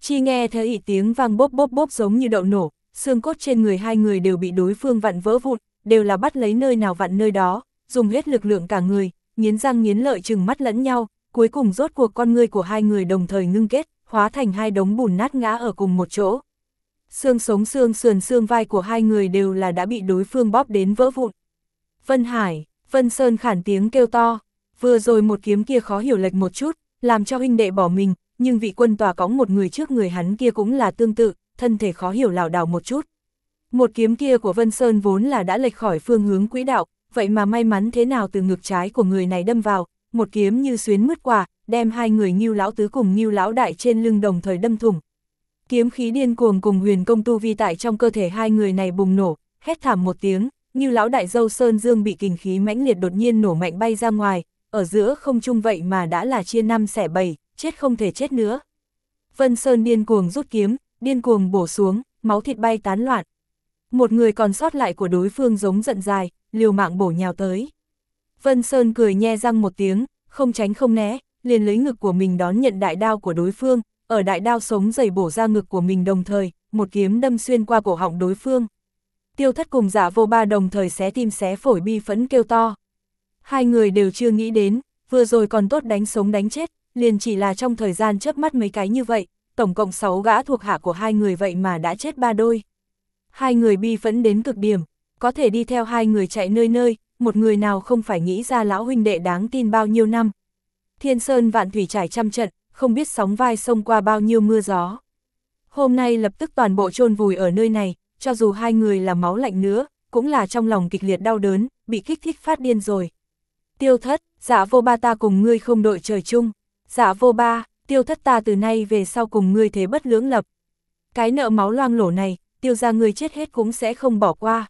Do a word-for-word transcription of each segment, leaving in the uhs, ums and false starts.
Chỉ nghe thấy ị tiếng vang bốp bốp bốp giống như đậu nổ, xương cốt trên người hai người đều bị đối phương vặn vỡ vụn, đều là bắt lấy nơi nào vặn nơi đó, dùng hết lực lượng cả người, nghiến răng nghiến lợi trừng mắt lẫn nhau, cuối cùng rốt cuộc con ngươi của hai người đồng thời ngưng kết, hóa thành hai đống bùn nát ngã ở cùng một chỗ. Xương sống xương sườn xương vai của hai người đều là đã bị đối phương bóp đến vỡ vụn. Vân Hải, Vân Sơn khản tiếng kêu to, vừa rồi một kiếm kia khó hiểu lệch một chút, làm cho huynh đệ bỏ mình, nhưng vị quân tòa cõng một người trước người hắn kia cũng là tương tự, thân thể khó hiểu lảo đảo một chút. Một kiếm kia của Vân Sơn vốn là đã lệch khỏi phương hướng quỹ đạo, vậy mà may mắn thế nào từ ngực trái của người này đâm vào, một kiếm như xuyến mứt quả, đem hai người Ngưu lão tứ cùng Ngưu lão đại trên lưng đồng thời đâm thủng. Kiếm khí điên cuồng cùng huyền công tu vi tại trong cơ thể hai người này bùng nổ, hét thảm một tiếng, Ngưu lão đại dâu Sơn Dương bị kình khí mãnh liệt đột nhiên nổ mạnh bay ra ngoài, ở giữa không trung vậy mà đã là chia năm xẻ bảy, chết không thể chết nữa. Vân Sơn điên cuồng rút kiếm, điên cuồng bổ xuống, máu thịt bay tán loạn. Một người còn sót lại của đối phương giống giận dài, liều mạng bổ nhào tới. Vân Sơn cười nhe răng một tiếng, không tránh không né, liền lấy ngực của mình đón nhận đại đao của đối phương, ở đại đao sống dày bổ ra ngực của mình đồng thời, một kiếm đâm xuyên qua cổ họng đối phương. Tiêu Thất cùng Dạ Vô Ba đồng thời xé tim xé phổi bi phẫn kêu to. Hai người đều chưa nghĩ đến, vừa rồi còn tốt đánh sống đánh chết, liền chỉ là trong thời gian chớp mắt mấy cái như vậy, tổng cộng sáu gã thuộc hạ của hai người vậy mà đã chết ba đôi. Hai người bi phẫn đến cực điểm, có thể đi theo hai người chạy nơi nơi, một người nào không phải nghĩ ra lão huynh đệ đáng tin bao nhiêu năm. Thiên Sơn vạn thủy trải trăm trận, không biết sóng vai sông qua bao nhiêu mưa gió. Hôm nay lập tức toàn bộ chôn vùi ở nơi này, cho dù hai người là máu lạnh nữa, cũng là trong lòng kịch liệt đau đớn, bị kích thích phát điên rồi. Tiêu Thất, Dạ Vô Ba ta cùng ngươi không đội trời chung. Dạ Vô Ba, Tiêu Thất ta từ nay về sau cùng ngươi thế bất lưỡng lập. Cái nợ máu loang lổ này, Tiêu ra ngươi chết hết cũng sẽ không bỏ qua.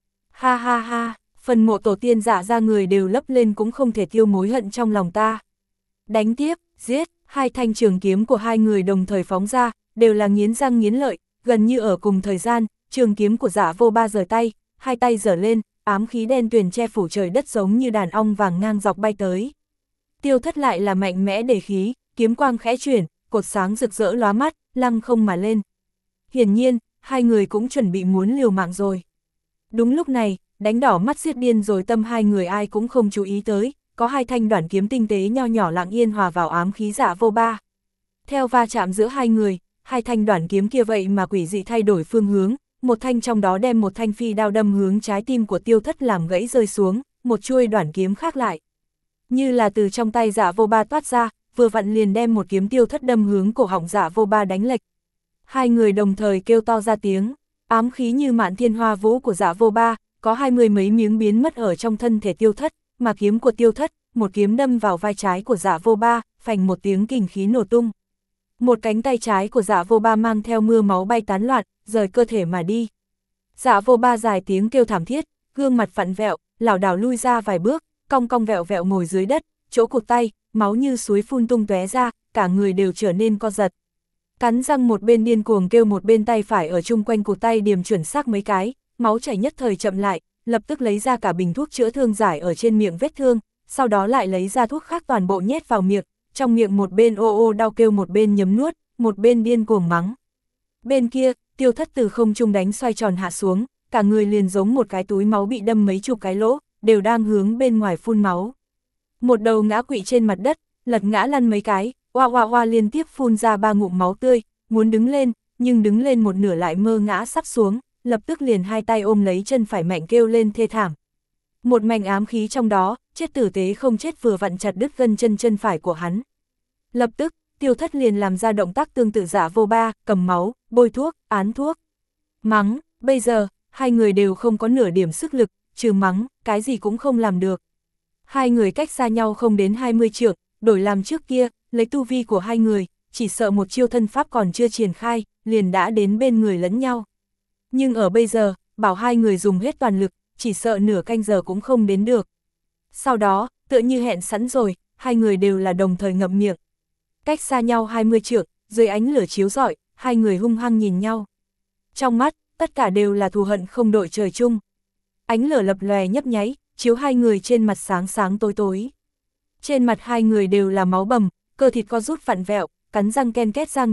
Ha ha ha, phần mộ tổ tiên Dạ ra người đều lấp lên cũng không thể tiêu mối hận trong lòng ta. Đánh tiếp, giết, hai thanh trường kiếm của hai người đồng thời phóng ra, đều là nghiến răng nghiến lợi, gần như ở cùng thời gian, trường kiếm của Dạ Vô Ba giở tay, hai tay giở lên, ám khí đen tuyền che phủ trời đất giống như đàn ong vàng ngang dọc bay tới. Tiêu Thất lại là mạnh mẽ để khí, kiếm quang khẽ chuyển, cột sáng rực rỡ lóa mắt, lăng không mà lên. Hiển nhiên, hai người cũng chuẩn bị muốn liều mạng rồi. Đúng lúc này, đánh đỏ mắt giết điên rồi tâm hai người ai cũng không chú ý tới, có hai thanh đoản kiếm tinh tế nho nhỏ lặng yên hòa vào ám khí Dạ Vô Ba. Theo va chạm giữa hai người, hai thanh đoản kiếm kia vậy mà quỷ dị thay đổi phương hướng, một thanh trong đó đem một thanh phi đao đâm hướng trái tim của Tiêu Thất làm gãy rơi xuống, một chuôi đoản kiếm khác lại. Như là từ trong tay Dạ Vô Ba toát ra, vừa vặn liền đem một kiếm Tiêu Thất đâm hướng cổ họng Dạ Vô Ba đánh lệch. Hai người đồng thời kêu to ra tiếng, ám khí như mạn thiên hoa vũ của Dạ Vô Ba, có hai mươi mấy miếng biến mất ở trong thân thể Tiêu Thất, mà kiếm của Tiêu Thất, một kiếm đâm vào vai trái của Dạ Vô Ba, phành một tiếng kình khí nổ tung. Một cánh tay trái của Dạ Vô Ba mang theo mưa máu bay tán loạn, rời cơ thể mà đi. Dạ Vô Ba dài tiếng kêu thảm thiết, gương mặt vặn vẹo, lảo đảo lui ra vài bước, cong cong vẹo vẹo ngồi dưới đất, chỗ cụt tay, máu như suối phun tung tóe ra, cả người đều trở nên co giật. Cắn răng một bên điên cuồng kêu một bên tay phải ở chung quanh cụt tay điểm chuẩn xác mấy cái, máu chảy nhất thời chậm lại, lập tức lấy ra cả bình thuốc chữa thương giải ở trên miệng vết thương, sau đó lại lấy ra thuốc khác toàn bộ nhét vào miệng, trong miệng một bên ô ô đau kêu một bên nhấm nuốt, một bên điên cuồng mắng. Bên kia, Tiêu Thất từ không trung đánh xoay tròn hạ xuống, cả người liền giống một cái túi máu bị đâm mấy chục cái lỗ, đều đang hướng bên ngoài phun máu. Một đầu ngã quỵ trên mặt đất, lật ngã lăn mấy cái, oa oa oa liên tiếp phun ra ba ngụm máu tươi, muốn đứng lên, nhưng đứng lên một nửa lại mơ ngã sắp xuống, lập tức liền hai tay ôm lấy chân phải mạnh kêu lên thê thảm. Một mảnh ám khí trong đó, chết tử tế không chết vừa vặn chặt đứt gân chân chân phải của hắn. Lập tức, Tiêu Thất liền làm ra động tác tương tự Dạ Vô Ba, cầm máu, bôi thuốc, án thuốc. Mắng, bây giờ, hai người đều không có nửa điểm sức lực, trừ mắng, cái gì cũng không làm được. Hai người cách xa nhau không đến hai mươi trượng, đổi làm trước kia, lấy tu vi của hai người, chỉ sợ một chiêu thân pháp còn chưa triển khai, liền đã đến bên người lẫn nhau. Nhưng ở bây giờ, bảo hai người dùng hết toàn lực, chỉ sợ nửa canh giờ cũng không đến được. Sau đó, tựa như hẹn sẵn rồi, hai người đều là đồng thời ngậm miệng. Cách xa nhau hai mươi trượng, dưới ánh lửa chiếu rọi, hai người hung hăng nhìn nhau. Trong mắt, tất cả đều là thù hận không đội trời chung. Ánh lửa lập lòe nhấp nháy, chiếu hai người trên mặt sáng sáng tối tối. Trên mặt hai người đều là máu bầm, cơ thịt co rút vặn vẹo, cắn răng ken két giang động,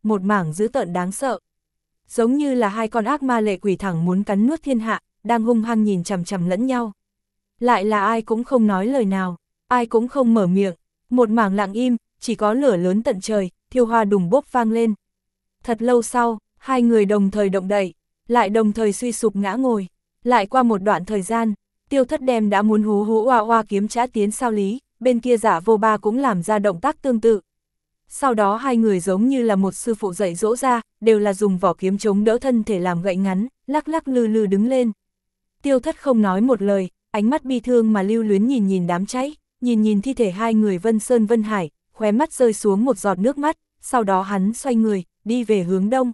một mảng dữ tợn đáng sợ. Giống như là hai con ác ma lệ quỷ thẳng muốn cắn nuốt thiên hạ, đang hung hăng nhìn chằm chằm lẫn nhau. Lại là ai cũng không nói lời nào, ai cũng không mở miệng, một mảng lặng im, chỉ có lửa lớn tận trời, thiêu hoa đùng bốp vang lên. Thật lâu sau, hai người đồng thời động đậy, lại đồng thời suy sụp ngã ngồi. Lại qua một đoạn thời gian, Tiêu Thất đem đã muốn hú hú oa oa kiếm trã tiến sao lý, bên kia Dạ Vô Ba cũng làm ra động tác tương tự. Sau đó hai người giống như là một sư phụ dạy dỗ ra, đều là dùng vỏ kiếm chống đỡ thân thể làm gậy ngắn, lắc lắc lư lư đứng lên. Tiêu Thất không nói một lời, ánh mắt bi thương mà lưu luyến nhìn nhìn đám cháy, nhìn nhìn thi thể hai người Vân Sơn Vân Hải, khóe mắt rơi xuống một giọt nước mắt, sau đó hắn xoay người, đi về hướng đông.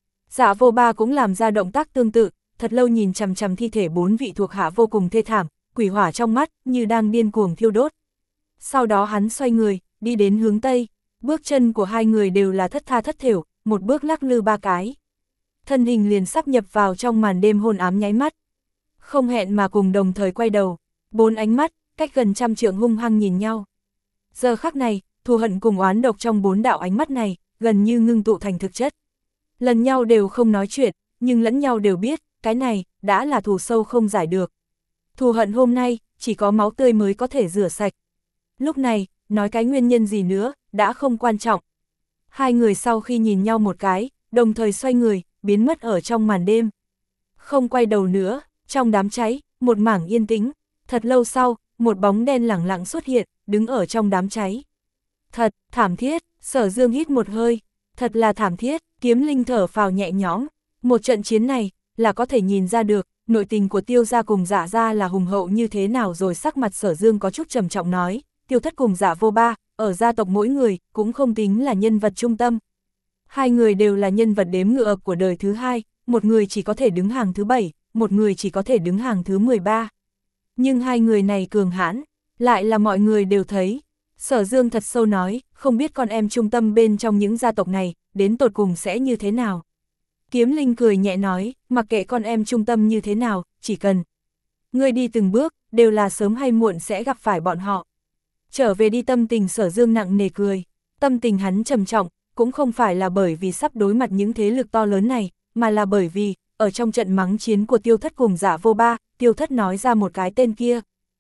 Dạ Vô Ba cũng làm ra động tác tương tự, thật lâu nhìn chằm chằm thi thể bốn vị thuộc hạ vô cùng thê thảm, quỷ hỏa trong mắt, như đang điên cuồng thiêu đốt. Sau đó hắn xoay người, đi đến hướng tây, bước chân của hai người đều là thất tha thất thểu, một bước lắc lư ba cái. Thân hình liền sắp nhập vào trong màn đêm hôn ám nháy mắt. Không hẹn mà cùng đồng thời quay đầu, bốn ánh mắt, cách gần trăm trượng hung hăng nhìn nhau. Giờ khắc này, thù hận cùng oán độc trong bốn đạo ánh mắt này, gần như ngưng tụ thành thực chất. Lần nhau đều không nói chuyện, nhưng lẫn nhau đều biết, cái này, đã là thù sâu không giải được. Thù hận hôm nay, chỉ có máu tươi mới có thể rửa sạch. Lúc này, nói cái nguyên nhân gì nữa, đã không quan trọng. Hai người sau khi nhìn nhau một cái, đồng thời xoay người, biến mất ở trong màn đêm. Không quay đầu nữa, trong đám cháy, một mảng yên tĩnh. Thật lâu sau, một bóng đen lẳng lặng xuất hiện, đứng ở trong đám cháy. Thật, thảm thiết, Sở Dương hít một hơi. Thật là thảm thiết, Kiếm Linh thở phào nhẹ nhõm. Một trận chiến này, là có thể nhìn ra được, nội tình của Tiêu gia cùng Dạ gia là hùng hậu như thế nào rồi. Sắc mặt Sở Dương có chút trầm trọng nói, Tiêu Thất cùng Dạ Vô Ba, ở gia tộc mỗi người, cũng không tính là nhân vật trung tâm. Hai người đều là nhân vật đếm ngựa của đời thứ hai, một người chỉ có thể đứng hàng thứ bảy, một người chỉ có thể đứng hàng thứ mười ba. Nhưng hai người này cường hãn, lại là mọi người đều thấy. Sở Dương thật sâu nói, không biết con em trung tâm bên trong những gia tộc này, đến tột cùng sẽ như thế nào. Kiếm Linh cười nhẹ nói, mặc kệ con em trung tâm như thế nào, chỉ cần ngươi đi từng bước, đều là sớm hay muộn sẽ gặp phải bọn họ. Trở về đi. Tâm tình Sở Dương nặng nề cười, tâm tình hắn trầm trọng, cũng không phải là bởi vì sắp đối mặt những thế lực to lớn này, mà là bởi vì, ở trong trận mắng chiến của Tiêu Thất cùng Dạ Vô Ba, Tiêu Thất nói ra một cái tên kia.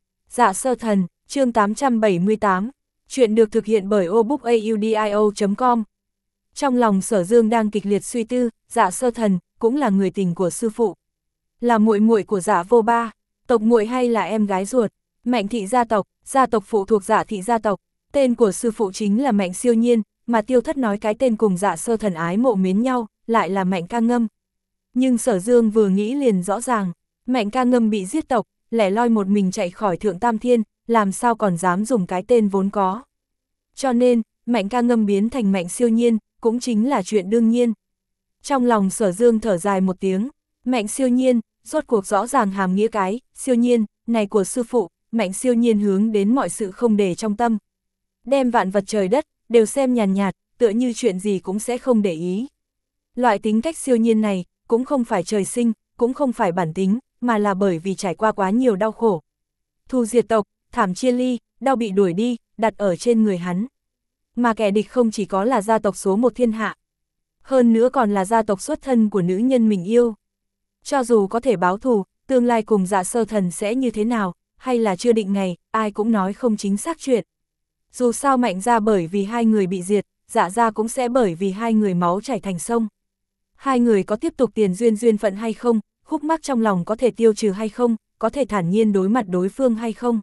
Dạ Sơ Thần, chương tám trăm bảy mươi tám, chuyện được thực hiện bởi obookaudio chấm com. Trong lòng Sở Dương đang kịch liệt suy tư, Dạ Sơ Thần cũng là người tình của sư phụ, là muội muội của Dạ Vô Ba, tộc muội hay là em gái ruột. Mạnh thị gia tộc, gia tộc phụ thuộc Dạ thị gia tộc, tên của sư phụ chính là Mạnh Siêu Nhiên, mà Tiêu Thất nói cái tên cùng Dạ Sơ Thần ái mộ mến nhau, lại là Mạnh Ca Ngâm. Nhưng Sở Dương vừa nghĩ liền rõ ràng, Mạnh Ca Ngâm bị giết tộc, lẻ loi một mình chạy khỏi Thượng Tam Thiên, làm sao còn dám dùng cái tên vốn có. Cho nên, Mạnh Ca Ngâm biến thành Mạnh Siêu Nhiên, cũng chính là chuyện đương nhiên. Trong lòng Sở Dương thở dài một tiếng, Mạnh Siêu Nhiên, rốt cuộc rõ ràng hàm nghĩa cái, siêu nhiên, này của sư phụ. Mạnh Siêu Nhiên hướng đến mọi sự không để trong tâm. Đem vạn vật trời đất, đều xem nhàn nhạt, tựa như chuyện gì cũng sẽ không để ý. Loại tính cách siêu nhiên này, cũng không phải trời sinh, cũng không phải bản tính, mà là bởi vì trải qua quá nhiều đau khổ. Thù diệt tộc, thảm chia ly, đau bị đuổi đi, đặt ở trên người hắn. Mà kẻ địch không chỉ có là gia tộc số một thiên hạ. Hơn nữa còn là gia tộc xuất thân của nữ nhân mình yêu. Cho dù có thể báo thù, tương lai cùng Dạ Sơ Thần sẽ như thế nào, hay là chưa định ngày, ai cũng nói không chính xác chuyện. Dù sao Mạnh gia bởi vì hai người bị diệt, Dạ gia cũng sẽ bởi vì hai người máu chảy thành sông. Hai người có tiếp tục tiền duyên duyên phận hay không, khúc mắc trong lòng có thể tiêu trừ hay không, có thể thản nhiên đối mặt đối phương hay không.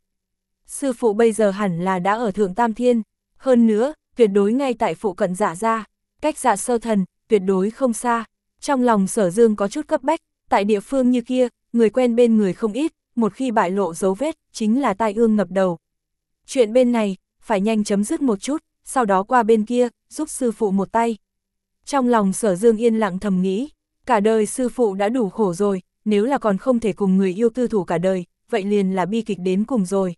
Sư phụ bây giờ hẳn là đã ở Thượng Tam Thiên, hơn nữa, tuyệt đối ngay tại phụ cận Dạ gia, cách Dạ Sơ Thần, tuyệt đối không xa. Trong lòng Sở Dương có chút cấp bách, tại địa phương như kia, người quen bên người không ít, một khi bại lộ dấu vết, chính là tai ương ngập đầu. Chuyện bên này, phải nhanh chấm dứt một chút, sau đó qua bên kia, giúp sư phụ một tay. Trong lòng Sở Dương yên lặng thầm nghĩ, cả đời sư phụ đã đủ khổ rồi, nếu là còn không thể cùng người yêu tư thủ cả đời, vậy liền là bi kịch đến cùng rồi.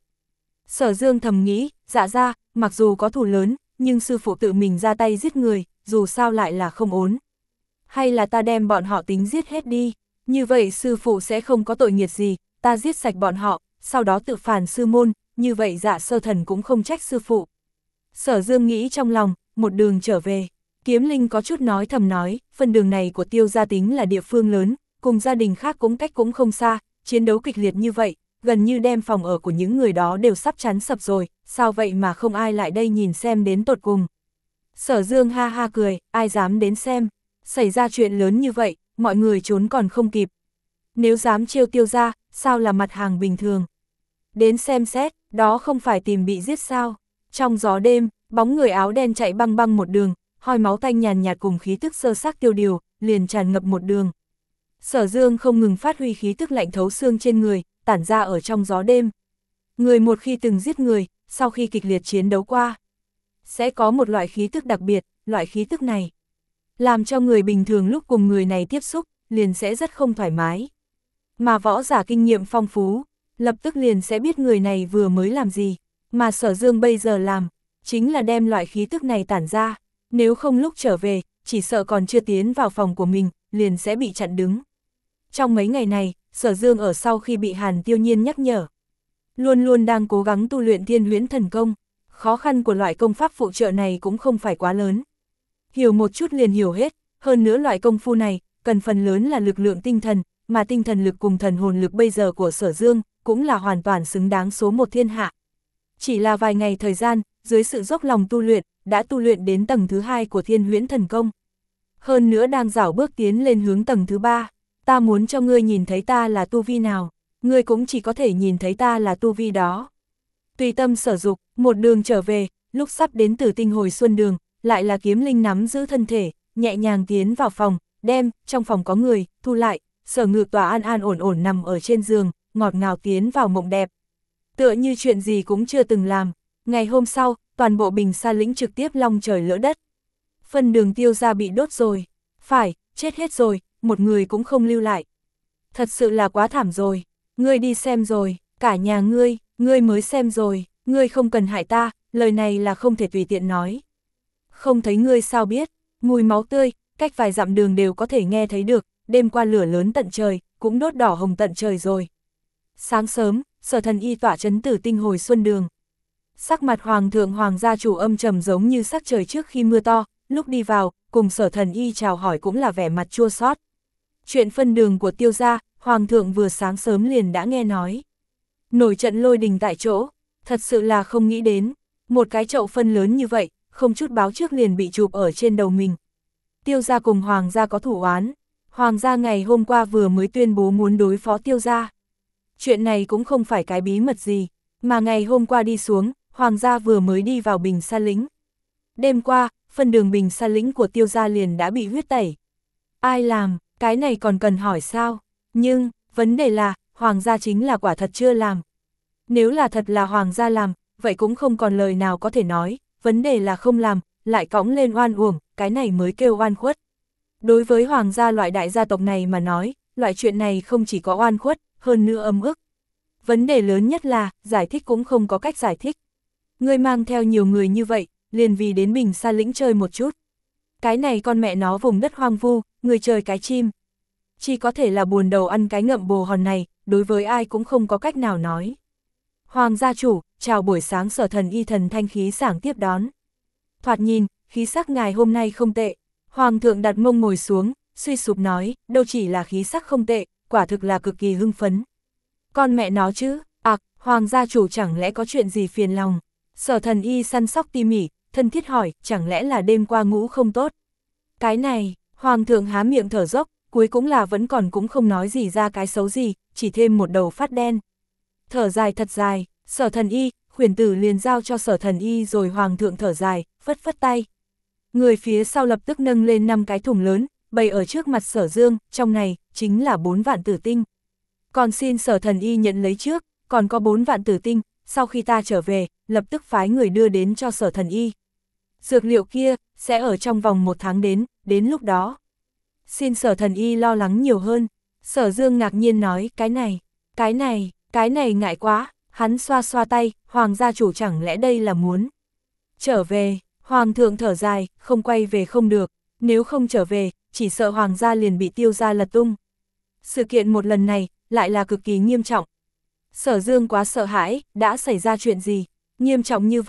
Sở Dương thầm nghĩ, Dạ ra, mặc dù có thù lớn, nhưng sư phụ tự mình ra tay giết người, dù sao lại là không ổn. Hay là ta đem bọn họ tính giết hết đi, như vậy sư phụ sẽ không có tội nghiệt gì, ta giết sạch bọn họ, sau đó tự phản sư môn, như vậy Dạ Sơ Thần cũng không trách sư phụ. Sở Dương nghĩ trong lòng, một đường trở về, Kiếm Linh có chút nói thầm nói, phân đường này của Tiêu gia tính là địa phương lớn, cùng gia đình khác cũng cách cũng không xa, chiến đấu kịch liệt như vậy, gần như đem phòng ở của những người đó đều sắp chắn sập rồi, sao vậy mà không ai lại đây nhìn xem đến tột cùng. Sở Dương ha ha cười, ai dám đến xem, xảy ra chuyện lớn như vậy, mọi người trốn còn không kịp. Nếu dám trêu Tiêu gia, sao là mặt hàng bình thường. Đến xem xét, đó không phải tìm bị giết sao. Trong gió đêm, bóng người áo đen chạy băng băng một đường, hoi máu tanh nhàn nhạt cùng khí tức sơ xác tiêu điều, liền tràn ngập một đường. Sở Dương không ngừng phát huy khí tức lạnh thấu xương trên người, tản ra ở trong gió đêm. Người một khi từng giết người, sau khi kịch liệt chiến đấu qua, sẽ có một loại khí tức đặc biệt, loại khí tức này làm cho người bình thường lúc cùng người này tiếp xúc, liền sẽ rất không thoải mái. Mà võ giả kinh nghiệm phong phú, lập tức liền sẽ biết người này vừa mới làm gì, mà Sở Dương bây giờ làm, chính là đem loại khí tức này tản ra, nếu không lúc trở về, chỉ sợ còn chưa tiến vào phòng của mình, liền sẽ bị chặn đứng. Trong mấy ngày này, Sở Dương ở sau khi bị Hàn Tiêu Nhiên nhắc nhở, luôn luôn đang cố gắng tu luyện Thiên Huyễn Thần Công, khó khăn của loại công pháp phụ trợ này cũng không phải quá lớn. Hiểu một chút liền hiểu hết, hơn nữa loại công phu này, cần phần lớn là lực lượng tinh thần, mà tinh thần lực cùng thần hồn lực bây giờ của Sở Dương, cũng là hoàn toàn xứng đáng số một thiên hạ. Chỉ là vài ngày thời gian, dưới sự dốc lòng tu luyện, đã tu luyện đến tầng thứ hai của Thiên Huyễn Thần Công. Hơn nữa đang rảo bước tiến lên hướng tầng thứ ba, ta muốn cho ngươi nhìn thấy ta là tu vi nào, ngươi cũng chỉ có thể nhìn thấy ta là tu vi đó. Tùy tâm sở dục, một đường trở về, lúc sắp đến Tử Tinh Hồi Xuân Đường, lại là Kiếm Linh nắm giữ thân thể, nhẹ nhàng tiến vào phòng, đem, trong phòng có người, thu lại, Sở Ngự Tòa an an ổn ổn nằm ở trên giường, ngọt ngào tiến vào mộng đẹp. Tựa như chuyện gì cũng chưa từng làm, ngày hôm sau, toàn bộ Bình Sa lĩnh trực tiếp long trời lỡ đất. Phân đường Tiêu gia bị đốt rồi, phải, chết hết rồi, một người cũng không lưu lại. Thật sự là quá thảm rồi, ngươi đi xem rồi, cả nhà ngươi, ngươi mới xem rồi, ngươi không cần hại ta, lời này là không thể tùy tiện nói. Không thấy ngươi sao biết, mùi máu tươi, cách vài dặm đường đều có thể nghe thấy được, đêm qua lửa lớn tận trời, cũng đốt đỏ hồng tận trời rồi. Sáng sớm, Sở Thần Y tỏa trấn Tử Tinh Hồi Xuân Đường. Sắc mặt Hoàng thượng Hoàng gia chủ âm trầm giống như sắc trời trước khi mưa to, lúc đi vào, cùng Sở Thần Y chào hỏi cũng là vẻ mặt chua xót. Chuyện phân đường của Tiêu gia, Hoàng thượng vừa sáng sớm liền đã nghe nói. Nổi trận lôi đình tại chỗ, thật sự là không nghĩ đến, một cái chậu phân lớn như vậy, không chút báo trước liền bị chụp ở trên đầu mình. Tiêu gia cùng Hoàng gia có thủ oán, Hoàng gia ngày hôm qua vừa mới tuyên bố muốn đối phó Tiêu gia. Chuyện này cũng không phải cái bí mật gì, mà ngày hôm qua đi xuống, Hoàng gia vừa mới đi vào Bình Sa lĩnh. Đêm qua, phân đường Bình Sa lĩnh của Tiêu gia liền đã bị huyết tẩy. Ai làm, cái này còn cần hỏi sao? Nhưng, vấn đề là, Hoàng gia chính là quả thật chưa làm. Nếu là thật là Hoàng gia làm, vậy cũng không còn lời nào có thể nói, vấn đề là không làm, lại cõng lên oan uổng, cái này mới kêu oan khuất. Đối với Hoàng gia loại đại gia tộc này mà nói, loại chuyện này không chỉ có oan khuất, hơn nữa âm ức. Vấn đề lớn nhất là, giải thích cũng không có cách giải thích. Ngươi mang theo nhiều người như vậy, liền vì đến Bình Sa lĩnh chơi một chút. Cái này con mẹ nó vùng đất hoang vu, người chơi cái chim. Chỉ có thể là buồn đầu ăn cái ngậm bồ hòn này, đối với ai cũng không có cách nào nói. Hoàng gia chủ, chào buổi sáng. Sở Thần Y thần thanh khí sảng tiếp đón. Thoạt nhìn, khí sắc ngài hôm nay không tệ. Hoàng thượng đặt mông ngồi xuống, suy sụp nói, đâu chỉ là khí sắc không tệ, quả thực là cực kỳ hưng phấn. Con mẹ nó chứ, ạc, à, Hoàng gia chủ chẳng lẽ có chuyện gì phiền lòng. Sở Thần Y săn sóc tỉ mỉ, thân thiết hỏi, chẳng lẽ là đêm qua ngủ không tốt. Cái này, Hoàng thượng há miệng thở dốc, cuối cũng là vẫn còn cũng không nói gì ra cái xấu gì, chỉ thêm một đầu phát đen. Thở dài thật dài, Sở Thần Y, khuyển tử liền giao cho Sở Thần Y rồi Hoàng thượng thở dài, phất phất tay. Người phía sau lập tức nâng lên năm cái thùng lớn, bày ở trước mặt Sở Dương, trong này, chính là bốn vạn tử tinh. Còn xin Sở Thần Y nhận lấy trước, còn có bốn vạn tử tinh, sau khi ta trở về, lập tức phái người đưa đến cho Sở Thần Y. Dược liệu kia, sẽ ở trong vòng một tháng đến, đến lúc đó. Xin Sở Thần Y lo lắng nhiều hơn. Sở Dương ngạc nhiên nói, cái này, cái này, cái này ngại quá, hắn xoa xoa tay, Hoàng gia chủ chẳng lẽ đây là muốn trở về. Hoàng thượng thở dài, không quay về không được, nếu không trở về, chỉ sợ Hoàng gia liền bị Tiêu gia lật tung. Sự kiện một lần này, lại là cực kỳ nghiêm trọng. Sở Dương quá sợ hãi, đã xảy ra chuyện gì, nghiêm trọng như vậy,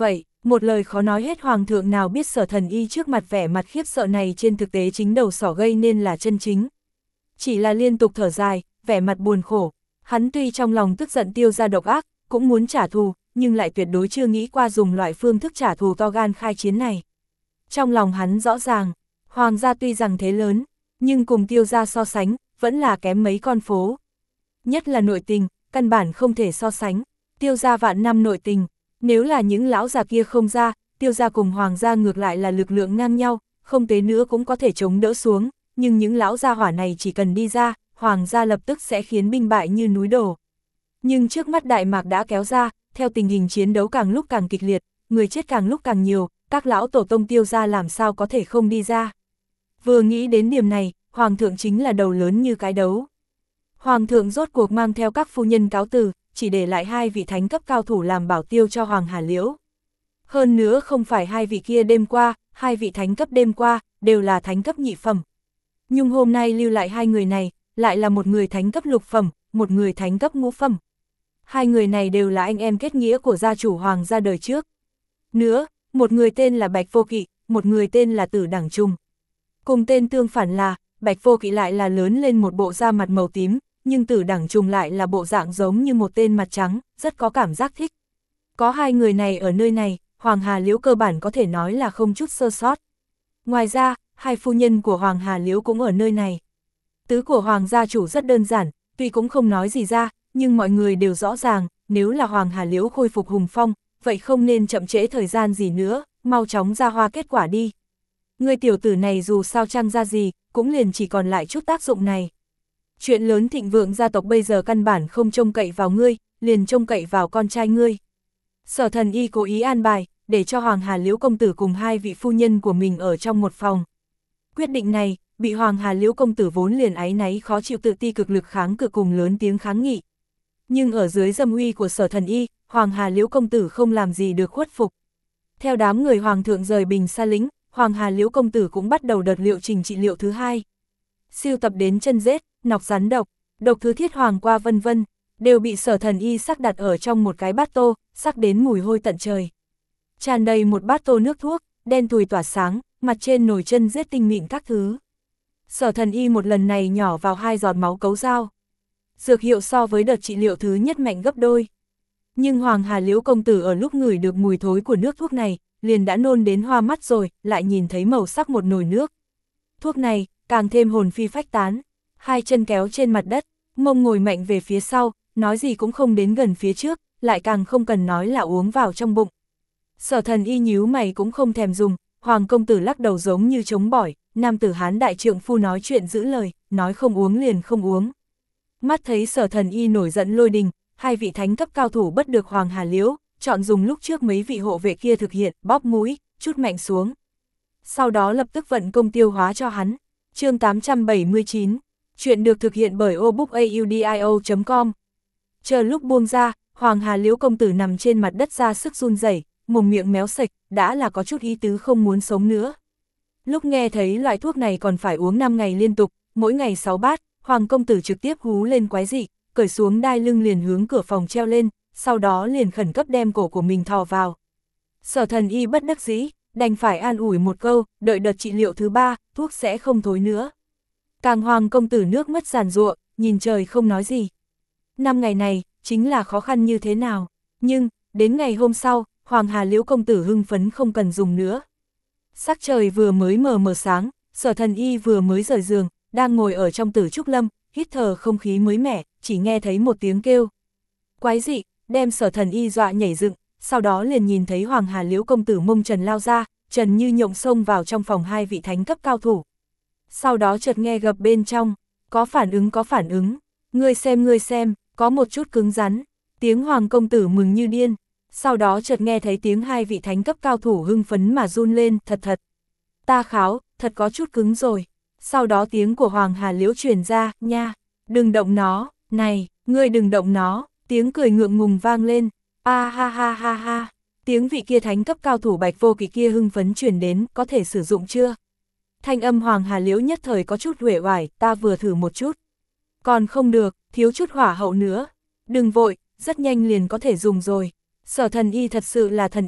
Một lời khó nói hết, hoàng thượng nào biết Sở Thần Y trước mặt vẻ mặt khiếp sợ này trên thực tế chính đầu sỏ gây nên là chân chính. Chỉ là liên tục thở dài, vẻ mặt buồn khổ, hắn tuy trong lòng tức giận Tiêu gia độc ác, cũng muốn trả thù, nhưng lại tuyệt đối chưa nghĩ qua dùng loại phương thức trả thù to gan khai chiến này. Trong lòng hắn rõ ràng, hoàng gia tuy rằng thế lớn, nhưng cùng Tiêu gia so sánh, vẫn là kém mấy con phố. Nhất là nội tình, căn bản không thể so sánh, Tiêu gia vạn năm nội tình, nếu là những lão già kia không ra, Tiêu gia cùng hoàng gia ngược lại là lực lượng ngang nhau, không tế nữa cũng có thể chống đỡ xuống, nhưng những lão gia hỏa này chỉ cần đi ra, hoàng gia lập tức sẽ khiến binh bại như núi đổ. Nhưng trước mắt Đại Mạc đã kéo ra, theo tình hình chiến đấu càng lúc càng kịch liệt, người chết càng lúc càng nhiều, các lão tổ tông Tiêu gia làm sao có thể không đi ra. Vừa nghĩ đến điểm này, hoàng thượng chính là đầu lớn như cái đấu. Hoàng thượng rốt cuộc mang theo các phu nhân cáo từ, chỉ để lại hai vị thánh cấp cao thủ làm bảo tiêu cho Hoàng Hà Liễu. Hơn nữa không phải hai vị kia đêm qua, hai vị thánh cấp đêm qua, đều là thánh cấp nhị phẩm. Nhưng hôm nay lưu lại hai người này, lại là một người thánh cấp lục phẩm, một người thánh cấp ngũ phẩm. Hai người này đều là anh em kết nghĩa của gia chủ Hoàng gia đời trước. Nữa, một người tên là Bạch Vô Kỵ, một người tên là Tử Đẳng Trùng. Cùng tên tương phản là, Bạch Vô Kỵ lại là lớn lên một bộ da mặt màu tím, nhưng Tử Đẳng Trùng lại là bộ dạng giống như một tên mặt trắng, rất có cảm giác thích. Có hai người này ở nơi này, Hoàng Hà Liễu cơ bản có thể nói là không chút sơ sót. Ngoài ra, hai phu nhân của Hoàng Hà Liễu cũng ở nơi này. Tứ của Hoàng gia chủ rất đơn giản, tuy cũng không nói gì ra, nhưng mọi người đều rõ ràng, nếu là Hoàng Hà Liễu khôi phục hùng phong, vậy không nên chậm trễ thời gian gì nữa, mau chóng ra hoa kết quả đi. Người tiểu tử này dù sao chăng ra gì, cũng liền chỉ còn lại chút tác dụng này. Chuyện lớn thịnh vượng gia tộc bây giờ căn bản không trông cậy vào ngươi, liền trông cậy vào con trai ngươi. Sở Thần Y cố ý an bài, để cho Hoàng Hà Liễu công tử cùng hai vị phu nhân của mình ở trong một phòng. Quyết định này, bị Hoàng Hà Liễu công tử vốn liền áy náy khó chịu tự ti cực lực kháng cự cùng lớn tiếng kháng nghị. Nhưng ở dưới dâm uy của Sở Thần Y, Hoàng Hà Liễu công tử không làm gì được khuất phục. Theo đám người Hoàng thượng rời Bình Sa Lĩnh, Hoàng Hà Liễu công tử cũng bắt đầu đợt liệu trình trị liệu thứ hai. Siêu tập đến chân rết, nọc rắn độc, độc thứ thiết hoàng qua vân vân, đều bị Sở Thần Y sắc đặt ở trong một cái bát tô, sắc đến mùi hôi tận trời. Tràn đầy một bát tô nước thuốc, đen thùi tỏa sáng, mặt trên nổi chân rết tinh mịn các thứ. Sở Thần Y một lần này nhỏ vào hai giọt máu cấu dao. Dược hiệu so với đợt trị liệu thứ nhất mạnh gấp đôi. Nhưng Hoàng Hà Liễu công tử ở lúc ngửi được mùi thối của nước thuốc này, liền đã nôn đến hoa mắt rồi, lại nhìn thấy màu sắc một nồi nước. Thuốc này, càng thêm hồn phi phách tán, hai chân kéo trên mặt đất, mông ngồi mạnh về phía sau, nói gì cũng không đến gần phía trước, lại càng không cần nói là uống vào trong bụng. Sở Thần Y nhíu mày cũng không thèm dùng, Hoàng công tử lắc đầu giống như chống bỏi, nam tử Hán đại trượng phu nói chuyện giữ lời, nói không uống liền không uống. Mắt thấy Sở Thần Y nổi giận lôi đình, hai vị thánh cấp cao thủ bất được Hoàng Hà Liễu, chọn dùng lúc trước mấy vị hộ vệ kia thực hiện, bóp mũi, chút mạnh xuống. Sau đó lập tức vận công tiêu hóa cho hắn. Chương tám trăm bảy mươi chín, chuyện được thực hiện bởi obookaudio chấm com. Chờ lúc buông ra, Hoàng Hà Liễu công tử nằm trên mặt đất ra sức run rẩy, mồm miệng méo sạch, đã là có chút ý tứ không muốn sống nữa. Lúc nghe thấy loại thuốc này còn phải uống năm ngày liên tục, mỗi ngày sáu bát, Hoàng công tử trực tiếp hú lên quái dị, cởi xuống đai lưng liền hướng cửa phòng treo lên, sau đó liền khẩn cấp đem cổ của mình thò vào. Sở Thần Y bất đắc dĩ, đành phải an ủi một câu, đợi đợt trị liệu thứ ba, thuốc sẽ không thối nữa. Càng Hoàng công tử nước mắt giàn giụa, nhìn trời không nói gì. Năm ngày này, chính là khó khăn như thế nào, nhưng, đến ngày hôm sau, Hoàng Hà Liễu công tử hưng phấn không cần dùng nữa. Sắc trời vừa mới mờ mờ sáng, Sở Thần Y vừa mới rời giường, đang ngồi ở trong Tử Trúc Lâm, hít thở không khí mới mẻ, chỉ nghe thấy một tiếng kêu quái dị, đem Sở Thần Y dọa nhảy dựng, sau đó liền nhìn thấy Hoàng Hà Liễu công tử mông trần lao ra, trần như nhộng xông vào trong phòng hai vị thánh cấp cao thủ. Sau đó chợt nghe gập bên trong, có phản ứng có phản ứng, ngươi xem ngươi xem, có một chút cứng rắn, tiếng Hoàng công tử mừng như điên. Sau đó chợt nghe thấy tiếng hai vị thánh cấp cao thủ hưng phấn mà run lên, thật thật. Ta kháo, thật có chút cứng rồi. Sau đó tiếng của Hoàng Hà Liễu truyền ra, nha, đừng động nó, này, ngươi đừng động nó, tiếng cười ngượng ngùng vang lên, a ha ha ha ha, tiếng vị kia thánh cấp cao thủ Bạch Vô Kỵ kia hưng phấn truyền đến, có thể sử dụng chưa? Thanh âm Hoàng Hà Liễu nhất thời có chút uể oải, ta vừa thử một chút. Còn không được, thiếu chút hỏa hậu nữa. Đừng vội, rất nhanh liền có thể dùng rồi. Sở Thần Y thật sự là thần y,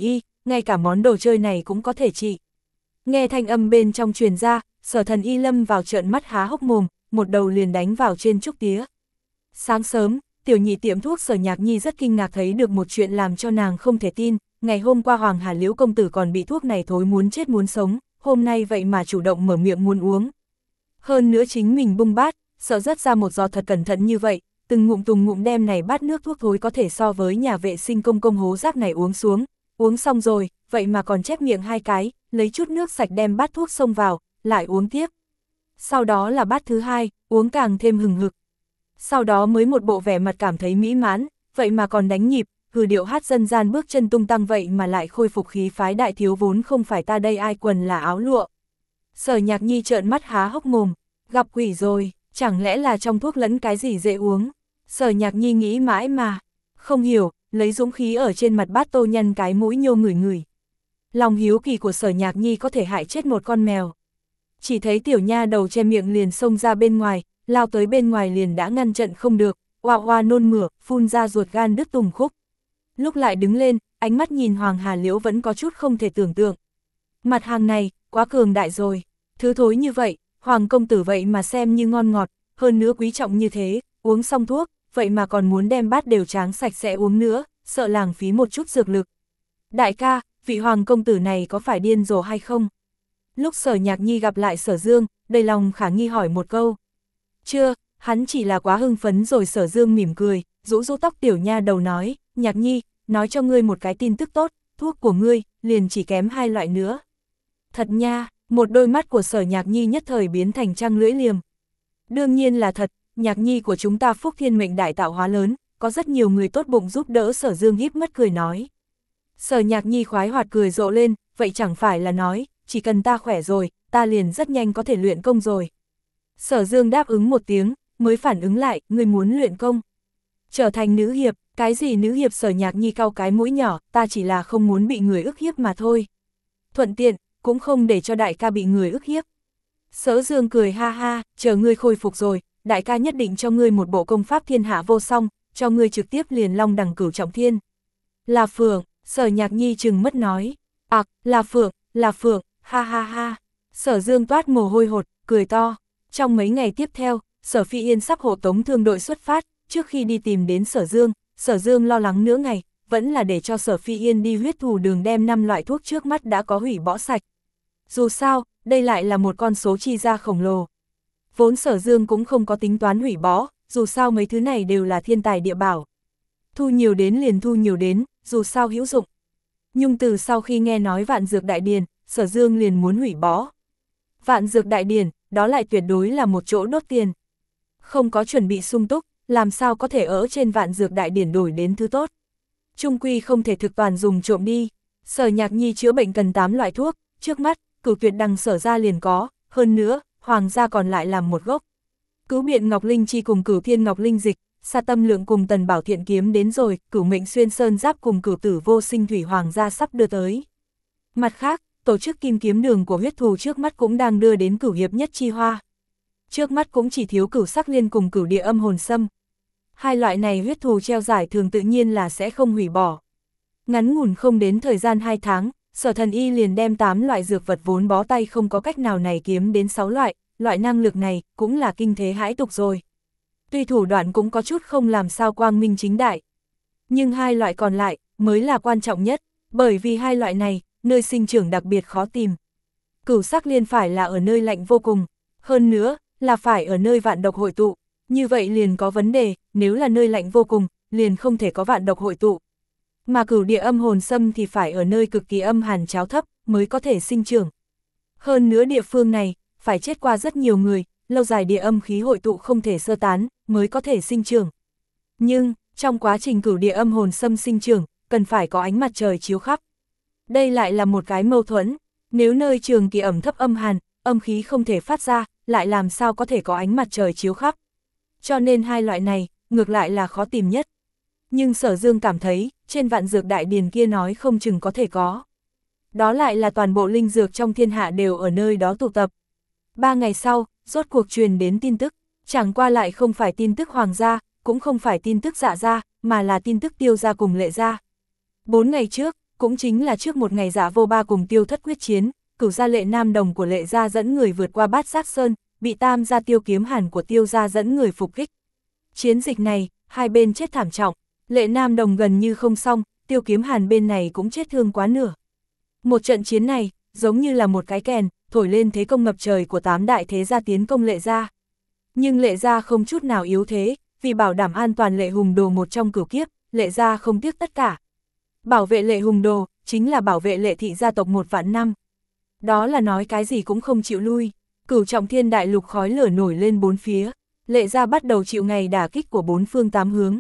ngay cả món đồ chơi này cũng có thể trị. Nghe thanh âm bên trong truyền ra, Sở Thần Y lâm vào trợn mắt há hốc mồm, một đầu liền đánh vào trên trúc tía. Sáng sớm, tiểu nhị tiệm thuốc Sở Nhạc Nhi rất kinh ngạc thấy được một chuyện làm cho nàng không thể tin, ngày hôm qua Hoàng Hà Liễu công tử còn bị thuốc này thối muốn chết muốn sống, hôm nay vậy mà chủ động mở miệng muốn uống. Hơn nữa chính mình bung bát, sợ rớt ra một giọt thật cẩn thận như vậy, từng ngụm từng ngụm đem này bát nước thuốc thối có thể so với nhà vệ sinh công công hố rác này uống xuống, uống xong rồi, vậy mà còn chép miệng hai cái, lấy chút nước sạch đem bát thuốc xông vào, lại uống tiếp. Sau đó là bát thứ hai, uống càng thêm hừng hực. Sau đó mới một bộ vẻ mặt cảm thấy mỹ mãn, vậy mà còn đánh nhịp, hừ điệu hát dân gian bước chân tung tăng vậy mà lại khôi phục khí phái đại thiếu vốn không phải ta đây ai quần là áo lụa. Sở Nhạc Nhi trợn mắt há hốc mồm, gặp quỷ rồi, chẳng lẽ là trong thuốc lẫn cái gì dễ uống. Sở Nhạc Nhi nghĩ mãi mà, không hiểu, lấy dũng khí ở trên mặt bát tô nhăn cái mũi nhô ngửi ngửi. Lòng hiếu kỳ của Sở Nhạc Nhi có thể hại chết một con mèo. Chỉ thấy tiểu nha đầu che miệng liền xông ra bên ngoài, lao tới bên ngoài liền đã ngăn trận không được, oa oa nôn mửa, phun ra ruột gan đứt tùng khúc. Lúc lại đứng lên, ánh mắt nhìn Hoàng Hà Liễu vẫn có chút không thể tưởng tượng. Mặt hàng này, quá cường đại rồi, thứ thối như vậy, Hoàng công tử vậy mà xem như ngon ngọt, hơn nữa quý trọng như thế, uống xong thuốc, vậy mà còn muốn đem bát đều tráng sạch sẽ uống nữa, sợ lãng phí một chút dược lực. Đại ca, vị Hoàng công tử này có phải điên rồ hay không? Lúc Sở Nhạc Nhi gặp lại Sở Dương, đầy lòng khả nghi hỏi một câu. Chưa, hắn chỉ là quá hưng phấn rồi. Sở Dương mỉm cười, rũ rũ tóc tiểu nha đầu nói, Nhạc Nhi, nói cho ngươi một cái tin tức tốt, thuốc của ngươi, liền chỉ kém hai loại nữa. Thật nha, một đôi mắt của Sở Nhạc Nhi nhất thời biến thành trăng lưỡi liềm. Đương nhiên là thật, Nhạc Nhi của chúng ta phúc thiên mệnh đại tạo hóa lớn, có rất nhiều người tốt bụng giúp đỡ. Sở Dương híp mắt cười nói. Sở Nhạc Nhi khoái hoạt cười rộ lên, vậy chẳng phải là nói, chỉ cần ta khỏe rồi, ta liền rất nhanh có thể luyện công rồi. Sở Dương đáp ứng một tiếng, mới phản ứng lại, ngươi muốn luyện công. Trở thành nữ hiệp, cái gì nữ hiệp? Sở Nhạc Nhi cau cái mũi nhỏ, ta chỉ là không muốn bị người ức hiếp mà thôi. Thuận tiện, cũng không để cho đại ca bị người ức hiếp. Sở Dương cười ha ha, chờ ngươi khôi phục rồi, đại ca nhất định cho ngươi một bộ công pháp thiên hạ vô song, cho ngươi trực tiếp liền long đằng cửu trọng thiên. Là Phượng, Sở Nhạc Nhi trừng mắt nói, à, là Phượng, là Phượng, ha ha ha. Sở Dương toát mồ hôi hột, cười to. Trong mấy ngày tiếp theo, Sở Phi Yên sắp hộ tống thương đội xuất phát, trước khi đi tìm đến Sở Dương, Sở Dương lo lắng nửa ngày, vẫn là để cho Sở Phi Yên đi huyết thù đường đem năm loại thuốc trước mắt đã có hủy bỏ sạch. Dù sao, đây lại là một con số chi ra khổng lồ. Vốn Sở Dương cũng không có tính toán hủy bỏ, dù sao mấy thứ này đều là thiên tài địa bảo. Thu nhiều đến liền thu nhiều đến, dù sao hữu dụng. Nhưng từ sau khi nghe nói Vạn Dược Đại Điền, Sở Dương liền muốn hủy bỏ. Vạn Dược Đại Điền, đó lại tuyệt đối là một chỗ đốt tiền. Không có chuẩn bị sung túc, làm sao có thể ở trên Vạn Dược Đại Điền đổi đến thứ tốt. Trung quy không thể thực toàn dùng trộm đi. Sở Nhạc Nhi chữa bệnh cần tám loại thuốc, trước mắt, Cửu Tuyệt Đằng Sở ra liền có, hơn nữa, Hoàng gia còn lại làm một gốc. Cứu Biện Ngọc Linh Chi cùng Cửu Thiên Ngọc Linh Dịch, Sa Tâm Lượng cùng Tần Bảo Thiện kiếm đến rồi, Cửu Mệnh Xuyên Sơn Giáp cùng Cửu Tử Vô Sinh Thủy Hoàng gia sắp đưa tới. Mặt khác, tổ chức Kim Kiếm Đường của huyết thù trước mắt cũng đang đưa đến Cửu Hiệp Nhất Chi Hoa. Trước mắt cũng chỉ thiếu Cửu Sắc Liên cùng Cửu Địa Âm Hồn Sâm. Hai loại này huyết thù treo giải thường tự nhiên là sẽ không hủy bỏ. Ngắn ngủn không đến thời gian hai tháng, Sở Thần Y liền đem tám loại dược vật vốn bó tay không có cách nào này kiếm đến sáu loại, loại năng lực này cũng là kinh thế hãi tục rồi. Tuy thủ đoạn cũng có chút không làm sao quang minh chính đại. Nhưng hai loại còn lại mới là quan trọng nhất, bởi vì hai loại này, nơi sinh trưởng đặc biệt khó tìm. Cửu Sắc Liên phải là ở nơi lạnh vô cùng, hơn nữa, là phải ở nơi vạn độc hội tụ, như vậy liền có vấn đề, nếu là nơi lạnh vô cùng, liền không thể có vạn độc hội tụ. Mà Cửu Địa Âm Hồn Sâm thì phải ở nơi cực kỳ âm hàn cháo thấp, mới có thể sinh trưởng. Hơn nữa địa phương này, phải chết qua rất nhiều người, lâu dài địa âm khí hội tụ không thể sơ tán, mới có thể sinh trưởng. Nhưng, trong quá trình Cửu Địa Âm Hồn Sâm sinh trưởng, cần phải có ánh mặt trời chiếu khắp. Đây lại là một cái mâu thuẫn, nếu nơi trường kỳ ẩm thấp âm hàn, âm khí không thể phát ra, lại làm sao có thể có ánh mặt trời chiếu khắp. Cho nên hai loại này, ngược lại là khó tìm nhất. Nhưng Sở Dương cảm thấy, trên Vạn Dược Đại Điền kia nói không chừng có thể có. Đó lại là toàn bộ linh dược trong thiên hạ đều ở nơi đó tụ tập. Ba ngày sau, rốt cuộc truyền đến tin tức, chẳng qua lại không phải tin tức Hoàng gia, cũng không phải tin tức Dạ gia, mà là tin tức Tiêu gia cùng Lệ gia. Bốn ngày trước, cũng chính là trước một ngày Dạ Vô Ba cùng Tiêu Thất quyết chiến, cửu gia Lệ Nam Đồng của Lệ gia dẫn người vượt qua Bát Giác Sơn, bị Tam gia Tiêu Kiếm Hàn của Tiêu gia dẫn người phục kích. Chiến dịch này, hai bên chết thảm trọng, Lệ Nam Đồng gần như không xong, Tiêu Kiếm Hàn bên này cũng chết thương quá nửa. Một trận chiến này, giống như là một cái kèn, thổi lên thế công ngập trời của tám đại thế gia tiến công Lệ gia. Nhưng Lệ gia không chút nào yếu thế, vì bảo đảm an toàn Lệ Hùng Đồ một trong cửu kiếp, Lệ gia không tiếc tất cả. Bảo vệ Lệ Hùng Đồ, chính là bảo vệ Lệ thị gia tộc một vạn năm. Đó là nói cái gì cũng không chịu lui, cửu trọng thiên đại lục khói lửa nổi lên bốn phía, Lệ gia bắt đầu chịu ngày đả kích của bốn phương tám hướng.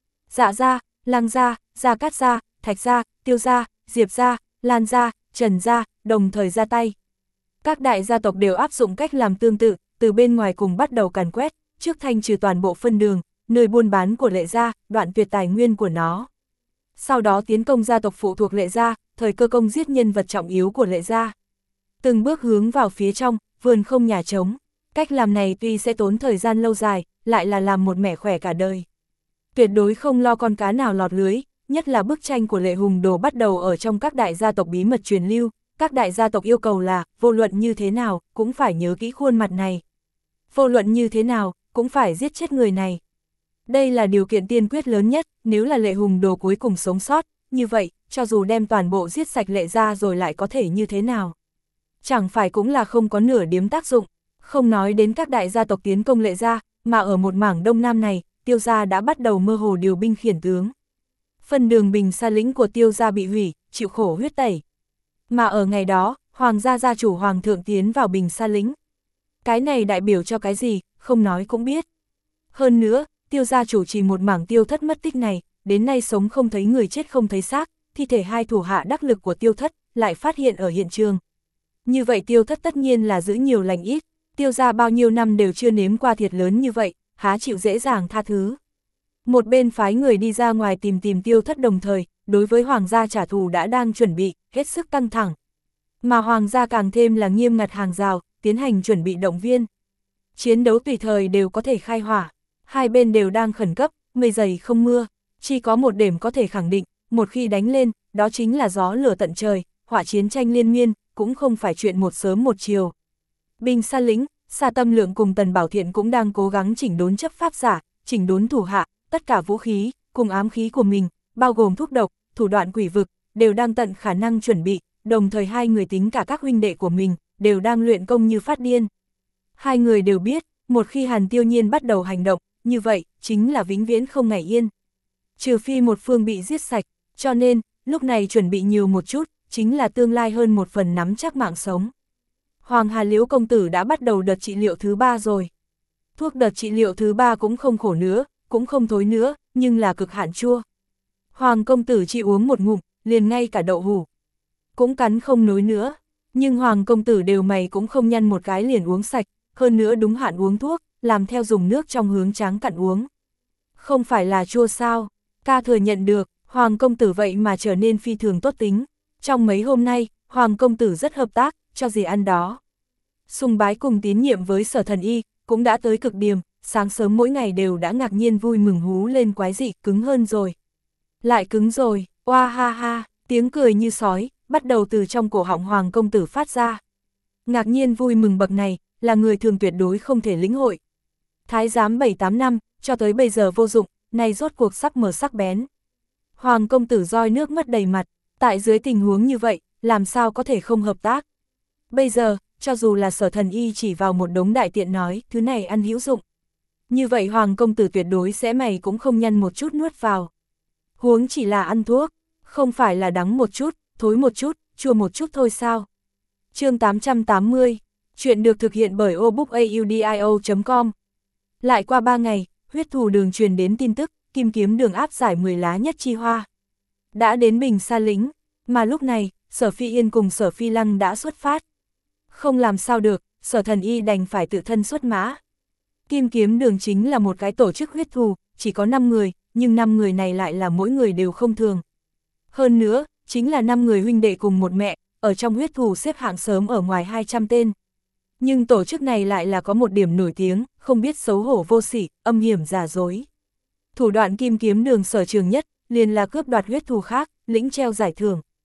Dạ gia, Lăng gia, Gia Cát gia, Thạch gia, Tiêu gia, Diệp gia, Lan gia, Trần gia, đồng thời ra tay. Các đại gia tộc đều áp dụng cách làm tương tự, từ bên ngoài cùng bắt đầu càn quét, trước thanh trừ toàn bộ phân đường, nơi buôn bán của Lệ gia, đoạn tuyệt tài nguyên của nó. Sau đó tiến công gia tộc phụ thuộc Lệ gia, thời cơ công giết nhân vật trọng yếu của Lệ gia. Từng bước hướng vào phía trong, vườn không nhà trống. Cách làm này tuy sẽ tốn thời gian lâu dài, lại là làm một mẻ khỏe cả đời. Tuyệt đối không lo con cá nào lọt lưới, nhất là bức tranh của Lệ Hùng Đồ bắt đầu ở trong các đại gia tộc bí mật truyền lưu. Các đại gia tộc yêu cầu là, vô luận như thế nào, cũng phải nhớ kỹ khuôn mặt này. Vô luận như thế nào, cũng phải giết chết người này. Đây là điều kiện tiên quyết lớn nhất, nếu là Lệ Hùng Đồ cuối cùng sống sót, như vậy, cho dù đem toàn bộ giết sạch Lệ gia rồi lại có thể như thế nào. Chẳng phải cũng là không có nửa điểm tác dụng, không nói đến các đại gia tộc tiến công Lệ gia, mà ở một mảng đông nam này, Tiêu gia đã bắt đầu mơ hồ điều binh khiển tướng. Phân đường Bình Sa lĩnh của Tiêu gia bị hủy, chịu khổ huyết tẩy. Mà ở ngày đó, Hoàng gia gia chủ Hoàng thượng tiến vào Bình Sa lĩnh. Cái này đại biểu cho cái gì, không nói cũng biết. Hơn nữa, Tiêu gia chủ trì một mảng Tiêu Thất mất tích này, đến nay sống không thấy người chết không thấy xác, thi thể hai thủ hạ đắc lực của Tiêu Thất, lại phát hiện ở hiện trường. Như vậy Tiêu Thất tất nhiên là giữ nhiều lành ít, Tiêu gia bao nhiêu năm đều chưa nếm qua thiệt lớn như vậy, há chịu dễ dàng tha thứ. Một bên phái người đi ra ngoài tìm tìm Tiêu Thất đồng thời, đối với Hoàng gia trả thù đã đang chuẩn bị, hết sức căng thẳng. Mà Hoàng gia càng thêm là nghiêm ngặt hàng rào, tiến hành chuẩn bị động viên. Chiến đấu tùy thời đều có thể khai hỏa, hai bên đều đang khẩn cấp, mây dày không mưa, chỉ có một điểm có thể khẳng định, một khi đánh lên, đó chính là gió lửa tận trời, hỏa chiến tranh liên miên, cũng không phải chuyện một sớm một chiều. Bình Sa lĩnh, Sa Tâm Lượng cùng Tần Bảo Thiện cũng đang cố gắng chỉnh đốn chấp pháp giả, chỉnh đốn thủ hạ, tất cả vũ khí, cùng ám khí của mình, bao gồm thuốc độc, thủ đoạn quỷ vực, đều đang tận khả năng chuẩn bị, đồng thời hai người tính cả các huynh đệ của mình, đều đang luyện công như phát điên. Hai người đều biết, một khi Hàn Tiêu Nhiên bắt đầu hành động, như vậy, chính là vĩnh viễn không ngày yên. Trừ phi một phương bị giết sạch, cho nên, lúc này chuẩn bị nhiều một chút, chính là tương lai hơn một phần nắm chắc mạng sống. Hoàng Hà Liễu công tử đã bắt đầu đợt trị liệu thứ ba rồi. Thuốc đợt trị liệu thứ ba cũng không khổ nữa, cũng không thối nữa, nhưng là cực hạn chua. Hoàng công tử chỉ uống một ngụm, liền ngay cả đậu hủ cũng cắn không nối nữa. Nhưng Hoàng công tử đều mày cũng không nhăn một cái liền uống sạch, hơn nữa đúng hạn uống thuốc, làm theo dùng nước trong hướng tráng cặn uống. Không phải là chua sao? Ca thừa nhận được, Hoàng công tử vậy mà trở nên phi thường tốt tính. Trong mấy hôm nay, Hoàng công tử rất hợp tác, cho gì ăn đó. Sùng bái cùng tín nhiệm với Sở Thần Y, cũng đã tới cực điểm, sáng sớm mỗi ngày đều đã ngạc nhiên vui mừng hú lên quái dị, cứng hơn rồi. Lại cứng rồi, oa ha ha, tiếng cười như sói, bắt đầu từ trong cổ họng Hoàng công tử phát ra. Ngạc nhiên vui mừng bậc này, là người thường tuyệt đối không thể lĩnh hội. Thái giám bảy tám năm, cho tới bây giờ vô dụng, nay rốt cuộc sắc mở sắc bén. Hoàng công tử roi nước mất đầy mặt, tại dưới tình huống như vậy, làm sao có thể không hợp tác. Bây giờ, cho dù là Sở Thần Y chỉ vào một đống đại tiện nói, thứ này ăn hữu dụng. Như vậy Hoàng công tử tuyệt đối sẽ mày cũng không nhăn một chút nuốt vào. Huống chỉ là ăn thuốc, không phải là đắng một chút, thối một chút, chua một chút thôi sao. Chương tám trăm tám mươi, chuyện được thực hiện bởi obookaudio chấm com. Lại qua ba ngày, huyết thù đường truyền đến tin tức, kim kiếm đường áp giải mười lá nhất chi hoa. Đã đến Bình Sa lĩnh, mà lúc này, Sở Phi Yên cùng Sở Phi Lăng đã xuất phát. Không làm sao được, Sở Thần Y đành phải tự thân xuất mã. Kim kiếm đường chính là một cái tổ chức huyết thù, chỉ có năm người, nhưng năm người này lại là mỗi người đều không thường. Hơn nữa, chính là năm người huynh đệ cùng một mẹ, ở trong huyết thù xếp hạng sớm ở ngoài hai trăm tên. Nhưng tổ chức này lại là có một điểm nổi tiếng, không biết xấu hổ vô sỉ, âm hiểm giả dối. Thủ đoạn kim kiếm đường sở trường nhất, liền là cướp đoạt huyết thù khác, lĩnh treo giải thưởng.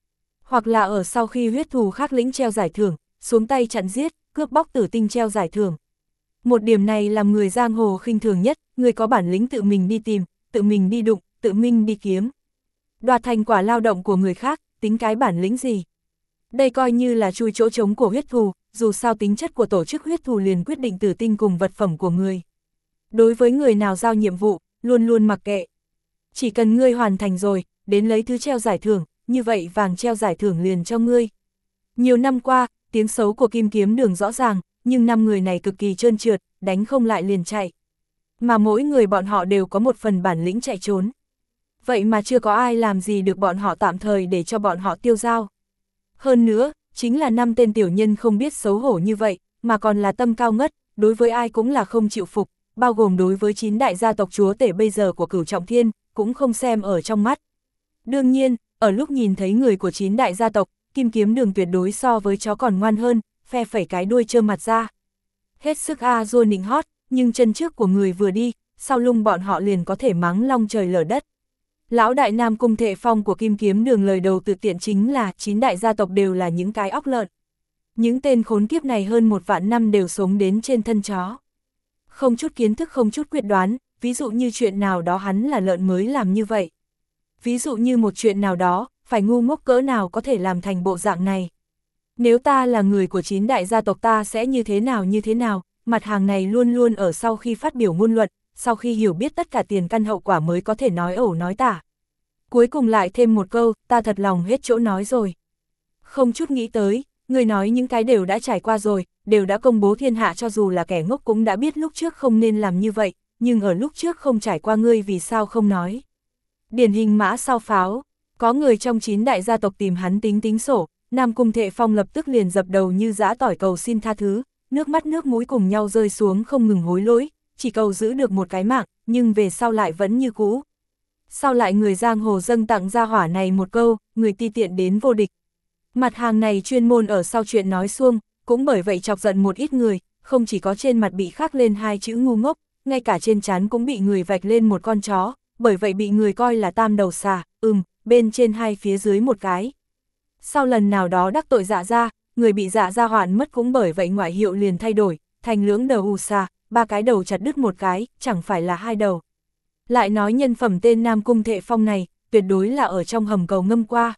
hoặc là ở sau khi huyết thù khác lĩnh treo giải thưởng, xuống tay chặn giết, cướp bóc tử tinh treo giải thưởng. Một điểm này làm người giang hồ khinh thường nhất, người có bản lĩnh tự mình đi tìm, tự mình đi đụng, tự mình đi kiếm. Đoạt thành quả lao động của người khác, tính cái bản lĩnh gì? Đây coi như là chui chỗ trống của huyết thù, dù sao tính chất của tổ chức huyết thù liền quyết định tử tinh cùng vật phẩm của người. Đối với người nào giao nhiệm vụ, luôn luôn mặc kệ. Chỉ cần ngươi hoàn thành rồi, đến lấy thứ treo giải thưởng, như vậy vàng treo giải thưởng liền cho ngươi. Nhiều năm qua, tiếng xấu của Kim Kiếm Đường rõ ràng, nhưng năm người này cực kỳ trơn trượt, đánh không lại liền chạy. Mà mỗi người bọn họ đều có một phần bản lĩnh chạy trốn. Vậy mà chưa có ai làm gì được bọn họ tạm thời để cho bọn họ tiêu dao. Hơn nữa, chính là năm tên tiểu nhân không biết xấu hổ như vậy, mà còn là tâm cao ngất, đối với ai cũng là không chịu phục, bao gồm đối với chín đại gia tộc chúa tể bây giờ của Cửu Trọng Thiên, cũng không xem ở trong mắt. Đương nhiên, ở lúc nhìn thấy người của chín đại gia tộc, Kim Kiếm Đường tuyệt đối so với chó còn ngoan hơn, phe phẩy cái đuôi trơ mặt ra. Hết sức a dua nịnh hót, nhưng chân trước của người vừa đi, sau lưng bọn họ liền có thể mắng long trời lở đất. Lão đại Nam Cung Thệ Phong của Kim Kiếm Đường lời đầu tự tiện chính là chín đại gia tộc đều là những cái óc lợn. Những tên khốn kiếp này hơn một vạn năm đều sống đến trên thân chó. Không chút kiến thức không chút quyết đoán, ví dụ như chuyện nào đó hắn là lợn mới làm như vậy. Ví dụ như một chuyện nào đó, phải ngu ngốc cỡ nào có thể làm thành bộ dạng này. Nếu ta là người của chín đại gia tộc ta sẽ như thế nào như thế nào, mặt hàng này luôn luôn ở sau khi phát biểu ngôn luận, sau khi hiểu biết tất cả tiền căn hậu quả mới có thể nói ẩu nói tả. Cuối cùng lại thêm một câu, ta thật lòng hết chỗ nói rồi. Không chút nghĩ tới, người nói những cái đều đã trải qua rồi, đều đã công bố thiên hạ cho dù là kẻ ngốc cũng đã biết lúc trước không nên làm như vậy, nhưng ở lúc trước không trải qua ngươi vì sao không nói. Điển hình mã sao pháo, có người trong chín đại gia tộc tìm hắn tính tính sổ, Nam Cung Thệ Phong lập tức liền dập đầu như giã tỏi cầu xin tha thứ, nước mắt nước mũi cùng nhau rơi xuống không ngừng hối lỗi, chỉ cầu giữ được một cái mạng, nhưng về sau lại vẫn như cũ. Sau lại người giang hồ dâng tặng gia hỏa này một câu, người ti tiện đến vô địch. Mặt hàng này chuyên môn ở sau chuyện nói xuông, cũng bởi vậy chọc giận một ít người, không chỉ có trên mặt bị khắc lên hai chữ ngu ngốc, ngay cả trên trán cũng bị người vạch lên một con chó, bởi vậy bị người coi là tam đầu xà, ừm, bên trên hai phía dưới một cái. Sau lần nào đó đắc tội dạ ra, người bị dạ ra hoạn mất cũng bởi vậy ngoại hiệu liền thay đổi, thành lưỡng đầu ù xà, ba cái đầu chặt đứt một cái, chẳng phải là hai đầu. Lại nói nhân phẩm tên Nam Cung Thệ Phong này, tuyệt đối là ở trong hầm cầu ngâm qua.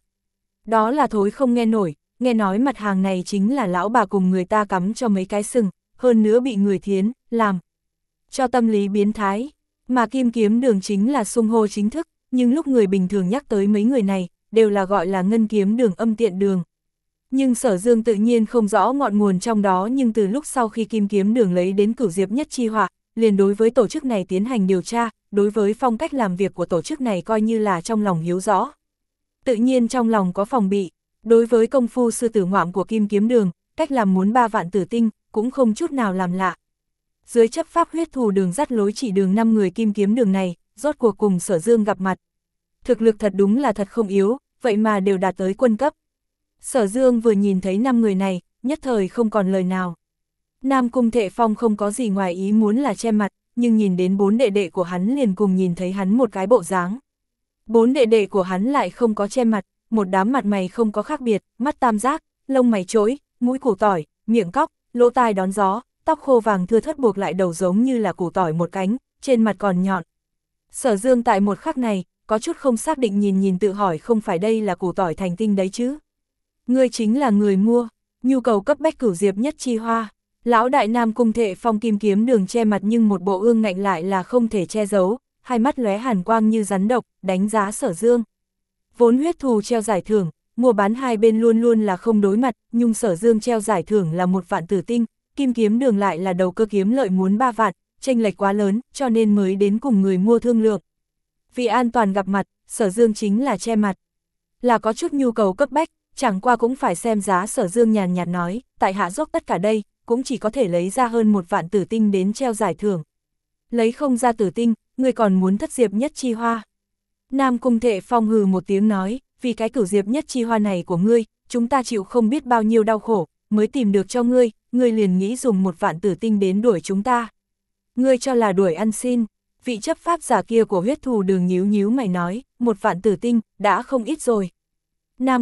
Đó là thối không nghe nổi, nghe nói mặt hàng này chính là lão bà cùng người ta cắm cho mấy cái sừng, hơn nữa bị người thiến, làm. Cho tâm lý biến thái, mà Kim Kiếm Đường chính là xung hô chính thức, nhưng lúc người bình thường nhắc tới mấy người này, đều là gọi là Ngân Kiếm Đường âm tiện đường. Nhưng Sở Dương tự nhiên không rõ ngọn nguồn trong đó, nhưng từ lúc sau khi Kim Kiếm Đường lấy đến Cửu Diệp Nhất Chi Hỏa, liền đối với tổ chức này tiến hành điều tra, đối với phong cách làm việc của tổ chức này coi như là trong lòng hiếu rõ. Tự nhiên trong lòng có phòng bị, đối với công phu sư tử ngoạm của Kim Kiếm Đường, cách làm muốn ba vạn tử tinh, cũng không chút nào làm lạ. Dưới chấp pháp huyết thù đường dắt lối chỉ đường năm người Kim Kiếm Đường này, rốt cuộc cùng Sở Dương gặp mặt. Thực lực thật đúng là thật không yếu, vậy mà đều đạt tới quân cấp. Sở Dương vừa nhìn thấy năm người này, nhất thời không còn lời nào. Nam Cung Thệ Phong không có gì ngoài ý muốn là che mặt, nhưng nhìn đến bốn đệ đệ của hắn liền cùng nhìn thấy hắn một cái bộ dáng. Bốn đệ đệ của hắn lại không có che mặt, một đám mặt mày không có khác biệt, mắt tam giác, lông mày chối, mũi củ tỏi, miệng cóc, lỗ tai đón gió, tóc khô vàng thưa thớt buộc lại đầu giống như là củ tỏi một cánh, trên mặt còn nhọn. Sở Dương tại một khắc này, có chút không xác định nhìn nhìn tự hỏi không phải đây là củ tỏi thành tinh đấy chứ. Ngươi chính là người mua, nhu cầu cấp bách Cửu Diệp Nhất Chi Hoa. Lão đại Nam Cung Thệ Phong Kim Kiếm Đường che mặt nhưng một bộ ương ngạnh lại là không thể che giấu, hai mắt lóe hàn quang như rắn độc, đánh giá Sở Dương. Vốn huyết thù treo giải thưởng, mua bán hai bên luôn luôn là không đối mặt, nhưng Sở Dương treo giải thưởng là một vạn tử tinh, Kim Kiếm Đường lại là đầu cơ kiếm lợi muốn ba vạn, chênh lệch quá lớn, cho nên mới đến cùng người mua thương lượng. Vì an toàn gặp mặt, Sở Dương chính là che mặt. Là có chút nhu cầu cấp bách, chẳng qua cũng phải xem giá. Sở Dương nhàn nhạt nói, tại hạ dốc tất cả đây, cũng chỉ có thể lấy ra hơn một vạn tử tinh đến treo giải thưởng. Lấy không ra tử tinh, người còn muốn thất diệp nhất chi hoa. Nam Cung Thệ Phong hừ một tiếng nói, vì cái Cửu Diệp Nhất Chi Hoa này của ngươi, chúng ta chịu không biết bao nhiêu đau khổ, mới tìm được cho ngươi, ngươi liền nghĩ dùng một vạn tử tinh đến đuổi chúng ta. Ngươi cho là đuổi ăn xin. Vị chấp pháp giả kia của huyết thù đường nhíu nhíu mày nói, một vạn tử tinh, đã không ít rồi. Nam Cung,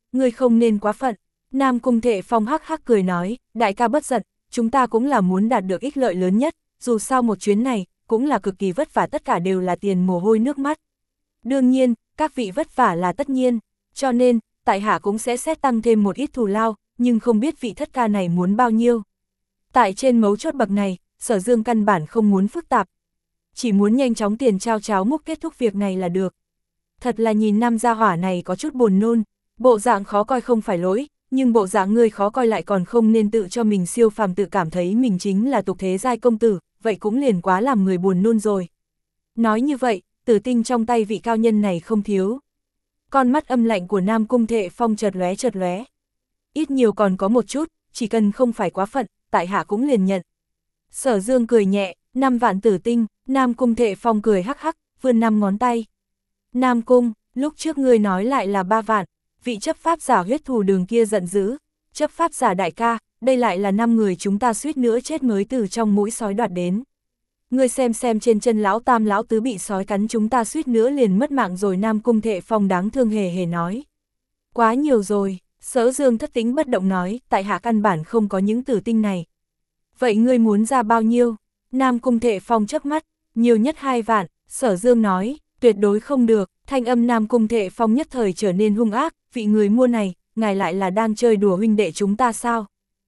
ngươi không nên quá phận. Nam Cung Thệ Phong hắc hắc cười nói, đại ca bất giận, chúng ta cũng là muốn đạt được ích lợi lớn nhất, dù sao một chuyến này, cũng là cực kỳ vất vả, tất cả đều là tiền mồ hôi nước mắt. Đương nhiên, các vị vất vả là tất nhiên, cho nên, tại hạ cũng sẽ xét tăng thêm một ít thù lao, nhưng không biết vị thất ca này muốn bao nhiêu. Tại trên mấu chốt bậc này, Sở Dương căn bản không muốn phức tạp. Chỉ muốn nhanh chóng tiền trao cháo múc kết thúc việc này là được. Thật là nhìn nam gia hỏa này có chút buồn nôn, bộ dạng khó coi không phải lỗi, nhưng bộ dạng ngươi khó coi lại còn không nên tự cho mình siêu phàm, tự cảm thấy mình chính là tục thế giai công tử, vậy cũng liền quá làm người buồn nôn rồi. Nói như vậy, tử tinh trong tay vị cao nhân này không thiếu. Con mắt âm lạnh của Nam Cung Thệ Phong chợt lóe chợt lóe. Ít nhiều còn có một chút, chỉ cần không phải quá phận, tại hạ cũng liền nhận. Sở Dương cười nhẹ, năm vạn tử tinh. Nam Cung Thệ Phong cười hắc hắc, vươn năm ngón tay. Nam Cung, lúc trước ngươi nói lại là ba vạn, vị chấp pháp giả huyết thù đường kia giận dữ. Chấp pháp giả đại ca, đây lại là năm người chúng ta suýt nữa chết mới từ trong mũi sói đoạt đến. Ngươi xem xem trên chân lão tam lão tứ bị sói cắn, chúng ta suýt nữa liền mất mạng rồi. Nam Cung Thệ Phong đáng thương hề hề nói. Quá nhiều rồi, Sở Dương thất tính bất động nói, tại hạ căn bản không có những tử tinh này. Vậy ngươi muốn ra bao nhiêu? Nam Cung Thệ Phong chớp mắt, nhiều nhất hai vạn, Sở Dương nói, tuyệt đối không được. Thanh âm Nam Cung Thệ Phong nhất thời trở nên hung ác, vị người mua này, ngài lại là đang chơi đùa huynh đệ chúng ta sao?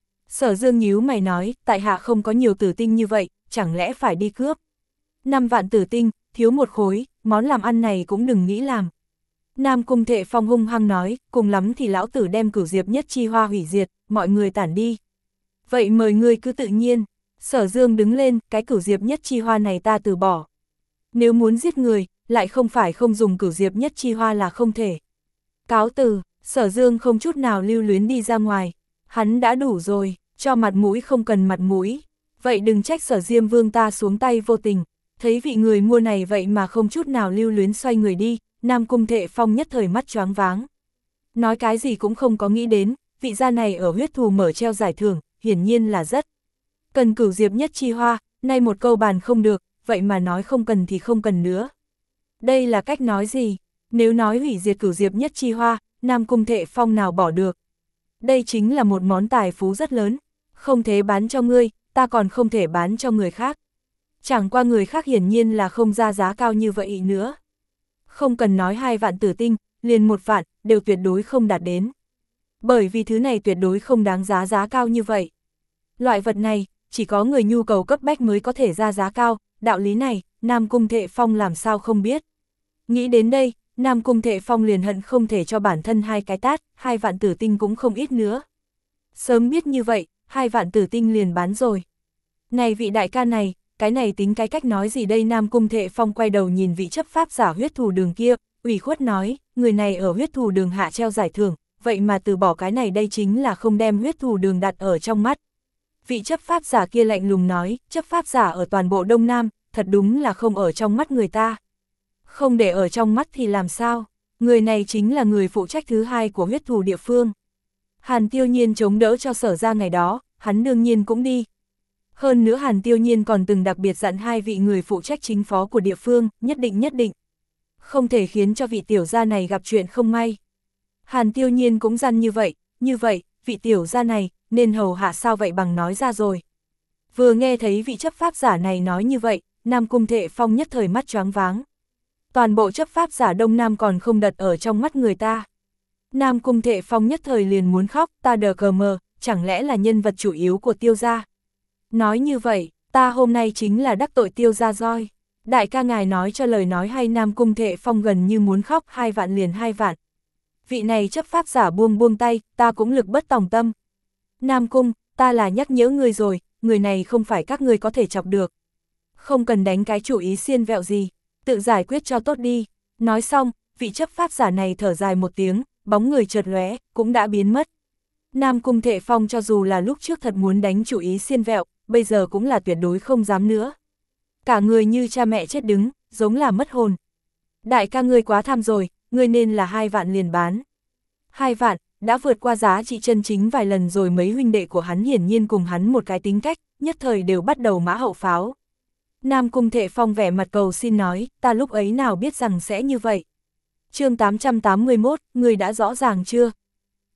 Sở Dương nhíu mày nói, tại hạ không có nhiều tử tinh như vậy, chẳng lẽ phải đi cướp? Năm vạn tử tinh, thiếu một khối, món làm ăn này cũng đừng nghĩ làm. Nam Cung Thệ Phong hung hăng nói, cùng lắm thì lão tử đem Cửu Diệp Nhất Chi Hoa hủy diệt, mọi người tản đi. Vậy mời ngươi cứ tự nhiên. Sở Dương đứng lên, cái Cửu Diệp Nhất Chi Hoa này ta từ bỏ. Nếu muốn giết người, lại không phải không dùng Cửu Diệp Nhất Chi Hoa là không thể. Cáo từ, Sở Dương không chút nào lưu luyến đi ra ngoài. Hắn đã đủ rồi, cho mặt mũi không cần mặt mũi. Vậy đừng trách Sở Diêm Vương ta xuống tay vô tình. Thấy vị người mua này vậy mà không chút nào lưu luyến xoay người đi, Nam Cung Thệ Phong nhất thời mắt choáng váng. Nói cái gì cũng không có nghĩ đến, vị gia này ở huyết thù mở treo giải thưởng, hiển nhiên là rất cần Cửu Diệp Nhất Chi Hoa, nay một câu bàn không được, vậy mà nói không cần thì không cần nữa. Đây là cách nói gì? Nếu nói hủy diệt Cửu Diệp Nhất Chi Hoa, Nam Cung Thệ Phong nào bỏ được. Đây chính là một món tài phú rất lớn, không thể bán cho ngươi, ta còn không thể bán cho người khác. Chẳng qua người khác hiển nhiên là không ra giá cao như vậy nữa. Không cần nói hai vạn tử tinh, liền một vạn, đều tuyệt đối không đạt đến. Bởi vì thứ này tuyệt đối không đáng giá giá cao như vậy. Loại vật này, chỉ có người nhu cầu cấp bách mới có thể ra giá cao, đạo lý này, Nam Cung Thệ Phong làm sao không biết. Nghĩ đến đây, Nam Cung Thệ Phong liền hận không thể cho bản thân hai cái tát, hai vạn tử tinh cũng không ít nữa. Sớm biết như vậy, hai vạn tử tinh liền bán rồi. Này vị đại ca này, cái này tính cái cách nói gì đây? Nam Cung Thệ Phong quay đầu nhìn vị chấp pháp giả huyết thù đường kia, ủy khuất nói, người này ở huyết thù đường hạ treo giải thưởng, vậy mà từ bỏ cái này đây chính là không đem huyết thù đường đặt ở trong mắt. Vị chấp pháp giả kia lạnh lùng nói, chấp pháp giả ở toàn bộ Đông Nam, thật đúng là không ở trong mắt người ta. Không để ở trong mắt thì làm sao? Người này chính là người phụ trách thứ hai của huyết thù địa phương. Hàn Tiêu Nhiên chống đỡ cho Sở ra ngày đó, hắn đương nhiên cũng đi. Hơn nữa Hàn Tiêu Nhiên còn từng đặc biệt dặn hai vị người phụ trách chính phó của địa phương, nhất định nhất định. Không thể khiến cho vị tiểu gia này gặp chuyện không may. Hàn Tiêu Nhiên cũng dặn như vậy, như vậy, vị tiểu gia này, nên hầu hạ sao vậy bằng nói ra rồi. Vừa nghe thấy vị chấp pháp giả này nói như vậy, Nam Cung Thệ Phong nhất thời mắt choáng váng. Toàn bộ chấp pháp giả Đông Nam còn không đặt ở trong mắt người ta. Nam Cung Thệ Phong nhất thời liền muốn khóc, ta đờ cờ mờ, chẳng lẽ là nhân vật chủ yếu của Tiêu gia. Nói như vậy, ta hôm nay chính là đắc tội Tiêu gia roi. Đại ca ngài nói cho lời nói hay. Nam Cung Thệ Phong gần như muốn khóc, hai vạn liền hai vạn. Vị này chấp pháp giả buông buông tay, ta cũng lực bất tòng tâm. Nam Cung, ta là nhắc nhớ ngươi rồi, người này không phải các ngươi có thể chọc được. Không cần đánh cái chủ ý xiên vẹo gì, tự giải quyết cho tốt đi. Nói xong, vị chấp pháp giả này thở dài một tiếng, bóng người chợt lóe, cũng đã biến mất. Nam Cung Thệ Phong cho dù là lúc trước thật muốn đánh chủ ý xiên vẹo, bây giờ cũng là tuyệt đối không dám nữa. Cả người như cha mẹ chết đứng, giống là mất hồn. Đại ca ngươi quá tham rồi, ngươi nên là hai vạn liền bán. Hai vạn, đã vượt qua giá trị chân chính vài lần rồi. Mấy huynh đệ của hắn hiển nhiên cùng hắn một cái tính cách, nhất thời đều bắt đầu mã hậu pháo. Nam Cung Thệ Phong vẻ mặt cầu xin nói, ta lúc ấy nào biết rằng sẽ như vậy. Chương tám trăm tám mươi mốt, người đã rõ ràng chưa?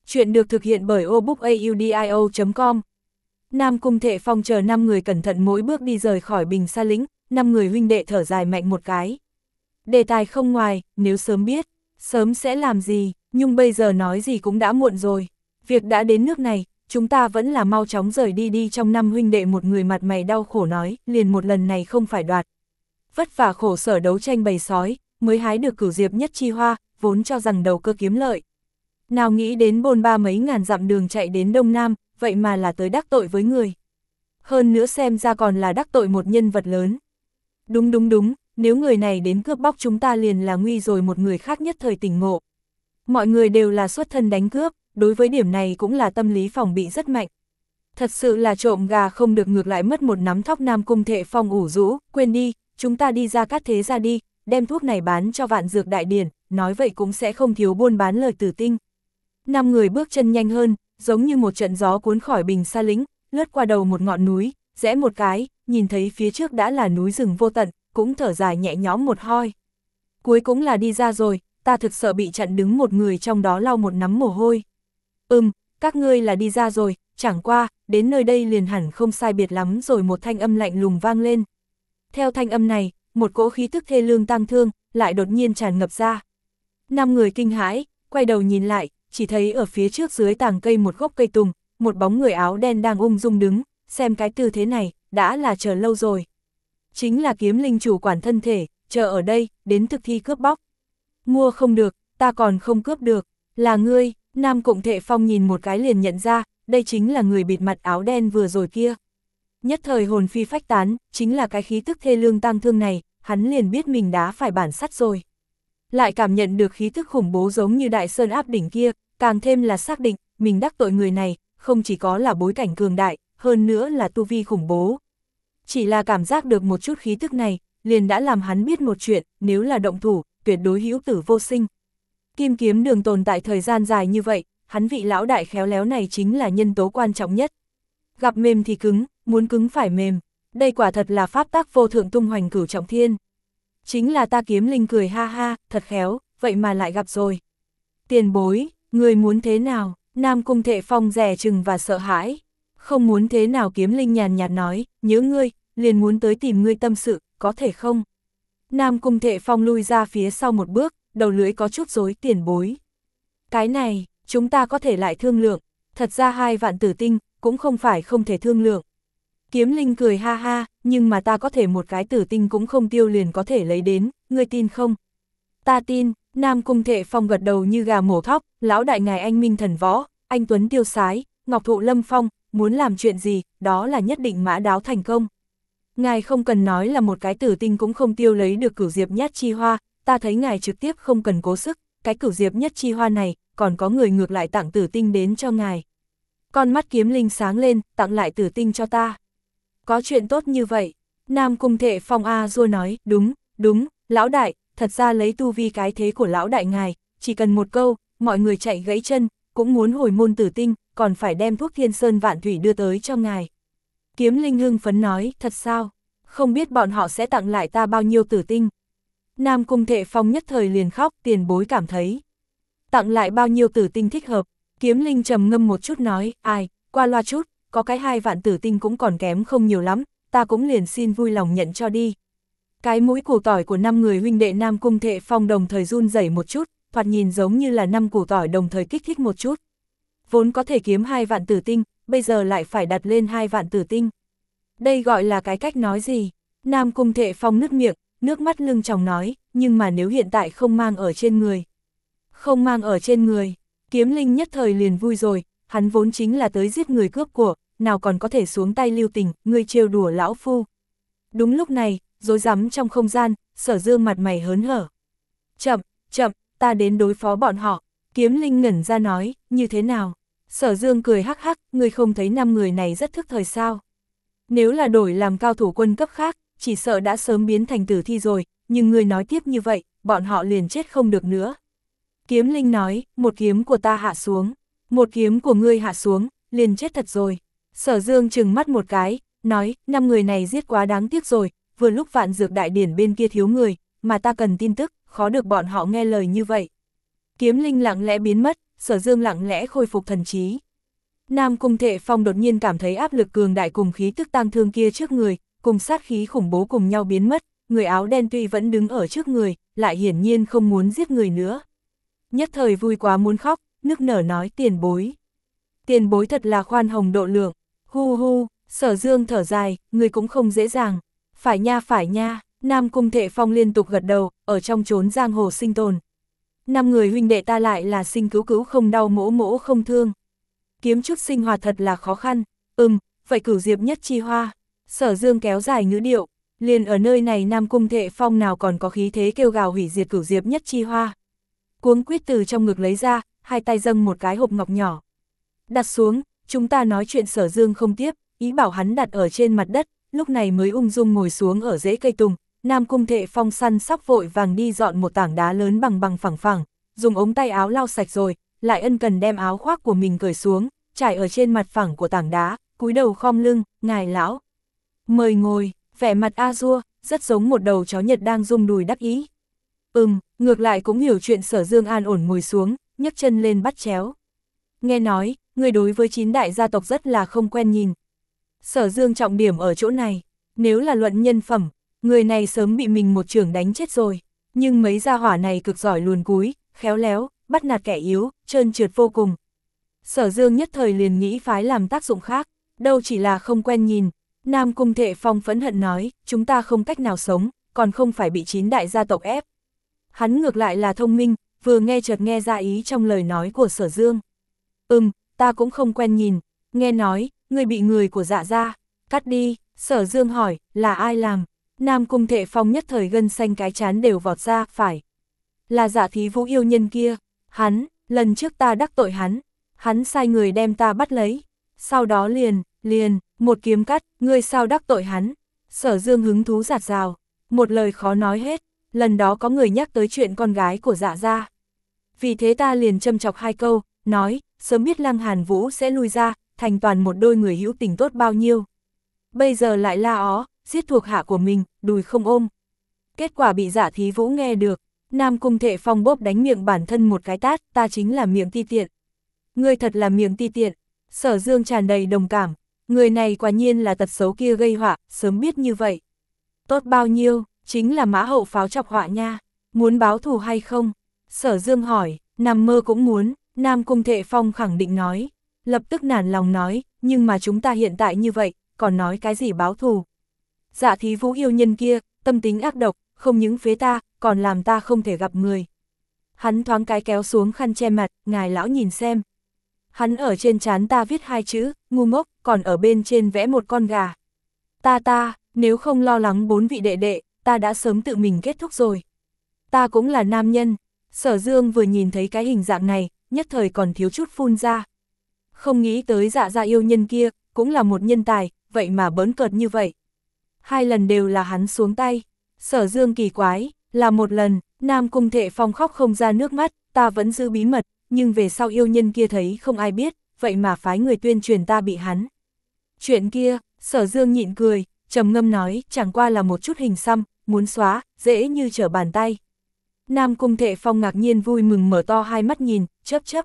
Chuyện được thực hiện bởi obookaudio chấm com. Nam Cung Thệ Phong chờ năm người cẩn thận mỗi bước đi rời khỏi Bình Sa Lĩnh, năm người huynh đệ thở dài mạnh một cái. Đề tài không ngoài, nếu sớm biết, sớm sẽ làm gì, nhưng bây giờ nói gì cũng đã muộn rồi. Việc đã đến nước này, chúng ta vẫn là mau chóng rời đi đi. Trong năm huynh đệ một người mặt mày đau khổ nói, liền một lần này không phải đoạt. Vất vả khổ sở đấu tranh bầy sói, mới hái được cửu diệp nhất chi hoa, vốn cho rằng đầu cơ kiếm lợi. Nào nghĩ đến bôn ba mấy ngàn dặm đường chạy đến Đông Nam, vậy mà là tới đắc tội với người. Hơn nữa xem ra còn là đắc tội một nhân vật lớn. Đúng đúng đúng, nếu người này đến cướp bóc chúng ta liền là nguy rồi. Một người khác nhất thời tỉnh ngộ. Mọi người đều là xuất thân đánh cướp, đối với điểm này cũng là tâm lý phòng bị rất mạnh. Thật sự là trộm gà không được ngược lại mất một nắm thóc. Nam Cung Thệ Phong ủ rũ, quên đi, chúng ta đi ra Cát Thế ra đi, đem thuốc này bán cho Vạn Dược Đại Điển, nói vậy cũng sẽ không thiếu buôn bán lời tử tinh. Năm người bước chân nhanh hơn, giống như một trận gió cuốn khỏi Bình Sa Lĩnh, lướt qua đầu một ngọn núi, rẽ một cái, nhìn thấy phía trước đã là núi rừng vô tận, cũng thở dài nhẹ nhõm một hơi. Cuối cũng là đi ra rồi, ta thực sợ bị chặn đứng. Một người trong đó lau một nắm mồ hôi. Ừm, các ngươi là đi ra rồi, chẳng qua, đến nơi đây liền hẳn không sai biệt lắm rồi. Một thanh âm lạnh lùng vang lên. Theo thanh âm này, một cỗ khí tức thê lương tang thương, lại đột nhiên tràn ngập ra. Năm người kinh hãi, quay đầu nhìn lại, chỉ thấy ở phía trước dưới tàng cây một gốc cây tùng, một bóng người áo đen đang ung dung đứng, xem cái tư thế này, đã là chờ lâu rồi. Chính là Kiếm Linh chủ quản thân thể, chờ ở đây, đến thực thi cướp bóc. Mua không được, ta còn không cướp được, là ngươi. Nam Cung Thệ Phong nhìn một cái liền nhận ra, đây chính là người bịt mặt áo đen vừa rồi kia. Nhất thời hồn phi phách tán, chính là cái khí tức thê lương tang thương này, hắn liền biết mình đã phải bản sắt rồi. Lại cảm nhận được khí tức khủng bố giống như đại sơn áp đỉnh kia, càng thêm là xác định, mình đắc tội người này, không chỉ có là bối cảnh cường đại, hơn nữa là tu vi khủng bố. Chỉ là cảm giác được một chút khí tức này, liền đã làm hắn biết một chuyện, nếu là động thủ, tuyệt đối hữu tử vô sinh. Kim Kiếm Đường tồn tại thời gian dài như vậy, hắn vị lão đại khéo léo này chính là nhân tố quan trọng nhất. Gặp mềm thì cứng, muốn cứng phải mềm, đây quả thật là pháp tắc vô thượng tung hoành cửu trọng thiên. Chính là ta Kiếm Linh cười ha ha, thật khéo, vậy mà lại gặp rồi. Tiền bối, người muốn thế nào? Nam Cung Thệ Phong dè chừng và sợ hãi. Không muốn thế nào, Kiếm Linh nhàn nhạt nói, nhớ ngươi, liền muốn tới tìm ngươi tâm sự, có thể không? Nam Cung Thệ Phong lui ra phía sau một bước, đầu lưỡi có chút rối. Tiền bối. Cái này, chúng ta có thể lại thương lượng, thật ra hai vạn tử tinh, cũng không phải không thể thương lượng. Kiếm Linh cười ha ha, nhưng mà ta có thể một cái tử tinh cũng không tiêu liền có thể lấy đến, ngươi tin không? Ta tin. Nam Cung Thệ Phong gật đầu như gà mổ thóc, lão đại ngài anh minh thần võ, anh tuấn tiêu sái, ngọc thụ lâm phong, muốn làm chuyện gì, đó là nhất định mã đáo thành công. Ngài không cần nói là một cái tử tinh cũng không tiêu lấy được cửu diệp nhất chi hoa, ta thấy ngài trực tiếp không cần cố sức, cái cửu diệp nhất chi hoa này, còn có người ngược lại tặng tử tinh đến cho ngài. Con mắt Kiếm Linh sáng lên, tặng lại tử tinh cho ta. Có chuyện tốt như vậy. Nam Cung Thệ Phong a dua nói, đúng, đúng, lão đại, thật ra lấy tu vi cái thế của lão đại ngài, chỉ cần một câu, mọi người chạy gãy chân, cũng muốn hồi môn tử tinh, còn phải đem thuốc thiên sơn vạn thủy đưa tới cho ngài. Kiếm Linh hưng phấn nói, thật sao? Không biết bọn họ sẽ tặng lại ta bao nhiêu tử tinh. Nam Cung Thệ Phong nhất thời liền khóc, tiền bối cảm thấy. Tặng lại bao nhiêu tử tinh thích hợp? Kiếm Linh trầm ngâm một chút nói, ai, qua loa chút, có cái hai vạn tử tinh cũng còn kém không nhiều lắm, ta cũng liền xin vui lòng nhận cho đi. Cái mũi củ tỏi của năm người huynh đệ Nam Cung Thệ Phong đồng thời run rẩy một chút, thoạt nhìn giống như là năm củ tỏi đồng thời kích thích một chút. Vốn có thể kiếm hai vạn tử tinh, bây giờ lại phải đặt lên hai vạn tử tinh. Đây gọi là cái cách nói gì? Nam Cung Thệ Phong nứt miệng, nước mắt lưng tròng nói, nhưng mà nếu hiện tại không mang ở trên người. Không mang ở trên người, Kiếm Linh nhất thời liền vui rồi, hắn vốn chính là tới giết người cướp của, nào còn có thể xuống tay lưu tình, ngươi trêu đùa lão phu. Đúng lúc này, rối rắm trong không gian, Sở Dương mặt mày hớn hở. Chậm, chậm, ta đến đối phó bọn họ. Kiếm Linh ngẩn ra nói, như thế nào? Sở Dương cười hắc hắc, ngươi không thấy năm người này rất thức thời sao? Nếu là đổi làm cao thủ quân cấp khác, chỉ sợ đã sớm biến thành tử thi rồi, nhưng ngươi nói tiếp như vậy, bọn họ liền chết không được nữa. Kiếm Linh nói, một kiếm của ta hạ xuống, một kiếm của ngươi hạ xuống, liền chết thật rồi. Sở Dương trừng mắt một cái, nói, năm người này giết quá đáng tiếc rồi, vừa lúc Vạn Dược Đại Điển bên kia thiếu người, mà ta cần tin tức, khó được bọn họ nghe lời như vậy. Kiếm Linh lặng lẽ biến mất, Sở Dương lặng lẽ khôi phục thần trí. Nam Cung Thệ Phong đột nhiên cảm thấy áp lực cường đại cùng khí tức tang thương kia trước người, cùng sát khí khủng bố cùng nhau biến mất, người áo đen tuy vẫn đứng ở trước người, lại hiển nhiên không muốn giết người nữa. Nhất thời vui quá muốn khóc, nức nở nói tiền bối. Tiền bối thật là khoan hồng độ lượng, hu hu, Sở Dương thở dài, người cũng không dễ dàng. Phải nha phải nha, Nam Cung Thệ Phong liên tục gật đầu, ở trong chốn giang hồ sinh tồn. Năm người huynh đệ ta lại là sinh cứu cứu không đau mỗ mỗ không thương. Kiếm chút sinh hoạt thật là khó khăn, ừm, vậy cửu diệp nhất chi hoa. Sở Dương kéo dài ngữ điệu, liền ở nơi này Nam Cung Thệ Phong nào còn có khí thế kêu gào hủy diệt cửu diệp nhất chi hoa. Cuống quýt từ trong ngực lấy ra, hai tay dâng một cái hộp ngọc nhỏ. Đặt xuống, chúng ta nói chuyện. Sở Dương không tiếp, ý bảo hắn đặt ở trên mặt đất, lúc này mới ung dung ngồi xuống ở rễ cây tùng. Nam Cung Thệ Phong săn sóc vội vàng đi dọn một tảng đá lớn bằng bằng phẳng phẳng, dùng ống tay áo lau sạch rồi, lại ân cần đem áo khoác của mình cởi xuống, trải ở trên mặt phẳng của tảng đá, cúi đầu khom lưng, ngài lão. Mời ngồi, vẻ mặt a-dua, rất giống một đầu chó Nhật đang rung đùi đắc ý. Ừm, ngược lại cũng hiểu chuyện. Sở Dương an ổn ngồi xuống, nhấc chân lên bắt chéo. Nghe nói, người đối với chín đại gia tộc rất là không quen nhìn. Sở Dương trọng điểm ở chỗ này, nếu là luận nhân phẩm, người này sớm bị mình một chưởng đánh chết rồi, nhưng mấy gia hỏa này cực giỏi luồn cúi, khéo léo, bắt nạt kẻ yếu, trơn trượt vô cùng. Sở Dương nhất thời liền nghĩ phái làm tác dụng khác, đâu chỉ là không quen nhìn. Nam Cung Thệ Phong phẫn hận nói, chúng ta không cách nào sống, còn không phải bị chín đại gia tộc ép. Hắn ngược lại là thông minh, vừa nghe chợt nghe ra ý trong lời nói của Sở Dương. Ừm, ta cũng không quen nhìn, nghe nói, người bị người của Dạ gia cắt đi. Sở Dương hỏi, là ai làm? Nam Cung Thệ Phong nhất thời gân xanh cái chán đều vọt ra, phải. Là Dạ Thí Vũ yêu nhân kia, hắn, lần trước ta đắc tội hắn, hắn sai người đem ta bắt lấy, sau đó liền, liền, một kiếm cắt, ngươi sao đắc tội hắn? Sở Dương hứng thú rạt rào, một lời khó nói hết, lần đó có người nhắc tới chuyện con gái của Dạ gia. Vì thế ta liền châm chọc hai câu, nói, sớm biết Lăng Hàn Vũ sẽ lui ra, thành toàn một đôi người hữu tình tốt bao nhiêu. Bây giờ lại la ó, giết thuộc hạ của mình, đùi không ôm. Kết quả bị Dạ Thí Vũ nghe được, Nam Cung Thệ Phong bóp đánh miệng bản thân một cái tát, ta chính là miệng ti tiện. Ngươi thật là miệng ti tiện. Sở Dương tràn đầy đồng cảm, người này quả nhiên là tật xấu kia gây họa, sớm biết như vậy. Tốt bao nhiêu, chính là mã hậu pháo chọc họa nha, muốn báo thù hay không? Sở Dương hỏi, nằm mơ cũng muốn. Nam Cung Thệ Phong khẳng định nói, lập tức nản lòng nói, nhưng mà chúng ta hiện tại như vậy, còn nói cái gì báo thù? Dạ Thí Vũ yêu nhân kia, tâm tính ác độc, không những phế ta, còn làm ta không thể gặp người. Hắn thoáng cái kéo xuống khăn che mặt, ngài lão nhìn xem. Hắn ở trên trán ta viết hai chữ, ngu ngốc, còn ở bên trên vẽ một con gà. Ta ta, nếu không lo lắng bốn vị đệ đệ, ta đã sớm tự mình kết thúc rồi. Ta cũng là nam nhân. Sở Dương vừa nhìn thấy cái hình dạng này, nhất thời còn thiếu chút phun ra. Không nghĩ tới Dạ gia yêu nhân kia, cũng là một nhân tài, vậy mà bỡn cợt như vậy. Hai lần đều là hắn xuống tay. Sở Dương kỳ quái, là một lần, Nam Cung Thệ Phong khóc không ra nước mắt, ta vẫn giữ bí mật, nhưng về sau yêu nhân kia thấy không ai biết, vậy mà phái người tuyên truyền ta bị hắn. Chuyện kia, Sở Dương nhịn cười, trầm ngâm nói, chẳng qua là một chút hình xăm, muốn xóa, dễ như trở bàn tay. Nam Cung Thệ Phong ngạc nhiên vui mừng mở to hai mắt nhìn, chớp chớp.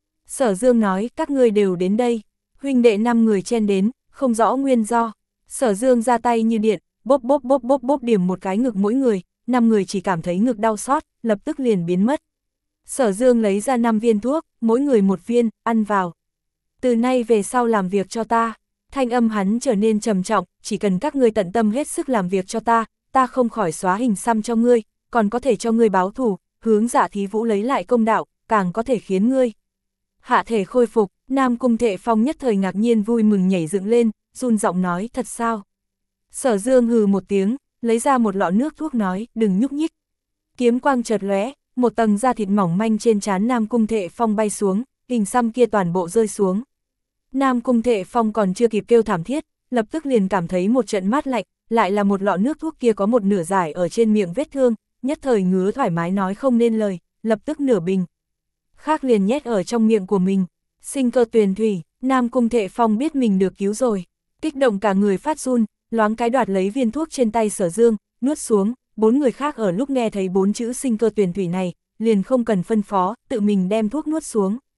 Sở Dương nói, các ngươi đều đến đây. Huynh đệ năm người chen đến, không rõ nguyên do. Sở Dương ra tay như điện, bốp bốp bốp bốp bốp điểm một cái ngực mỗi người, năm người chỉ cảm thấy ngực đau xót, lập tức liền biến mất. Sở Dương lấy ra năm viên thuốc, mỗi người một viên, ăn vào. Từ nay về sau làm việc cho ta. Thanh âm hắn trở nên trầm trọng, chỉ cần các ngươi tận tâm hết sức làm việc cho ta, ta không khỏi xóa hình xăm cho ngươi, còn có thể cho ngươi báo thù, hướng Dạ Thí Vũ lấy lại công đạo, càng có thể khiến ngươi hạ thể khôi phục. Nam Cung Thệ Phong nhất thời ngạc nhiên vui mừng nhảy dựng lên, run giọng nói, thật sao? Sở Dương hừ một tiếng, lấy ra một lọ nước thuốc nói, đừng nhúc nhích. Kiếm quang chợt lóe, một tầng da thịt mỏng manh trên trán Nam Cung Thệ Phong bay xuống, hình xăm kia toàn bộ rơi xuống. Nam Cung Thệ Phong còn chưa kịp kêu thảm thiết, lập tức liền cảm thấy một trận mát lạnh, lại là một lọ nước thuốc kia có một nửa giải ở trên miệng vết thương, nhất thời ngứa thoải mái nói không nên lời, lập tức nửa bình. Khác liền nhét ở trong miệng của mình, sinh cơ tuyền thủy. Nam Cung Thệ Phong biết mình được cứu rồi, kích động cả người phát run, loáng cái đoạt lấy viên thuốc trên tay Sở Dương, nuốt xuống. Bốn người khác ở lúc nghe thấy bốn chữ sinh cơ tuyền thủy này, liền không cần phân phó, tự mình đem thuốc nuốt xuống.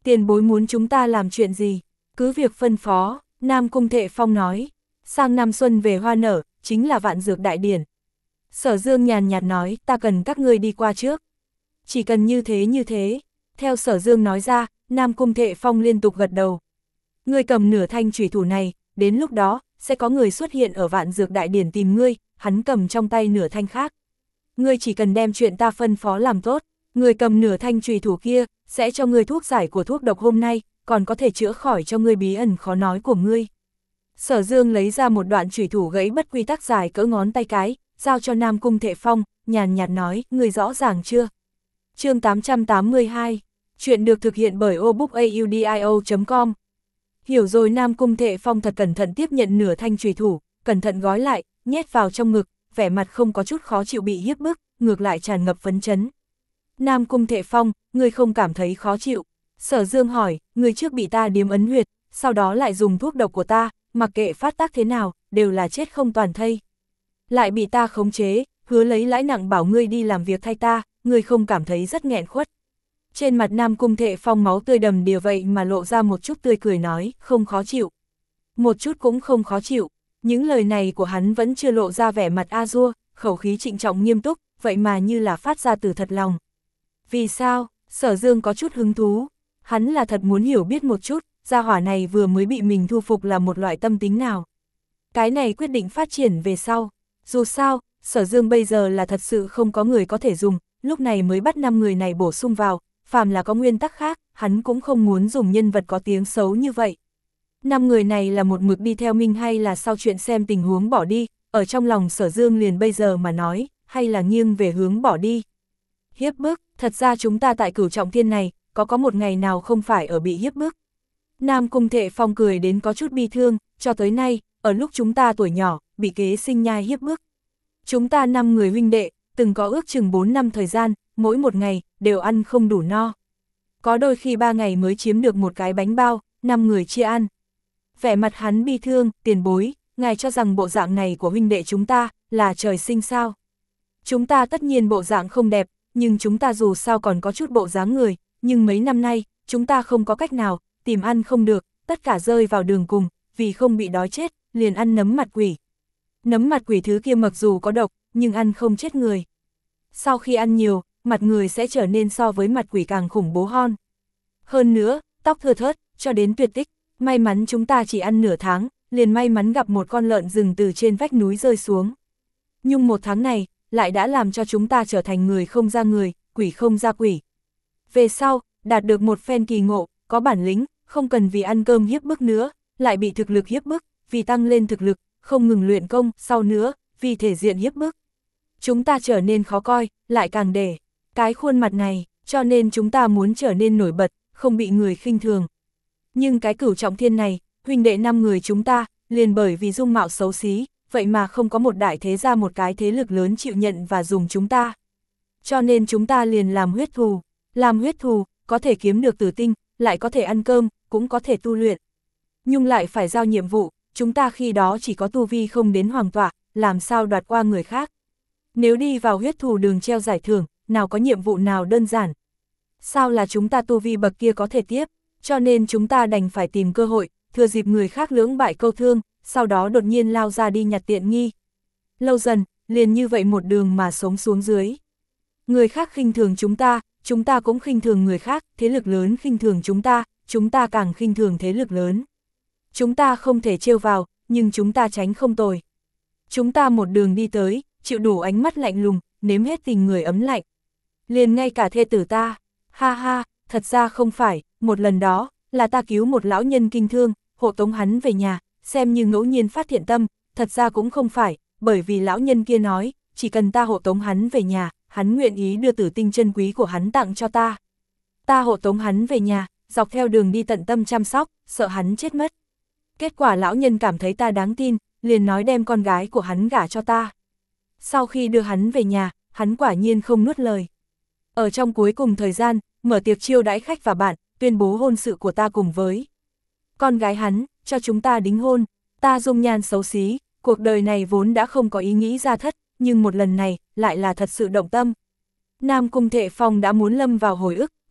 Tiền bối muốn chúng ta làm chuyện gì? Cứ việc phân phó, Nam Cung Thệ Phong nói. Sang năm xuân về hoa nở, chính là vạn dược đại điển. Sở Dương nhàn nhạt nói, ta cần các ngươi đi qua trước. Chỉ cần như thế như thế. Theo Sở Dương nói ra, Nam Cung Thệ Phong liên tục gật đầu. Ngươi cầm nửa thanh chủy thủ này, đến lúc đó, sẽ có người xuất hiện ở vạn dược đại điển tìm ngươi, hắn cầm trong tay nửa thanh khác. Ngươi chỉ cần đem chuyện ta phân phó làm tốt, ngươi cầm nửa thanh chủy thủ kia, sẽ cho ngươi thuốc giải của thuốc độc hôm nay, còn có thể chữa khỏi cho ngươi bí ẩn khó nói của ngươi. Sở Dương lấy ra một đoạn chủy thủ gãy bất quy tắc dài cỡ ngón tay cái, giao cho Nam Cung Thệ Phong, nhàn nhạt nói, ngươi rõ ràng chưa? Chương tám trăm tám mươi hai, chuyện được thực hiện bởi obookaudio chấm com. Hiểu rồi. Nam Cung Thệ Phong thật cẩn thận tiếp nhận nửa thanh chùy thủ, cẩn thận gói lại, nhét vào trong ngực, vẻ mặt không có chút khó chịu bị hiếp bức, ngược lại tràn ngập phấn chấn. Nam Cung Thệ Phong, ngươi không cảm thấy khó chịu? Sở Dương hỏi, ngươi trước bị ta điếm ấn huyệt, sau đó lại dùng thuốc độc của ta, mặc kệ phát tác thế nào, đều là chết không toàn thây. Lại bị ta khống chế, hứa lấy lãi nặng bảo ngươi đi làm việc thay ta, ngươi không cảm thấy rất nghẹn khuất? Trên mặt Nam Cung Thệ Phong máu tươi đầm đìa vậy mà lộ ra một chút tươi cười nói, không khó chịu. Một chút cũng không khó chịu. Những lời này của hắn vẫn chưa lộ ra vẻ mặt a-dua, khẩu khí trịnh trọng nghiêm túc, vậy mà như là phát ra từ thật lòng. Vì sao? Sở Dương có chút hứng thú. Hắn là thật muốn hiểu biết một chút, gia hỏa này vừa mới bị mình thu phục là một loại tâm tính nào. Cái này quyết định phát triển về sau. Dù sao, Sở Dương bây giờ là thật sự không có người có thể dùng, lúc này mới bắt năm người này bổ sung vào, phàm là có nguyên tắc khác, hắn cũng không muốn dùng nhân vật có tiếng xấu như vậy. Năm người này là một mực đi theo mình hay là sau chuyện xem tình huống bỏ đi, ở trong lòng Sở Dương liền bây giờ mà nói, hay là nghiêng về hướng bỏ đi. Hiếp bức, thật ra chúng ta tại Cửu Trọng Thiên này, có có một ngày nào không phải ở bị hiếp bức. Nam Cung Thệ Phong cười đến có chút bi thương, cho tới nay, ở lúc chúng ta tuổi nhỏ, bị kế sinh nhai hiếp bức. Chúng ta năm người huynh đệ, từng có ước chừng bốn năm thời gian, mỗi một ngày, đều ăn không đủ no. Có đôi khi ba ngày mới chiếm được một cái bánh bao, năm người chia ăn. Vẻ mặt hắn bi thương, tiền bối, ngài cho rằng bộ dạng này của huynh đệ chúng ta, là trời sinh sao? Chúng ta tất nhiên bộ dạng không đẹp, nhưng chúng ta dù sao còn có chút bộ dáng người, nhưng mấy năm nay, chúng ta không có cách nào, tìm ăn không được, tất cả rơi vào đường cùng, vì không bị đói chết, liền ăn nấm mặt quỷ. Nấm mặt quỷ thứ kia mặc dù có độc, nhưng ăn không chết người. Sau khi ăn nhiều, mặt người sẽ trở nên so với mặt quỷ càng khủng bố hơn. Hơn nữa, tóc thưa thớt, cho đến tuyệt tích, may mắn chúng ta chỉ ăn nửa tháng, liền may mắn gặp một con lợn rừng từ trên vách núi rơi xuống. Nhưng một tháng này, lại đã làm cho chúng ta trở thành người không ra người, quỷ không ra quỷ. Về sau, đạt được một phen kỳ ngộ, có bản lĩnh, không cần vì ăn cơm hiếp bức nữa, lại bị thực lực hiếp bức, vì tăng lên thực lực, không ngừng luyện công, sau nữa, vì thể diện hiếp bức. Chúng ta trở nên khó coi, lại càng để cái khuôn mặt này, cho nên chúng ta muốn trở nên nổi bật, không bị người khinh thường. Nhưng cái Cửu Trọng Thiên này, huynh đệ năm người chúng ta, liền bởi vì dung mạo xấu xí, vậy mà không có một đại thế gia một cái thế lực lớn chịu nhận và dùng chúng ta. Cho nên chúng ta liền làm huyết thù, làm huyết thù, có thể kiếm được tử tinh, lại có thể ăn cơm, cũng có thể tu luyện. Nhưng lại phải giao nhiệm vụ, chúng ta khi đó chỉ có tu vi không đến hoàng tọa, làm sao đoạt qua người khác. Nếu đi vào huyết thù đường treo giải thưởng, nào có nhiệm vụ nào đơn giản. Sao là chúng ta tu vi bậc kia có thể tiếp, cho nên chúng ta đành phải tìm cơ hội, thừa dịp người khác lưỡng bại câu thương, sau đó đột nhiên lao ra đi nhặt tiện nghi. Lâu dần, liền như vậy một đường mà sống xuống dưới. Người khác khinh thường chúng ta, chúng ta cũng khinh thường người khác, thế lực lớn khinh thường chúng ta, chúng ta càng khinh thường thế lực lớn. Chúng ta không thể trêu vào, nhưng chúng ta tránh không tồi. Chúng ta một đường đi tới, chịu đủ ánh mắt lạnh lùng, nếm hết tình người ấm lạnh. Liền ngay cả thê tử ta, ha ha, thật ra không phải, một lần đó, là ta cứu một lão nhân kinh thương, hộ tống hắn về nhà, xem như ngẫu nhiên phát hiện tâm, thật ra cũng không phải, bởi vì lão nhân kia nói, chỉ cần ta hộ tống hắn về nhà, hắn nguyện ý đưa tử tinh chân quý của hắn tặng cho ta. Ta hộ tống hắn về nhà, dọc theo đường đi tận tâm chăm sóc, sợ hắn chết mất. Kết quả lão nhân cảm thấy ta đáng tin, liền nói đem con gái của hắn gả cho ta. Sau khi đưa hắn về nhà, hắn quả nhiên không nuốt lời. Ở trong cuối cùng thời gian, mở tiệc chiêu đãi khách và bạn, tuyên bố hôn sự của ta cùng với con gái hắn, cho chúng ta đính hôn. Ta dung nhan xấu xí, cuộc đời này vốn đã không có ý nghĩ ra thất, nhưng một lần này, lại là thật sự động tâm. Nam Cung Thệ Phong đã muốn lâm vào hồi ức,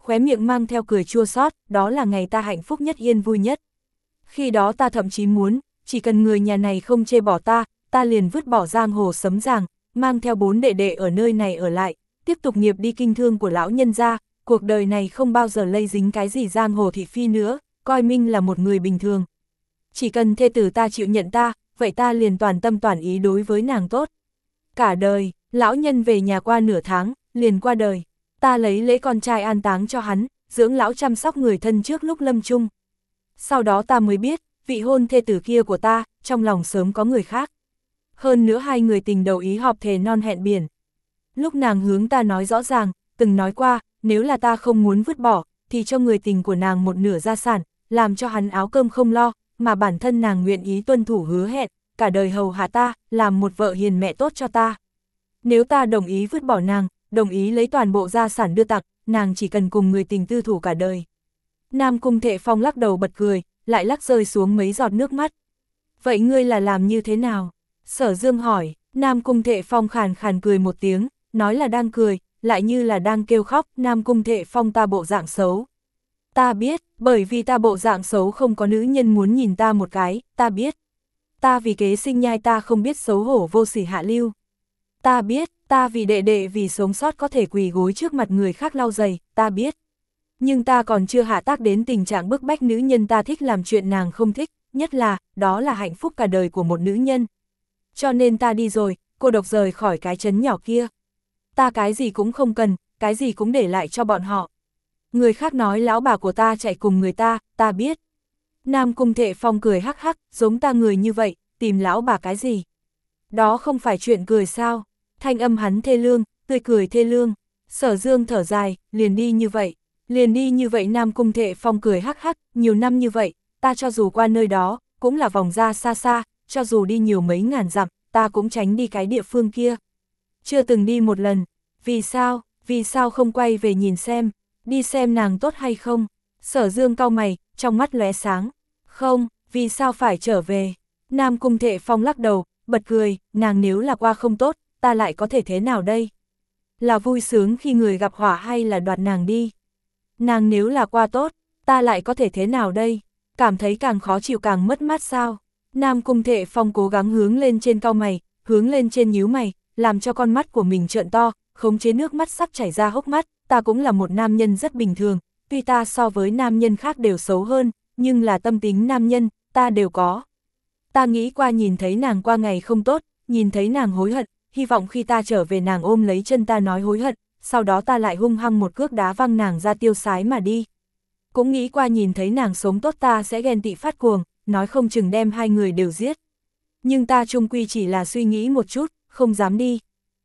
khóe miệng mang theo cười chua xót, đó là ngày ta hạnh phúc nhất yên vui nhất. Khi đó ta thậm chí muốn, chỉ cần người nhà này không chê bỏ ta, ta liền vứt bỏ giang hồ sấm giàng, mang theo bốn đệ đệ ở nơi này ở lại, tiếp tục nghiệp đi kinh thương của lão nhân gia, cuộc đời này không bao giờ lây dính cái gì giang hồ thị phi nữa, coi Minh là một người bình thường. Chỉ cần thê tử ta chịu nhận ta, vậy ta liền toàn tâm toàn ý đối với nàng tốt. Cả đời, lão nhân về nhà qua nửa tháng, liền qua đời. Ta lấy lễ con trai an táng cho hắn, dưỡng lão chăm sóc người thân trước lúc lâm chung. Sau đó ta mới biết, vị hôn thê tử kia của ta, trong lòng sớm có người khác. Hơn nữa hai người tình đầu ý họp thề non hẹn biển. Lúc nàng hướng ta nói rõ ràng, từng nói qua, nếu là ta không muốn vứt bỏ, thì cho người tình của nàng một nửa gia sản, làm cho hắn áo cơm không lo, mà bản thân nàng nguyện ý tuân thủ hứa hẹn, cả đời hầu hạ ta, làm một vợ hiền mẹ tốt cho ta. Nếu ta đồng ý vứt bỏ nàng, đồng ý lấy toàn bộ gia sản đưa tặng, nàng chỉ cần cùng người tình tư thủ cả đời. Nam Cung Thệ Phong lắc đầu bật cười, lại lắc rơi xuống mấy giọt nước mắt. Vậy ngươi là làm như thế nào? Sở Dương hỏi. Nam Cung Thệ Phong khàn khàn cười một tiếng, nói là đang cười, lại như là đang kêu khóc. Nam Cung Thệ Phong, ta bộ dạng xấu. Ta biết, bởi vì ta bộ dạng xấu không có nữ nhân muốn nhìn ta một cái, ta biết. Ta vì kế sinh nhai ta không biết xấu hổ vô sỉ hạ lưu. Ta biết, ta vì đệ đệ vì sống sót có thể quỳ gối trước mặt người khác lau giày, ta biết. Nhưng ta còn chưa hạ tác đến tình trạng bức bách nữ nhân ta thích làm chuyện nàng không thích, nhất là, đó là hạnh phúc cả đời của một nữ nhân. Cho nên ta đi rồi, cô độc rời khỏi cái trấn nhỏ kia. Ta cái gì cũng không cần, cái gì cũng để lại cho bọn họ. Người khác nói lão bà của ta chạy cùng người ta, ta biết. Nam Cung Thệ Phong cười hắc hắc, giống ta người như vậy, tìm lão bà cái gì? Đó không phải chuyện cười sao? Thanh âm hắn thê lương, tươi cười thê lương. Sở Dương thở dài, liền đi như vậy. Liền đi như vậy. Nam Cung Thệ Phong cười hắc hắc, nhiều năm như vậy, ta cho dù qua nơi đó, cũng là vòng ra xa xa, cho dù đi nhiều mấy ngàn dặm, ta cũng tránh đi cái địa phương kia. Chưa từng đi một lần. Vì sao? Vì sao không quay về nhìn xem, đi xem nàng tốt hay không? Sở Dương cau mày, trong mắt lóe sáng. Không, vì sao phải trở về? Nam Cung Thệ Phong lắc đầu, bật cười, nàng nếu là qua không tốt, ta lại có thể thế nào đây? Là vui sướng khi người gặp họa hay là đoạt nàng đi? Nàng nếu là qua tốt, ta lại có thể thế nào đây? Cảm thấy càng khó chịu càng mất mát sao? Nam Cung Thệ Phong cố gắng hướng lên trên cau mày, hướng lên trên nhíu mày, làm cho con mắt của mình trợn to, khống chế nước mắt sắp chảy ra hốc mắt. Ta cũng là một nam nhân rất bình thường, tuy ta so với nam nhân khác đều xấu hơn, nhưng là tâm tính nam nhân, ta đều có. Ta nghĩ qua nhìn thấy nàng qua ngày không tốt, nhìn thấy nàng hối hận, hy vọng khi ta trở về nàng ôm lấy chân ta nói hối hận, sau đó ta lại hung hăng một cước đá văng nàng ra tiêu sái mà đi. Cũng nghĩ qua nhìn thấy nàng sống tốt ta sẽ ghen tị phát cuồng, nói không chừng đem hai người đều giết. Nhưng ta chung quy chỉ là suy nghĩ một chút, không dám đi.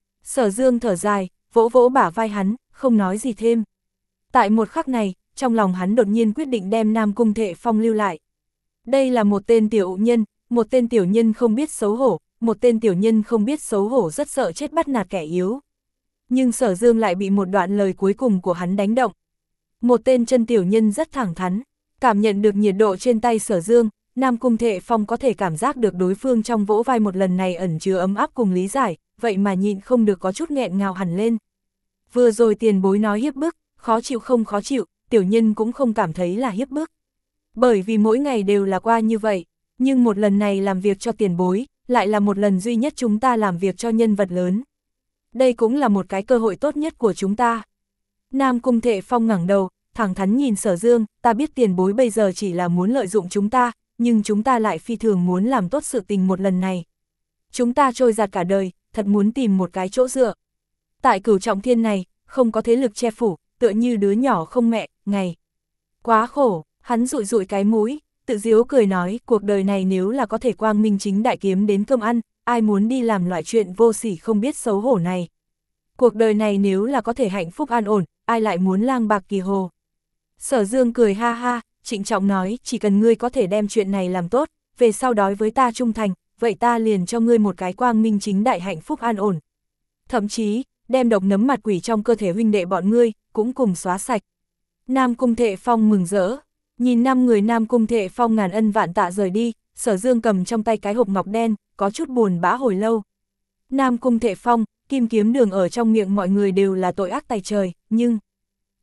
Sở Dương thở dài, vỗ vỗ bả vai hắn, không nói gì thêm. Tại một khắc này, trong lòng hắn đột nhiên quyết định đem Nam Cung Thệ Phong lưu lại. Đây là một tên tiểu nhân, một tên tiểu nhân không biết xấu hổ, một tên tiểu nhân không biết xấu hổ rất sợ chết bắt nạt kẻ yếu. Nhưng Sở Dương lại bị một đoạn lời cuối cùng của hắn đánh động. Một tên chân tiểu nhân rất thẳng thắn, cảm nhận được nhiệt độ trên tay Sở Dương, Nam Cung Thệ Phong có thể cảm giác được đối phương trong vỗ vai một lần này ẩn chứa ấm áp cùng lý giải, vậy mà nhịn không được có chút nghẹn ngào hẳn lên. Vừa rồi tiền bối nói hiếp bức, khó chịu không khó chịu, tiểu nhân cũng không cảm thấy là hiếp bức. Bởi vì mỗi ngày đều là qua như vậy, nhưng một lần này làm việc cho tiền bối, lại là một lần duy nhất chúng ta làm việc cho nhân vật lớn. Đây cũng là một cái cơ hội tốt nhất của chúng ta. Nam Cung Thệ Phong ngẩng đầu, thẳng thắn nhìn Sở Dương, ta biết tiền bối bây giờ chỉ là muốn lợi dụng chúng ta, nhưng chúng ta lại phi thường muốn làm tốt sự tình một lần này. Chúng ta trôi giạt cả đời, thật muốn tìm một cái chỗ dựa. Tại Cửu Trọng Thiên này, không có thế lực che phủ, tựa như đứa nhỏ không mẹ, ngày. Quá khổ, hắn dụi dụi cái mũi, tự giễu cười nói, cuộc đời này nếu là có thể quang minh chính đại kiếm đến cơm ăn, ai muốn đi làm loại chuyện vô sỉ không biết xấu hổ này. Cuộc đời này nếu là có thể hạnh phúc an ổn, ai lại muốn lang bạc kỳ hồ. Sở Dương cười ha ha, trịnh trọng nói, chỉ cần ngươi có thể đem chuyện này làm tốt, về sau đói với ta trung thành, vậy ta liền cho ngươi một cái quang minh chính đại hạnh phúc an ổn. Thậm chí, đem độc nấm mặt quỷ trong cơ thể huynh đệ bọn ngươi, cũng cùng xóa sạch. Nam Cung Thệ Phong mừng rỡ, nhìn năm người Nam Cung Thệ Phong ngàn ân vạn tạ rời đi, Sở Dương cầm trong tay cái hộp ngọc đen, có chút buồn bã hồi lâu. Nam Cung Thệ Phong, kim kiếm đường ở trong miệng mọi người đều là tội ác tày trời, nhưng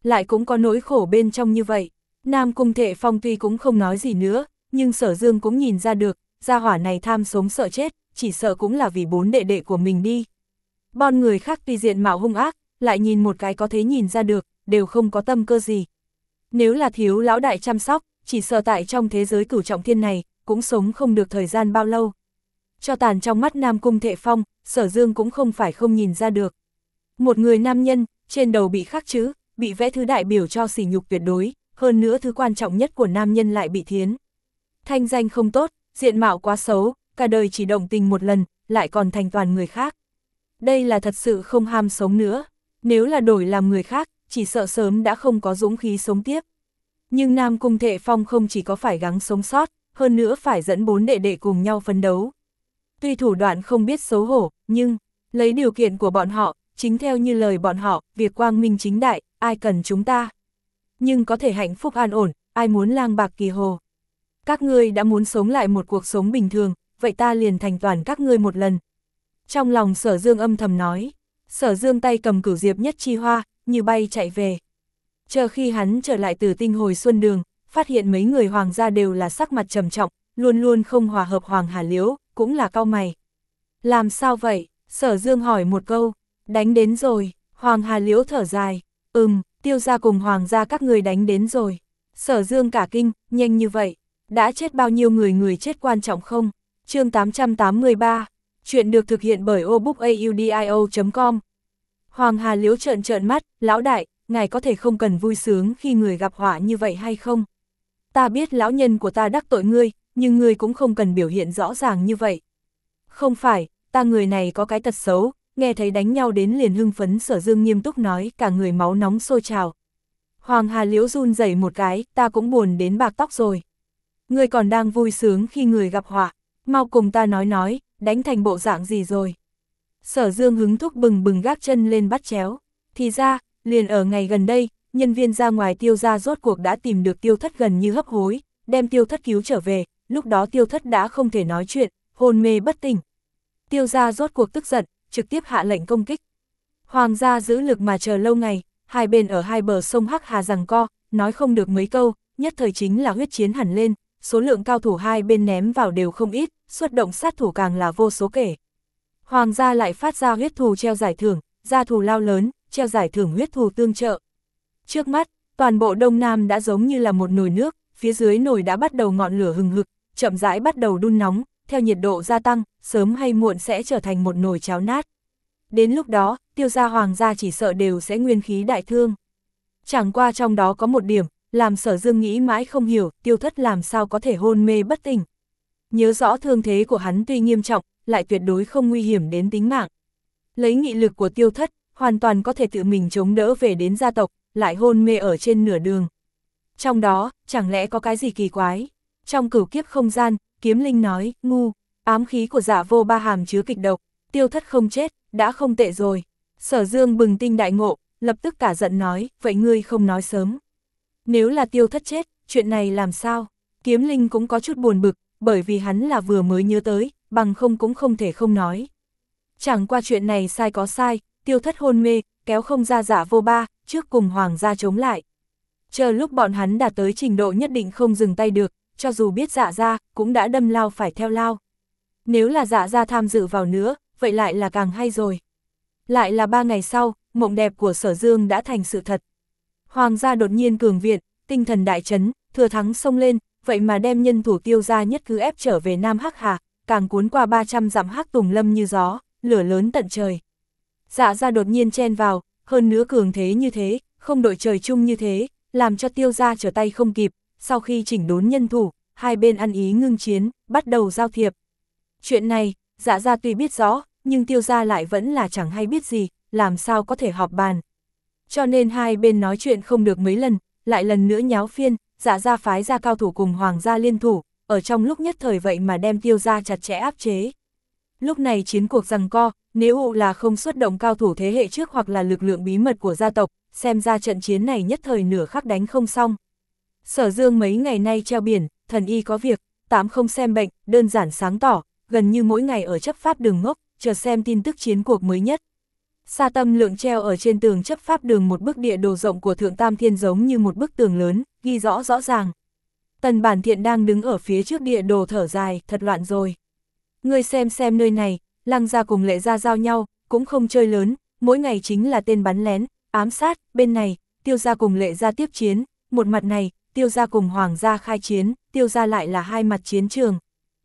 lại cũng có nỗi khổ bên trong như vậy. Nam Cung Thệ Phong tuy cũng không nói gì nữa, nhưng Sở Dương cũng nhìn ra được, gia hỏa này tham sống sợ chết, chỉ sợ cũng là vì bốn đệ đệ của mình đi. Bọn người khác tuy diện mạo hung ác, lại nhìn một cái có thể nhìn ra được, đều không có tâm cơ gì. Nếu là thiếu lão đại chăm sóc, chỉ sợ tại trong thế giới cửu trọng thiên này, cũng sống không được thời gian bao lâu. Cho tàn trong mắt Nam Cung Thệ Phong, Sở Dương cũng không phải không nhìn ra được. Một người nam nhân, trên đầu bị khắc chữ, bị vẽ thứ đại biểu cho sỉ nhục tuyệt đối, hơn nữa thứ quan trọng nhất của nam nhân lại bị thiến. Thanh danh không tốt, diện mạo quá xấu, cả đời chỉ động tình một lần, lại còn thành toàn người khác. Đây là thật sự không ham sống nữa, nếu là đổi làm người khác, chỉ sợ sớm đã không có dũng khí sống tiếp. Nhưng Nam Cung Thệ Phong không chỉ có phải gắng sống sót, hơn nữa phải dẫn bốn đệ đệ cùng nhau phấn đấu. Tuy thủ đoạn không biết xấu hổ, nhưng, lấy điều kiện của bọn họ, chính theo như lời bọn họ, việc quang minh chính đại, ai cần chúng ta. Nhưng có thể hạnh phúc an ổn, ai muốn lang bạc kỳ hồ. Các ngươi đã muốn sống lại một cuộc sống bình thường, vậy ta liền thành toàn các ngươi một lần. Trong lòng Sở Dương âm thầm nói, Sở Dương tay cầm cửu diệp nhất chi hoa, như bay chạy về. Chờ khi hắn trở lại từ tinh hồi xuân đường, phát hiện mấy người hoàng gia đều là sắc mặt trầm trọng, luôn luôn không hòa hợp. Hoàng Hà Liễu, cũng là cau mày. Làm sao vậy? Sở Dương hỏi một câu, đánh đến rồi. Hoàng Hà Liễu thở dài, ừm, Tiêu gia cùng hoàng gia các người đánh đến rồi. Sở Dương cả kinh, nhanh như vậy, đã chết bao nhiêu người? Người chết quan trọng không? Chương tám trăm tám mươi ba, chuyện được thực hiện bởi obookaudio chấm com. Hoàng Hà Liễu trợn trợn mắt, lão đại, ngài có thể không cần vui sướng khi người gặp họa như vậy hay không? Ta biết lão nhân của ta đắc tội ngươi, nhưng ngươi cũng không cần biểu hiện rõ ràng như vậy. Không phải, ta người này có cái tật xấu, nghe thấy đánh nhau đến liền hưng phấn. Sở Dương nghiêm túc nói, cả người máu nóng sôi trào. Hoàng Hà Liễu run rẩy một cái, ta cũng buồn đến bạc tóc rồi. Ngươi còn đang vui sướng khi người gặp họa, mau cùng ta nói nói, đánh thành bộ dạng gì rồi? Sở Dương hứng thúc bừng bừng gác chân lên bắt chéo. Thì ra, liền ở ngày gần đây, nhân viên ra ngoài Tiêu gia rốt cuộc đã tìm được Tiêu Thất gần như hấp hối, đem Tiêu Thất cứu trở về, lúc đó Tiêu Thất đã không thể nói chuyện, hôn mê bất tỉnh. Tiêu gia rốt cuộc tức giận, trực tiếp hạ lệnh công kích. Hoàng gia giữ lực mà chờ lâu ngày, hai bên ở hai bờ sông Hắc Hà giằng co, nói không được mấy câu, nhất thời chính là huyết chiến hẳn lên, số lượng cao thủ hai bên ném vào đều không ít, xuất động sát thủ càng là vô số kể. Hoàng gia lại phát ra huyết thù treo giải thưởng, gia thù lao lớn, treo giải thưởng huyết thù tương trợ. Trước mắt, toàn bộ Đông Nam đã giống như là một nồi nước, phía dưới nồi đã bắt đầu ngọn lửa hừng hực, chậm rãi bắt đầu đun nóng, theo nhiệt độ gia tăng, sớm hay muộn sẽ trở thành một nồi cháo nát. Đến lúc đó, Tiêu gia hoàng gia chỉ sợ đều sẽ nguyên khí đại thương. Chẳng qua trong đó có một điểm, làm Sở Dương nghĩ mãi không hiểu, Tiêu Thất làm sao có thể hôn mê bất tỉnh. Nhớ rõ thương thế của hắn tuy nghiêm trọng, lại tuyệt đối không nguy hiểm đến tính mạng. Lấy nghị lực của Tiêu Thất, hoàn toàn có thể tự mình chống đỡ về đến gia tộc, lại hôn mê ở trên nửa đường. Trong đó, chẳng lẽ có cái gì kỳ quái? Trong cửu kiếp không gian, Kiếm Linh nói, ngu, ám khí của Dạ Vô Ba hàm chứa kịch độc, Tiêu Thất không chết, đã không tệ rồi. Sở Dương bừng tinh đại ngộ, lập tức cả giận nói, vậy ngươi không nói sớm. Nếu là Tiêu Thất chết, chuyện này làm sao? Kiếm Linh cũng có chút buồn bực, bởi vì hắn là vừa mới nhớ tới, bằng không cũng không thể không nói. Chẳng qua chuyện này sai có sai, Tiêu Thất hôn mê, kéo không ra Dạ Vô Ba, trước cùng hoàng gia chống lại. Chờ lúc bọn hắn đạt tới trình độ nhất định không dừng tay được, cho dù biết Dạ gia, cũng đã đâm lao phải theo lao. Nếu là Dạ gia tham dự vào nữa, vậy lại là càng hay rồi. Lại là ba ngày sau, mộng đẹp của Sở Dương đã thành sự thật. Hoàng gia đột nhiên cường viện, tinh thần đại chấn, thừa thắng xông lên, vậy mà đem nhân thủ Tiêu gia nhất cứ ép trở về Nam Hắc Hà, càng cuốn qua ba trăm dặm Hắc Tùng Lâm như gió, lửa lớn tận trời. Dạ gia đột nhiên chen vào, hơn nữa cường thế như thế, không đội trời chung như thế, làm cho Tiêu gia trở tay không kịp. Sau khi chỉnh đốn nhân thủ, hai bên ăn ý ngưng chiến, bắt đầu giao thiệp. Chuyện này, Dạ gia tuy biết rõ, nhưng Tiêu gia lại vẫn là chẳng hay biết gì, làm sao có thể họp bàn. Cho nên hai bên nói chuyện không được mấy lần, lại lần nữa nháo phiên, Dạ gia phái ra cao thủ cùng hoàng gia liên thủ, ở trong lúc nhất thời vậy mà đem Tiêu gia chặt chẽ áp chế. Lúc này chiến cuộc giằng co, nếu là không xuất động cao thủ thế hệ trước hoặc là lực lượng bí mật của gia tộc, xem ra trận chiến này nhất thời nửa khắc đánh không xong. Sở Dương mấy ngày nay treo biển, thần y có việc, tám không xem bệnh, đơn giản sáng tỏ, gần như mỗi ngày ở chấp pháp đường ngốc, chờ xem tin tức chiến cuộc mới nhất. Sa Tâm Lượng treo ở trên tường chấp pháp đường một bức địa đồ rộng của Thượng Tam Thiên giống như một bức tường lớn, ghi rõ rõ ràng. Tần Bản Thiện đang đứng ở phía trước địa đồ thở dài, thật loạn rồi. Ngươi xem xem nơi này, Lăng gia cùng Lệ gia giao nhau, cũng không chơi lớn, mỗi ngày chính là tên bắn lén, ám sát, bên này, Tiêu gia cùng Lệ gia tiếp chiến, một mặt này, Tiêu gia cùng Hoàng gia khai chiến, Tiêu gia lại là hai mặt chiến trường.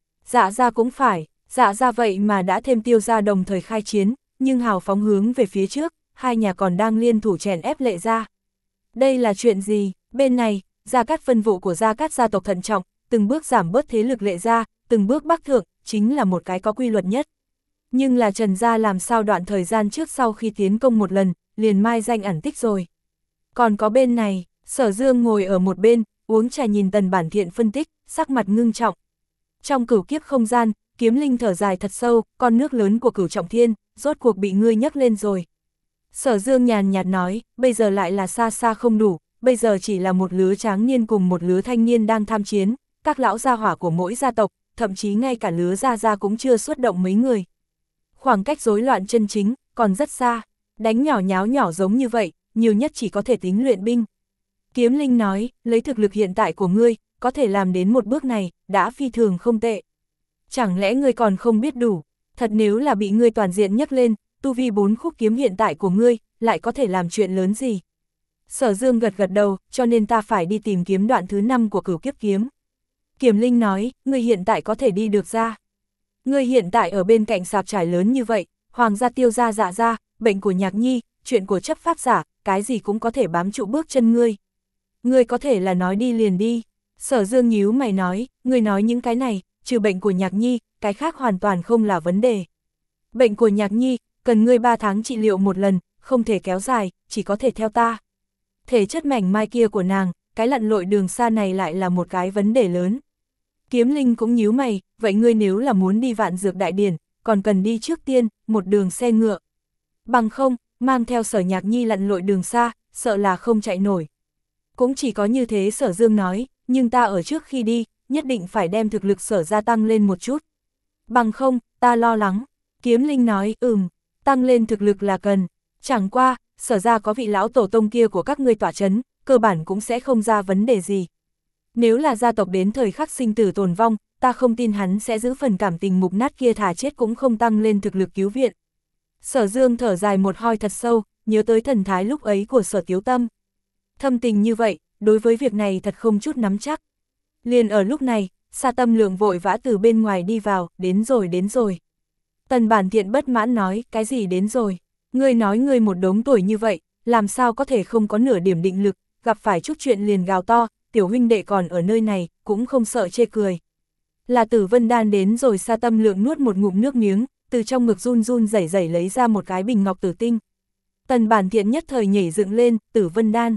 Dạ gia cũng phải, dạ gia vậy mà đã thêm Tiêu gia đồng thời khai chiến, nhưng hào phóng hướng về phía trước, hai nhà còn đang liên thủ chèn ép Lệ gia. Đây là chuyện gì? Bên này, Gia Cát phân vụ của Gia Cát gia tộc thận trọng, từng bước giảm bớt thế lực Lệ gia, từng bước bắc thượng, chính là một cái có quy luật nhất. Nhưng là Trần gia làm sao đoạn thời gian trước sau khi tiến công một lần, liền mai danh ẩn tích rồi. Còn có bên này, Sở Dương ngồi ở một bên, uống trà nhìn Tần Bản Thiện phân tích, sắc mặt ngưng trọng. Trong cửu kiếp không gian, Kiếm Linh thở dài thật sâu, con nước lớn của Cửu Trọng Thiên, rốt cuộc bị ngươi nhấc lên rồi. Sở Dương nhàn nhạt nói, bây giờ lại là xa xa không đủ, bây giờ chỉ là một lứa tráng niên cùng một lứa thanh niên đang tham chiến, các lão gia hỏa của mỗi gia tộc, thậm chí ngay cả lứa gia gia cũng chưa xuất động mấy người. Khoảng cách rối loạn chân chính, còn rất xa, đánh nhỏ nháo nhỏ giống như vậy, nhiều nhất chỉ có thể tính luyện binh. Kiếm Linh nói, lấy thực lực hiện tại của ngươi, có thể làm đến một bước này, đã phi thường không tệ. Chẳng lẽ ngươi còn không biết đủ, thật nếu là bị ngươi toàn diện nhấc lên, tu vi bốn khúc kiếm hiện tại của ngươi, lại có thể làm chuyện lớn gì? Sở Dương gật gật đầu, cho nên ta phải đi tìm kiếm đoạn thứ năm của cửu kiếp kiếm. Kiếm Linh nói, ngươi hiện tại có thể đi được ra. Ngươi hiện tại ở bên cạnh sạp trải lớn như vậy, Hoàng gia Tiêu gia dạ gia, bệnh của Nhạc Nhi, chuyện của chấp pháp giả, cái gì cũng có thể bám trụ bước chân ngươi. Ngươi có thể là nói đi liền đi. Sở Dương nhíu mày nói, ngươi nói những cái này, trừ bệnh của Nhạc Nhi, cái khác hoàn toàn không là vấn đề. Bệnh của Nhạc Nhi, cần ngươi ba tháng trị liệu một lần, không thể kéo dài, chỉ có thể theo ta. Thể chất mảnh mai kia của nàng, cái lặn lội đường xa này lại là một cái vấn đề lớn. Kiếm Linh cũng nhíu mày, vậy ngươi nếu là muốn đi Vạn Dược Đại Điển, còn cần đi trước tiên, một đường xe ngựa. Bằng không, mang theo Sở Nhạc Nhi lặn lội đường xa, sợ là không chạy nổi. Cũng chỉ có như thế Sở Dương nói, nhưng ta ở trước khi đi, nhất định phải đem thực lực Sở gia tăng lên một chút. Bằng không, ta lo lắng. Kiếm Linh nói, ừm, tăng lên thực lực là cần. Chẳng qua, Sở gia có vị lão tổ tông kia của các ngươi tỏa chấn, cơ bản cũng sẽ không ra vấn đề gì. Nếu là gia tộc đến thời khắc sinh tử tồn vong, ta không tin hắn sẽ giữ phần cảm tình mục nát kia thà chết cũng không tăng lên thực lực cứu viện. Sở Dương thở dài một hơi thật sâu, nhớ tới thần thái lúc ấy của Sở Tiếu Tâm. Thâm tình như vậy, đối với việc này thật không chút nắm chắc. Liền ở lúc này, Sa Tâm Lượng vội vã từ bên ngoài đi vào, đến rồi đến rồi. Tần Bản Thiện bất mãn nói, cái gì đến rồi? Ngươi nói ngươi một đống tuổi như vậy, làm sao có thể không có nửa điểm định lực, gặp phải chút chuyện liền gào to, tiểu huynh đệ còn ở nơi này, cũng không sợ chê cười. Là Tử Vân Đan đến rồi. Sa Tâm Lượng nuốt một ngụm nước miếng, từ trong ngực run run rẩy rẩy lấy ra một cái bình ngọc tử tinh. Tần Bản Thiện nhất thời nhảy dựng lên, Tử Vân Đan.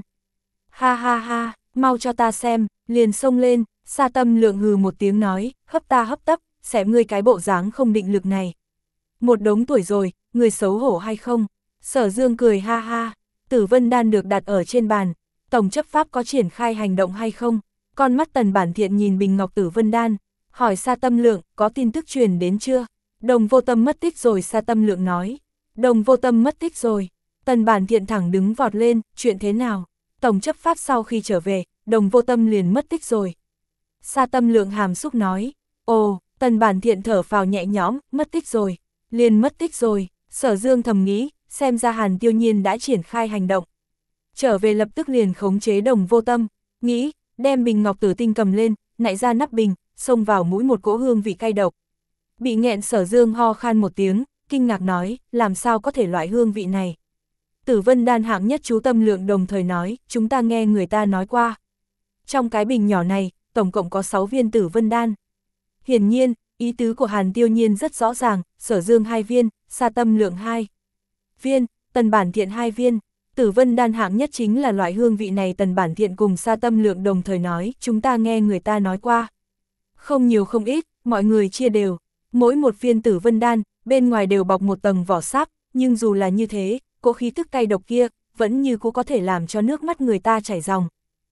Ha ha ha, mau cho ta xem, liền xông lên, Sa Tâm Lượng hừ một tiếng nói, hấp ta hấp tấp, xem ngươi cái bộ dáng không định lực này. Một đống tuổi rồi, người xấu hổ hay không? Sở Dương cười ha ha, Tử Vân Đan được đặt ở trên bàn, tổng chấp pháp có triển khai hành động hay không? Con mắt Tần Bản Thiện nhìn bình ngọc Tử Vân Đan, hỏi Sa Tâm Lượng, có tin tức truyền đến chưa? Đồng Vô Tâm mất tích rồi. Sa Tâm Lượng nói, Đồng Vô Tâm mất tích rồi. Tần Bản Thiện thẳng đứng vọt lên, chuyện thế nào? Tổng chấp pháp sau khi trở về, Đồng Vô Tâm liền mất tích rồi. Sa Tâm Lượng hàm xúc nói, ồ, Tần Bản Thiện thở phào nhẹ nhõm, mất tích rồi, liền mất tích rồi. Sở Dương thầm nghĩ, xem ra Hàn Tiêu Nhiên đã triển khai hành động. Trở về lập tức liền khống chế Đồng Vô Tâm, nghĩ, đem bình ngọc tử tinh cầm lên, nạy ra nắp bình, xông vào mũi một cỗ hương vị cay độc. Bị nghẹn Sở Dương ho khan một tiếng, kinh ngạc nói, làm sao có thể loại hương vị này. Tử Vân Đan hạng nhất chú Tâm Lượng đồng thời nói, chúng ta nghe người ta nói qua. Trong cái bình nhỏ này, tổng cộng có sáu viên Tử Vân Đan. Hiển nhiên, ý tứ của Hàn Tiêu Nhiên rất rõ ràng, Sở Dương hai viên, Sa Tâm Lượng hai viên, Tần Bản Thiện hai viên. Tử Vân Đan hạng nhất chính là loại hương vị này. Tần Bản Thiện cùng Sa Tâm Lượng đồng thời nói, chúng ta nghe người ta nói qua. Không nhiều không ít, mọi người chia đều. Mỗi một viên Tử Vân Đan, bên ngoài đều bọc một tầng vỏ sáp, nhưng dù là như thế, cỗ khí tức cay độc kia, vẫn như cũ có thể làm cho nước mắt người ta chảy ròng.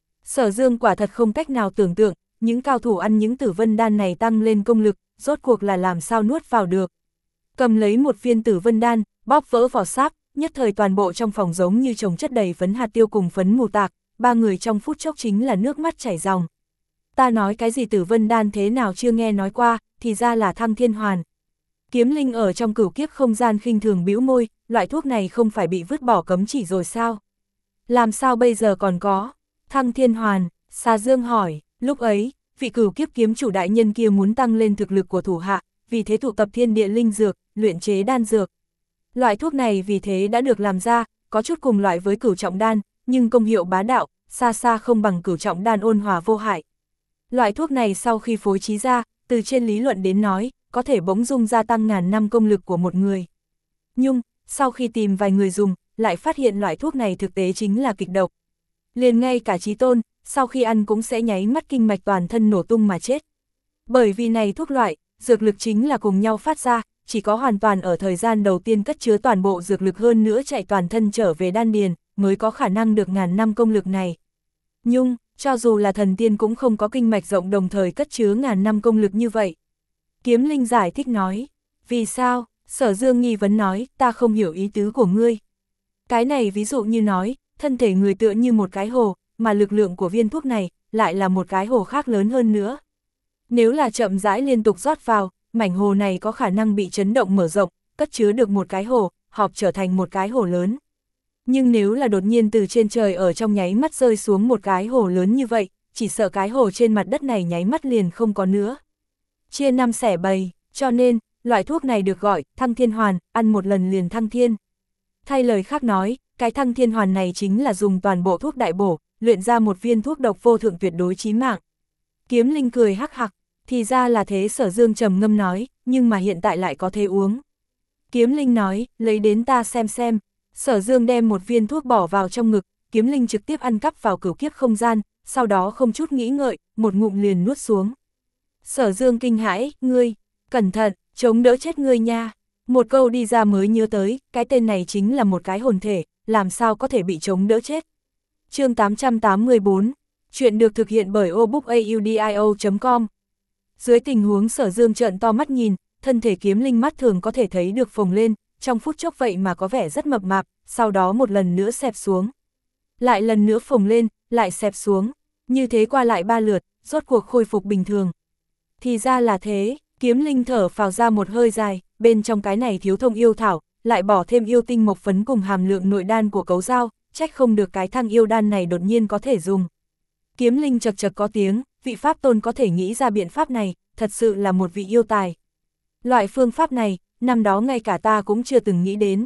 Sở Dương quả thật không cách nào tưởng tượng, những cao thủ ăn những Tử Vân Đan này tăng lên công lực, rốt cuộc là làm sao nuốt vào được. Cầm lấy một viên Tử Vân Đan, bóp vỡ vỏ sáp, nhất thời toàn bộ trong phòng giống như chồng chất đầy phấn hạt tiêu cùng phấn mù tạc, ba người trong phút chốc chính là nước mắt chảy ròng. Ta nói cái gì tử vân đan thế nào chưa nghe nói qua, thì ra là Thăng Thiên Hoàn. Kiếm Linh ở trong cửu kiếp không gian khinh thường bĩu môi, loại thuốc này không phải bị vứt bỏ cấm chỉ rồi sao? Làm sao bây giờ còn có? Thăng Thiên Hoàn, Xà Dương hỏi, lúc ấy, vị cửu kiếp kiếm chủ đại nhân kia muốn tăng lên thực lực của thủ hạ, vì thế tụ tập thiên địa linh dược, luyện chế đan dược. Loại thuốc này vì thế đã được làm ra, có chút cùng loại với cửu trọng đan, nhưng công hiệu bá đạo, xa xa không bằng cửu trọng đan ôn hòa vô hại. Loại thuốc này sau khi phối trí ra, từ trên lý luận đến nói, có thể bỗng dung gia tăng ngàn năm công lực của một người. Nhưng, sau khi tìm vài người dùng, lại phát hiện loại thuốc này thực tế chính là kịch độc. Liền ngay cả Chí Tôn, sau khi ăn cũng sẽ nháy mắt kinh mạch toàn thân nổ tung mà chết. Bởi vì này thuốc loại, dược lực chính là cùng nhau phát ra, chỉ có hoàn toàn ở thời gian đầu tiên cất chứa toàn bộ dược lực hơn nữa chạy toàn thân trở về đan điền, mới có khả năng được ngàn năm công lực này. Nhưng, cho dù là thần tiên cũng không có kinh mạch rộng đồng thời cất chứa ngàn năm công lực như vậy. Kiếm Linh giải thích nói, vì sao? Sở Dương nghi vấn nói, ta không hiểu ý tứ của ngươi. Cái này ví dụ như nói, thân thể người tựa như một cái hồ, mà lực lượng của viên thuốc này lại là một cái hồ khác lớn hơn nữa. Nếu là chậm rãi liên tục rót vào, mảnh hồ này có khả năng bị chấn động mở rộng, cất chứa được một cái hồ, họp trở thành một cái hồ lớn. Nhưng nếu là đột nhiên từ trên trời ở trong nháy mắt rơi xuống một cái hồ lớn như vậy, chỉ sợ cái hồ trên mặt đất này nháy mắt liền không có nữa. Chia năm xẻ bảy, cho nên, loại thuốc này được gọi Thăng Thiên Hoàn, ăn một lần liền thăng thiên. Thay lời khác nói, cái Thăng Thiên Hoàn này chính là dùng toàn bộ thuốc đại bổ, luyện ra một viên thuốc độc vô thượng tuyệt đối chí mạng. Kiếm Linh cười hắc hắc, thì ra là thế. Sở Dương trầm ngâm nói, nhưng mà hiện tại lại có thể uống. Kiếm Linh nói, lấy đến ta xem xem. Sở Dương đem một viên thuốc bỏ vào trong ngực, Kiếm Linh trực tiếp ăn cắp vào cửu kiếp không gian, sau đó không chút nghĩ ngợi, một ngụm liền nuốt xuống. Sở Dương kinh hãi, ngươi, cẩn thận, chống đỡ chết ngươi nha. Một câu đi ra mới nhớ tới, cái tên này chính là một cái hồn thể, làm sao có thể bị chống đỡ chết. Chương tám trăm tám mươi tư, chuyện được thực hiện bởi obookaudio chấm com. Dưới tình huống Sở Dương trợn to mắt nhìn, thân thể Kiếm Linh mắt thường có thể thấy được phồng lên, trong phút chốc vậy mà có vẻ rất mập mạp, sau đó một lần nữa xẹp xuống. Lại lần nữa phồng lên, lại xẹp xuống, như thế qua lại ba lượt, rốt cuộc khôi phục bình thường. Thì ra là thế, Kiếm Linh thở phào ra một hơi dài, bên trong cái này thiếu thông yêu thảo, lại bỏ thêm yêu tinh mộc phấn cùng hàm lượng nội đan của cấu dao, trách không được cái thăng yêu đan này đột nhiên có thể dùng. Kiếm Linh chật chật có tiếng, vị pháp tôn có thể nghĩ ra biện pháp này, thật sự là một vị yêu tài. Loại phương pháp này, năm đó ngay cả ta cũng chưa từng nghĩ đến.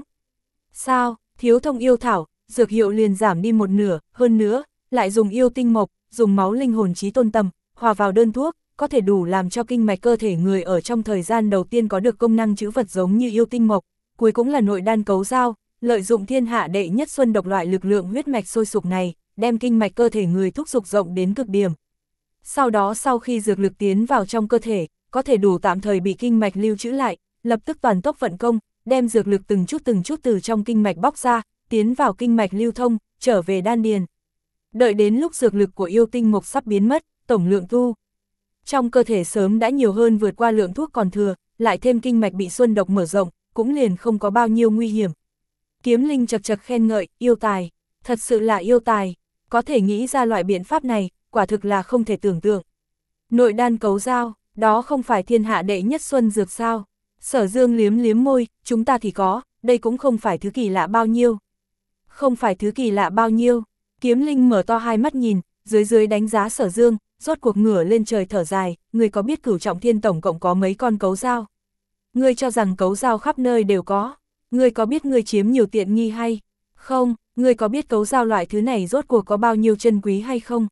Sao, thiếu thông yêu thảo, dược hiệu liền giảm đi một nửa, hơn nữa, lại dùng yêu tinh mộc, dùng máu linh hồn chí tôn tầm, hòa vào đơn thuốc, có thể đủ làm cho kinh mạch cơ thể người ở trong thời gian đầu tiên có được công năng trữ vật giống như yêu tinh mộc, cuối cũng là nội đan cấu dao, lợi dụng thiên hạ đệ nhất xuân độc loại lực lượng huyết mạch sôi sục này, đem kinh mạch cơ thể người thúc dục rộng đến cực điểm. Sau đó sau khi dược lực tiến vào trong cơ thể, có thể đủ tạm thời bị kinh mạch lưu trữ lại, lập tức toàn tốc vận công, đem dược lực từng chút từng chút từ trong kinh mạch bóc ra, tiến vào kinh mạch lưu thông, trở về đan điền. Đợi đến lúc dược lực của yêu tinh mộc sắp biến mất, tổng lượng thu trong cơ thể sớm đã nhiều hơn vượt qua lượng thuốc còn thừa, lại thêm kinh mạch bị xuân độc mở rộng, cũng liền không có bao nhiêu nguy hiểm. Kiếm Linh chật chật khen ngợi, yêu tài, thật sự là yêu tài, có thể nghĩ ra loại biện pháp này, quả thực là không thể tưởng tượng. Nội đan cấu dao, đó không phải thiên hạ đệ nhất xuân dược sao? Sở Dương liếm liếm môi, chúng ta thì có, đây cũng không phải thứ kỳ lạ bao nhiêu. Không phải thứ kỳ lạ bao nhiêu, Kiếm Linh mở to hai mắt nhìn, dưới dưới đánh giá Sở Dương, rốt cuộc ngửa lên trời thở dài, người có biết cửu trọng thiên tổng cộng có mấy con cấu dao? Ngươi cho rằng cấu dao khắp nơi đều có, ngươi có biết ngươi chiếm nhiều tiện nghi hay không? Ngươi có biết cấu dao loại thứ này rốt cuộc có bao nhiêu chân quý hay không?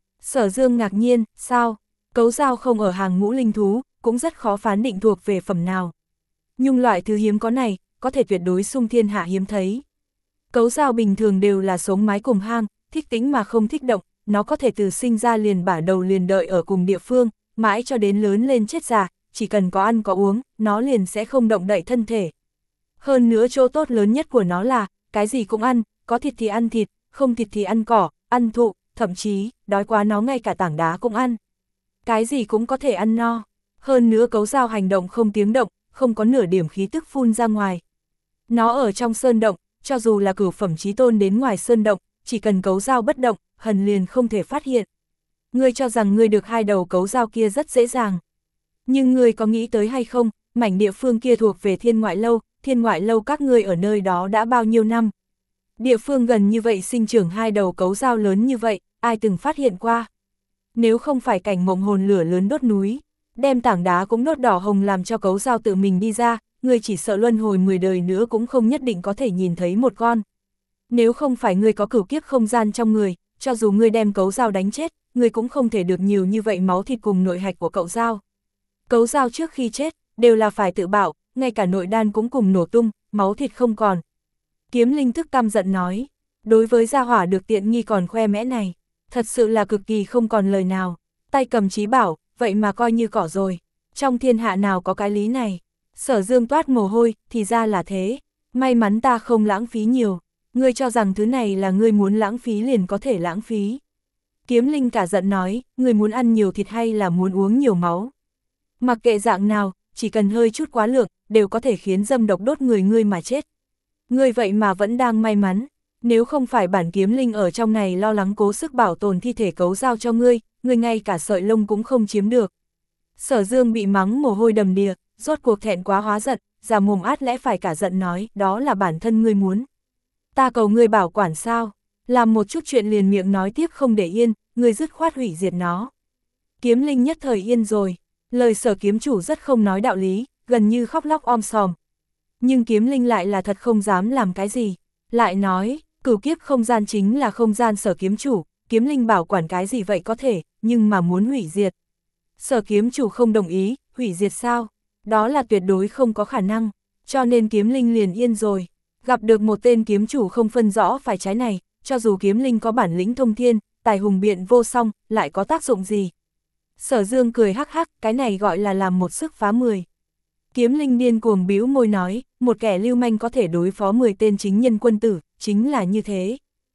Sở Dương ngạc nhiên, sao? Cấu dao không ở hàng ngũ linh thú, cũng rất khó phán định thuộc về phẩm nào. Nhưng loại thứ hiếm có này, có thể tuyệt đối sung thiên hạ hiếm thấy. Cấu dao bình thường đều là sống mái cùng hang, thích tĩnh mà không thích động, nó có thể từ sinh ra liền bả đầu liền đợi ở cùng địa phương, mãi cho đến lớn lên chết già, chỉ cần có ăn có uống, nó liền sẽ không động đậy thân thể. Hơn nữa chỗ tốt lớn nhất của nó là, cái gì cũng ăn, có thịt thì ăn thịt, không thịt thì ăn cỏ, ăn thụ, thậm chí, đói quá nó ngay cả tảng đá cũng ăn. Cái gì cũng có thể ăn no. Hơn nữa cấu dao hành động không tiếng động, không có nửa điểm khí tức phun ra ngoài. Nó ở trong sơn động, cho dù là cửu phẩm chí tôn đến ngoài sơn động, chỉ cần cấu dao bất động, hần liền không thể phát hiện. Ngươi cho rằng ngươi được hai đầu cấu dao kia rất dễ dàng. Nhưng ngươi có nghĩ tới hay không, mảnh địa phương kia thuộc về Thiên Ngoại Lâu, Thiên Ngoại Lâu các ngươi ở nơi đó đã bao nhiêu năm. Địa phương gần như vậy sinh trưởng hai đầu cấu dao lớn như vậy, ai từng phát hiện qua. Nếu không phải cảnh mộng hồn lửa lớn đốt núi, đem tảng đá cũng đốt đỏ hồng làm cho cấu dao tự mình đi ra, ngươi chỉ sợ luân hồi mười đời nữa cũng không nhất định có thể nhìn thấy một con. Nếu không phải ngươi có cửu kiếp không gian trong người, cho dù ngươi đem cấu dao đánh chết, ngươi cũng không thể được nhiều như vậy máu thịt cùng nội hạch của cậu dao. Cấu dao trước khi chết, đều là phải tự bảo, ngay cả nội đan cũng cùng nổ tung, máu thịt không còn. Kiếm Linh tức căm giận nói, đối với gia hỏa được tiện nghi còn khoe mẽ này, thật sự là cực kỳ không còn lời nào, tay cầm chí bảo, vậy mà coi như cỏ rồi, trong thiên hạ nào có cái lý này. Sở Dương toát mồ hôi, thì ra là thế, may mắn ta không lãng phí nhiều, ngươi cho rằng thứ này là ngươi muốn lãng phí liền có thể lãng phí. Kiếm Linh cả giận nói, ngươi muốn ăn nhiều thịt hay là muốn uống nhiều máu? Mặc kệ dạng nào, chỉ cần hơi chút quá lượng, đều có thể khiến dâm độc đốt người ngươi mà chết. Ngươi vậy mà vẫn đang may mắn, nếu không phải bản Kiếm Linh ở trong này lo lắng cố sức bảo tồn thi thể cấu dao cho ngươi, ngươi ngay cả sợi lông cũng không chiếm được. Sở Dương bị mắng mồ hôi đầm đìa, rốt cuộc thẹn quá hóa giận, già mồm át lẽ phải cả giận nói, đó là bản thân ngươi muốn. Ta cầu ngươi bảo quản sao, làm một chút chuyện liền miệng nói tiếp không để yên, ngươi dứt khoát hủy diệt nó. Kiếm Linh nhất thời yên rồi, lời Sở kiếm chủ rất không nói đạo lý, gần như khóc lóc om sòm. Nhưng Kiếm Linh lại là thật không dám làm cái gì, lại nói, cửu kiếp không gian chính là không gian Sở kiếm chủ, Kiếm Linh bảo quản cái gì vậy có thể, nhưng mà muốn hủy diệt. Sở kiếm chủ không đồng ý, hủy diệt sao? Đó là tuyệt đối không có khả năng, cho nên Kiếm Linh liền yên rồi. Gặp được một tên kiếm chủ không phân rõ phải trái này, cho dù Kiếm Linh có bản lĩnh thông thiên, tài hùng biện vô song, lại có tác dụng gì? Sở Dương cười hắc hắc, cái này gọi là làm một sức phá mười. Kiếm Linh điên cuồng bĩu môi nói, một kẻ lưu manh có thể đối phó mười tên chính nhân quân tử, chính là như thế.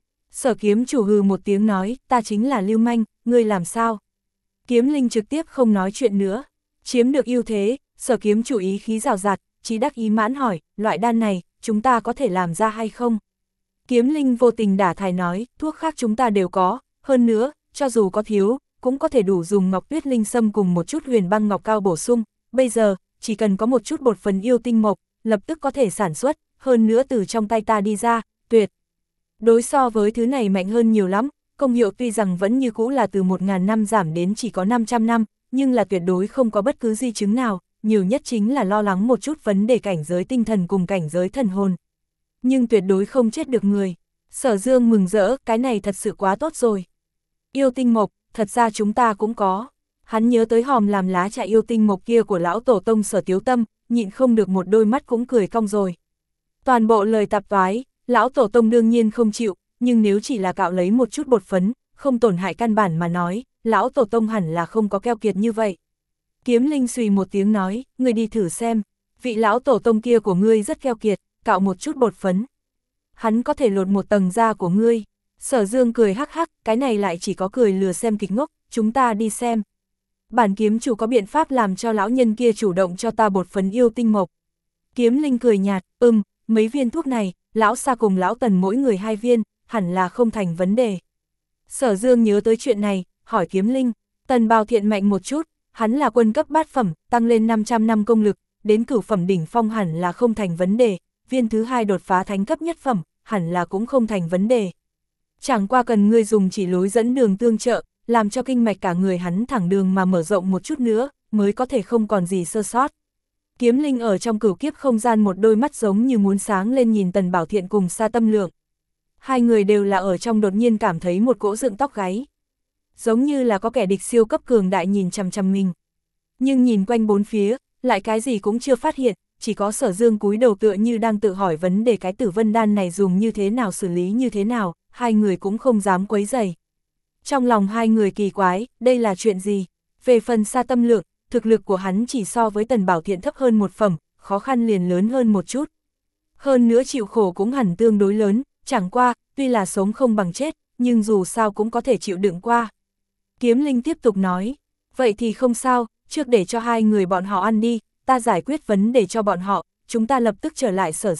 Sở kiếm chủ hừ một tiếng nói, ta chính là lưu manh, ngươi làm sao? Kiếm Linh trực tiếp không nói chuyện nữa, chiếm được ưu thế, Sở kiếm chủ ý khí rào rạt, chí đắc ý mãn hỏi, loại đan này, chúng ta có thể làm ra hay không? Kiếm Linh vô tình đả thải nói, thuốc khác chúng ta đều có, hơn nữa, cho dù có thiếu, cũng có thể đủ dùng ngọc tuyết linh sâm cùng một chút huyền băng ngọc cao bổ sung, bây giờ, chỉ cần có một chút bột phấn yêu tinh mộc, lập tức có thể sản xuất, hơn nữa từ trong tay ta đi ra, tuyệt. Đối so với thứ này mạnh hơn nhiều lắm, công hiệu tuy rằng vẫn như cũ là từ một nghìn năm giảm đến chỉ có năm trăm năm, nhưng là tuyệt đối không có bất cứ di chứng nào, nhiều nhất chính là lo lắng một chút vấn đề cảnh giới tinh thần cùng cảnh giới thần hồn. Nhưng tuyệt đối không chết được người. Sở Dương mừng rỡ, cái này thật sự quá tốt rồi. Yêu tinh mộc, thật ra chúng ta cũng có. Hắn nhớ tới hòm làm lá trà yêu tinh mộc kia của lão tổ tông Sở Tiếu Tâm, nhịn không được một đôi mắt cũng cười cong rồi. Toàn bộ lời tạp toái, lão tổ tông đương nhiên không chịu, nhưng nếu chỉ là cạo lấy một chút bột phấn, không tổn hại căn bản mà nói, lão tổ tông hẳn là không có keo kiệt như vậy. Kiếm Linh xùy một tiếng nói, ngươi đi thử xem, vị lão tổ tông kia của ngươi rất keo kiệt, cạo một chút bột phấn. Hắn có thể lột một tầng da của ngươi. Sở Dương cười hắc hắc, cái này lại chỉ có cười lừa xem kịch ngốc, chúng ta đi xem. Bản kiếm chủ có biện pháp làm cho lão nhân kia chủ động cho ta bột phấn yêu tinh mộc. Kiếm Linh cười nhạt, ừm, mấy viên thuốc này, lão Sa cùng lão Tần mỗi người hai viên, hẳn là không thành vấn đề. Sở Dương nhớ tới chuyện này, hỏi Kiếm Linh, Tần Bào Thiện mạnh một chút, hắn là quân cấp bát phẩm, tăng lên năm trăm năm công lực, đến cửu phẩm đỉnh phong hẳn là không thành vấn đề, viên thứ hai đột phá thánh cấp nhất phẩm, hẳn là cũng không thành vấn đề. Chẳng qua cần ngươi dùng chỉ lối dẫn đường tương trợ, làm cho kinh mạch cả người hắn thẳng đường mà mở rộng một chút nữa, mới có thể không còn gì sơ sót. Kiếm Linh ở trong cửu kiếp không gian một đôi mắt giống như muốn sáng lên nhìn Tần Bảo Thiện cùng Sa Tâm Lượng. Hai người đều là ở trong đột nhiên cảm thấy một cỗ dựng tóc gáy. Giống như là có kẻ địch siêu cấp cường đại nhìn chằm chằm mình. Nhưng nhìn quanh bốn phía, lại cái gì cũng chưa phát hiện, chỉ có Sở Dương cúi đầu tựa như đang tự hỏi vấn đề cái tử vân đan này dùng như thế nào xử lý như thế nào, hai người cũng không dám quấy rầy. Trong lòng hai người kỳ quái, đây là chuyện gì? Về phần Sa Tâm Lượng, thực lực của hắn chỉ so với Tần Bảo Thiện thấp hơn một phẩm, khó khăn liền lớn hơn một chút. Hơn nữa chịu khổ cũng hẳn tương đối lớn, chẳng qua, tuy là sống không bằng chết, nhưng dù sao cũng có thể chịu đựng qua. Kiếm Linh tiếp tục nói, vậy thì không sao, trước để cho hai người bọn họ ăn đi, ta giải quyết vấn đề cho bọn họ, chúng ta lập tức trở lại Sở ra,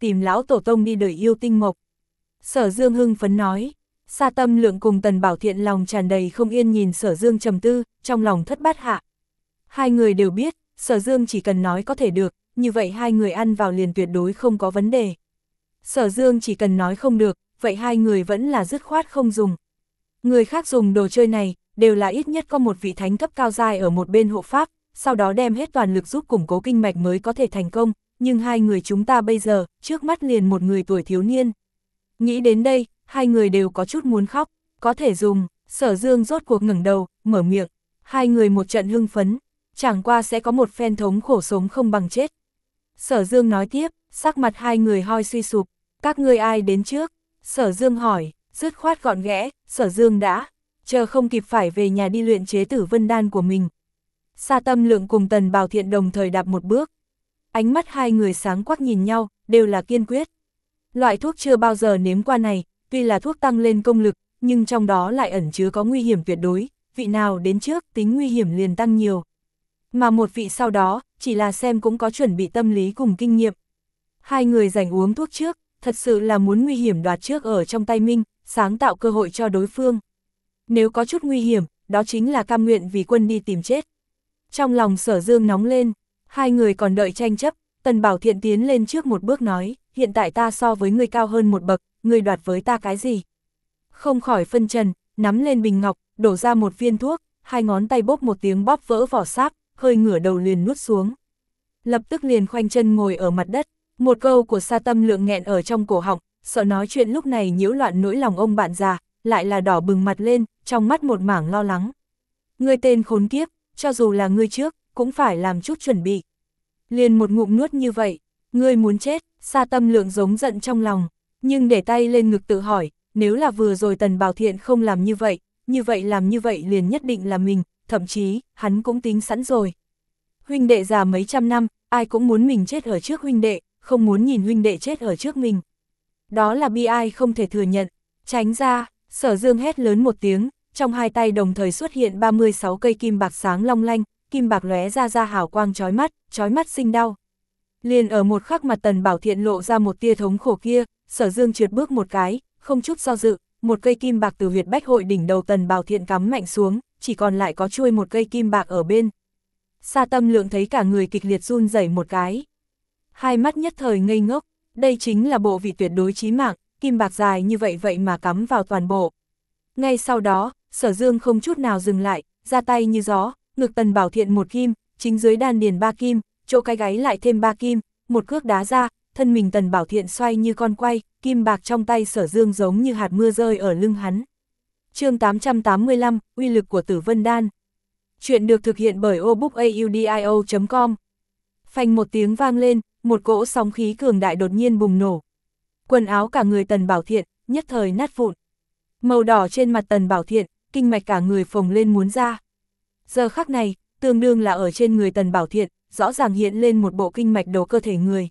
tìm lão tổ tông đi đợi yêu tinh mộc. Sở Dương hưng phấn nói. Sa Tâm Lượng cùng Tần Bảo Thiện lòng tràn đầy không yên nhìn Sở Dương trầm tư, trong lòng thất bát hạ. Hai người đều biết, Sở Dương chỉ cần nói có thể được, như vậy hai người ăn vào liền tuyệt đối không có vấn đề. Sở Dương chỉ cần nói không được, vậy hai người vẫn là dứt khoát không dùng. Người khác dùng đồ chơi này, đều là ít nhất có một vị thánh cấp cao giai ở một bên hộ pháp, sau đó đem hết toàn lực giúp củng cố kinh mạch mới có thể thành công, nhưng hai người chúng ta bây giờ, trước mắt liền một người tuổi thiếu niên. Nghĩ đến đây, hai người đều có chút muốn khóc, có thể dùng. Sở Dương rốt cuộc ngẩng đầu, mở miệng, hai người một trận hưng phấn, chẳng qua sẽ có một phen thống khổ sống không bằng chết. Sở Dương nói tiếp, sắc mặt hai người hoi suy sụp, các ngươi ai đến trước? Sở Dương hỏi, dứt khoát gọn ghẽ, Sở Dương đã, chờ không kịp phải về nhà đi luyện chế Tử Vân Đan của mình. Sa Tâm Lượng cùng Tần Bảo Thiện đồng thời đạp một bước, ánh mắt hai người sáng quắc nhìn nhau, đều là kiên quyết. Loại thuốc chưa bao giờ nếm qua này, tuy là thuốc tăng lên công lực, nhưng trong đó lại ẩn chứa có nguy hiểm tuyệt đối, vị nào đến trước tính nguy hiểm liền tăng nhiều. Mà một vị sau đó, chỉ là xem cũng có chuẩn bị tâm lý cùng kinh nghiệm. Hai người giành uống thuốc trước, thật sự là muốn nguy hiểm đoạt trước ở trong tay mình, sáng tạo cơ hội cho đối phương. Nếu có chút nguy hiểm, đó chính là cam nguyện vì quân đi tìm chết. Trong lòng Sở Dương nóng lên, hai người còn đợi tranh chấp, Tần Bảo Thiện tiến lên trước một bước nói, hiện tại ta so với ngươi cao hơn một bậc, ngươi đoạt với ta cái gì? Không khỏi phân trần, nắm lên bình ngọc, đổ ra một viên thuốc, hai ngón tay bóp một tiếng bóp vỡ vỏ sáp, hơi ngửa đầu liền nuốt xuống. Lập tức liền khoanh chân ngồi ở mặt đất, một câu của Sa Tâm Lượng nghẹn ở trong cổ họng, sợ nói chuyện lúc này nhiễu loạn nỗi lòng ông bạn già, lại là đỏ bừng mặt lên, trong mắt một mảng lo lắng. Ngươi tên khốn kiếp, cho dù là ngươi trước, cũng phải làm chút chuẩn bị. Liền một ngụm nuốt như vậy, ngươi muốn chết. Sa Tâm Lượng giống giận trong lòng, nhưng để tay lên ngực tự hỏi, nếu là vừa rồi Tần Bảo Thiện không làm như vậy, như vậy làm như vậy liền nhất định là mình, thậm chí, hắn cũng tính sẵn rồi. Huynh đệ già mấy trăm năm, ai cũng muốn mình chết ở trước huynh đệ, không muốn nhìn huynh đệ chết ở trước mình. Đó là bi ai không thể thừa nhận. Tránh ra, Sở Dương hét lớn một tiếng, trong hai tay đồng thời xuất hiện ba mươi sáu cây kim bạc sáng long lanh, kim bạc lóe ra ra hào quang chói mắt, chói mắt sinh đau. Liền ở một khắc mặt Tần Bảo Thiện lộ ra một tia thống khổ kia, Sở Dương trượt bước một cái, không chút do dự, một cây kim bạc từ huyệt bách hội đỉnh đầu Tần Bảo Thiện cắm mạnh xuống, chỉ còn lại có chuôi một cây kim bạc ở bên. Sa Tâm Lượng thấy cả người kịch liệt run rẩy một cái. Hai mắt nhất thời ngây ngốc, đây chính là bộ vị tuyệt đối chí mạng, kim bạc dài như vậy vậy mà cắm vào toàn bộ. Ngay sau đó, Sở Dương không chút nào dừng lại, ra tay như gió, ngực Tần Bảo Thiện một kim, chính dưới đan điền ba kim, chỗ cái gáy lại thêm ba kim, một cước đá ra, thân mình Tần Bảo Thiện xoay như con quay, kim bạc trong tay Sở Dương giống như hạt mưa rơi ở lưng hắn. Chương tám trăm tám mươi lăm, uy lực của Tử Vân Đan. Chuyện được thực hiện bởi obookaudio chấm com. Phanh một tiếng vang lên, một cỗ sóng khí cường đại đột nhiên bùng nổ. Quần áo cả người Tần Bảo Thiện, nhất thời nát vụn. Màu đỏ trên mặt Tần Bảo Thiện, kinh mạch cả người phồng lên muốn ra. Giờ khắc này, tương đương là ở trên người Tần Bảo Thiện, rõ ràng hiện lên một bộ kinh mạch đồ cơ thể người.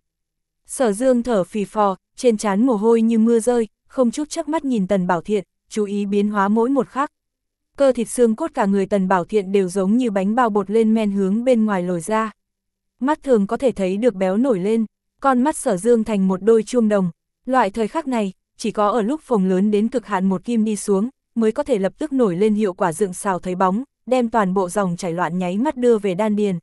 Sở Dương thở phì phò, trên trán mồ hôi như mưa rơi, không chút chớp mắt nhìn Tần Bảo Thiện, chú ý biến hóa mỗi một khắc. Cơ thịt xương cốt cả người Tần Bảo Thiện đều giống như bánh bao bột lên men hướng bên ngoài lồi ra. Mắt thường có thể thấy được béo nổi lên, con mắt Sở Dương thành một đôi chuông đồng. Loại thời khắc này, chỉ có ở lúc phồng lớn đến cực hạn một kim đi xuống, mới có thể lập tức nổi lên hiệu quả dựng xào thấy bóng, đem toàn bộ dòng chảy loạn nháy mắt đưa về đan điền.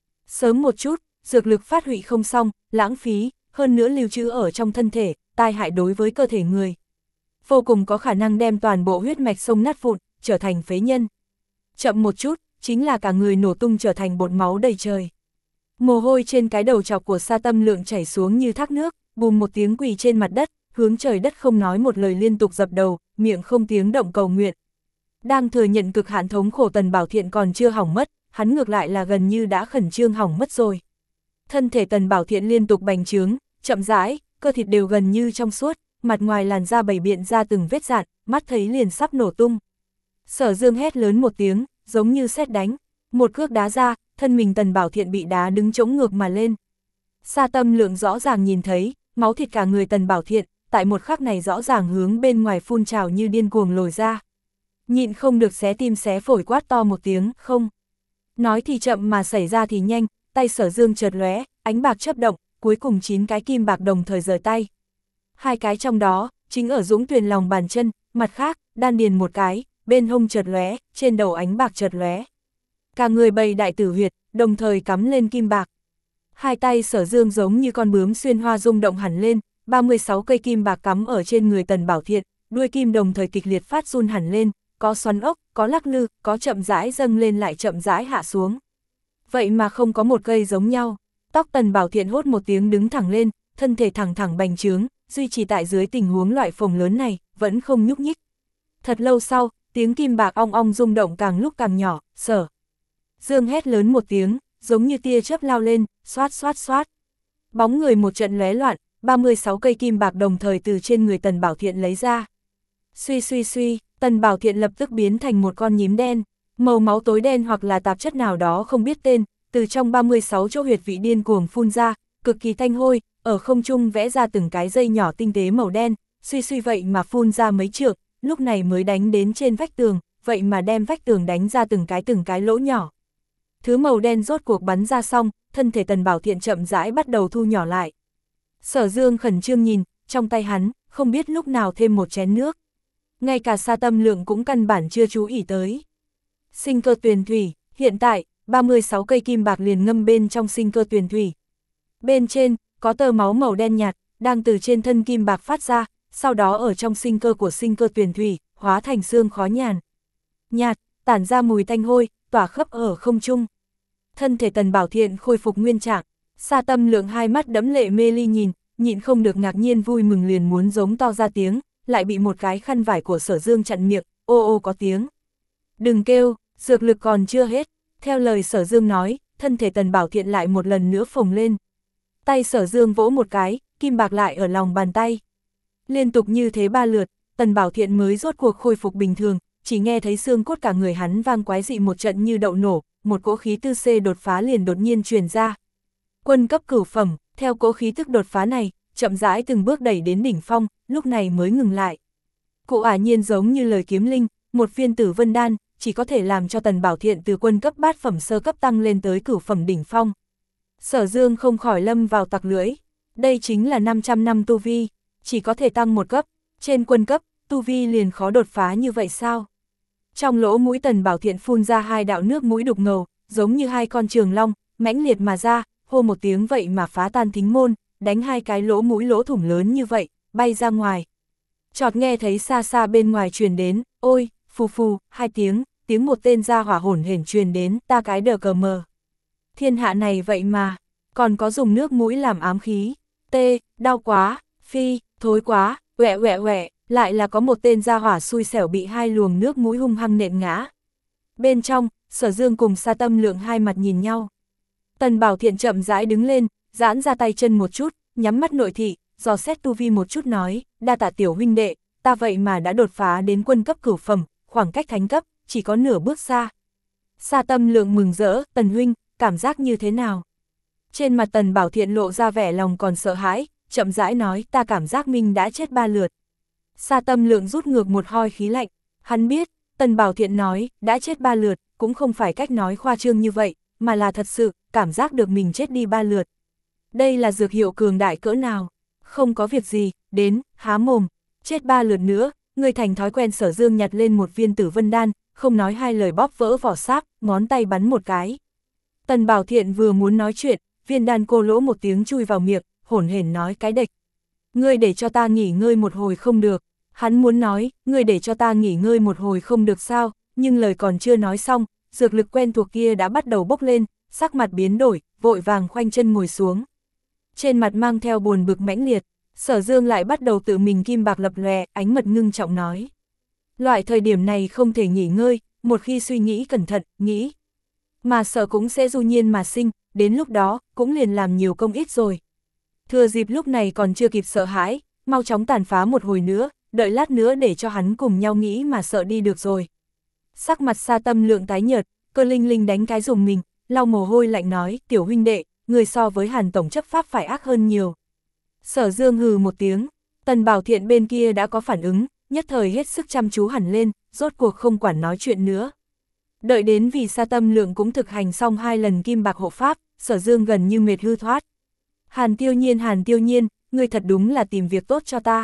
Sớm một chút, dược lực phát huy không xong, lãng phí, hơn nữa lưu trữ ở trong thân thể, tai hại đối với cơ thể người. Vô cùng có khả năng đem toàn bộ huyết mạch sông nát vụn, trở thành phế nhân. Chậm một chút, chính là cả người nổ tung trở thành bột máu đầy trời. Mồ hôi trên cái đầu chọc của Sa Tâm Lượng chảy xuống như thác nước, bùm một tiếng quỳ trên mặt đất, hướng trời đất không nói một lời liên tục dập đầu, miệng không tiếng động cầu nguyện. Đang thừa nhận cực hạn thống khổ Tần Bảo Thiện còn chưa hỏng mất, hắn ngược lại là gần như đã khẩn trương hỏng mất rồi. Thân thể Tần Bảo Thiện liên tục bành trướng, chậm rãi, cơ thịt đều gần như trong suốt, mặt ngoài làn da bày biện ra từng vết rạn, mắt thấy liền sắp nổ tung. Sở Dương hét lớn một tiếng, giống như sét đánh, một cước đá ra, thân mình Tần Bảo Thiện bị đá đứng chống ngược mà lên. Sa Tâm Lượng rõ ràng nhìn thấy, máu thịt cả người Tần Bảo Thiện, tại một khắc này rõ ràng hướng bên ngoài phun trào như điên cuồng lồi ra. Nhịn không được xé tim xé phổi quát to một tiếng, không. Nói thì chậm mà xảy ra thì nhanh, tay Sở Dương chợt lóe, ánh bạc chớp động, cuối cùng chín cái kim bạc đồng thời rời tay. Hai cái trong đó, chính ở Dũng Tuyền lòng bàn chân, mặt khác, đan điền một cái, bên hông chợt lóe, trên đầu ánh bạc chợt lóe. Cả người bầy đại tử huyệt, đồng thời cắm lên kim bạc. Hai tay Sở Dương giống như con bướm xuyên hoa rung động hẳn lên, ba mươi sáu cây kim bạc cắm ở trên người Tần Bảo Thiện, đuôi kim đồng thời kịch liệt phát run hẳn lên, có xoắn ốc, có lắc lư, có chậm rãi dâng lên lại chậm rãi hạ xuống. Vậy mà không có một cây giống nhau. Tóc Tần Bảo Thiện hốt một tiếng đứng thẳng lên, thân thể thẳng thẳng bành trướng, duy trì tại dưới tình huống loại phồng lớn này, vẫn không nhúc nhích. Thật lâu sau, tiếng kim bạc ong ong rung động càng lúc càng nhỏ, Sở Dương hét lớn một tiếng, giống như tia chớp lao lên, xoát xoát xoát. Bóng người một trận lóe loạn, ba mươi sáu cây kim bạc đồng thời từ trên người Tần Bảo Thiện lấy ra. Suy suy suy, Tần Bảo Thiện lập tức biến thành một con nhím đen, màu máu tối đen hoặc là tạp chất nào đó không biết tên, từ trong ba mươi sáu chỗ huyệt vị điên cuồng phun ra, cực kỳ thanh hôi, ở không trung vẽ ra từng cái dây nhỏ tinh tế màu đen, suy suy vậy mà phun ra mấy trượng, lúc này mới đánh đến trên vách tường, vậy mà đem vách tường đánh ra từng cái từng cái lỗ nhỏ. Thứ màu đen rốt cuộc bắn ra xong, thân thể Tần Bảo Thiện chậm rãi bắt đầu thu nhỏ lại. Sở Dương khẩn trương nhìn, trong tay hắn, không biết lúc nào thêm một chén nước. Ngay cả Sa Tâm Lượng cũng căn bản chưa chú ý tới. Sinh cơ tuyền thủy, hiện tại, ba mươi sáu cây kim bạc liền ngâm bên trong sinh cơ tuyền thủy. Bên trên, có tơ máu màu đen nhạt, đang từ trên thân kim bạc phát ra, sau đó ở trong sinh cơ của sinh cơ tuyền thủy, hóa thành xương khói nhàn. Nhạt, tản ra mùi tanh hôi, tỏa khắp ở không trung. Thân thể Tần Bảo Thiện khôi phục nguyên trạng, Sa Tâm Lượng hai mắt đẫm lệ mê ly nhìn, nhịn không được ngạc nhiên vui mừng liền muốn giống to ra tiếng, lại bị một cái khăn vải của Sở Dương chặn miệng, ô ô có tiếng. Đừng kêu, dược lực còn chưa hết. Theo lời Sở Dương nói, thân thể Tần Bảo Thiện lại một lần nữa phồng lên. Tay Sở Dương vỗ một cái, kim bạc lại ở lòng bàn tay. Liên tục như thế ba lượt, Tần Bảo Thiện mới rốt cuộc khôi phục bình thường, chỉ nghe thấy xương cốt cả người hắn vang quái dị một trận như đậu nổ, một cỗ khí tư C đột phá liền đột nhiên truyền ra. Quân cấp cửu phẩm, theo cỗ khí tức đột phá này, chậm rãi từng bước đẩy đến đỉnh phong, lúc này mới ngừng lại. Cụ ả nhiên giống như lời kiếm linh, một viên tử vân đan, chỉ có thể làm cho Tần Bảo Thiện từ quân cấp bát phẩm sơ cấp tăng lên tới cửu phẩm đỉnh phong. Sở Dương không khỏi lâm vào tặc lưỡi, đây chính là năm trăm năm tu vi, chỉ có thể tăng một cấp, trên quân cấp, tu vi liền khó đột phá như vậy sao? Trong lỗ mũi Tần Bảo Thiện phun ra hai đạo nước mũi đục ngầu, giống như hai con trường long, mãnh liệt mà ra, hô một tiếng vậy mà phá tan thính môn, đánh hai cái lỗ mũi lỗ thủng lớn như vậy, bay ra ngoài. Chợt nghe thấy xa xa bên ngoài truyền đến, ôi, phù phù, hai tiếng, tiếng một tên gia hỏa hổn hển truyền đến, ta cái đờ cờ mờ. Thiên hạ này vậy mà, còn có dùng nước mũi làm ám khí, tê, đau quá, phi, thối quá, quẹ quẹ quẹ, lại là có một tên gia hỏa xui xẻo bị hai luồng nước mũi hung hăng nện ngã. Bên trong, Sở Dương cùng Sa Tâm Lượng hai mặt nhìn nhau. Tần Bảo Thiện chậm rãi đứng lên, giãn ra tay chân một chút, nhắm mắt nội thị, dò xét tu vi một chút nói, đa tạ tiểu huynh đệ, ta vậy mà đã đột phá đến quân cấp cửu phẩm, khoảng cách thánh cấp, chỉ có nửa bước xa. Sa Tâm Lượng mừng rỡ, Tần huynh, cảm giác như thế nào? Trên mặt Tần Bảo Thiện lộ ra vẻ lòng còn sợ hãi, chậm rãi nói, ta cảm giác mình đã chết ba lượt. Sa Tâm Lượng rút ngược một hoi khí lạnh, hắn biết, Tần Bảo Thiện nói, đã chết ba lượt, cũng không phải cách nói khoa trương như vậy, mà là thật sự, cảm giác được mình chết đi ba lượt. Đây là dược hiệu cường đại cỡ nào? Không có việc gì, đến, há mồm, chết ba lượt nữa, người thành thói quen. Sở Dương nhặt lên một viên tử vân đan, không nói hai lời bóp vỡ vỏ sáp, ngón tay bắn một cái. Tần Bảo Thiện vừa muốn nói chuyện, viên đan cô lỗ một tiếng chui vào miệng, hổn hển nói cái địch. Ngươi để cho ta nghỉ ngơi một hồi không được. Hắn muốn nói, ngươi để cho ta nghỉ ngơi một hồi không được sao, nhưng lời còn chưa nói xong, dược lực quen thuộc kia đã bắt đầu bốc lên, sắc mặt biến đổi, vội vàng khoanh chân ngồi xuống. Trên mặt mang theo buồn bực mãnh liệt, Sở Dương lại bắt đầu tự mình kim bạc lập lòe, ánh mật ngưng trọng nói. Loại thời điểm này không thể nghỉ ngơi, một khi suy nghĩ cẩn thận, nghĩ. Mà sợ cũng sẽ du nhiên mà sinh, đến lúc đó, cũng liền làm nhiều công ít rồi. Thừa dịp lúc này còn chưa kịp sợ hãi, mau chóng tàn phá một hồi nữa, đợi lát nữa để cho hắn cùng nhau nghĩ mà sợ đi được rồi. Sắc mặt Sa Tâm Lượng tái nhợt, Cơ Linh Linh đánh cái dùng mình, lau mồ hôi lạnh nói, tiểu huynh đệ, người so với Hàn tổng chấp pháp phải ác hơn nhiều. Sở Dương hừ một tiếng, Tần Bảo Thiện bên kia đã có phản ứng, nhất thời hết sức chăm chú hẳn lên, rốt cuộc không quản nói chuyện nữa. Đợi đến vì Sa Tâm Lượng cũng thực hành xong hai lần kim bạc hộ pháp, Sở Dương gần như mệt hư thoát. Hàn Tiêu Nhiên, Hàn Tiêu Nhiên, ngươi thật đúng là tìm việc tốt cho ta.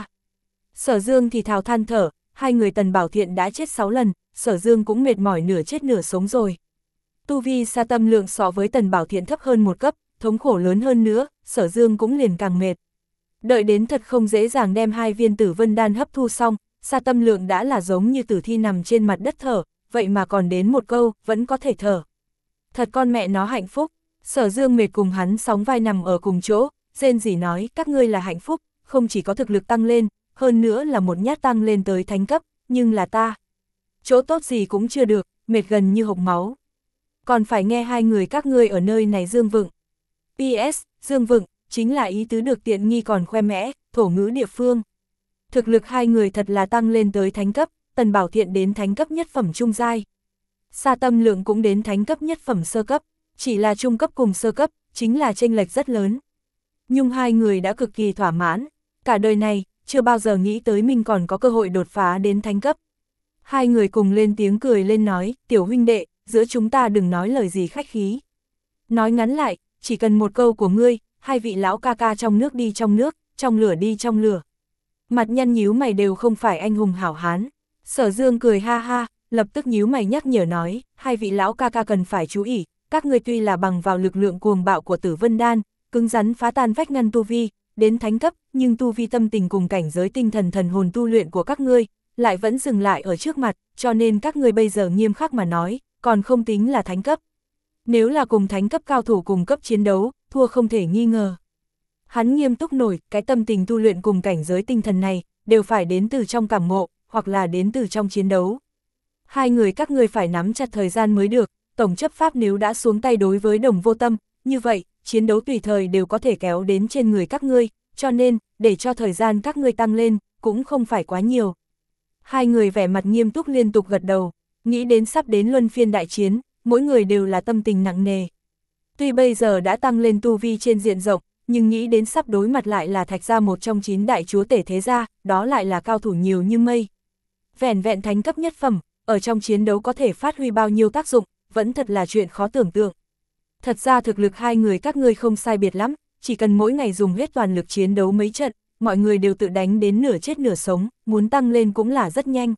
Sở Dương thì thào than thở, hai người Tần Bảo Thiện đã chết sáu lần, Sở Dương cũng mệt mỏi nửa chết nửa sống rồi. Tu vi Sa Tâm Lượng so với Tần Bảo Thiện thấp hơn một cấp, thống khổ lớn hơn nữa, Sở Dương cũng liền càng mệt. Đợi đến thật không dễ dàng đem hai viên Tử Vân Đan hấp thu xong, Sa Tâm Lượng đã là giống như tử thi nằm trên mặt đất thở, vậy mà còn đến một câu, vẫn có thể thở. Thật con mẹ nó hạnh phúc. Sở Dương mệt cùng hắn sóng vai nằm ở cùng chỗ, rên rỉ nói, các ngươi là hạnh phúc, không chỉ có thực lực tăng lên, hơn nữa là một nhát tăng lên tới thánh cấp, nhưng là ta. Chỗ tốt gì cũng chưa được, mệt gần như hộc máu. Còn phải nghe hai người các ngươi ở nơi này dương vựng. pê ét, dương vựng, chính là ý tứ được tiện nghi còn khoe mẽ, thổ ngữ địa phương. Thực lực hai người thật là tăng lên tới thánh cấp, Tần Bảo Thiện đến thánh cấp nhất phẩm trung giai. Sa Tâm Lượng cũng đến thánh cấp nhất phẩm sơ cấp, chỉ là trung cấp cùng sơ cấp, chính là chênh lệch rất lớn. Nhưng hai người đã cực kỳ thỏa mãn, cả đời này, chưa bao giờ nghĩ tới mình còn có cơ hội đột phá đến thánh cấp. Hai người cùng lên tiếng cười lên nói, tiểu huynh đệ, giữa chúng ta đừng nói lời gì khách khí. Nói ngắn lại, chỉ cần một câu của ngươi, hai vị lão ca ca trong nước đi trong nước, trong lửa đi trong lửa. Mặt nhăn nhíu mày đều không phải anh hùng hảo hán. Sở Dương cười ha ha, lập tức nhíu mày nhắc nhở nói, hai vị lão ca ca cần phải chú ý, các ngươi tuy là bằng vào lực lượng cuồng bạo của Tử Vân Đan, cứng rắn phá tan vách ngăn tu vi, đến thánh cấp, nhưng tu vi tâm tình cùng cảnh giới tinh thần thần hồn tu luyện của các ngươi, lại vẫn dừng lại ở trước mặt, cho nên các ngươi bây giờ nghiêm khắc mà nói, còn không tính là thánh cấp. Nếu là cùng thánh cấp cao thủ cùng cấp chiến đấu, thua không thể nghi ngờ. Hắn nghiêm túc nổi, cái tâm tình tu luyện cùng cảnh giới tinh thần này, đều phải đến từ trong cảm ngộ, hoặc là đến từ trong chiến đấu. Hai người các ngươi phải nắm chặt thời gian mới được, tổng chấp pháp nếu đã xuống tay đối với Đồng Vô Tâm, như vậy, chiến đấu tùy thời đều có thể kéo đến trên người các ngươi, cho nên, để cho thời gian các ngươi tăng lên, cũng không phải quá nhiều. Hai người vẻ mặt nghiêm túc liên tục gật đầu, nghĩ đến sắp đến luân phiên đại chiến, mỗi người đều là tâm tình nặng nề. Tuy bây giờ đã tăng lên tu vi trên diện rộng, nhưng nghĩ đến sắp đối mặt lại là Thạch gia một trong chín đại chúa tể thế gia, đó lại là cao thủ nhiều như mây. Vẻn vẹn thánh cấp nhất phẩm, ở trong chiến đấu có thể phát huy bao nhiêu tác dụng, vẫn thật là chuyện khó tưởng tượng. Thật ra thực lực hai người các ngươi không sai biệt lắm, chỉ cần mỗi ngày dùng hết toàn lực chiến đấu mấy trận, mọi người đều tự đánh đến nửa chết nửa sống, muốn tăng lên cũng là rất nhanh.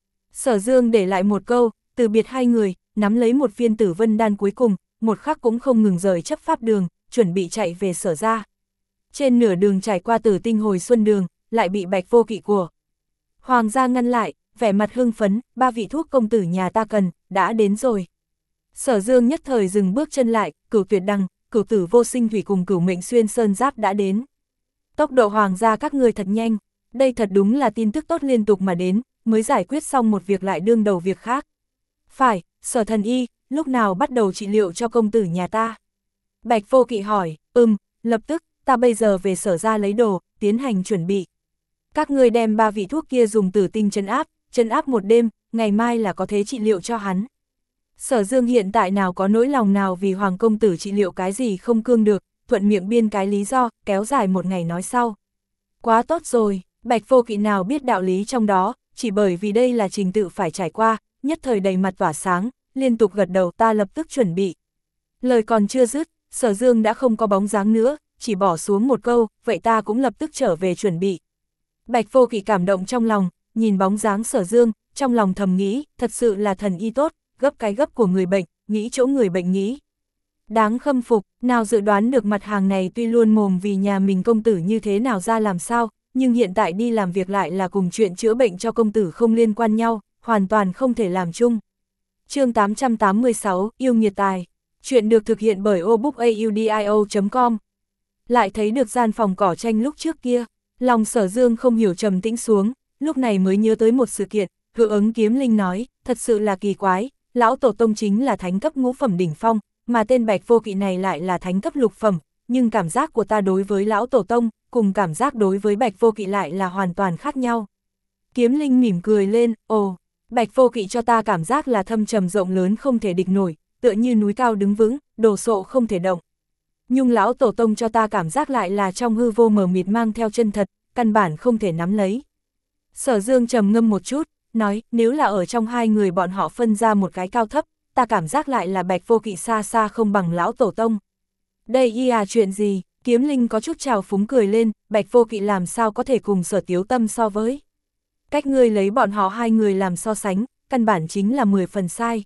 Sở Dương để lại một câu, từ biệt hai người, nắm lấy một viên Tử Vân Đan cuối cùng, một khắc cũng không ngừng rời chấp pháp đường, chuẩn bị chạy về Sở gia. Trên nửa đường trải qua Tử Tinh Hồi Xuân đường, lại bị Bạch Vô Kỵ của Hoàng gia ngăn lại, vẻ mặt hưng phấn, ba vị thuốc công tử nhà ta cần, đã đến rồi. Sở Dương nhất thời dừng bước chân lại, Cửu Tuyệt Đằng, Cửu Tử Vô Sinh Thủy cùng Cửu Mệnh Xuyên Sơn Giáp đã đến. Tốc độ Hoàng gia các ngươi thật nhanh, đây thật đúng là tin tức tốt liên tục mà đến, mới giải quyết xong một việc lại đương đầu việc khác. Phải, Sở thần y, lúc nào bắt đầu trị liệu cho công tử nhà ta? Bạch Vô Kỵ hỏi, ừm, lập tức, ta bây giờ về Sở gia lấy đồ, tiến hành chuẩn bị. Các ngươi đem ba vị thuốc kia dùng tử tinh trấn áp, trấn áp một đêm, ngày mai là có thể trị liệu cho hắn. Sở Dương hiện tại nào có nỗi lòng nào vì Hoàng công tử trị liệu cái gì không cương được, thuận miệng biên cái lý do, kéo dài một ngày nói sau. Quá tốt rồi, Bạch Vô Kỵ nào biết đạo lý trong đó, chỉ bởi vì đây là trình tự phải trải qua, nhất thời đầy mặt tỏa sáng, liên tục gật đầu ta lập tức chuẩn bị. Lời còn chưa dứt, Sở Dương đã không có bóng dáng nữa, chỉ bỏ xuống một câu, vậy ta cũng lập tức trở về chuẩn bị. Bạch Vô Kỵ cảm động trong lòng, nhìn bóng dáng Sở Dương, trong lòng thầm nghĩ, thật sự là thần y tốt, gấp cái gấp của người bệnh, nghĩ chỗ người bệnh nghĩ. Đáng khâm phục, nào dự đoán được mặt hàng này tuy luôn mồm vì nhà mình công tử như thế nào ra làm sao, nhưng hiện tại đi làm việc lại là cùng chuyện chữa bệnh cho công tử không liên quan nhau, hoàn toàn không thể làm chung. Chương tám trăm tám mươi sáu, Yêu Nghiệt Tài. Chuyện được thực hiện bởi obookaudio chấm com. Lại thấy được gian phòng cỏ tranh lúc trước kia, lòng Sở Dương không hiểu trầm tĩnh xuống, lúc này mới nhớ tới một sự kiện, Hữu Ứng Kiếm Linh nói, thật sự là kỳ quái, lão tổ tông chính là thánh cấp ngũ phẩm đỉnh phong, mà tên Bạch Vô Kỵ này lại là thánh cấp lục phẩm, nhưng cảm giác của ta đối với lão tổ tông, cùng cảm giác đối với Bạch Vô Kỵ lại là hoàn toàn khác nhau. Kiếm Linh mỉm cười lên, ồ, Bạch Vô Kỵ cho ta cảm giác là thâm trầm rộng lớn không thể địch nổi, tựa như núi cao đứng vững, đồ sộ không thể động. Nhưng lão tổ tông cho ta cảm giác lại là trong hư vô mờ mịt mang theo chân thật, căn bản không thể nắm lấy. Sở Dương trầm ngâm một chút, nói, nếu là ở trong hai người bọn họ phân ra một cái cao thấp, ta cảm giác lại là Bạch Vô Kỵ xa xa không bằng lão tổ tông. Đây y à chuyện gì? Kiếm Linh có chút trào phúng cười lên, Bạch Vô Kỵ làm sao có thể cùng Sở Tiếu Tâm so với. Cách ngươi lấy bọn họ hai người làm so sánh, căn bản chính là mười phần sai.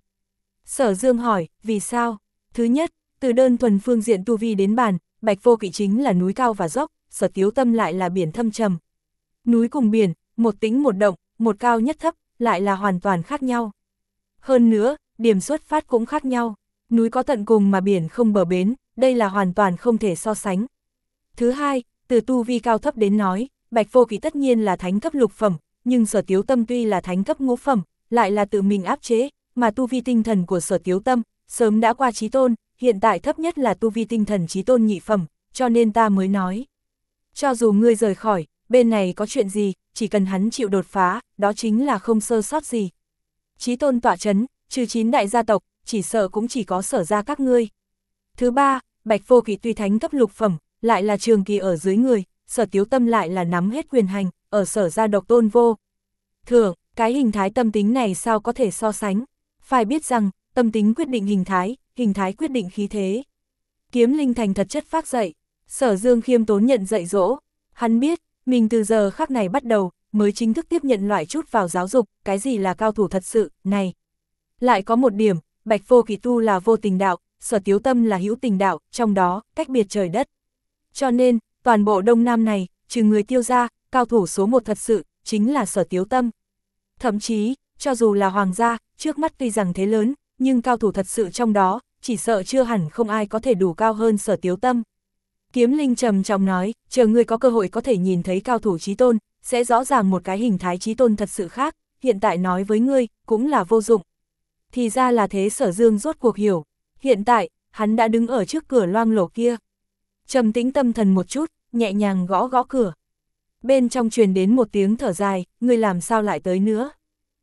Sở Dương hỏi, vì sao? Thứ nhất, từ đơn thuần phương diện tu vi đến bàn, Bạch Vô Kỵ chính là núi cao và dốc, Sở Tiếu Tâm lại là biển thâm trầm. Núi cùng biển, một tĩnh một động, một cao nhất thấp, lại là hoàn toàn khác nhau. Hơn nữa, điểm xuất phát cũng khác nhau. Núi có tận cùng mà biển không bờ bến, đây là hoàn toàn không thể so sánh. Thứ hai, từ tu vi cao thấp đến nói, Bạch Vô Kỵ tất nhiên là thánh cấp lục phẩm, nhưng Sở Tiếu Tâm tuy là thánh cấp ngũ phẩm, lại là tự mình áp chế, mà tu vi tinh thần của Sở Tiếu Tâm sớm đã qua chí tôn, hiện tại thấp nhất là tu vi tinh thần chí tôn nhị phẩm, cho nên ta mới nói. Cho dù ngươi rời khỏi, bên này có chuyện gì, chỉ cần hắn chịu đột phá, đó chính là không sơ sót gì. Chí tôn tọa chấn, trừ chín đại gia tộc, chỉ sợ cũng chỉ có Sở gia các ngươi. Thứ ba, Bạch Vô Kỵ tuy thánh cấp lục phẩm, lại là trường kỳ ở dưới người, Sở Tiếu Tâm lại là nắm hết quyền hành, ở Sở gia độc tôn vô thượng, cái hình thái tâm tính này sao có thể so sánh. Phải biết rằng, tâm tính quyết định hình thái, hình thái quyết định khí thế. Kiếm Linh thành thật chất phác dậy, Sở Dương khiêm tốn nhận dạy dỗ. Hắn biết, mình từ giờ khắc này bắt đầu, mới chính thức tiếp nhận loại chút vào giáo dục, cái gì là cao thủ thật sự, này. Lại có một điểm, Bạch Vô Kỵ tu là vô tình đạo, Sở Tiếu Tâm là hữu tình đạo, trong đó, cách biệt trời đất. Cho nên, toàn bộ Đông Nam này, trừ người Tiêu gia, cao thủ số một thật sự, chính là Sở Tiếu Tâm. Thậm chí, cho dù là hoàng gia, trước mắt tuy rằng thế lớn, nhưng cao thủ thật sự trong đó, chỉ sợ chưa hẳn không ai có thể đủ cao hơn Sở Tiếu Tâm. Kiếm Linh trầm trọng nói, chờ ngươi có cơ hội có thể nhìn thấy cao thủ chí tôn, sẽ rõ ràng một cái hình thái chí tôn thật sự khác, hiện tại nói với ngươi, cũng là vô dụng. Thì ra là thế. Sở Dương rốt cuộc hiểu, hiện tại, hắn đã đứng ở trước cửa loang lổ kia. Trầm tĩnh tâm thần một chút, nhẹ nhàng gõ gõ cửa. Bên trong truyền đến một tiếng thở dài, ngươi làm sao lại tới nữa?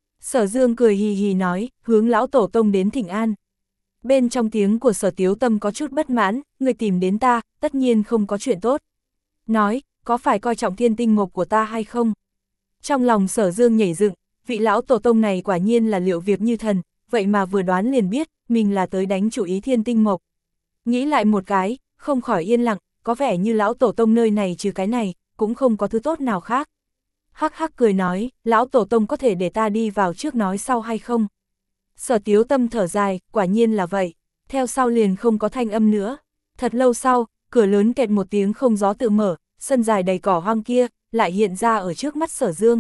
Sở Dương cười hì hì nói, hướng lão tổ tông đến thỉnh an. Bên trong tiếng của Sở Tiếu Tâm có chút bất mãn, ngươi tìm đến ta, tất nhiên không có chuyện tốt. Nói, có phải coi trọng thiên tinh mộc của ta hay không? Trong lòng Sở Dương nhảy dựng, vị lão tổ tông này quả nhiên là liệu việc như thần, vậy mà vừa đoán liền biết, mình là tới đánh chủ ý thiên tinh mộc. Nghĩ lại một cái, không khỏi yên lặng, có vẻ như lão tổ tông nơi này trừ cái này, cũng không có thứ tốt nào khác. Hắc hắc cười nói, lão tổ tông có thể để ta đi vào trước nói sau hay không? Sở Tiếu Tâm thở dài, quả nhiên là vậy. Theo sau liền không có thanh âm nữa. Thật lâu sau, cửa lớn kẹt một tiếng không gió tự mở, sân dài đầy cỏ hoang kia, lại hiện ra ở trước mắt Sở Dương.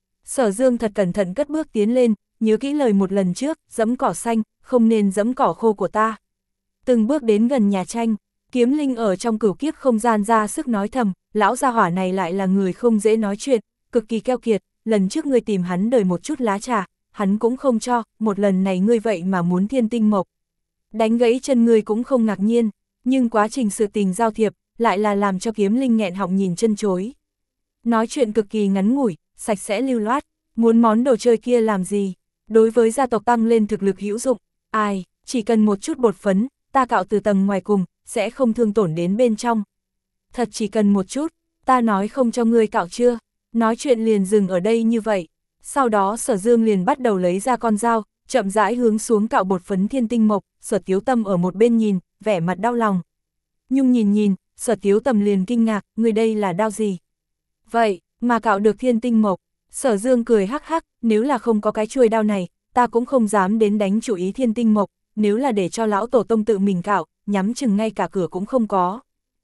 Sở Dương thật cẩn thận cất bước tiến lên, nhớ kỹ lời một lần trước, dẫm cỏ xanh, không nên dẫm cỏ khô của ta. Từng bước đến gần nhà tranh, Kiếm Linh ở trong cửu kiếp không gian ra sức nói thầm, lão gia hỏa này lại là người không dễ nói chuyện, cực kỳ keo kiệt, lần trước ngươi tìm hắn đòi một chút lá trà, hắn cũng không cho, một lần này ngươi vậy mà muốn thiên tinh mộc. Đánh gãy chân ngươi cũng không ngạc nhiên, nhưng quá trình sự tình giao thiệp, lại là làm cho Kiếm Linh nghẹn họng nhìn chân chối. Nói chuyện cực kỳ ngắn ngủi, sạch sẽ lưu loát, muốn món đồ chơi kia làm gì, đối với gia tộc tăng lên thực lực hữu dụng, ai, chỉ cần một chút bột phấn, ta cạo từ tầng ngoài cùng, sẽ không thương tổn đến bên trong. Thật chỉ cần một chút, ta nói không cho ngươi cạo chưa, nói chuyện liền dừng ở đây như vậy. Sau đó Sở Dương liền bắt đầu lấy ra con dao, chậm rãi hướng xuống cạo bột phấn thiên tinh mộc, Sở Tiếu Tâm ở một bên nhìn, vẻ mặt đau lòng. Nhung nhìn nhìn, Sở Tiếu Tâm liền kinh ngạc, người đây là đao gì? Vậy, mà cạo được thiên tinh mộc, Sở Dương cười hắc hắc, nếu là không có cái chuôi đao này, ta cũng không dám đến đánh chủ ý thiên tinh mộc, nếu là để cho lão tổ tông tự mình cạo, nhắm chừng ngay cả cửa cũng không có.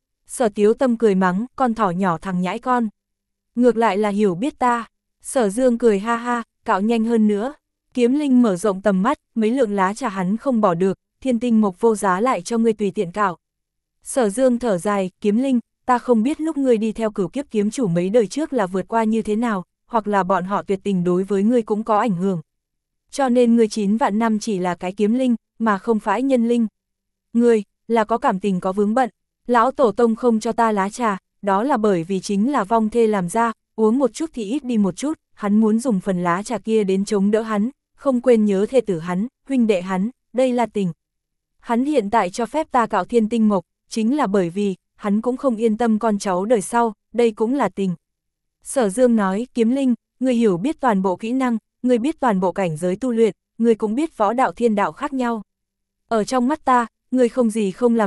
Sở Tiếu Tâm cười mắng, con thỏ nhỏ thằng nhãi con. Ngược lại là hiểu biết ta. Sở Dương cười ha ha, cạo nhanh hơn nữa. Kiếm Linh mở rộng tầm mắt, mấy lượng lá trà hắn không bỏ được, thiên tinh mộc vô giá lại cho ngươi tùy tiện cạo. Sở Dương thở dài, Kiếm Linh, ta không biết lúc ngươi đi theo cửu kiếp kiếm chủ mấy đời trước là vượt qua như thế nào, hoặc là bọn họ tuyệt tình đối với ngươi cũng có ảnh hưởng. Cho nên ngươi chín vạn năm chỉ là cái kiếm linh, mà không phải nhân linh. Ngươi, là có cảm tình có vướng bận, lão tổ tông không cho ta lá trà, đó là bởi vì chính là vong thê làm ra, uống một chút thì ít đi một chút, hắn muốn dùng phần lá trà kia đến chống đỡ hắn, không quên nhớ thê tử hắn, huynh đệ hắn, đây là tình. Hắn hiện tại cho phép ta cạo thiên tinh mộc, chính là bởi vì, hắn cũng không yên tâm con cháu đời sau, đây cũng là tình. Sở Dương nói, Kiếm Linh, ngươi hiểu biết toàn bộ kỹ năng, ngươi biết toàn bộ cảnh giới tu luyện, ngươi cũng biết võ đạo thiên đạo khác nhau. Ở trong mắt ta, ngươi không gì không làm được,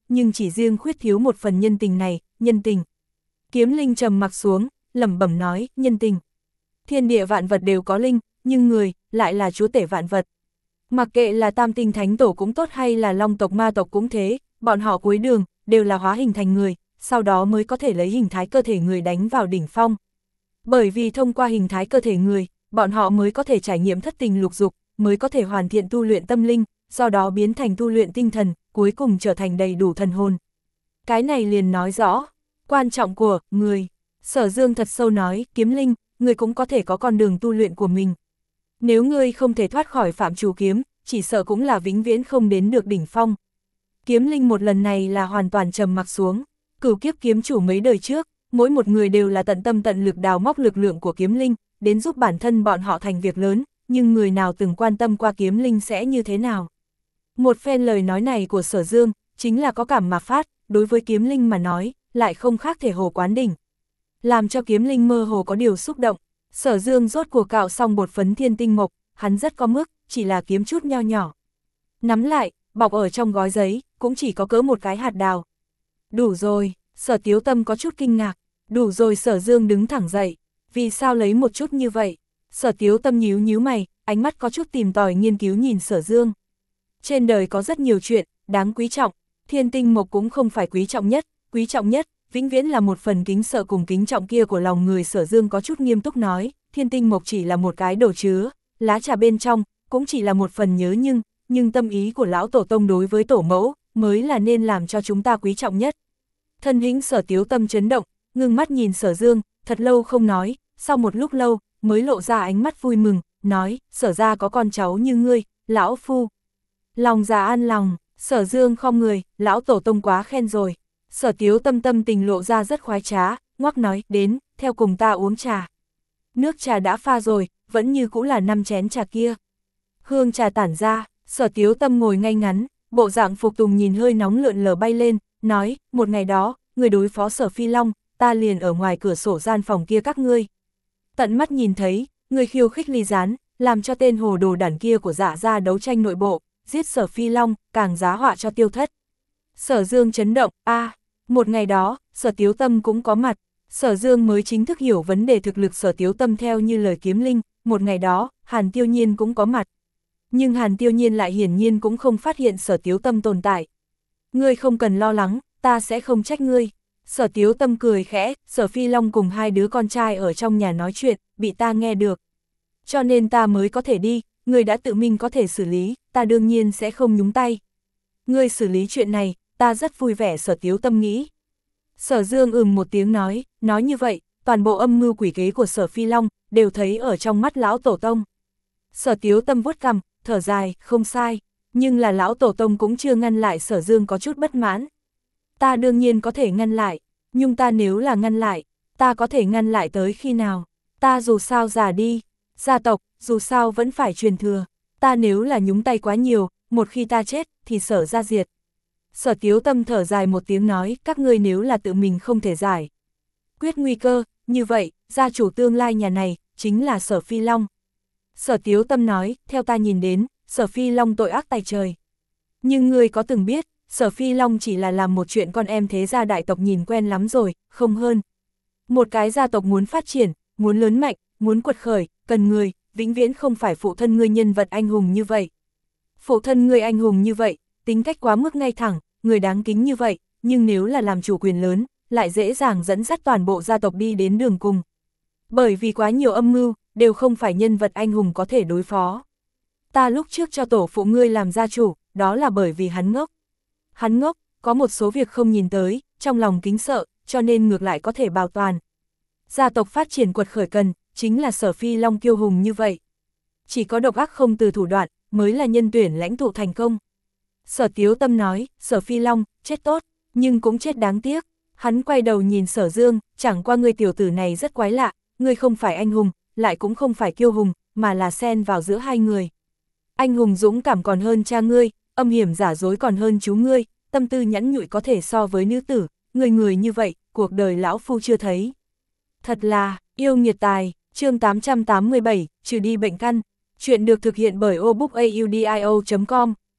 nhưng chỉ riêng khuyết thiếu một phần nhân tình này, nhân tình. Kiếm Linh trầm mặc xuống, lẩm bẩm nói, nhân tình. Thiên địa vạn vật đều có linh, nhưng người, lại là chúa tể vạn vật. Mặc kệ là tam tinh thánh tổ cũng tốt hay là long tộc ma tộc cũng thế, bọn họ cuối đường, đều là hóa hình thành người, sau đó mới có thể lấy hình thái cơ thể người đánh vào đỉnh phong. Bởi vì thông qua hình thái cơ thể người, bọn họ mới có thể trải nghiệm thất tình lục dục, mới có thể hoàn thiện tu luyện tâm linh, do đó biến thành tu luyện tinh thần, cuối cùng trở thành đầy đủ thần hồn. Cái này liền nói rõ, quan trọng của người. Sở Dương thật sâu nói, Kiếm Linh, người cũng có thể có con đường tu luyện của mình. Nếu ngươi không thể thoát khỏi phạm trù kiếm, chỉ sợ cũng là vĩnh viễn không đến được đỉnh phong. Kiếm Linh một lần này là hoàn toàn trầm mặc xuống. Cửu kiếp kiếm chủ mấy đời trước, mỗi một người đều là tận tâm tận lực đào móc lực lượng của Kiếm Linh, đến giúp bản thân bọn họ thành việc lớn, nhưng người nào từng quan tâm qua Kiếm Linh sẽ như thế nào. Một phen lời nói này của Sở Dương, chính là có cảm mà phát, đối với Kiếm Linh mà nói, lại không khác thể hồ quán đỉnh. Làm cho Kiếm Linh mơ hồ có điều xúc động. Sở Dương rốt cuộc cạo xong bột phấn thiên tinh mộc, hắn rất có mức, chỉ là kiếm chút nho nhỏ. Nắm lại, bọc ở trong gói giấy, cũng chỉ có cỡ một cái hạt đào. Đủ rồi, Sở Tiếu Tâm có chút kinh ngạc. Đủ rồi. Sở Dương đứng thẳng dậy. Vì sao lấy một chút như vậy? Sở Tiếu Tâm nhíu nhíu mày, ánh mắt có chút tìm tòi nghiên cứu nhìn Sở Dương. Trên đời có rất nhiều chuyện, đáng quý trọng. Thiên tinh mộc cũng không phải quý trọng nhất, quý trọng nhất, vĩnh viễn là một phần kính sợ cùng kính trọng kia của lòng người. Sở Dương có chút nghiêm túc nói, thiên tinh mộc chỉ là một cái đồ chứa, lá trà bên trong, cũng chỉ là một phần nhớ nhưng, nhưng tâm ý của lão tổ tông đối với tổ mẫu, mới là nên làm cho chúng ta quý trọng nhất. Thân hình Sở Tiếu Tâm chấn động, ngưng mắt nhìn Sở Dương, thật lâu không nói, sau một lúc lâu, mới lộ ra ánh mắt vui mừng, nói, Sở gia có con cháu như ngươi, lão phu. Lòng già an lòng, Sở Dương khom người, lão tổ tông quá khen rồi. Sở Tiếu Tâm tâm tình lộ ra rất khoái trá, ngoắc nói, đến, theo cùng ta uống trà. Nước trà đã pha rồi, vẫn như cũ là năm chén trà kia. Hương trà tản ra, Sở Tiếu Tâm ngồi ngay ngắn, bộ dạng phục tùng nhìn hơi nóng lượn lờ bay lên, nói, một ngày đó, người đối phó Sở Phi Long, ta liền ở ngoài cửa sổ gian phòng kia các ngươi. Tận mắt nhìn thấy, người khiêu khích ly gián, làm cho tên hồ đồ đản kia của Dạ gia đấu tranh nội bộ, giết Sở Phi Long, càng giá họa cho tiêu thất. Sở Dương chấn động, a à, một ngày đó, Sở Tiếu Tâm cũng có mặt. Sở Dương mới chính thức hiểu vấn đề thực lực Sở Tiếu Tâm theo như lời Kiếm Linh, một ngày đó, Hàn Tiêu Nhiên cũng có mặt. Nhưng Hàn Tiêu Nhiên lại hiển nhiên cũng không phát hiện Sở Tiếu Tâm tồn tại. Ngươi không cần lo lắng, ta sẽ không trách ngươi. Sở Tiếu Tâm cười khẽ, Sở Phi Long cùng hai đứa con trai ở trong nhà nói chuyện, bị ta nghe được. Cho nên ta mới có thể đi, ngươi đã tự mình có thể xử lý, ta đương nhiên sẽ không nhúng tay. Ngươi xử lý chuyện này, ta rất vui vẻ. Sở Tiếu Tâm nghĩ. Sở Dương ừm một tiếng nói, nói như vậy, toàn bộ âm mưu quỷ kế của Sở Phi Long, đều thấy ở trong mắt lão tổ tông. Sở Tiếu Tâm vuốt cằm, thở dài, không sai, nhưng là lão tổ tông cũng chưa ngăn lại. Sở Dương có chút bất mãn. Ta đương nhiên có thể ngăn lại, nhưng ta nếu là ngăn lại, ta có thể ngăn lại tới khi nào? Ta dù sao già đi, gia tộc, dù sao vẫn phải truyền thừa, ta nếu là nhúng tay quá nhiều, một khi ta chết, thì Sở gia diệt. Sở Tiếu Tâm thở dài một tiếng nói, các ngươi nếu là tự mình không thể giải quyết nguy cơ, như vậy, gia chủ tương lai nhà này, chính là Sở Phi Long. Sở Tiếu Tâm nói, theo ta nhìn đến, Sở Phi Long tội ác tày trời. Nhưng ngươi có từng biết, Sở Phi Long chỉ là làm một chuyện con em thế gia đại tộc nhìn quen lắm rồi, không hơn. Một cái gia tộc muốn phát triển, muốn lớn mạnh, muốn quật khởi, cần người, vĩnh viễn không phải phụ thân ngươi nhân vật anh hùng như vậy. Phụ thân ngươi anh hùng như vậy, tính cách quá mức ngay thẳng, người đáng kính như vậy, nhưng nếu là làm chủ quyền lớn, lại dễ dàng dẫn dắt toàn bộ gia tộc đi đến đường cùng. Bởi vì quá nhiều âm mưu, đều không phải nhân vật anh hùng có thể đối phó. Ta lúc trước cho tổ phụ ngươi làm gia chủ, đó là bởi vì hắn ngốc. Hắn ngốc, có một số việc không nhìn tới, trong lòng kính sợ, cho nên ngược lại có thể bảo toàn. Gia tộc phát triển quật khởi cần, chính là Sở Phi Long kiêu hùng như vậy. Chỉ có độc ác không từ thủ đoạn, mới là nhân tuyển lãnh tụ thành công. Sở Tiếu Tâm nói, Sở Phi Long, chết tốt, nhưng cũng chết đáng tiếc. Hắn quay đầu nhìn Sở Dương, chẳng qua ngươi tiểu tử này rất quái lạ, ngươi không phải anh hùng, lại cũng không phải kiêu hùng, mà là xen vào giữa hai người. Anh hùng dũng cảm còn hơn cha ngươi, âm hiểm giả dối còn hơn chú ngươi, tâm tư nhẫn nhụi có thể so với nữ tử, người người như vậy, cuộc đời lão phu chưa thấy. Thật là, yêu nghiệt tài, chương tám trăm tám mươi bảy, trừ đi bệnh căn, chuyện được thực hiện bởi obookaudio chấm com.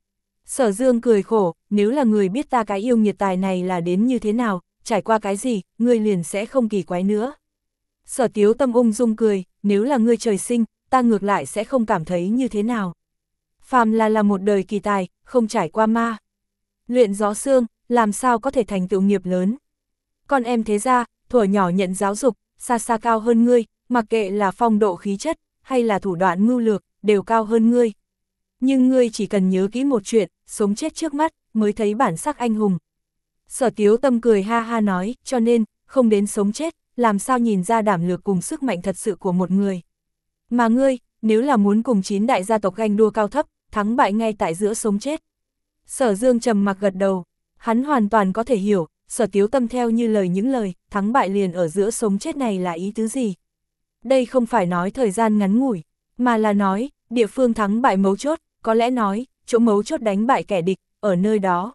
Sở Dương cười khổ, nếu là người biết ta cái yêu nghiệt tài này là đến như thế nào, trải qua cái gì, ngươi liền sẽ không kỳ quái nữa. Sở Tiếu Tâm ung dung cười, nếu là ngươi trời sinh, ta ngược lại sẽ không cảm thấy như thế nào. Phàm là là một đời kỳ tài, không trải qua ma luyện gió xương, làm sao có thể thành tựu nghiệp lớn. Con em thế ra, thuở nhỏ nhận giáo dục, xa xa cao hơn ngươi, mặc kệ là phong độ khí chất, hay là thủ đoạn mưu lược, đều cao hơn ngươi. Nhưng ngươi chỉ cần nhớ kỹ một chuyện, sống chết trước mắt, mới thấy bản sắc anh hùng. Sở Tiếu Tâm cười ha ha nói, cho nên, không đến sống chết, làm sao nhìn ra đảm lược cùng sức mạnh thật sự của một người. Mà ngươi, nếu là muốn cùng chín đại gia tộc ganh đua cao thấp, thắng bại ngay tại giữa sống chết. Sở Dương trầm mặc gật đầu, hắn hoàn toàn có thể hiểu, Sở Tiếu Tâm theo như lời những lời, thắng bại liền ở giữa sống chết này là ý tứ gì. Đây không phải nói thời gian ngắn ngủi, mà là nói, địa phương thắng bại mấu chốt, có lẽ nói, chỗ mấu chốt đánh bại kẻ địch, ở nơi đó.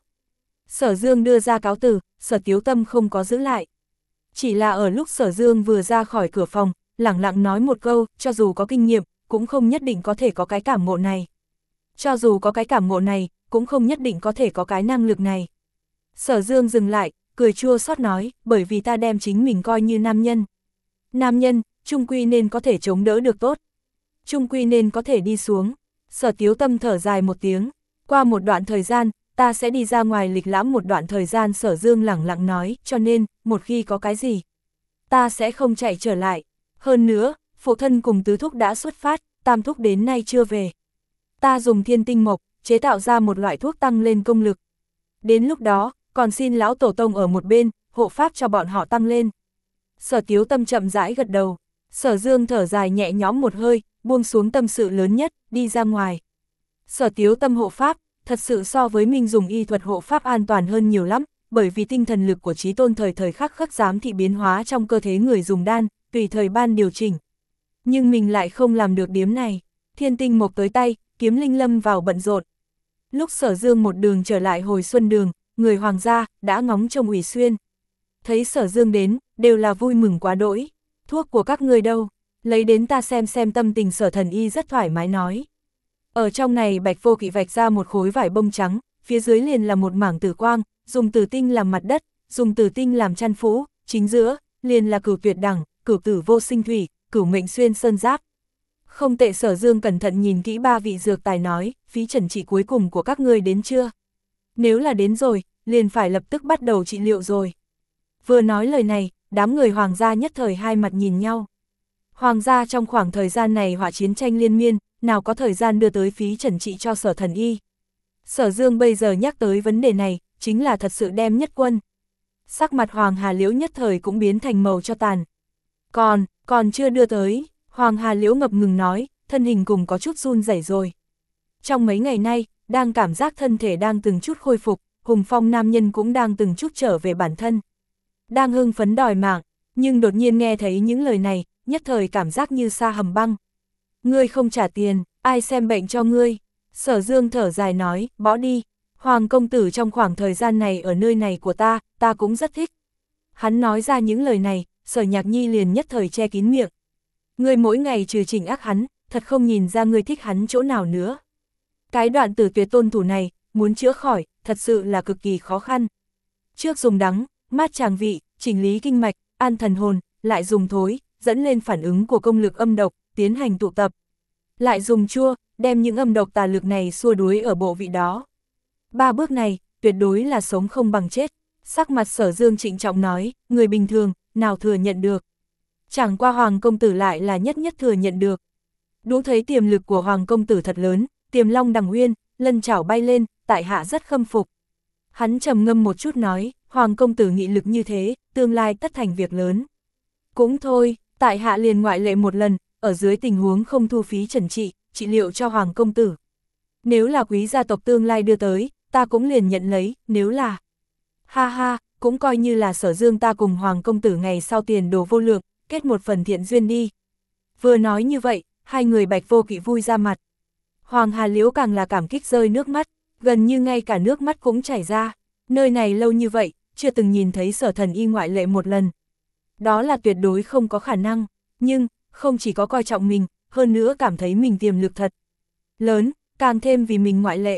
Sở Dương đưa ra cáo từ, Sở Tiếu Tâm không có giữ lại. Chỉ là ở lúc Sở Dương vừa ra khỏi cửa phòng, lẳng lặng nói một câu, cho dù có kinh nghiệm, cũng không nhất định có thể có cái cảm ngộ này. Cho dù có cái cảm ngộ này, cũng không nhất định có thể có cái năng lực này. Sở Dương dừng lại, cười chua xót nói, bởi vì ta đem chính mình coi như nam nhân. Nam nhân, trung quy nên có thể chống đỡ được tốt. Trung quy nên có thể đi xuống. Sở Tiếu Tâm thở dài một tiếng, qua một đoạn thời gian, ta sẽ đi ra ngoài lịch lãm một đoạn thời gian. Sở Dương lẳng lặng nói, cho nên, một khi có cái gì, ta sẽ không chạy trở lại. Hơn nữa, phụ thân cùng tứ thúc đã xuất phát, tam thúc đến nay chưa về. Ta dùng thiên tinh mộc, chế tạo ra một loại thuốc tăng lên công lực. Đến lúc đó, còn xin lão tổ tông ở một bên, hộ pháp cho bọn họ tăng lên. Sở Tiếu Tâm chậm rãi gật đầu, Sở Dương thở dài nhẹ nhõm một hơi, buông xuống tâm sự lớn nhất, đi ra ngoài. Sở Tiếu Tâm hộ pháp, thật sự so với mình dùng y thuật hộ pháp an toàn hơn nhiều lắm, bởi vì tinh thần lực của Chí Tôn thời thời khắc khắc giám thị biến hóa trong cơ thể người dùng đan, tùy thời ban điều chỉnh. Nhưng mình lại không làm được điểm này, thiên tinh mộc tới tay, kiếm linh lâm vào bận rộn. Lúc Sở Dương một đường trở lại hồi xuân đường, người hoàng gia đã ngóng trông Ủy Xuyên. Thấy Sở Dương đến, đều là vui mừng quá đỗi. Thuốc của các người đâu? Lấy đến ta xem xem. Tâm tình Sở Thần Y rất thoải mái nói. Ở trong này Bạch Vô Kỵ vạch ra một khối vải bông trắng, phía dưới liền là một mảng tử quang, dùng tử tinh làm mặt đất, dùng tử tinh làm chăn phủ, chính giữa, liền là cửu tuyệt đẳng, cửu tử vô sinh thủy, cửu mệnh xuyên sơn giáp. Không tệ. Sở Dương cẩn thận nhìn kỹ ba vị dược tài nói, phí trần trị cuối cùng của các ngươi đến chưa? Nếu là đến rồi, liền phải lập tức bắt đầu trị liệu rồi. Vừa nói lời này, đám người hoàng gia nhất thời hai mặt nhìn nhau. Hoàng gia trong khoảng thời gian này họa chiến tranh liên miên, nào có thời gian đưa tới phí trần trị cho Sở Thần Y. Sở Dương bây giờ nhắc tới vấn đề này, chính là thật sự đem nhất quân. Sắc mặt Hoàng Hà Liễu nhất thời cũng biến thành màu cho tàn. Còn, còn chưa đưa tới, Hoàng Hà Liễu ngập ngừng nói, thân hình cùng có chút run rẩy rồi. Trong mấy ngày nay, đang cảm giác thân thể đang từng chút khôi phục, hùng phong nam nhân cũng đang từng chút trở về bản thân. Đang hưng phấn đòi mạng, nhưng đột nhiên nghe thấy những lời này, nhất thời cảm giác như sa hầm băng. Ngươi không trả tiền, ai xem bệnh cho ngươi? Sở Dương thở dài nói, bỏ đi. Hoàng công tử trong khoảng thời gian này ở nơi này của ta, ta cũng rất thích. Hắn nói ra những lời này, Sở Nhạc Nhi liền nhất thời che kín miệng. Ngươi mỗi ngày trừ chỉnh ác hắn, thật không nhìn ra ngươi thích hắn chỗ nào nữa. Cái đoạn tử tuyệt tôn thủ này, muốn chữa khỏi, thật sự là cực kỳ khó khăn. Trước dùng đắng, mát tràng vị, chỉnh lý kinh mạch, an thần hồn, lại dùng thối, dẫn lên phản ứng của công lực âm độc, tiến hành tụ tập. Lại dùng chua, đem những âm độc tà lực này xua đuối ở bộ vị đó. Ba bước này, tuyệt đối là sống không bằng chết. Sắc mặt Sở Dương trịnh trọng nói, người bình thường, nào thừa nhận được. Chẳng qua Hoàng công tử lại là nhất nhất thừa nhận được. Đủ thấy tiềm lực của Hoàng công tử thật lớn, tiềm long đằng uyên, lân chảo bay lên, tại hạ rất khâm phục. Hắn trầm ngâm một chút nói, Hoàng công tử nghị lực như thế, tương lai tất thành việc lớn. Cũng thôi, tại hạ liền ngoại lệ một lần, ở dưới tình huống không thu phí trần trị, trị liệu cho Hoàng công tử. Nếu là quý gia tộc tương lai đưa tới, ta cũng liền nhận lấy, nếu là... Ha ha, cũng coi như là Sở Dương ta cùng Hoàng công tử ngày sau tiền đồ vô lượng, kết một phần thiện duyên đi. Vừa nói như vậy, hai người Bạch Vô Kỵ vui ra mặt. Hoàng Hà Liễu càng là cảm kích rơi nước mắt, gần như ngay cả nước mắt cũng chảy ra. Nơi này lâu như vậy, chưa từng nhìn thấy Sở Thần Y ngoại lệ một lần. Đó là tuyệt đối không có khả năng, nhưng, không chỉ có coi trọng mình, hơn nữa cảm thấy mình tiềm lực thật lớn, càng thêm vì mình ngoại lệ.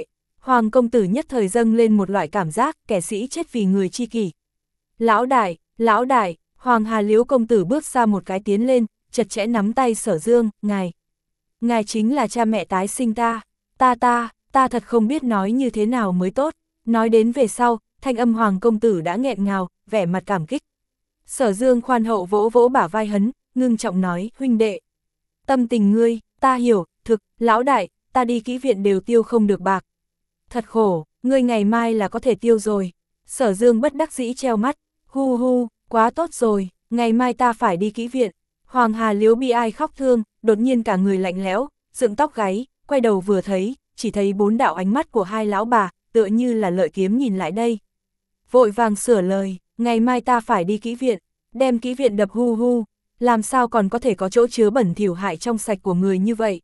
Hoàng công tử nhất thời dâng lên một loại cảm giác, kẻ sĩ chết vì người chi kỷ. Lão đại, lão đại, Hoàng Hà Liễu công tử bước ra một cái tiến lên, chật chẽ nắm tay Sở Dương, ngài. Ngài chính là cha mẹ tái sinh ta, ta ta, ta thật không biết nói như thế nào mới tốt. Nói đến về sau, thanh âm Hoàng công tử đã nghẹn ngào, vẻ mặt cảm kích. Sở Dương khoan hậu vỗ vỗ bả vai hắn, ngưng trọng nói, huynh đệ. Tâm tình ngươi, ta hiểu, thực, lão đại, ta đi kỹ viện đều tiêu không được bạc. Thật khổ, ngươi ngày mai là có thể tiêu rồi. Sở Dương bất đắc dĩ treo mắt, hu hu, quá tốt rồi, ngày mai ta phải đi kỹ viện. Hoàng Hà Liễu bi ai khóc thương, đột nhiên cả người lạnh lẽo, dựng tóc gáy, quay đầu vừa thấy, chỉ thấy bốn đạo ánh mắt của hai lão bà, tựa như là lợi kiếm nhìn lại đây. Vội vàng sửa lời, ngày mai ta phải đi kỹ viện, đem kỹ viện đập hu hu, làm sao còn có thể có chỗ chứa bẩn thỉu hại trong sạch của người như vậy.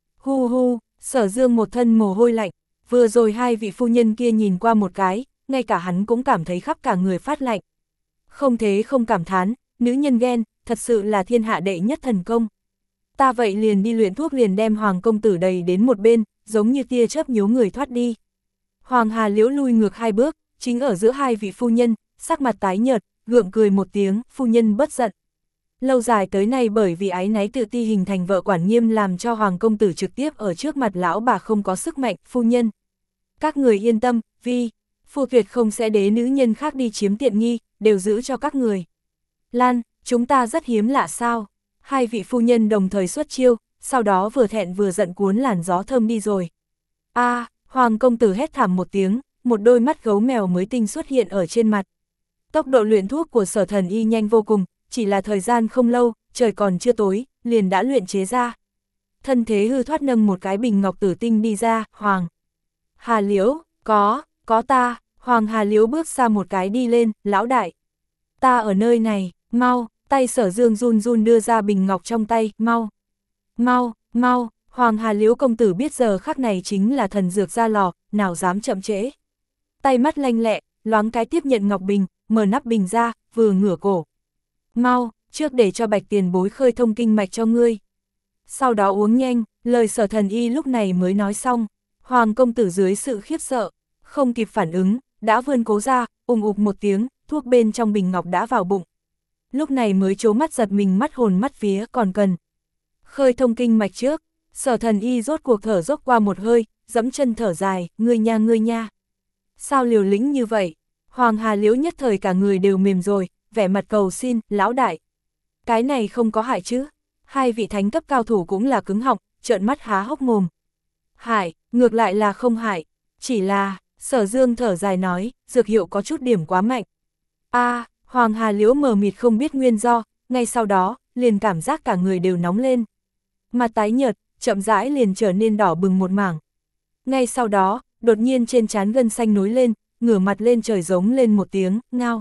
Hu hu, Sở Dương một thân mồ hôi lạnh, vừa rồi hai vị phu nhân kia nhìn qua một cái, ngay cả hắn cũng cảm thấy khắp cả người phát lạnh. Không thế không cảm thán, nữ nhân ghen, thật sự là thiên hạ đệ nhất thần công. Ta vậy liền đi luyện thuốc liền đem Hoàng công tử đầy đến một bên, giống như tia chớp nhếu người thoát đi. Hoàng Hà Liễu lui ngược hai bước, chính ở giữa hai vị phu nhân, sắc mặt tái nhợt, gượng cười một tiếng, phu nhân bất giận. Lâu dài tới nay bởi vì áy náy tự ti hình thành vợ quản nghiêm làm cho Hoàng công tử trực tiếp ở trước mặt lão bà không có sức mạnh, phu nhân. Các người yên tâm, vì, phu tuyệt không sẽ để nữ nhân khác đi chiếm tiện nghi, đều giữ cho các người. Lan, chúng ta rất hiếm lạ sao? Hai vị phu nhân đồng thời xuất chiêu, sau đó vừa thẹn vừa giận cuốn làn gió thơm đi rồi. A, à, Hoàng công tử hét thảm một tiếng, một đôi mắt gấu mèo mới tinh xuất hiện ở trên mặt. Tốc độ luyện thuốc của Sở Thần Y nhanh vô cùng, chỉ là thời gian không lâu, trời còn chưa tối, liền đã luyện chế ra. Thân thế hư thoát nâng một cái bình ngọc tử tinh đi ra, Hoàng Hà Liễu, có, có ta. Hoàng Hà Liễu bước ra một cái đi lên, lão đại. Ta ở nơi này, mau, tay Sở Dương run run đưa ra bình ngọc trong tay, mau, mau, mau. Hoàng Hà Liễu công tử biết giờ khắc này chính là thần dược ra lò, nào dám chậm trễ. Tay mắt lanh lẹ, loáng cái tiếp nhận ngọc bình, mở nắp bình ra, vừa ngửa cổ. Mau, trước để cho Bạch tiền bối khơi thông kinh mạch cho ngươi. Sau đó uống nhanh, lời Sở Thần Y lúc này mới nói xong. Hoàng công tử dưới sự khiếp sợ, không kịp phản ứng, đã vươn cố ra, ùng ục một tiếng, thuốc bên trong bình ngọc đã vào bụng. Lúc này mới trố mắt giật mình mắt hồn mắt vía còn cần. Khơi thông kinh mạch trước, Sở Thần Y rốt cuộc thở dốc qua một hơi, dẫm chân thở dài, ngươi nha ngươi nha. Sao liều lĩnh như vậy? Hoàng Hà Liễu nhất thời cả người đều mềm rồi, vẻ mặt cầu xin, lão đại. Cái này không có hại chứ? Hai vị thánh cấp cao thủ cũng là cứng họng, trợn mắt há hốc mồm. Hại, ngược lại là không hại, chỉ là, Sở Dương thở dài nói, dược hiệu có chút điểm quá mạnh. A, à, Hoàng Hà Liễu mờ mịt không biết nguyên do, ngay sau đó, liền cảm giác cả người đều nóng lên. Mặt tái nhợt, chậm rãi liền trở nên đỏ bừng một mảng. Ngay sau đó, đột nhiên trên trán gân xanh nối lên, ngửa mặt lên trời giống lên một tiếng, ngao.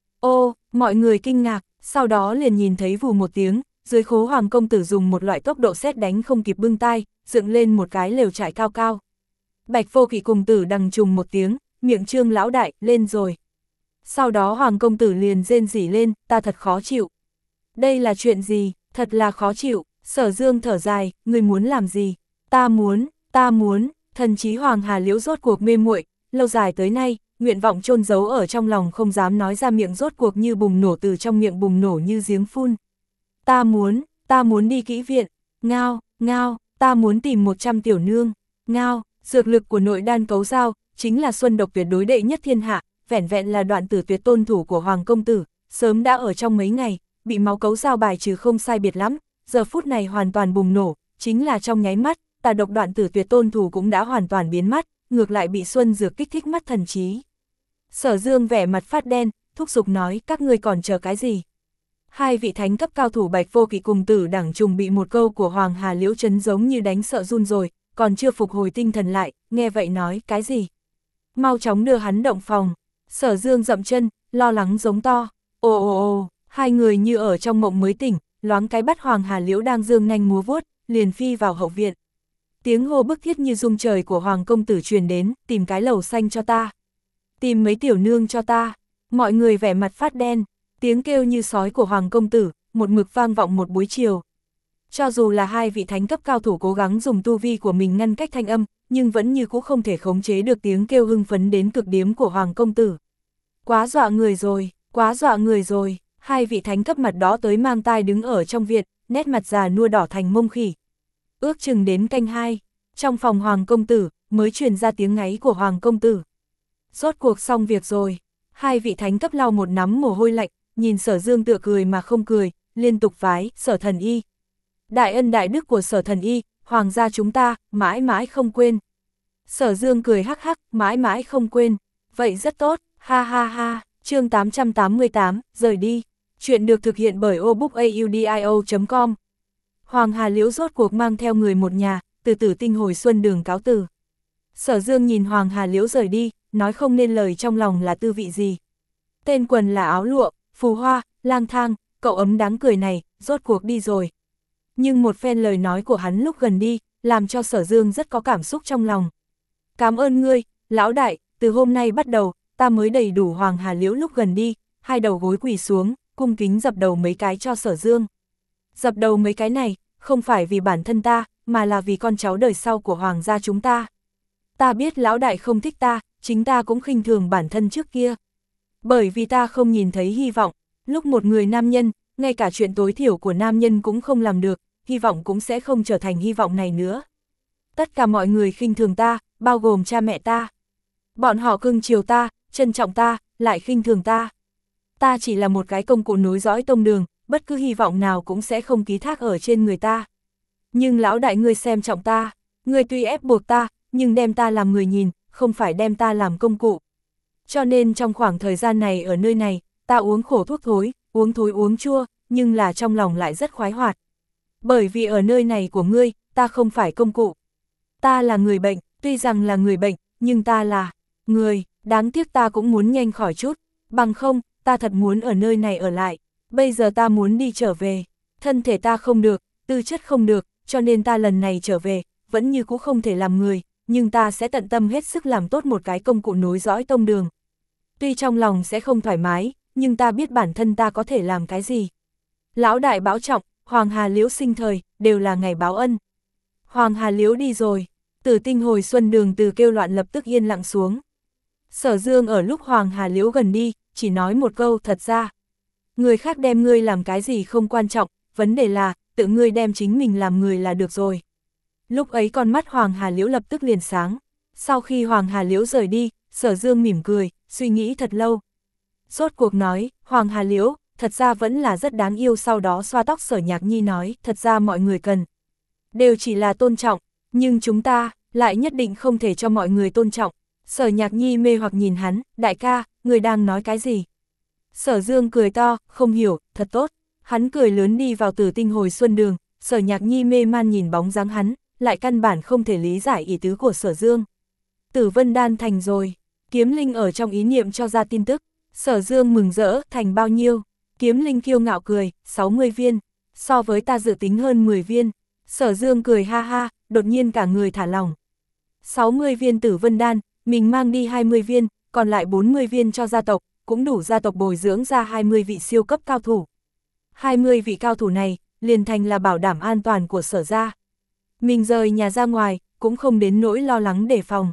Ô, mọi người kinh ngạc, sau đó liền nhìn thấy vù một tiếng, dưới khố Hoàng công tử dùng một loại tốc độ sét đánh không kịp bưng tai, dựng lên một cái lều trại cao cao. Bạch Vô Kỵ cùng tử đằng trùng một tiếng, miệng trương lão đại, lên rồi. Sau đó Hoàng công tử liền rên rỉ lên, ta thật khó chịu. Đây là chuyện gì, thật là khó chịu. Sở Dương thở dài, ngươi muốn làm gì? Ta muốn, ta muốn, thần trí Hoàng Hà Liễu rốt cuộc mê muội, lâu dài tới nay, nguyện vọng chôn giấu ở trong lòng không dám nói ra miệng rốt cuộc như bùng nổ từ trong miệng bùng nổ như giếng phun. Ta muốn, ta muốn đi kỹ viện, ngao, ngao, ta muốn tìm một trăm tiểu nương, ngao, dược lực của nội đan cấu dao, chính là xuân độc tuyệt đối đệ nhất thiên hạ, vẻn vẹn là đoạn tử tuyệt tôn thủ của Hoàng công tử, sớm đã ở trong mấy ngày, bị máu cấu dao bài trừ không sai biệt lắm. Giờ phút này hoàn toàn bùng nổ, chính là trong nháy mắt, tà độc đoạn tử tuyệt tôn thủ cũng đã hoàn toàn biến mất, ngược lại bị xuân dược kích thích mắt thần trí. Sở Dương vẻ mặt phát đen, thúc giục nói, các ngươi còn chờ cái gì? Hai vị thánh cấp cao thủ Bạch Vô Kỵ cùng tử đẳng trùng bị một câu của Hoàng Hà Liễu chấn giống như đánh sợ run rồi, còn chưa phục hồi tinh thần lại, nghe vậy nói, cái gì? Mau chóng đưa hắn động phòng. Sở Dương dậm chân, lo lắng giống to, ồ ồ ồ, hai người như ở trong mộng mới tỉnh. Loáng cái bắt Hoàng Hà Liễu đang dương nanh múa vuốt, liền phi vào hậu viện. Tiếng hô bức thiết như rung trời của Hoàng công tử truyền đến, tìm cái lầu xanh cho ta. Tìm mấy tiểu nương cho ta. Mọi người vẻ mặt phát đen, tiếng kêu như sói của Hoàng công tử, một mực vang vọng một buổi chiều. Cho dù là hai vị thánh cấp cao thủ cố gắng dùng tu vi của mình ngăn cách thanh âm, nhưng vẫn như cũ không thể khống chế được tiếng kêu hưng phấn đến cực điểm của Hoàng công tử. Quá dọa người rồi, quá dọa người rồi, hai vị thánh cấp mặt đó tới mang tai đứng ở trong viện, nét mặt già nua đỏ thành mông khỉ. Ước chừng đến canh hai, trong phòng Hoàng công tử, mới truyền ra tiếng ngáy của Hoàng công tử. Rốt cuộc xong việc rồi, hai vị thánh cấp lau một nắm mồ hôi lạnh, nhìn Sở Dương tựa cười mà không cười, liên tục vái, Sở thần y. Đại ân đại đức của Sở thần y, Hoàng gia chúng ta, mãi mãi không quên. Sở Dương cười hắc hắc, mãi mãi không quên. Vậy rất tốt, ha ha ha, chương tám trăm tám mươi tám, rời đi. Chuyện được thực hiện bởi obookaudio chấm com. Hoàng Hà Liễu rốt cuộc mang theo người một nhà, từ Tử Tinh hồi xuân đường cáo từ. Sở Dương nhìn Hoàng Hà Liễu rời đi, nói không nên lời trong lòng là tư vị gì. Tên quần là áo lụa, phù hoa, lang thang, cậu ấm đáng cười này, rốt cuộc đi rồi. Nhưng một phen lời nói của hắn lúc gần đi, làm cho Sở Dương rất có cảm xúc trong lòng. Cảm ơn ngươi, lão đại, từ hôm nay bắt đầu, ta mới đầy đủ. Hoàng Hà Liễu lúc gần đi, hai đầu gối quỳ xuống, cung kính dập đầu mấy cái cho Sở Dương. Dập đầu mấy cái này, không phải vì bản thân ta, mà là vì con cháu đời sau của Hoàng gia chúng ta. Ta biết lão đại không thích ta, chính ta cũng khinh thường bản thân trước kia. Bởi vì ta không nhìn thấy hy vọng, lúc một người nam nhân, ngay cả chuyện tối thiểu của nam nhân cũng không làm được, hy vọng cũng sẽ không trở thành hy vọng này nữa. Tất cả mọi người khinh thường ta, bao gồm cha mẹ ta. Bọn họ cưng chiều ta, trân trọng ta, lại khinh thường ta. Ta chỉ là một cái công cụ nối dõi tông đường, bất cứ hy vọng nào cũng sẽ không ký thác ở trên người ta. Nhưng lão đại ngươi xem trọng ta, ngươi tuy ép buộc ta, nhưng đem ta làm người nhìn, không phải đem ta làm công cụ. Cho nên trong khoảng thời gian này ở nơi này, ta uống khổ thuốc thối, uống thối uống chua, nhưng là trong lòng lại rất khoái hoạt. Bởi vì ở nơi này của ngươi, ta không phải công cụ. Ta là người bệnh, tuy rằng là người bệnh, nhưng ta là người, đáng tiếc ta cũng muốn nhanh khỏi chút, bằng không, ta thật muốn ở nơi này ở lại. Bây giờ ta muốn đi trở về, thân thể ta không được, tư chất không được, cho nên ta lần này trở về, vẫn như cũ không thể làm người, nhưng ta sẽ tận tâm hết sức làm tốt một cái công cụ nối dõi tông đường. Tuy trong lòng sẽ không thoải mái, nhưng ta biết bản thân ta có thể làm cái gì. Lão đại báo trọng, Hoàng Hà Liễu sinh thời, đều là ngày báo ân. Hoàng Hà Liễu đi rồi, Tử Tinh hồi xuân đường từ kêu loạn lập tức yên lặng xuống. Sở Dương ở lúc Hoàng Hà Liễu gần đi, chỉ nói một câu thật ra. Người khác đem ngươi làm cái gì không quan trọng, vấn đề là, tự ngươi đem chính mình làm người là được rồi. Lúc ấy con mắt Hoàng Hà Liễu lập tức liền sáng. Sau khi Hoàng Hà Liễu rời đi, Sở Dương mỉm cười, suy nghĩ thật lâu. Rốt cuộc nói, Hoàng Hà Liễu, thật ra vẫn là rất đáng yêu. Sau đó xoa tóc Sở Nhạc Nhi nói, thật ra mọi người cần. Đều chỉ là tôn trọng, nhưng chúng ta, lại nhất định không thể cho mọi người tôn trọng. Sở Nhạc Nhi mê hoặc nhìn hắn, đại ca, người đang nói cái gì? Sở Dương cười to, không hiểu, thật tốt. Hắn cười lớn đi vào Tử Tinh hồi xuân đường, Sở Nhạc Nhi mê man nhìn bóng dáng hắn, lại căn bản không thể lý giải ý tứ của Sở Dương. Tử Vân đan thành rồi, Kiếm Linh ở trong ý niệm cho ra tin tức. Sở Dương mừng rỡ, thành bao nhiêu? Kiếm Linh kiêu ngạo cười, sáu mươi viên, so với ta dự tính hơn mười viên. Sở Dương cười ha ha, đột nhiên cả người thả lỏng. sáu mươi viên Tử Vân đan, mình mang đi hai mươi viên, còn lại bốn mươi viên cho gia tộc, cũng đủ gia tộc bồi dưỡng ra hai mươi vị siêu cấp cao thủ. hai mươi vị cao thủ này, liền thành là bảo đảm an toàn của Sở gia. Mình rời nhà ra ngoài, cũng không đến nỗi lo lắng đề phòng.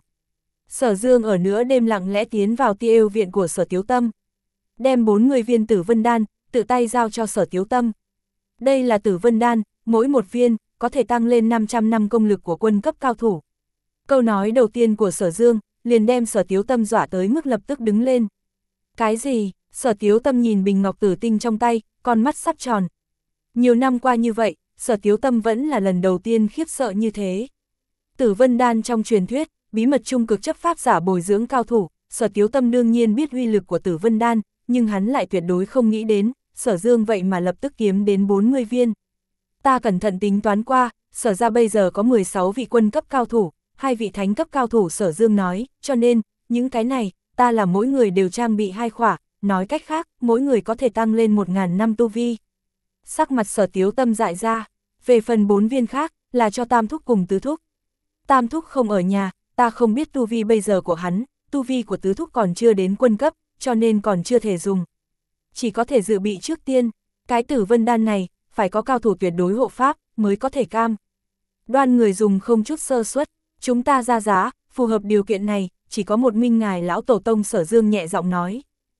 Sở Dương ở nửa đêm lặng lẽ tiến vào Ti Yêu viện của Sở Tiếu Tâm. Đem bốn mươi viên Tử Vân đan, tự tay giao cho Sở Tiếu Tâm. Đây là Tử Vân đan, mỗi một viên, có thể tăng lên năm trăm năm công lực của quân cấp cao thủ. Câu nói đầu tiên của Sở Dương, liền đem Sở Tiếu Tâm dọa tới mức lập tức đứng lên. Cái gì? Sở Tiếu Tâm nhìn bình ngọc tử tinh trong tay, con mắt sắp tròn. Nhiều năm qua như vậy, Sở Tiếu Tâm vẫn là lần đầu tiên khiếp sợ như thế. Tử Vân đan trong truyền thuyết, bí mật trung cực chấp pháp giả bồi dưỡng cao thủ, Sở Tiếu Tâm đương nhiên biết uy lực của Tử Vân đan, nhưng hắn lại tuyệt đối không nghĩ đến, Sở Dương vậy mà lập tức kiếm đến bốn mươi viên. Ta cẩn thận tính toán qua, Sở ra bây giờ có mười sáu vị quân cấp cao thủ, hai vị thánh cấp cao thủ. Sở Dương nói, cho nên, những cái này, ta là mỗi người đều trang bị hai khỏa, nói cách khác, mỗi người có thể tăng lên một ngàn năm tu vi. Sắc mặt Sở Tiếu Tâm dại ra, về phần bốn viên khác, là cho Tam Thúc cùng Tứ Thúc. Tam Thúc không ở nhà, ta không biết tu vi bây giờ của hắn, tu vi của Tứ Thúc còn chưa đến quân cấp, cho nên còn chưa thể dùng. Chỉ có thể dự bị trước tiên, cái Tử Vân đan này, phải có cao thủ tuyệt đối hộ pháp, mới có thể cam. Đoan người dùng không chút sơ suất, chúng ta ra giá, phù hợp điều kiện này, chỉ có một mình ngài lão tổ tông Sở Dương nhẹ giọng nói.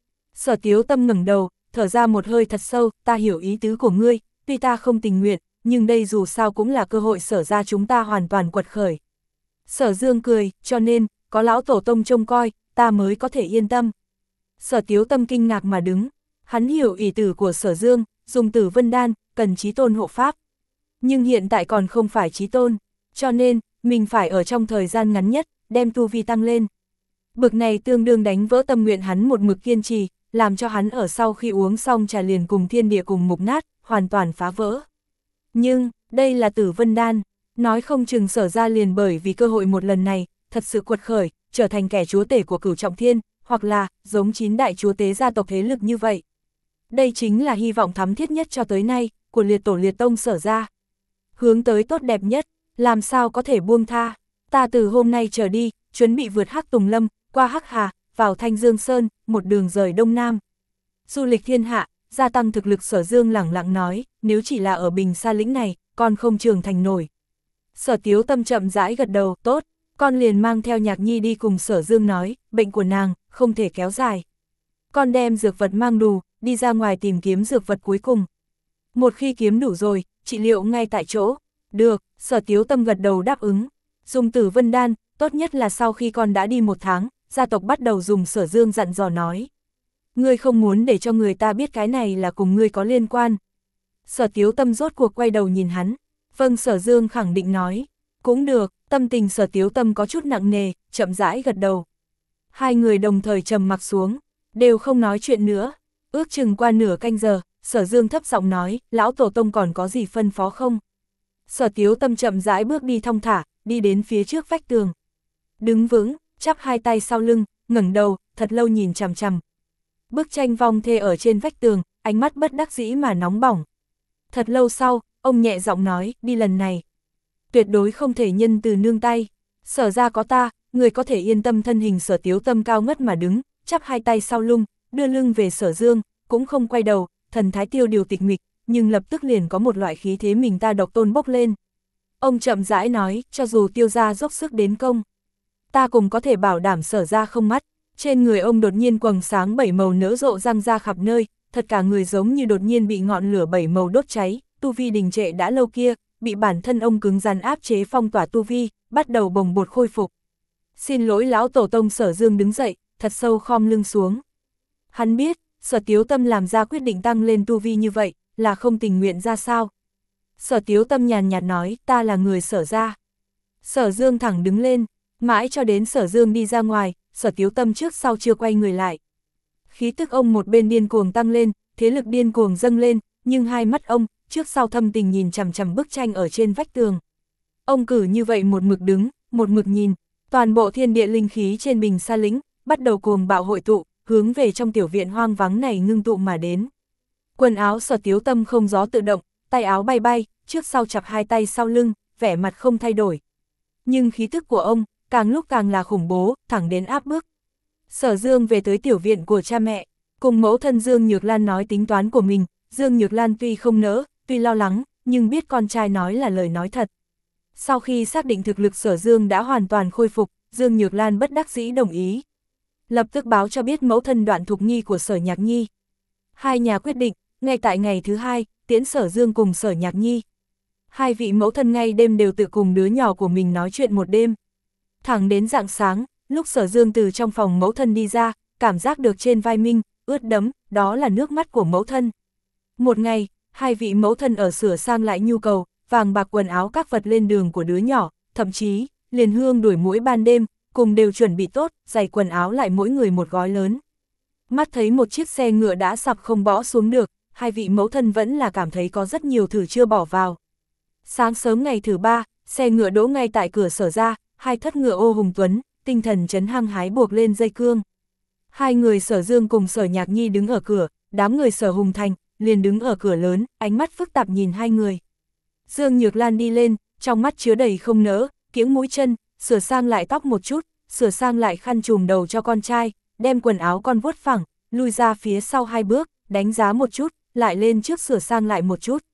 Sở Tiếu Tâm ngẩng đầu, thở ra một hơi thật sâu, ta hiểu ý tứ của ngươi, tuy ta không tình nguyện, nhưng đây dù sao cũng là cơ hội Sở ra chúng ta hoàn toàn quật khởi. Sở Dương cười, cho nên, có lão tổ tông trông coi, ta mới có thể yên tâm. Sở Tiếu Tâm kinh ngạc mà đứng, hắn hiểu ý tử của Sở Dương, dùng Tử Vân Đan, cần chí tôn hộ pháp. Nhưng hiện tại còn không phải chí tôn, cho nên, mình phải ở trong thời gian ngắn nhất, đem tu vi tăng lên. Bực này tương đương đánh vỡ tâm nguyện hắn một mực kiên trì, làm cho hắn ở sau khi uống xong trà liền cùng thiên địa cùng mục nát, hoàn toàn phá vỡ. Nhưng, đây là Tử Vân Đan, nói không chừng Sở ra liền bởi vì cơ hội một lần này, thật sự quật khởi, trở thành kẻ chúa tể của Cửu Trọng Thiên, hoặc là, giống chín đại chúa tế gia tộc thế lực như vậy. Đây chính là hy vọng thắm thiết nhất cho tới nay, của liệt tổ liệt tông Sở ra. Hướng tới tốt đẹp nhất, làm sao có thể buông tha, ta từ hôm nay trở đi, chuẩn bị vượt Hắc Tùng Lâm, qua Hắc Hà, vào Thanh Dương Sơn, một đường rời Đông Nam. Du lịch thiên hạ, gia tăng thực lực Sở Dương lẳng lặng nói, nếu chỉ là ở Bình Sa lĩnh này, con không trưởng thành nổi. Sở Tiếu Tâm chậm rãi gật đầu, tốt, con liền mang theo Nhạc Nhi đi cùng Sở Dương nói, bệnh của nàng, không thể kéo dài. Con đem dược vật mang đủ, đi ra ngoài tìm kiếm dược vật cuối cùng. Một khi kiếm đủ rồi, trị liệu ngay tại chỗ. Được, Sở Tiếu Tâm gật đầu đáp ứng. Dùng Tử Vân Đan, tốt nhất là sau khi con đã đi một tháng, gia tộc bắt đầu dùng. Sở Dương dặn dò nói. Ngươi không muốn để cho người ta biết cái này là cùng ngươi có liên quan. Sở Tiếu Tâm rốt cuộc quay đầu nhìn hắn. Vâng, Sở Dương khẳng định nói. Cũng được, tâm tình Sở Tiếu Tâm có chút nặng nề, chậm rãi gật đầu. Hai người đồng thời trầm mặc xuống, đều không nói chuyện nữa. Ước chừng qua nửa canh giờ, Sở Dương thấp giọng nói, lão tổ tông còn có gì phân phó không? Sở Tiếu Tâm chậm rãi bước đi thong thả, đi đến phía trước vách tường. Đứng vững, chắp hai tay sau lưng, ngẩng đầu, thật lâu nhìn chằm chằm. Bức tranh vong thê ở trên vách tường, ánh mắt bất đắc dĩ mà nóng bỏng. Thật lâu sau, ông nhẹ giọng nói, đi lần này. Tuyệt đối không thể nhân từ nương tay. Sở ra có ta, người có thể yên tâm. Thân hình Sở Tiếu Tâm cao ngất mà đứng, chắp hai tay sau lưng, đưa lưng về Sở Dương, cũng không quay đầu, thần thái tiêu điều tịch mịch, nhưng lập tức liền có một loại khí thế mình ta độc tôn bốc lên. Ông chậm rãi nói, cho dù Tiêu gia dốc sức đến công, ta cũng có thể bảo đảm Sở ra không mắt. Trên người ông đột nhiên quầng sáng bảy màu nở rộ răng ra khắp nơi, thật cả người giống như đột nhiên bị ngọn lửa bảy màu đốt cháy, tu vi đình trệ đã lâu kia, bị bản thân ông cứng rắn áp chế phong tỏa tu vi, bắt đầu bồng bột khôi phục. Xin lỗi lão tổ tông. Sở Dương đứng dậy, thật sâu khom lưng xuống. Hắn biết, Sở Tiếu Tâm làm ra quyết định tăng lên tu vi như vậy, là không tình nguyện ra sao. Sở Tiếu Tâm nhàn nhạt nói, ta là người Sở ra. Sở Dương thẳng đứng lên, mãi cho đến Sở Dương đi ra ngoài, Sở Tiếu Tâm trước sau chưa quay người lại. Khí tức ông một bên điên cuồng tăng lên, thế lực điên cuồng dâng lên, nhưng hai mắt ông, trước sau thâm tình nhìn chằm chằm bức tranh ở trên vách tường. Ông cử như vậy một mực đứng, một mực nhìn, toàn bộ thiên địa linh khí trên Bình Sa lĩnh, bắt đầu cuồng bạo hội tụ, hướng về trong tiểu viện hoang vắng này ngưng tụ mà đến. Quần áo Sở Tiếu Tâm không gió tự động, tay áo bay bay, trước sau chặp hai tay sau lưng, vẻ mặt không thay đổi. Nhưng khí tức của ông, càng lúc càng là khủng bố, thẳng đến áp bức. Sở Dương về tới tiểu viện của cha mẹ, cùng mẫu thân Dương Nhược Lan nói tính toán của mình. Dương Nhược Lan tuy không nỡ, tuy lo lắng, nhưng biết con trai nói là lời nói thật. Sau khi xác định thực lực Sở Dương đã hoàn toàn khôi phục, Dương Nhược Lan bất đắc dĩ đồng ý. Lập tức báo cho biết mẫu thân Đoạn Thục Nhi của Sở Nhạc Nhi. Hai nhà quyết định, ngay tại ngày thứ hai, tiễn Sở Dương cùng Sở Nhạc Nhi. Hai vị mẫu thân ngay đêm đều tự cùng đứa nhỏ của mình nói chuyện một đêm. Thẳng đến rạng sáng, lúc Sở Dương từ trong phòng mẫu thân đi ra, cảm giác được trên vai mình, ướt đẫm, đó là nước mắt của mẫu thân. Một ngày, hai vị mẫu thân ở sửa sang lại nhu cầu, vàng bạc quần áo các vật lên đường của đứa nhỏ, thậm chí, liền hương đuổi muỗi ban đêm, cùng đều chuẩn bị tốt, giày quần áo lại mỗi người một gói lớn. Mắt thấy một chiếc xe ngựa đã sập không bỏ xuống được, hai vị mẫu thân vẫn là cảm thấy có rất nhiều thử chưa bỏ vào. Sáng sớm ngày thứ ba, xe ngựa đỗ ngay tại cửa Sở ra, hai thất ngựa ô hùng tuấn, tinh thần chấn hăng hái buộc lên dây cương. Hai người Sở Dương cùng Sở Nhạc Nhi đứng ở cửa, đám người Sở Hùng Thành liền đứng ở cửa lớn, ánh mắt phức tạp nhìn hai người. Dương Nhược Lan đi lên, trong mắt chứa đầy không nỡ, kiễng mũi chân, sửa sang lại tóc một chút, sửa sang lại khăn trùm đầu cho con trai, đem quần áo con vuốt phẳng, lui ra phía sau hai bước, đánh giá một chút, lại lên trước sửa sang lại một chút.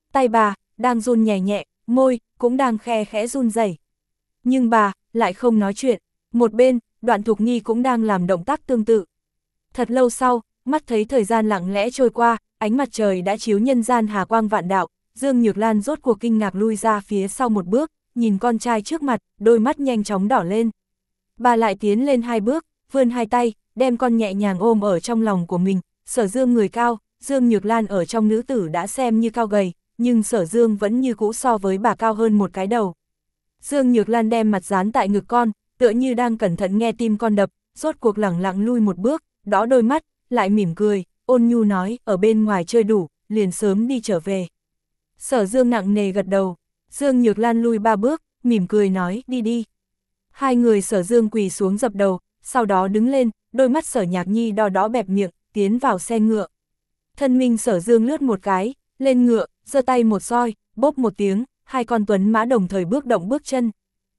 Tay bà, đang run nhẹ nhẹ, môi, cũng đang khe khẽ run rẩy. Nhưng bà, lại không nói chuyện. Một bên, Đoạn Thục Nghi cũng đang làm động tác tương tự. Thật lâu sau, mắt thấy thời gian lặng lẽ trôi qua, ánh mặt trời đã chiếu nhân gian hà quang vạn đạo, Dương Nhược Lan rốt cuộc kinh ngạc lui ra phía sau một bước, nhìn con trai trước mặt, đôi mắt nhanh chóng đỏ lên. Bà lại tiến lên hai bước, vươn hai tay, đem con nhẹ nhàng ôm ở trong lòng của mình. Sở Dương người cao, Dương Nhược Lan ở trong nữ tử đã xem như cao gầy, nhưng Sở Dương vẫn như cũ so với bà cao hơn một cái đầu. Dương Nhược Lan đem mặt dán tại ngực con, tựa như đang cẩn thận nghe tim con đập, rốt cuộc lẳng lặng lui một bước, đỏ đôi mắt, lại mỉm cười, ôn nhu nói, ở bên ngoài chơi đủ, liền sớm đi trở về. Sở Dương nặng nề gật đầu, Dương Nhược Lan lui ba bước, mỉm cười nói, đi đi. Hai người Sở Dương quỳ xuống dập đầu, sau đó đứng lên, đôi mắt Sở Nhạc Nhi đỏ đỏ bẹp miệng, tiến vào xe ngựa. Thân mình Sở Dương lướt một cái, lên ngựa, giơ tay một roi, bốp một tiếng, hai con tuấn mã đồng thời bước động bước chân.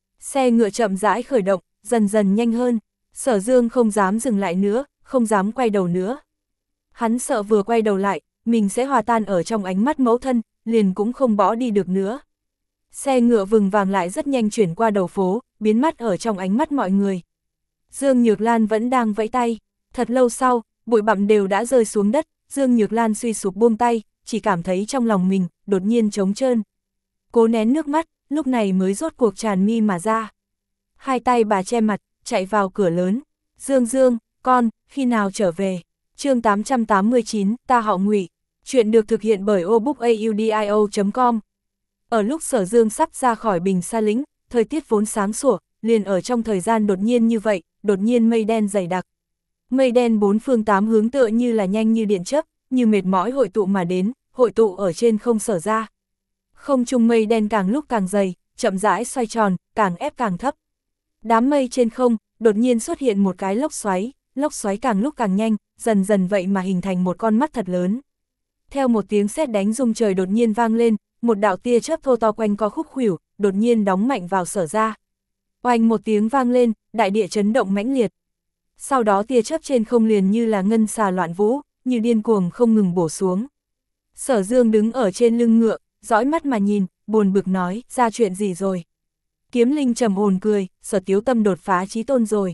Xe ngựa chậm rãi khởi động, dần dần nhanh hơn, Sở Dương không dám dừng lại nữa, không dám quay đầu nữa. Hắn sợ vừa quay đầu lại, mình sẽ hòa tan ở trong ánh mắt mẫu thân, liền cũng không bỏ đi được nữa. Xe ngựa vừng vàng lại rất nhanh chuyển qua đầu phố, biến mất ở trong ánh mắt mọi người. Dương Nhược Lan vẫn đang vẫy tay, thật lâu sau, bụi bặm đều đã rơi xuống đất, Dương Nhược Lan suy sụp buông tay, chỉ cảm thấy trong lòng mình, đột nhiên trống trơn. Cố nén nước mắt, lúc này mới rốt cuộc tràn mi mà ra. Hai tay bà che mặt, chạy vào cửa lớn. Dương Dương, con, khi nào trở về? Chương tám trăm tám mươi chín, ta họ Ngụy. Chuyện được thực hiện bởi obookaudio chấm com. Ở lúc Sở Dương sắp ra khỏi Bình Sa Lĩnh, thời tiết vốn sáng sủa, liền ở trong thời gian đột nhiên như vậy, đột nhiên mây đen dày đặc. Mây đen bốn phương tám hướng tựa như là nhanh như điện chớp, như mệt mỏi hội tụ mà đến, hội tụ ở trên không Sở ra. Không trung mây đen càng lúc càng dày, chậm rãi xoay tròn, càng ép càng thấp. Đám mây trên không, đột nhiên xuất hiện một cái lốc xoáy, lốc xoáy càng lúc càng nhanh, dần dần vậy mà hình thành một con mắt thật lớn. Theo một tiếng sét đánh rung trời đột nhiên vang lên, một đạo tia chớp thô to quanh co khúc khuỷu, đột nhiên đóng mạnh vào Sở ra. Oanh một tiếng vang lên, đại địa chấn động mãnh liệt. Sau đó tia chớp trên không liền như là ngân xà loạn vũ, như điên cuồng không ngừng bổ xuống. Sở Dương đứng ở trên lưng ngựa, dõi mắt mà nhìn, buồn bực nói, ra chuyện gì rồi? Kiếm Linh trầm ồn cười, Sở Tiếu Tâm đột phá chí tôn rồi.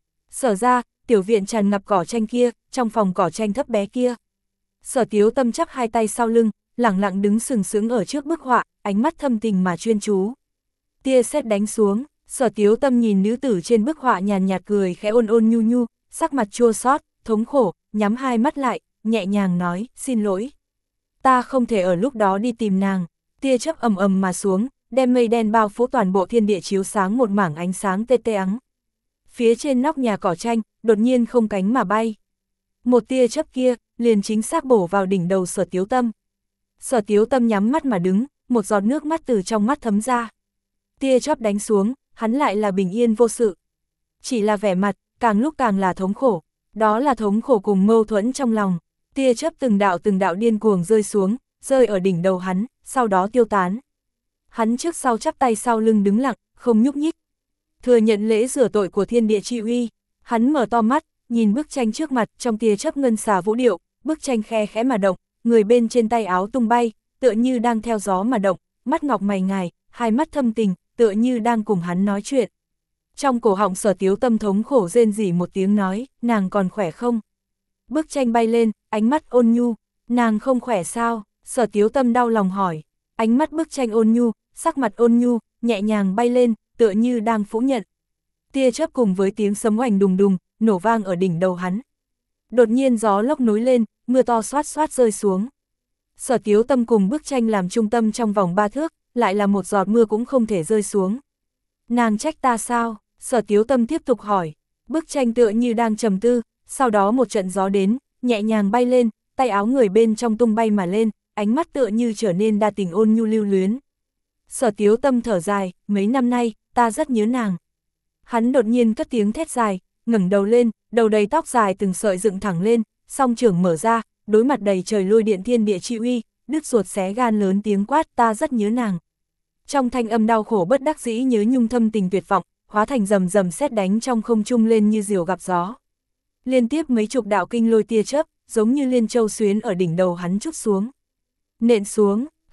Sở ra, tiểu viện tràn ngập cỏ tranh kia, trong phòng cỏ tranh thấp bé kia. Sở Tiếu Tâm chắp hai tay sau lưng, lẳng lặng đứng sừng sững ở trước bức họa, ánh mắt thâm tình mà chuyên chú. Tia sét đánh xuống, Sở Tiếu Tâm nhìn nữ tử trên bức họa nhàn nhạt cười khẽ ôn ôn nhu nhu, sắc mặt chua xót, thống khổ, nhắm hai mắt lại, nhẹ nhàng nói, xin lỗi. Ta không thể ở lúc đó đi tìm nàng. Tia chớp ầm ầm mà xuống, đem mây đen bao phủ toàn bộ thiên địa chiếu sáng một mảng ánh sáng tê tê ắng. Phía trên nóc nhà cỏ tranh, đột nhiên không cánh mà bay. Một tia chớp kia, liền chính xác bổ vào đỉnh đầu Sở Tiếu Tâm. Sở Tiếu Tâm nhắm mắt mà đứng, một giọt nước mắt từ trong mắt thấm ra. Tia chớp đánh xuống, hắn lại là bình yên vô sự. Chỉ là vẻ mặt, càng lúc càng là thống khổ. Đó là thống khổ cùng mâu thuẫn trong lòng. Tia chớp từng đạo từng đạo điên cuồng rơi xuống, rơi ở đỉnh đầu hắn, sau đó tiêu tán. Hắn trước sau chắp tay sau lưng đứng lặng, không nhúc nhích. Thừa nhận lễ rửa tội của thiên địa chi uy, hắn mở to mắt, nhìn bức tranh trước mặt, trong tia chớp ngân xà vũ điệu, bức tranh khe khẽ mà động, người bên trên tay áo tung bay, tựa như đang theo gió mà động, mắt ngọc mày ngài, hai mắt thâm tình, tựa như đang cùng hắn nói chuyện. Trong cổ họng Sở Tiếu Tâm thống khổ rên rỉ một tiếng nói, nàng còn khỏe không? Bức tranh bay lên, ánh mắt ôn nhu, nàng không khỏe sao? Sở Tiếu Tâm đau lòng hỏi. Ánh mắt bức tranh ôn nhu, sắc mặt ôn nhu, nhẹ nhàng bay lên, tựa như đang phủ nhận. Tia chớp cùng với tiếng sấm oanh đùng đùng, nổ vang ở đỉnh đầu hắn. Đột nhiên gió lốc nối lên, mưa to xoát xoát rơi xuống. Sở Tiếu Tâm cùng bức tranh làm trung tâm trong vòng ba thước, lại là một giọt mưa cũng không thể rơi xuống. Nàng trách ta sao? Sở Tiếu Tâm tiếp tục hỏi. Bức tranh tựa như đang trầm tư, sau đó một trận gió đến, nhẹ nhàng bay lên, tay áo người bên trong tung bay mà lên, ánh mắt tựa như trở nên đa tình ôn nhu lưu luyến. Sở Tiếu Tâm thở dài, mấy năm nay, ta rất nhớ nàng. Hắn đột nhiên cất tiếng thét dài, ngẩng đầu lên, đầu đầy tóc dài từng sợi dựng thẳng lên, song trưởng mở ra, đối mặt đầy trời lôi điện thiên địa chi uy, đứt ruột xé gan lớn tiếng quát, ta rất nhớ nàng. Trong thanh âm đau khổ bất đắc dĩ nhớ nhung thâm tình tuyệt vọng, hóa thành rầm rầm sét đánh trong không trung lên như diều gặp gió. Liên tiếp mấy chục đạo kinh lôi tia chớp, giống như liên châu xuyến ở đỉnh đầu hắn trút xuống. Nện xuống,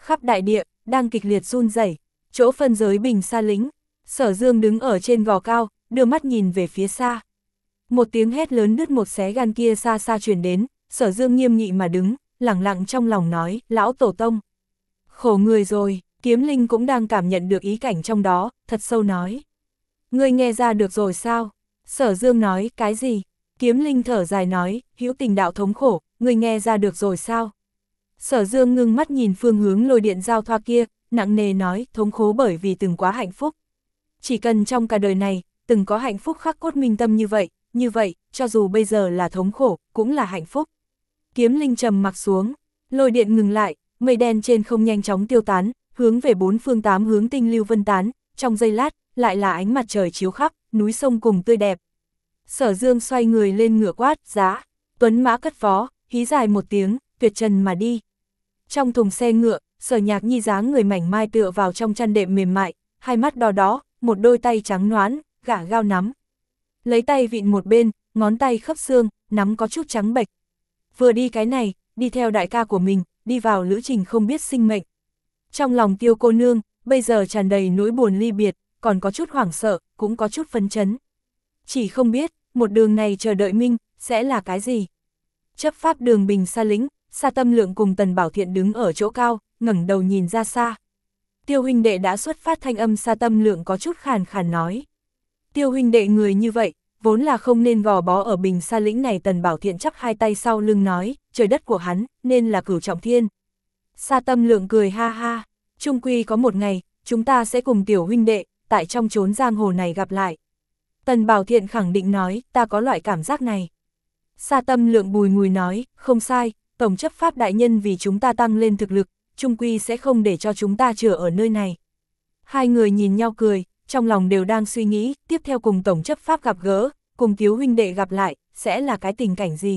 Khắp đại địa, đang kịch liệt run rẩy. Chỗ phân giới Bình Sa Lĩnh, Sở Dương đứng ở trên gò cao, đưa mắt nhìn về phía xa. Một tiếng hét lớn đứt một xé gan kia xa xa truyền đến, Sở Dương nghiêm nghị mà đứng, lẳng lặng trong lòng nói, lão tổ tông. Khổ người rồi, Kiếm Linh cũng đang cảm nhận được ý cảnh trong đó, thật sâu nói. Ngươi nghe ra được rồi sao? Sở Dương nói, cái gì? Kiếm Linh thở dài nói, hữu tình đạo thống khổ, ngươi nghe ra được rồi sao? Sở Dương ngưng mắt nhìn phương hướng lôi điện giao thoa kia, nặng nề nói, thống khổ bởi vì từng quá hạnh phúc. Chỉ cần trong cả đời này, từng có hạnh phúc khắc cốt minh tâm như vậy, như vậy, cho dù bây giờ là thống khổ, cũng là hạnh phúc. Kiếm Linh trầm mặc xuống, lôi điện ngừng lại, mây đen trên không nhanh chóng tiêu tán, hướng về bốn phương tám hướng tinh lưu vân tán, trong giây lát, lại là ánh mặt trời chiếu khắp, núi sông cùng tươi đẹp. Sở Dương xoay người lên ngựa quát, giá, tuấn mã cất vó, hí dài một tiếng, tuyệt trần mà đi. Trong thùng xe ngựa, Sở Nhạc Nhi dáng người mảnh mai tựa vào trong chăn đệm mềm mại, hai mắt đỏ đó, một đôi tay trắng nõn, gả gao nắm. Lấy tay vịn một bên, ngón tay khớp xương, nắm có chút trắng bệch. Vừa đi cái này, đi theo đại ca của mình, đi vào lữ trình không biết sinh mệnh. Trong lòng Tiêu cô nương, bây giờ tràn đầy nỗi buồn ly biệt, còn có chút hoảng sợ, cũng có chút phấn chấn. Chỉ không biết, một đường này chờ đợi Minh, sẽ là cái gì? Chấp pháp đường Bình Sa Lĩnh, Sa Tâm Lượng cùng Tần Bảo Thiện đứng ở chỗ cao, ngẩng đầu nhìn ra xa. Tiêu huynh đệ đã xuất phát, thanh âm Sa Tâm Lượng có chút khàn khàn nói. Tiêu huynh đệ người như vậy, vốn là không nên gò bó ở Bình Sa Lĩnh này. Tần Bảo Thiện chắp hai tay sau lưng nói, trời đất của hắn, nên là Cửu Trọng Thiên. Sa Tâm Lượng cười ha ha, chung quy có một ngày, chúng ta sẽ cùng tiểu huynh đệ, tại trong chốn giang hồ này gặp lại. Tần Bảo Thiện khẳng định nói, ta có loại cảm giác này. Sa Tâm Lượng bùi ngùi nói, không sai, Tổng chấp pháp đại nhân vì chúng ta tăng lên thực lực, chung quy sẽ không để cho chúng ta chữa ở nơi này. Hai người nhìn nhau cười, trong lòng đều đang suy nghĩ, tiếp theo cùng Tổng chấp pháp gặp gỡ, cùng Tiếu huynh đệ gặp lại, sẽ là cái tình cảnh gì.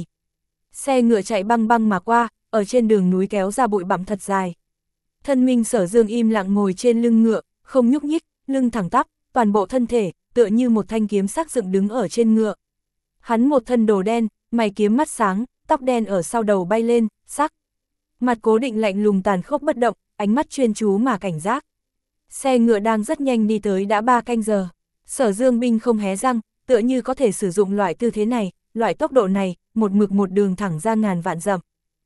Xe ngựa chạy băng băng mà qua, ở trên đường núi kéo ra bụi bặm thật dài. Thân minh Sở Dương im lặng ngồi trên lưng ngựa, không nhúc nhích, lưng thẳng tắp, toàn bộ thân thể, tựa như một thanh kiếm sắc dựng đứng ở trên ngựa. Hắn một thân đồ đen, mày kiếm mắt sáng, tóc đen ở sau đầu bay lên, sắc. Mặt cố định lạnh lùng tàn khốc bất động, ánh mắt chuyên chú mà cảnh giác. Xe ngựa đang rất nhanh đi tới đã ba canh giờ. Sở Dương binh không hé răng, tựa như có thể sử dụng loại tư thế này, loại tốc độ này, một mực một đường thẳng ra ngàn vạn dặm.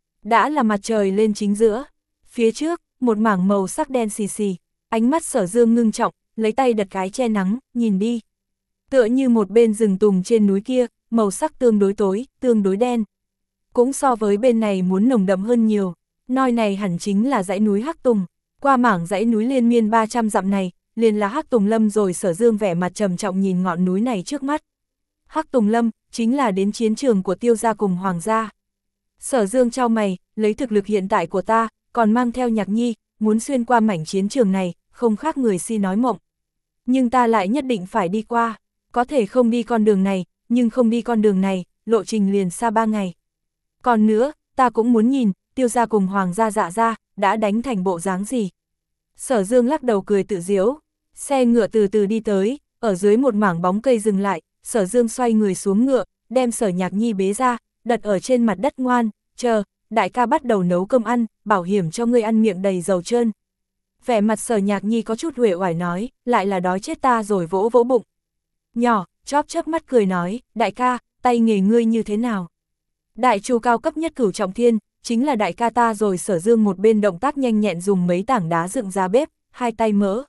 Đã là mặt trời lên chính giữa. Phía trước, một mảng màu sắc đen xì xì, ánh mắt Sở Dương ngưng trọng, lấy tay đặt cái che nắng, nhìn đi. Tựa như một bên rừng tùng trên núi kia, màu sắc tương đối tối, tương đối đen. Cũng so với bên này muốn nồng đậm hơn nhiều, nơi này hẳn chính là dãy núi Hắc Tùng. Qua mảng dãy núi liên miên ba trăm dặm này, liền là Hắc Tùng Lâm rồi. Sở Dương vẻ mặt trầm trọng nhìn ngọn núi này trước mắt. Hắc Tùng Lâm, chính là đến chiến trường của Tiêu gia cùng Hoàng gia. Sở Dương chau mày, lấy thực lực hiện tại của ta, còn mang theo Nhạc Nhi, muốn xuyên qua mảnh chiến trường này, không khác người si nói mộng. Nhưng ta lại nhất định phải đi qua, có thể không đi con đường này, nhưng không đi con đường này, lộ trình liền xa ba ngày. Còn nữa, ta cũng muốn nhìn, Tiêu gia cùng Hoàng gia Dạ gia, đã đánh thành bộ dáng gì. Sở Dương lắc đầu cười tự giễu, xe ngựa từ từ đi tới, ở dưới một mảng bóng cây dừng lại, Sở Dương xoay người xuống ngựa, đem Sở Nhạc Nhi bế ra, đặt ở trên mặt đất ngoan, chờ, đại ca bắt đầu nấu cơm ăn, bảo hiểm cho ngươi ăn miệng đầy dầu trơn. Vẻ mặt Sở Nhạc Nhi có chút uể oải nói, lại là đói chết ta rồi, vỗ vỗ bụng. Nhỏ, chóp chớp mắt cười nói, đại ca, tay nghề ngươi như thế nào? Đại chu cao cấp nhất Cửu Trọng Thiên, chính là đại ca ta rồi. Sở Dương một bên động tác nhanh nhẹn dùng mấy tảng đá dựng ra bếp, hai tay mỡ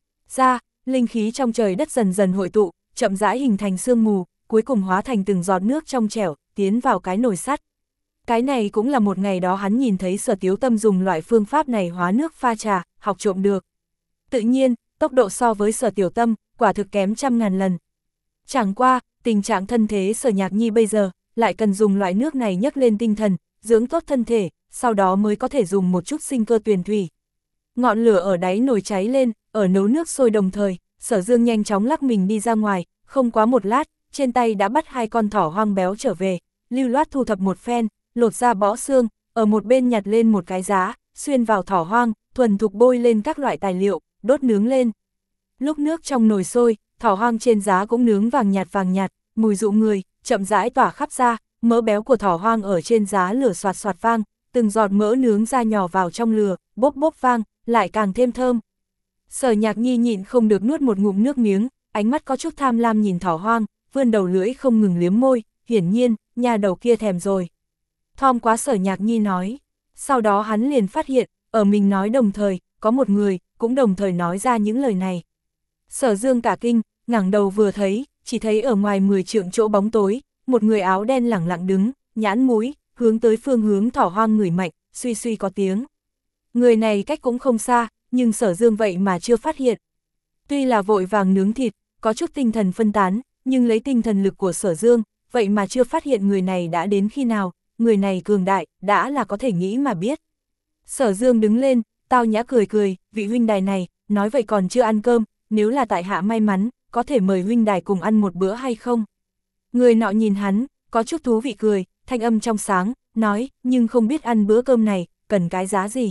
ra, linh khí trong trời đất dần dần hội tụ, chậm rãi hình thành sương mù, cuối cùng hóa thành từng giọt nước trong trẻo, tiến vào cái nồi sắt. Cái này cũng là một ngày đó hắn nhìn thấy Sở Tiếu Tâm dùng loại phương pháp này hóa nước pha trà, học trộm được. Tự nhiên, tốc độ so với Sở Tiểu Tâm, quả thực kém trăm ngàn lần. Chẳng qua, tình trạng thân thế Sở Nhạc Nhi bây giờ, lại cần dùng loại nước này nhấc lên tinh thần, dưỡng tốt thân thể, sau đó mới có thể dùng một chút sinh cơ tuyền thủy. Ngọn lửa ở đáy nồi cháy lên, ở nấu nước sôi đồng thời, Sở Dương nhanh chóng lắc mình đi ra ngoài, không quá một lát, trên tay đã bắt hai con thỏ hoang béo trở về, lưu loát thu thập một phen, lột ra bõ xương, ở một bên nhặt lên một cái giá, xuyên vào thỏ hoang, thuần thục bôi lên các loại tài liệu, đốt nướng lên. Lúc nước trong nồi sôi, thỏ hoang trên giá cũng nướng vàng nhạt vàng nhạt, mùi dụ người, chậm rãi tỏa khắp ra, mỡ béo của thỏ hoang ở trên giá lửa xoạt xoạt vang, từng giọt mỡ nướng ra nhỏ vào trong lửa, bốp bốp vang, lại càng thêm thơm. Sở Nhạc Nhi nhịn không được nuốt một ngụm nước miếng, ánh mắt có chút tham lam nhìn thỏ hoang, vươn đầu lưỡi không ngừng liếm môi, hiển nhiên, nhà đầu kia thèm rồi. Thom quá, Sở Nhạc Nhi nói. Sau đó hắn liền phát hiện, ở mình nói đồng thời, có một người, cũng đồng thời nói ra những lời này. Sở Dương cả kinh, ngẩng đầu vừa thấy, chỉ thấy ở ngoài mười trượng chỗ bóng tối, một người áo đen lẳng lặng đứng, nhãn mũi, hướng tới phương hướng thỏ hoang ngửi mạnh, suy suy có tiếng. Người này cách cũng không xa, nhưng Sở Dương vậy mà chưa phát hiện. Tuy là vội vàng nướng thịt, có chút tinh thần phân tán, nhưng lấy tinh thần lực của Sở Dương, vậy mà chưa phát hiện người này đã đến khi nào, người này cường đại, đã là có thể nghĩ mà biết. Sở Dương đứng lên, tao nhã cười cười, vị huynh đài này, nói vậy còn chưa ăn cơm, nếu là tại hạ may mắn, có thể mời huynh đài cùng ăn một bữa hay không? Người nọ nhìn hắn, có chút thú vị cười, thanh âm trong sáng, nói, nhưng không biết ăn bữa cơm này, cần cái giá gì?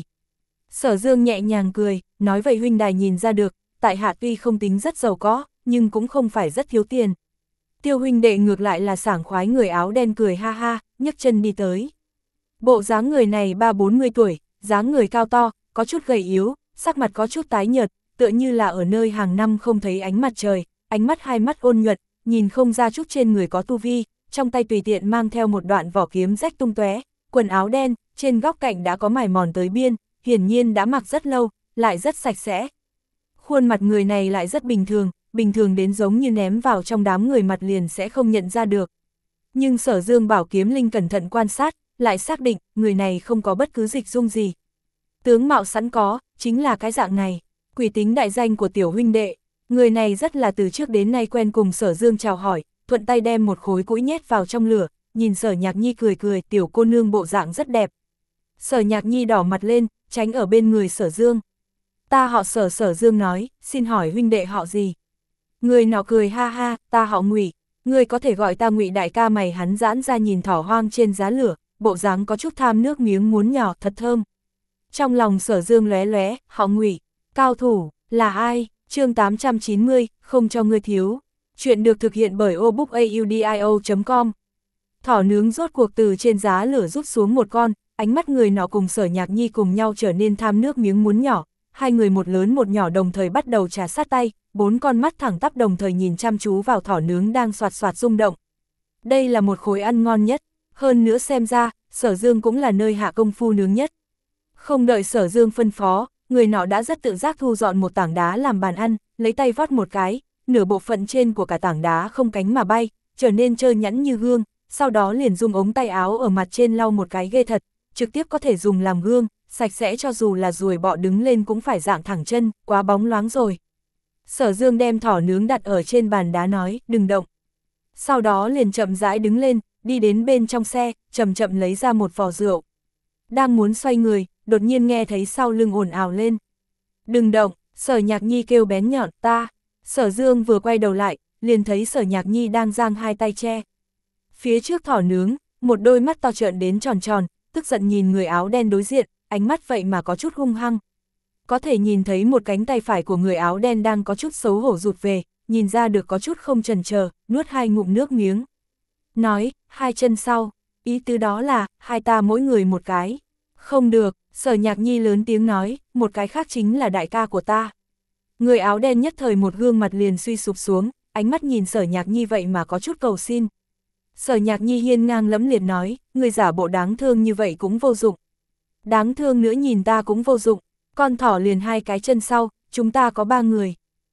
Sở Dương nhẹ nhàng cười, nói vậy huynh đài nhìn ra được, tại hạ tuy không tính rất giàu có, nhưng cũng không phải rất thiếu tiền. Tiêu huynh đệ ngược lại là sảng khoái, người áo đen cười ha ha, nhấc chân đi tới. Bộ dáng người này ba bốn mươi tuổi, dáng người cao to, có chút gầy yếu, sắc mặt có chút tái nhợt, tựa như là ở nơi hàng năm không thấy ánh mặt trời, ánh mắt hai mắt ôn nhuận, nhìn không ra chút trên người có tu vi, trong tay tùy tiện mang theo một đoạn vỏ kiếm rách tung tóe, quần áo đen, trên góc cạnh đã có mài mòn tới biên, hiển nhiên đã mặc rất lâu, lại rất sạch sẽ. Khuôn mặt người này lại rất bình thường, bình thường đến giống như ném vào trong đám người mặt liền sẽ không nhận ra được. Nhưng Sở Dương bảo kiếm linh cẩn thận quan sát, lại xác định người này không có bất cứ dịch dung gì. Tướng mạo sẵn có, chính là cái dạng này, quỷ tính đại danh của tiểu huynh đệ. Người này rất là từ trước đến nay quen cùng Sở Dương chào hỏi, thuận tay đem một khối củi nhét vào trong lửa, nhìn Sở Nhạc Nhi cười cười, tiểu cô nương bộ dạng rất đẹp. Sở Nhạc Nhi đỏ mặt lên, tránh ở bên người Sở Dương. Ta họ Sở. Sở Dương nói, xin hỏi huynh đệ họ gì? Người nọ cười ha ha, ta họ Ngụy, ngươi có thể gọi ta Ngụy đại ca. Mày hắn giãn ra nhìn thỏ hoang trên giá lửa, bộ dáng có chút tham nước miếng muốn nhỏ, thật thơm. Trong lòng Sở Dương lóe lóe, họ Ngụy, cao thủ, là ai? Chương tám trăm chín mươi, không cho ngươi thiếu. Chuyện được thực hiện bởi obookaudio chấm com. Thỏ nướng rốt cuộc từ trên giá lửa rút xuống một con, ánh mắt người nọ cùng Sở Nhạc Nhi cùng nhau trở nên tham nước miếng muốn nhỏ, hai người một lớn một nhỏ đồng thời bắt đầu trà sát tay, bốn con mắt thẳng tắp đồng thời nhìn chăm chú vào thỏ nướng đang xoạt xoạt rung động. Đây là một khối ăn ngon nhất, hơn nữa xem ra, Sở Dương cũng là nơi hạ công phu nướng nhất. Không đợi Sở Dương phân phó, người nọ đã rất tự giác thu dọn một tảng đá làm bàn ăn, lấy tay vót một cái, nửa bộ phận trên của cả tảng đá không cánh mà bay, trở nên trơn nhẵn như gương, sau đó liền dùng ống tay áo ở mặt trên lau một cái ghê thật, trực tiếp có thể dùng làm gương, sạch sẽ cho dù là ruồi bọ đứng lên cũng phải dạng thẳng chân, quá bóng loáng rồi. Sở Dương đem thỏ nướng đặt ở trên bàn đá nói, đừng động. Sau đó liền chậm rãi đứng lên, đi đến bên trong xe, chậm chậm lấy ra một vò rượu. Đang muốn xoay người, đột nhiên nghe thấy sau lưng ồn ào lên. Đừng động, Sở Nhạc Nhi kêu bén nhọn, ta. Sở Dương vừa quay đầu lại, liền thấy Sở Nhạc Nhi đang giang hai tay che. Phía trước thỏ nướng, một đôi mắt to trợn đến tròn tròn, tức giận nhìn người áo đen đối diện, ánh mắt vậy mà có chút hung hăng. Có thể nhìn thấy một cánh tay phải của người áo đen đang có chút xấu hổ rụt về, nhìn ra được có chút không chần chờ, nuốt hai ngụm nước miếng. Nói, hai chân sau, ý tứ đó là, hai ta mỗi người một cái. Không được, Sở Nhạc Nhi lớn tiếng nói, một cái khác chính là đại ca của ta. Người áo đen nhất thời một gương mặt liền suy sụp xuống, ánh mắt nhìn Sở Nhạc Nhi vậy mà có chút cầu xin. Sở Nhạc Nhi hiên ngang lẫm liệt nói, người giả bộ đáng thương như vậy cũng vô dụng. Đáng thương nữa nhìn ta cũng vô dụng, con thỏ liền hai cái chân sau, chúng ta có ba người.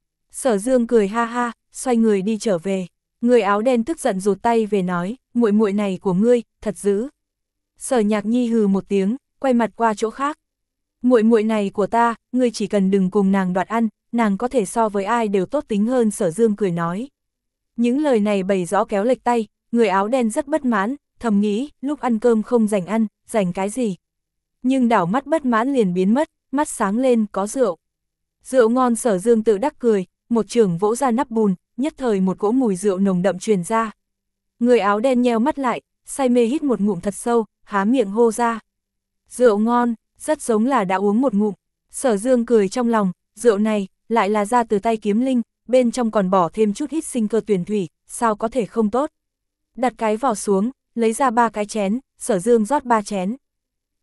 Sở Dương cười ha ha, xoay người đi trở về. Người áo đen tức giận rụt tay về nói, muội muội này của ngươi, thật dữ. Sở Nhạc Nhi hừ một tiếng, quay mặt qua chỗ khác. Muội muội này của ta, ngươi chỉ cần đừng cùng nàng đoạt ăn, nàng có thể so với ai đều tốt tính hơn. Sở Dương cười nói. Những lời này bày rõ kéo lệch tay, người áo đen rất bất mãn, thầm nghĩ, lúc ăn cơm không dành ăn, dành cái gì. Nhưng đảo mắt bất mãn liền biến mất, mắt sáng lên, có rượu. Rượu ngon. Sở Dương tự đắc cười, một chưởng vỗ ra nắp bùn, nhất thời một cỗ mùi rượu nồng đậm truyền ra. Người áo đen nheo mắt lại, say mê hít một ngụm thật sâu, há miệng hô ra. Rượu ngon, rất giống là đã uống một ngụm. Sở Dương cười trong lòng, rượu này, lại là ra từ tay kiếm linh, bên trong còn bỏ thêm chút hít sinh cơ tuyển thủy, sao có thể không tốt. Đặt cái vỏ xuống, lấy ra ba cái chén, Sở Dương rót ba chén.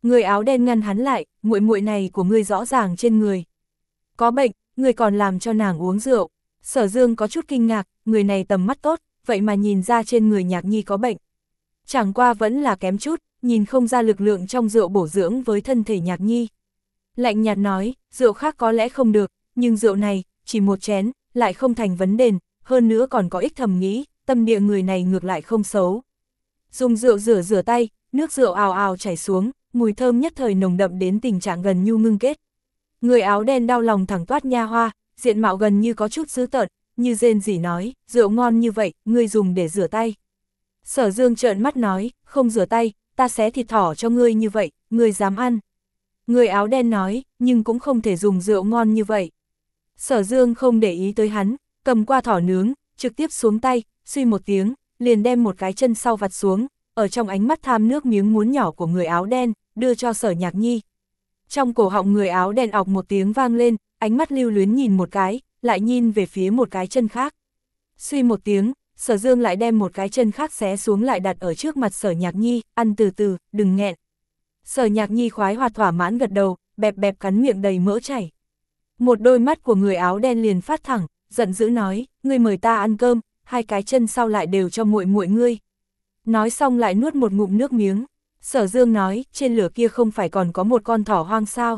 Người áo đen ngăn hắn lại, muội muội này của ngươi rõ ràng trên người có bệnh, ngươi còn làm cho nàng uống rượu. Sở Dương có chút kinh ngạc, người này tầm mắt tốt, vậy mà nhìn ra trên người Nhạc Nhi có bệnh. Chẳng qua vẫn là kém chút, nhìn không ra lực lượng trong rượu bổ dưỡng với thân thể Nhạc Nhi. Lạnh nhạt nói, rượu khác có lẽ không được, nhưng rượu này, chỉ một chén, lại không thành vấn đề, hơn nữa còn có ích thầm nghĩ, tâm địa người này ngược lại không xấu. Dùng rượu rửa rửa tay, nước rượu ào ào chảy xuống, mùi thơm nhất thời nồng đậm đến tình trạng gần như ngưng kết. Người áo đen đau lòng thẳng toát nha hoa, diện mạo gần như có chút dữ tợn, như rên rỉ nói, rượu ngon như vậy, ngươi dùng để rửa tay. Sở Dương trợn mắt nói, không rửa tay, ta xé thịt thỏ cho ngươi như vậy, ngươi dám ăn. Người áo đen nói, nhưng cũng không thể dùng rượu ngon như vậy. Sở Dương không để ý tới hắn, cầm qua thỏ nướng, trực tiếp xuống tay, suy một tiếng, liền đem một cái chân sau vặt xuống, ở trong ánh mắt tham nước miếng muốn nhỏ của người áo đen, đưa cho Sở Nhạc Nhi. Trong cổ họng người áo đen ọc một tiếng vang lên, ánh mắt lưu luyến nhìn một cái, lại nhìn về phía một cái chân khác. Suy một tiếng, Sở Dương lại đem một cái chân khác xé xuống lại đặt ở trước mặt Sở Nhạc Nhi, ăn từ từ, đừng nghẹn. Sở Nhạc Nhi khoái hoạt thỏa mãn gật đầu, bẹp bẹp cắn miệng đầy mỡ chảy. Một đôi mắt của người áo đen liền phát thẳng, giận dữ nói, ngươi mời ta ăn cơm, hai cái chân sau lại đều cho muội muội ngươi. Nói xong lại nuốt một ngụm nước miếng. Sở Dương nói, trên lửa kia không phải còn có một con thỏ hoang sao.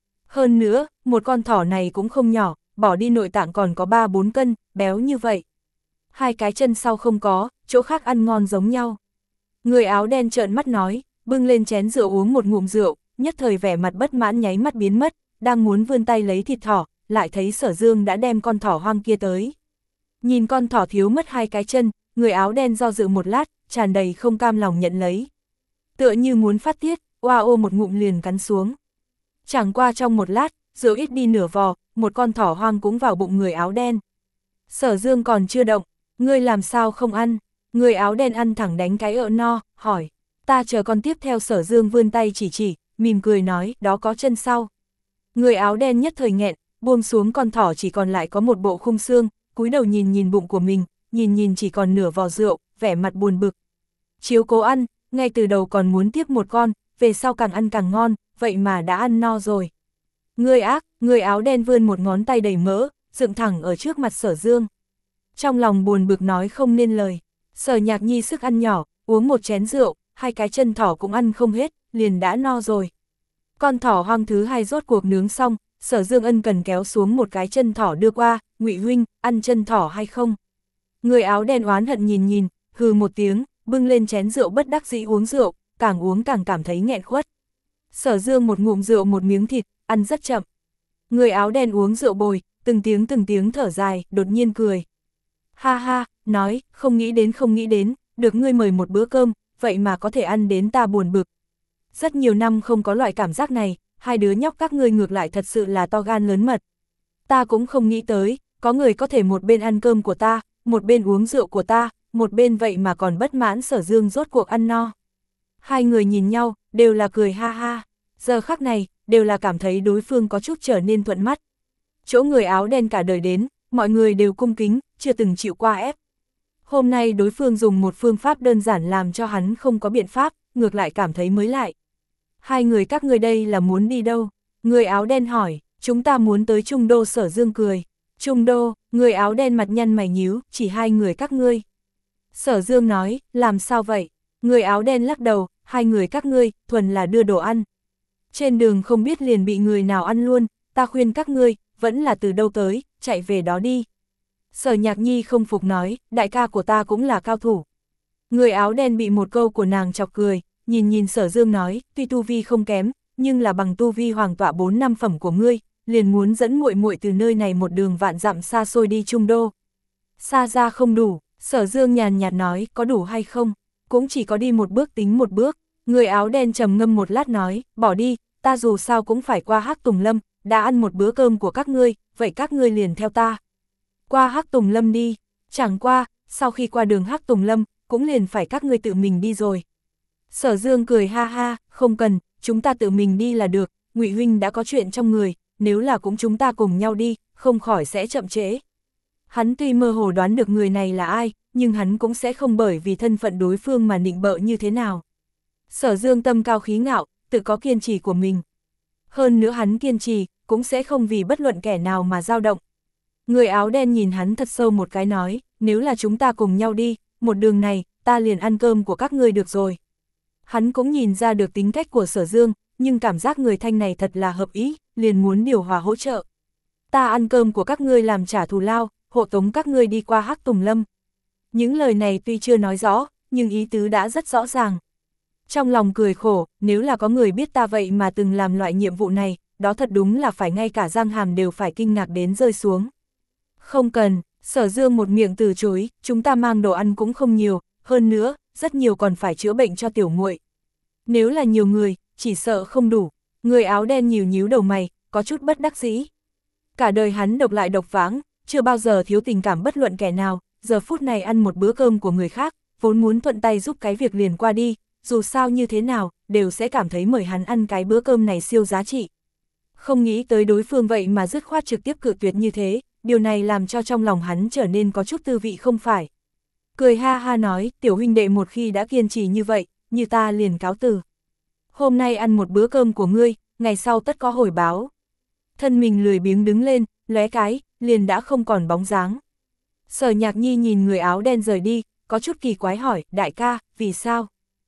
Hơn nữa, một con thỏ này cũng không nhỏ, bỏ đi nội tạng còn có ba bốn cân, béo như vậy. Hai cái chân sau không có, chỗ khác ăn ngon giống nhau. Người áo đen trợn mắt nói, bưng lên chén rượu uống một ngụm rượu, nhất thời vẻ mặt bất mãn nháy mắt biến mất, đang muốn vươn tay lấy thịt thỏ, lại thấy Sở Dương đã đem con thỏ hoang kia tới. Nhìn con thỏ thiếu mất hai cái chân, người áo đen do dự một lát, tràn đầy không cam lòng nhận lấy. Tựa như muốn phát tiết, oa ô một ngụm liền cắn xuống. Chẳng qua trong một lát, rượu ít đi nửa vò, một con thỏ hoang cũng vào bụng người áo đen. Sở Dương còn chưa động, ngươi làm sao không ăn? Người áo đen ăn thẳng đánh cái ợ no, hỏi. Ta chờ con tiếp theo. Sở Dương vươn tay chỉ chỉ, mỉm cười nói, đó có chân sau. Người áo đen nhất thời nghẹn, buông xuống con thỏ chỉ còn lại có một bộ khung xương, cúi đầu nhìn nhìn bụng của mình, nhìn nhìn chỉ còn nửa vò rượu, vẻ mặt buồn bực. Chiếu cố ăn, ngay từ đầu còn muốn tiếp một con, về sau càng ăn càng ngon, vậy mà đã ăn no rồi. Người ác, người áo đen vươn một ngón tay đầy mỡ, dựng thẳng ở trước mặt Sở Dương. Trong lòng buồn bực nói không nên lời. Sở Nhạc Nhi sức ăn nhỏ, uống một chén rượu, hai cái chân thỏ cũng ăn không hết, liền đã no rồi. Con thỏ hoang thứ hai rốt cuộc nướng xong, Sở Dương ân cần kéo xuống một cái chân thỏ đưa qua, Ngụy huynh, ăn chân thỏ hay không? Người áo đen oán hận nhìn nhìn, hừ một tiếng, bưng lên chén rượu bất đắc dĩ uống rượu, càng uống càng cảm thấy nghẹn khuất. Sở Dương một ngụm rượu một miếng thịt, ăn rất chậm. Người áo đen uống rượu bồi, từng tiếng từng tiếng thở dài, đột nhiên cười. Ha ha, nói, không nghĩ đến không nghĩ đến, được ngươi mời một bữa cơm, vậy mà có thể ăn đến ta buồn bực. Rất nhiều năm không có loại cảm giác này, hai đứa nhóc các ngươi ngược lại thật sự là to gan lớn mật. Ta cũng không nghĩ tới, có người có thể một bên ăn cơm của ta, một bên uống rượu của ta, một bên vậy mà còn bất mãn. Sở Dương rốt cuộc ăn no. Hai người nhìn nhau, đều là cười ha ha, giờ khắc này, đều là cảm thấy đối phương có chút trở nên thuận mắt. Chỗ người áo đen cả đời đến, mọi người đều cung kính, chưa từng chịu qua ép. Hôm nay đối phương dùng một phương pháp đơn giản làm cho hắn không có biện pháp, ngược lại cảm thấy mới lại. Hai người các ngươi đây là muốn đi đâu? Người áo đen hỏi, chúng ta muốn tới Trung Đô. Sở Dương cười. Trung Đô, người áo đen mặt nhăn mày nhíu, chỉ hai người các ngươi. Sở Dương nói, làm sao vậy? Người áo đen lắc đầu, hai người các ngươi, thuần là đưa đồ ăn. Trên đường không biết liền bị người nào ăn luôn, ta khuyên các ngươi, vẫn là từ đâu tới, chạy về đó đi. Sở Nhạc Nhi không phục nói, đại ca của ta cũng là cao thủ. Người áo đen bị một câu của nàng chọc cười, nhìn nhìn Sở Dương nói, tuy tu vi không kém, nhưng là bằng tu vi hoàng tọa bốn năm phẩm của ngươi, liền muốn dẫn muội muội từ nơi này một đường vạn dặm xa xôi đi Trung Đô. Xa ra không đủ, Sở Dương nhàn nhạt nói, có đủ hay không? Cũng chỉ có đi một bước tính một bước. Người áo đen trầm ngâm một lát nói, bỏ đi, ta dù sao cũng phải qua Hắc Tùng Lâm, đã ăn một bữa cơm của các ngươi, vậy các ngươi liền theo ta. Qua Hắc Tùng Lâm đi, chẳng qua, sau khi qua đường Hắc Tùng Lâm, cũng liền phải các ngươi tự mình đi rồi. Sở Dương cười ha ha, không cần, chúng ta tự mình đi là được, Ngụy huynh đã có chuyện trong người, nếu là cũng chúng ta cùng nhau đi, không khỏi sẽ chậm trễ. Hắn tuy mơ hồ đoán được người này là ai, nhưng hắn cũng sẽ không bởi vì thân phận đối phương mà nịnh bợ như thế nào. Sở Dương tâm cao khí ngạo, tự có kiên trì của mình. Hơn nữa hắn kiên trì, cũng sẽ không vì bất luận kẻ nào mà dao động. Người áo đen nhìn hắn thật sâu một cái nói, nếu là chúng ta cùng nhau đi, một đường này, ta liền ăn cơm của các ngươi được rồi. Hắn cũng nhìn ra được tính cách của Sở Dương, nhưng cảm giác người Thanh này thật là hợp ý, liền muốn điều hòa hỗ trợ. Ta ăn cơm của các ngươi làm trả thù lao, hộ tống các ngươi đi qua Hắc Tùng Lâm. Những lời này tuy chưa nói rõ, nhưng ý tứ đã rất rõ ràng. Trong lòng cười khổ, nếu là có người biết ta vậy mà từng làm loại nhiệm vụ này, đó thật đúng là phải ngay cả răng hàm đều phải kinh ngạc đến rơi xuống. Không cần, Sở Dương một miệng từ chối, chúng ta mang đồ ăn cũng không nhiều, hơn nữa, rất nhiều còn phải chữa bệnh cho tiểu muội. Nếu là nhiều người, chỉ sợ không đủ. Người áo đen nhíu nhíu đầu mày, có chút bất đắc dĩ. Cả đời hắn độc lại độc vãng, chưa bao giờ thiếu tình cảm bất luận kẻ nào, giờ phút này ăn một bữa cơm của người khác, vốn muốn thuận tay giúp cái việc liền qua đi, dù sao như thế nào, đều sẽ cảm thấy mời hắn ăn cái bữa cơm này siêu giá trị. Không nghĩ tới đối phương vậy mà dứt khoát trực tiếp cự tuyệt như thế, điều này làm cho trong lòng hắn trở nên có chút tư vị không phải. Cười ha ha nói, tiểu huynh đệ một khi đã kiên trì như vậy, như ta liền cáo từ. Hôm nay ăn một bữa cơm của ngươi, ngày sau tất có hồi báo. Thân mình lười biếng đứng lên, lóe cái, liền đã không còn bóng dáng. Sở Nhạc Nhi nhìn người áo đen rời đi, có chút kỳ quái hỏi, đại ca, vì sao?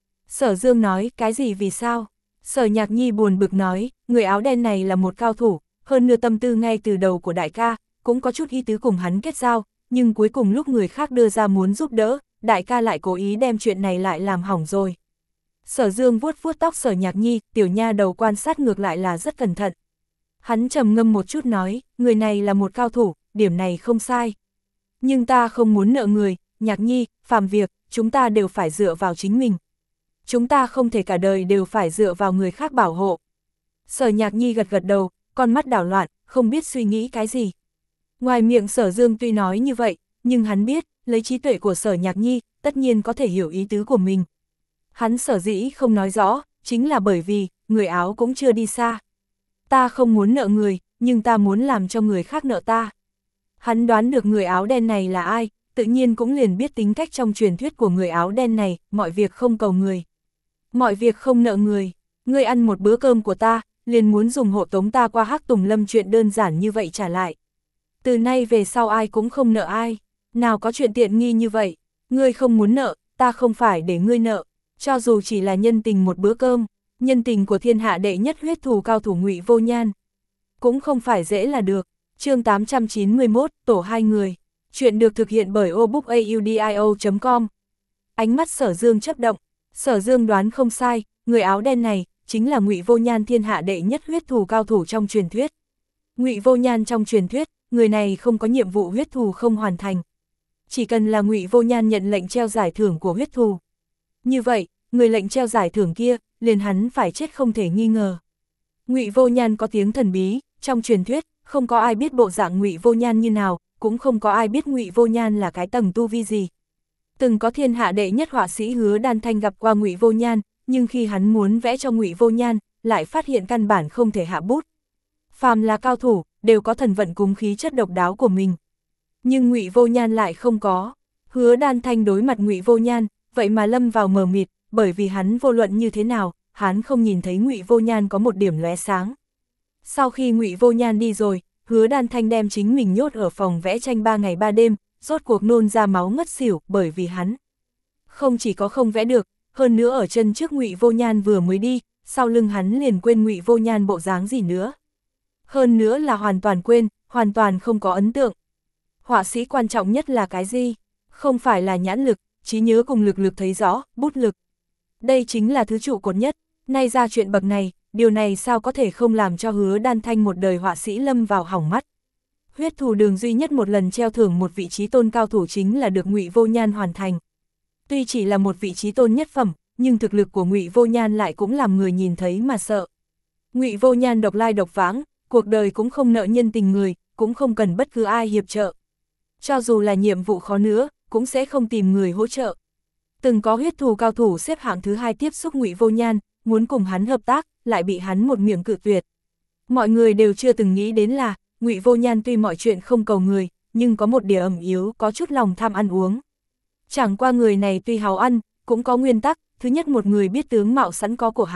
Sở Dương nói, cái gì vì sao? Sở Nhạc Nhi buồn bực nói, người áo đen này là một cao thủ, hơn nửa tâm tư ngay từ đầu của đại ca, cũng có chút ý tứ cùng hắn kết giao, nhưng cuối cùng lúc người khác đưa ra muốn giúp đỡ, đại ca lại cố ý đem chuyện này lại làm hỏng rồi. Sở Dương vuốt vuốt tóc Sở Nhạc Nhi, tiểu nha đầu quan sát ngược lại là rất cẩn thận. Hắn trầm ngâm một chút nói, người này là một cao thủ, điểm này không sai. Nhưng ta không muốn nợ người, Nhạc Nhi, phàm việc, chúng ta đều phải dựa vào chính mình. Chúng ta không thể cả đời đều phải dựa vào người khác bảo hộ. Sở Nhạc Nhi gật gật đầu, con mắt đảo loạn, không biết suy nghĩ cái gì. Ngoài miệng Sở Dương tuy nói như vậy, nhưng hắn biết, lấy trí tuệ của Sở Nhạc Nhi, tất nhiên có thể hiểu ý tứ của mình. Hắn sở dĩ không nói rõ, chính là bởi vì, người áo cũng chưa đi xa. Ta không muốn nợ người, nhưng ta muốn làm cho người khác nợ ta. Hắn đoán được người áo đen này là ai, tự nhiên cũng liền biết tính cách trong truyền thuyết của người áo đen này, mọi việc không cầu người. Mọi việc không nợ người, ngươi ăn một bữa cơm của ta, liền muốn dùng hộ tống ta qua Hắc Tùng Lâm, chuyện đơn giản như vậy trả lại. Từ nay về sau ai cũng không nợ ai, nào có chuyện tiện nghi như vậy, ngươi không muốn nợ, ta không phải để ngươi nợ, cho dù chỉ là nhân tình một bữa cơm, nhân tình của thiên hạ đệ nhất huyết thù cao thủ Ngụy Vô Nhan. Cũng không phải dễ là được. Chương tám trăm chín mươi mốt, tổ hai người. Chuyện được thực hiện bởi obookaudio chấm com. Ánh mắt Sở Dương chớp động, Sở Dương đoán không sai, người áo đen này chính là Ngụy Vô Nhan, thiên hạ đệ nhất huyết thù cao thủ trong truyền thuyết. Ngụy Vô Nhan trong truyền thuyết, người này không có nhiệm vụ huyết thù không hoàn thành. Chỉ cần là Ngụy Vô Nhan nhận lệnh treo giải thưởng của huyết thù. Như vậy, người lệnh treo giải thưởng kia, liền hắn phải chết không thể nghi ngờ. Ngụy Vô Nhan có tiếng thần bí, trong truyền thuyết, không có ai biết bộ dạng Ngụy Vô Nhan như nào, cũng không có ai biết Ngụy Vô Nhan là cái tầng tu vi gì. Từng có thiên hạ đệ nhất họa sĩ Hứa Đan Thanh gặp qua Ngụy Vô Nhan, nhưng khi hắn muốn vẽ cho Ngụy Vô Nhan, lại phát hiện căn bản không thể hạ bút. Phàm là cao thủ, đều có thần vận cúng khí chất độc đáo của mình. Nhưng Ngụy Vô Nhan lại không có. Hứa Đan Thanh đối mặt Ngụy Vô Nhan, vậy mà lâm vào mờ mịt, bởi vì hắn vô luận như thế nào, hắn không nhìn thấy Ngụy Vô Nhan có một điểm lóe sáng. Sau khi Ngụy Vô Nhan đi rồi, Hứa Đan Thanh đem chính mình nhốt ở phòng vẽ tranh ba ngày ba đêm, rốt cuộc nôn ra máu ngất xỉu, bởi vì hắn không chỉ có không vẽ được, hơn nữa ở chân trước Ngụy Vô Nhan vừa mới đi, sau lưng hắn liền quên Ngụy Vô Nhan bộ dáng gì nữa. Hơn nữa là hoàn toàn quên, hoàn toàn không có ấn tượng. Họa sĩ quan trọng nhất là cái gì? Không phải là nhãn lực, trí nhớ cùng lực lực thấy rõ, bút lực. Đây chính là thứ trụ cột nhất, nay ra chuyện bậc này, điều này sao có thể không làm cho Hứa Đan Thanh một đời họa sĩ lâm vào hỏng mắt. Huyết thù đường duy nhất một lần treo thưởng một vị trí tôn cao thủ chính là được Ngụy Vô Nhan hoàn thành. Tuy chỉ là một vị trí tôn nhất phẩm, nhưng thực lực của Ngụy Vô Nhan lại cũng làm người nhìn thấy mà sợ. Ngụy Vô Nhan độc lai độc vãng, cuộc đời cũng không nợ nhân tình người, cũng không cần bất cứ ai hiệp trợ. Cho dù là nhiệm vụ khó nữa, cũng sẽ không tìm người hỗ trợ. Từng có huyết thù cao thủ xếp hạng thứ hai tiếp xúc Ngụy Vô Nhan, muốn cùng hắn hợp tác, lại bị hắn một miệng cự tuyệt. Mọi người đều chưa từng nghĩ đến là, Ngụy Vô Nhan tuy mọi chuyện không cầu người, nhưng có một điểm ẩm yếu, có chút lòng tham ăn uống. Chẳng qua người này tuy hào ăn, cũng có nguyên tắc, thứ nhất một người biết tướng mạo sẵn có của hắn,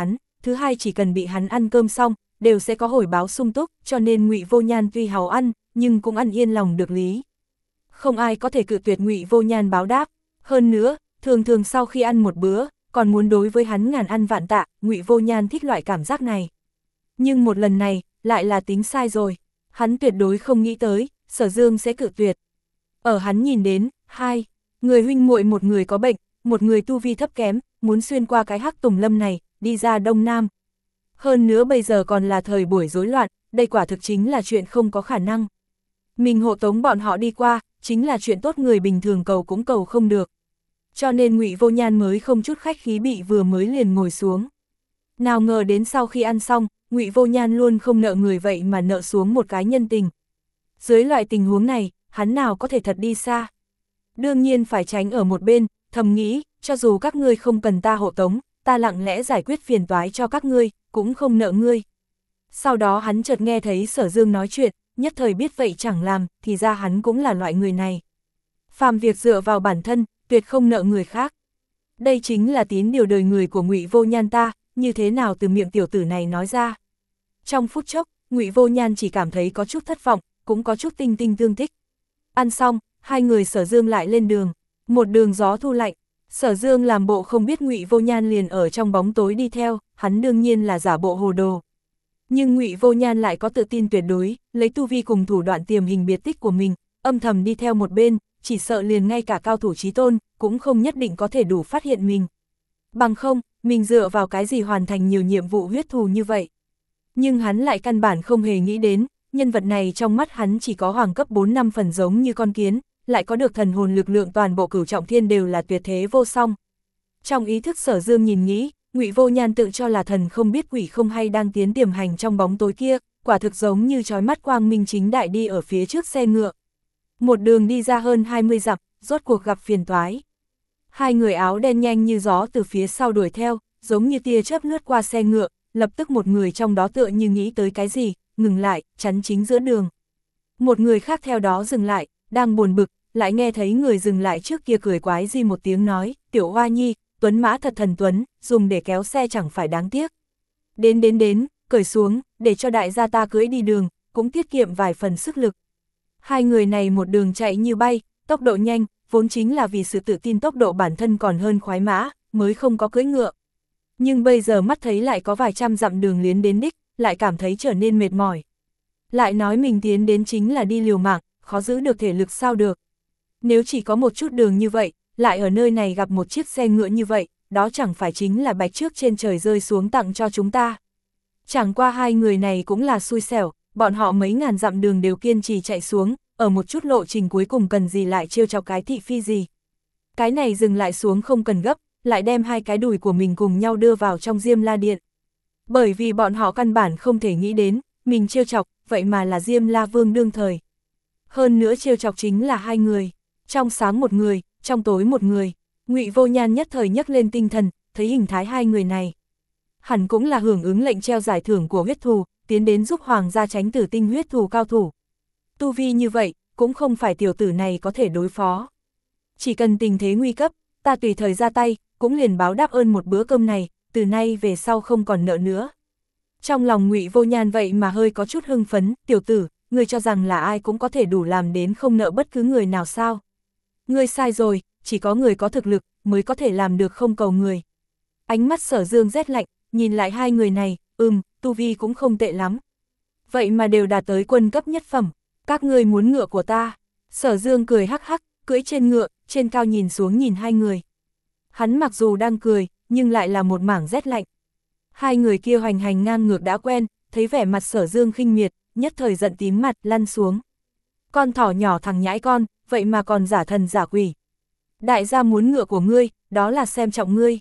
thứ hai chỉ cần bị hắn ăn cơm xong, đều sẽ có hồi báo sung túc, cho nên Ngụy Vô Nhan tuy hào ăn, nhưng cũng ăn yên lòng được lý. Không ai có thể cự tuyệt Ngụy Vô Nhan báo đáp, hơn nữa, thường thường sau khi ăn một bữa, còn muốn đối với hắn ngàn ăn vạn tạ, Ngụy Vô Nhan thích loại cảm giác này. Nhưng một lần này, lại là tính sai rồi, hắn tuyệt đối không nghĩ tới, Sở Dương sẽ cự tuyệt. Ở hắn nhìn đến, hai, người huynh muội một người có bệnh, một người tu vi thấp kém, muốn xuyên qua cái hắc tùng lâm này, đi ra Đông Nam. Hơn nữa bây giờ còn là thời buổi rối loạn, đây quả thực chính là chuyện không có khả năng. Mình hộ tống bọn họ đi qua, chính là chuyện tốt người bình thường cầu cũng cầu không được. Cho nên Ngụy Vô Nhan mới không chút khách khí bị vừa mới liền ngồi xuống. Nào ngờ đến sau khi ăn xong, Ngụy Vô Nhan luôn không nợ người vậy mà nợ xuống một cái nhân tình. Dưới loại tình huống này, hắn nào có thể thật đi xa. Đương nhiên phải tránh ở một bên, thầm nghĩ, cho dù các ngươi không cần ta hộ tống, ta lặng lẽ giải quyết phiền toái cho các ngươi, cũng không nợ ngươi. Sau đó hắn chợt nghe thấy Sở Dương nói chuyện, nhất thời biết vậy chẳng làm, thì ra hắn cũng là loại người này. Phàm việc dựa vào bản thân, tuyệt không nợ người khác. Đây chính là tín điều đời người của Ngụy Vô Nhan ta, như thế nào từ miệng tiểu tử này nói ra. Trong phút chốc, Ngụy Vô Nhan chỉ cảm thấy có chút thất vọng, cũng có chút tinh tinh tương thích. Ăn xong, hai người Sở Dương lại lên đường, một đường gió thu lạnh. Sở Dương làm bộ không biết Ngụy Vô Nhan liền ở trong bóng tối đi theo, hắn đương nhiên là giả bộ hồ đồ. Nhưng Ngụy Vô Nhan lại có tự tin tuyệt đối, lấy tu vi cùng thủ đoạn tiềm hình biệt tích của mình, âm thầm đi theo một bên, chỉ sợ liền ngay cả cao thủ chí tôn, cũng không nhất định có thể đủ phát hiện mình. Bằng không, mình dựa vào cái gì hoàn thành nhiều nhiệm vụ huyết thù như vậy. Nhưng hắn lại căn bản không hề nghĩ đến, nhân vật này trong mắt hắn chỉ có hoàng cấp bốn năm phần giống như con kiến, lại có được thần hồn lực lượng toàn bộ cửu trọng thiên đều là tuyệt thế vô song. Trong ý thức Sở Dương nhìn nghĩ, Ngụy Vô Nhan tự cho là thần không biết quỷ không hay đang tiến tiềm hành trong bóng tối kia, quả thực giống như chói mắt quang minh chính đại đi ở phía trước xe ngựa. Một đường đi ra hơn hai mươi dặm, rốt cuộc gặp phiền toái. Hai người áo đen nhanh như gió từ phía sau đuổi theo, giống như tia chớp lướt qua xe ngựa, lập tức một người trong đó tựa như nghĩ tới cái gì, ngừng lại, chắn chính giữa đường. Một người khác theo đó dừng lại, đang buồn bực, lại nghe thấy người dừng lại trước kia cười quái gì một tiếng nói, tiểu Hoa Nhi, tuấn mã thật thần tuấn, dùng để kéo xe chẳng phải đáng tiếc. Đến đến đến, cởi xuống, để cho đại gia ta cưỡi đi đường, cũng tiết kiệm vài phần sức lực. Hai người này một đường chạy như bay, tốc độ nhanh, vốn chính là vì sự tự tin tốc độ bản thân còn hơn khoái mã, mới không có cưỡi ngựa. Nhưng bây giờ mắt thấy lại có vài trăm dặm đường liến đến đích, lại cảm thấy trở nên mệt mỏi. Lại nói mình tiến đến chính là đi liều mạng, khó giữ được thể lực sao được. Nếu chỉ có một chút đường như vậy, lại ở nơi này gặp một chiếc xe ngựa như vậy, đó chẳng phải chính là bạch trước trên trời rơi xuống tặng cho chúng ta. Chẳng qua hai người này cũng là xui xẻo, bọn họ mấy ngàn dặm đường đều kiên trì chạy xuống, ở một chút lộ trình cuối cùng cần gì lại trêu chọc cái thị phi gì. Cái này dừng lại xuống không cần gấp, lại đem hai cái đùi của mình cùng nhau đưa vào trong Diêm La Điện. Bởi vì bọn họ căn bản không thể nghĩ đến, mình trêu chọc, vậy mà là Diêm La Vương đương thời. Hơn nữa trêu chọc chính là hai người, trong sáng một người, trong tối một người. Ngụy Vô Nhan nhất thời nhấc lên tinh thần, thấy hình thái hai người này. Hẳn cũng là hưởng ứng lệnh treo giải thưởng của huyết thù, tiến đến giúp hoàng gia tránh tử tinh huyết thù cao thủ. Tu vi như vậy, cũng không phải tiểu tử này có thể đối phó. Chỉ cần tình thế nguy cấp, ta tùy thời ra tay, cũng liền báo đáp ơn một bữa cơm này, từ nay về sau không còn nợ nữa. Trong lòng Ngụy Vô Nhan vậy mà hơi có chút hưng phấn, tiểu tử, ngươi cho rằng là ai cũng có thể đủ làm đến không nợ bất cứ người nào sao? Ngươi sai rồi, chỉ có người có thực lực, mới có thể làm được không cầu người. Ánh mắt Sở Dương rét lạnh, nhìn lại hai người này, ừm, tu vi cũng không tệ lắm. Vậy mà đều đạt tới quân cấp nhất phẩm, các ngươi muốn ngựa của ta. Sở Dương cười hắc hắc, cưỡi trên ngựa, trên cao nhìn xuống nhìn hai người. Hắn mặc dù đang cười, nhưng lại là một mảng rét lạnh. Hai người kia hoành hành ngang ngược đã quen, thấy vẻ mặt Sở Dương khinh miệt, nhất thời giận tím mặt, lăn xuống. Con thỏ nhỏ thằng nhãi con, vậy mà còn giả thần giả quỷ. Đại gia muốn ngựa của ngươi, đó là xem trọng ngươi.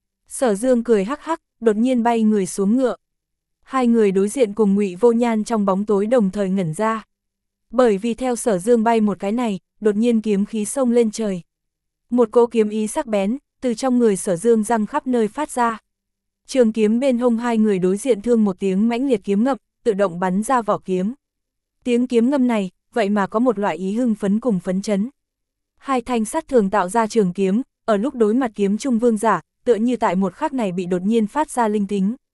Sở Dương cười hắc hắc, đột nhiên bay người xuống ngựa. Hai người đối diện cùng Ngụy Vô Nhan trong bóng tối đồng thời ngẩn ra. Bởi vì theo Sở Dương bay một cái này, đột nhiên kiếm khí xông lên trời. Một cỗ kiếm ý sắc bén, từ trong người Sở Dương răng khắp nơi phát ra. Trường kiếm bên hông hai người đối diện thương một tiếng mãnh liệt kiếm ngập, tự động bắn ra vỏ kiếm. Tiếng kiếm ngâm này, vậy mà có một loại ý hưng phấn cùng phấn chấn. Hai thanh sắt thường tạo ra trường kiếm, ở lúc đối mặt kiếm trung vương giả, tựa như tại một khắc này bị đột nhiên phát ra linh tính.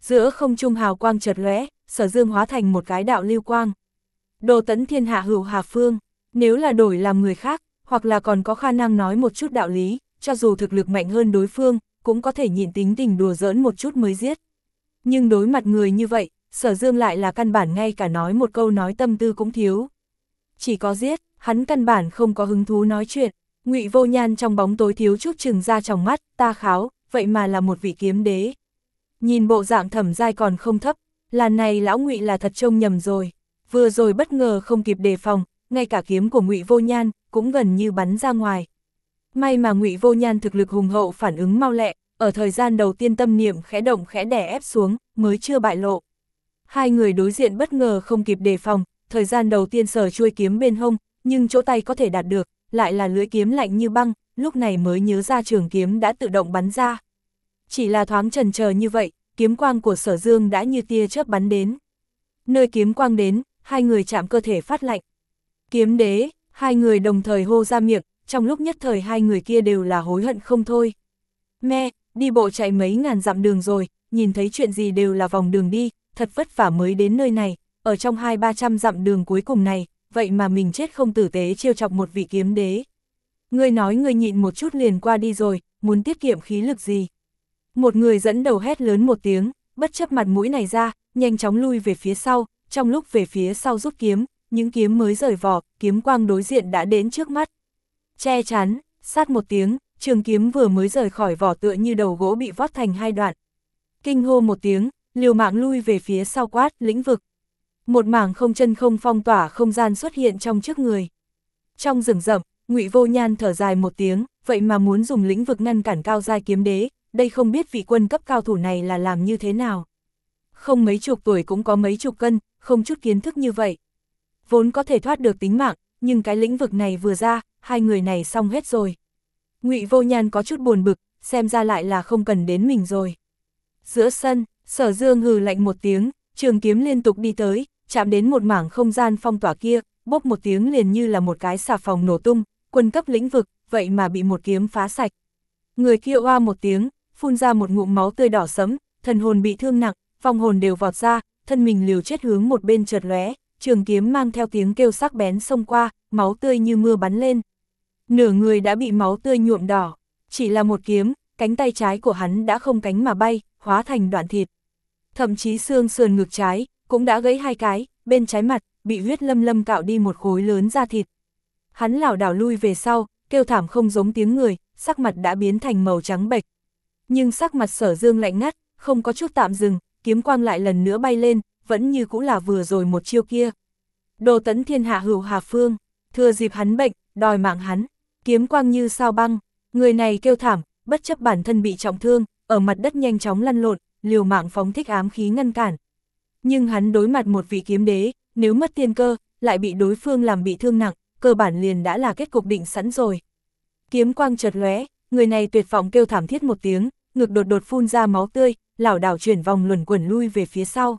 Giữa không trung hào quang chợt lóe, Sở Dương hóa thành một cái đạo lưu quang. Đồ tấn thiên hạ hữu hà phương, nếu là đổi làm người khác, hoặc là còn có khả năng nói một chút đạo lý, cho dù thực lực mạnh hơn đối phương, cũng có thể nhịn tính tình đùa giỡn một chút mới giết. Nhưng đối mặt người như vậy, Sở Dương lại là căn bản ngay cả nói một câu nói tâm tư cũng thiếu. Chỉ có giết, hắn căn bản không có hứng thú nói chuyện. Ngụy Vô Nhan trong bóng tối thiếu chút chừng ra trong mắt, ta kháo, vậy mà là một vị kiếm đế. Nhìn bộ dạng Thẩm Giai còn không thấp, lần này lão Ngụy là thật trông nhầm rồi. Vừa rồi bất ngờ không kịp đề phòng, ngay cả kiếm của Ngụy Vô Nhan cũng gần như bắn ra ngoài. May mà Ngụy Vô Nhan thực lực hùng hậu phản ứng mau lẹ, ở thời gian đầu tiên tâm niệm khẽ động khẽ đè ép xuống, mới chưa bại lộ. Hai người đối diện bất ngờ không kịp đề phòng, thời gian đầu tiên sở chuôi kiếm bên hông, nhưng chỗ tay có thể đạt được, lại là lưỡi kiếm lạnh như băng, lúc này mới nhớ ra trường kiếm đã tự động bắn ra. Chỉ là thoáng chần chờ như vậy, kiếm quang của Sở Dương đã như tia chớp bắn đến. Nơi kiếm quang đến, hai người chạm cơ thể phát lạnh. Kiếm đế, hai người đồng thời hô ra miệng, trong lúc nhất thời hai người kia đều là hối hận không thôi. Me, đi bộ chạy mấy ngàn dặm đường rồi, nhìn thấy chuyện gì đều là vòng đường đi, thật vất vả mới đến nơi này, ở trong hai ba trăm dặm đường cuối cùng này, vậy mà mình chết không tử tế trêu chọc một vị kiếm đế. Ngươi nói ngươi nhịn một chút liền qua đi rồi, muốn tiết kiệm khí lực gì. Một người dẫn đầu hét lớn một tiếng, bất chấp mặt mũi này ra, nhanh chóng lui về phía sau, trong lúc về phía sau rút kiếm, những kiếm mới rời vỏ, kiếm quang đối diện đã đến trước mắt. Che chắn, sát một tiếng, trường kiếm vừa mới rời khỏi vỏ tựa như đầu gỗ bị vót thành hai đoạn. Kinh hô một tiếng, liều mạng lui về phía sau quát, lĩnh vực. Một mảng không chân không phong tỏa không gian xuất hiện trong trước người. Trong rừng rậm, Ngụy Vô Nhan thở dài một tiếng, vậy mà muốn dùng lĩnh vực ngăn cản cao giai kiếm đế, đây không biết vị quân cấp cao thủ này là làm như thế nào. Không mấy chục tuổi cũng có mấy chục cân, không chút kiến thức như vậy. Vốn có thể thoát được tính mạng, nhưng cái lĩnh vực này vừa ra, hai người này xong hết rồi. Ngụy Vô Nhan có chút buồn bực, xem ra lại là không cần đến mình rồi. Giữa sân, Sở Dương hừ lạnh một tiếng, trường kiếm liên tục đi tới, chạm đến một mảng không gian phong tỏa kia, bốp một tiếng liền như là một cái xà phòng nổ tung, quân cấp lĩnh vực, vậy mà bị một kiếm phá sạch. Người kia oa một tiếng, phun ra một ngụm máu tươi đỏ sẫm, thần hồn bị thương nặng, vong hồn đều vọt ra, thân mình liều chết hướng một bên chợt lóe, trường kiếm mang theo tiếng kêu sắc bén xông qua, máu tươi như mưa bắn lên. Nửa người đã bị máu tươi nhuộm đỏ, chỉ là một kiếm, cánh tay trái của hắn đã không cánh mà bay, hóa thành đoạn thịt. Thậm chí xương sườn ngực trái cũng đã gãy hai cái, bên trái mặt bị huyết lâm lâm cạo đi một khối lớn da thịt. Hắn lảo đảo lui về sau, kêu thảm không giống tiếng người, sắc mặt đã biến thành màu trắng bệch. Nhưng sắc mặt Sở Dương lạnh ngắt, không có chút tạm dừng, kiếm quang lại lần nữa bay lên, vẫn như cũ là vừa rồi một chiêu kia. Đồ tấn thiên hạ hữu hà phương, thừa dịp hắn bệnh, đòi mạng hắn, kiếm quang như sao băng, người này kêu thảm, bất chấp bản thân bị trọng thương, ở mặt đất nhanh chóng lăn lộn, liều mạng phóng thích ám khí ngăn cản. Nhưng hắn đối mặt một vị kiếm đế, nếu mất tiên cơ, lại bị đối phương làm bị thương nặng, cơ bản liền đã là kết cục định sẵn rồi. Kiếm quang chợt lóe, người này tuyệt vọng kêu thảm thiết một tiếng, ngực đột đột phun ra máu tươi, lảo đảo chuyển vòng luẩn quẩn lui về phía sau.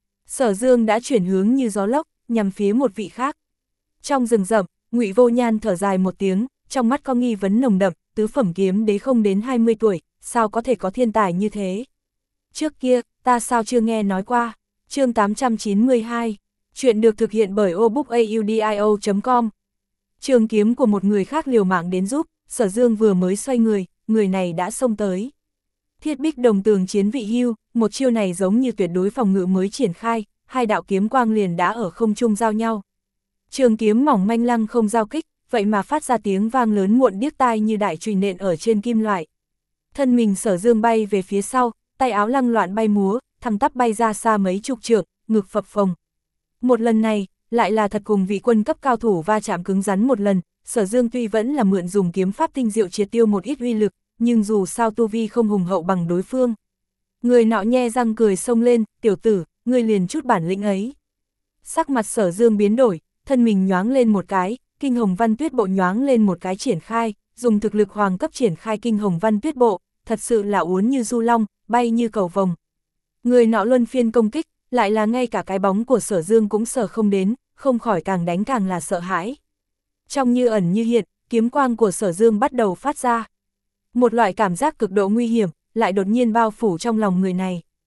Sở Dương đã chuyển hướng như gió lốc, nhằm phía một vị khác. Trong rừng rậm, Ngụy Vô Nhan thở dài một tiếng, trong mắt có nghi vấn nồng đậm, tứ phẩm kiếm đế không đến hai mươi tuổi, sao có thể có thiên tài như thế? Trước kia, ta sao chưa nghe nói qua? Chương tám trăm chín mươi hai, chuyện được thực hiện bởi obookaudio chấm com. Trường kiếm của một người khác liều mạng đến giúp, Sở Dương vừa mới xoay người, người này đã xông tới. Thiết bích đồng tường chiến vị hưu, một chiêu này giống như tuyệt đối phòng ngự mới triển khai, hai đạo kiếm quang liền đã ở không trung giao nhau. Trường kiếm mỏng manh lăng không giao kích, vậy mà phát ra tiếng vang lớn muộn điếc tai như đại chùy nện ở trên kim loại. Thân mình Sở Dương bay về phía sau, tay áo lăng loạn bay múa, thẳng tắp bay ra xa mấy chục trượng, ngực phập phồng. Một lần này, lại là thật cùng vị quân cấp cao thủ va chạm cứng rắn một lần, Sở Dương tuy vẫn là mượn dùng kiếm pháp tinh diệu triệt tiêu một ít uy lực, nhưng dù sao tu vi không hùng hậu bằng đối phương. Người nọ nhe răng cười xông lên, tiểu tử, ngươi liền chút bản lĩnh ấy. Sắc mặt Sở Dương biến đổi, thân mình nhoáng lên một cái, kinh hồng văn tuyết bộ nhoáng lên một cái triển khai, dùng thực lực hoàng cấp triển khai kinh hồng văn tuyết bộ, thật sự là uốn như du long, bay như cầu vồng. Người nọ luân phiên công kích, lại là ngay cả cái bóng của Sở Dương cũng sở không đến, không khỏi càng đánh càng là sợ hãi. Trong như ẩn như hiện, kiếm quang của Sở Dương bắt đầu phát ra. Một loại cảm giác cực độ nguy hiểm, lại đột nhiên bao phủ trong lòng người này.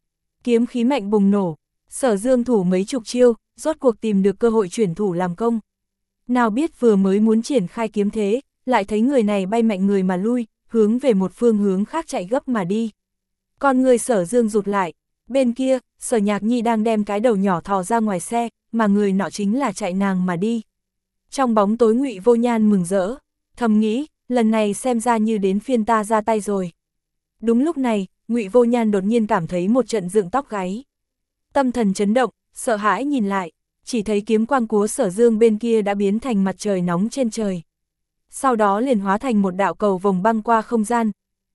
kiếm khí mạnh bùng nổ, Sở Dương thủ mấy chục chiêu, rốt cuộc tìm được cơ hội chuyển thủ làm công. Nào biết vừa mới muốn triển khai kiếm thế, lại thấy người này bay mạnh người mà lui, hướng về một phương hướng khác chạy gấp mà đi. Con người Sở Dương rụt lại, bên kia, Sở Nhạc Nhi đang đem cái đầu nhỏ thò ra ngoài xe, mà người nọ chính là chạy nàng mà đi. Trong bóng tối Ngụy Vô Nhan mừng rỡ, thầm nghĩ, lần này xem ra như đến phiên ta ra tay rồi. Đúng lúc này, Ngụy Vô Nhan đột nhiên cảm thấy một trận dựng tóc gáy. Tâm thần chấn động, sợ hãi nhìn lại, chỉ thấy kiếm quang của Sở Dương bên kia đã biến thành mặt trời nóng trên trời. Sau đó liền hóa thành một đạo cầu vồng băng qua không gian.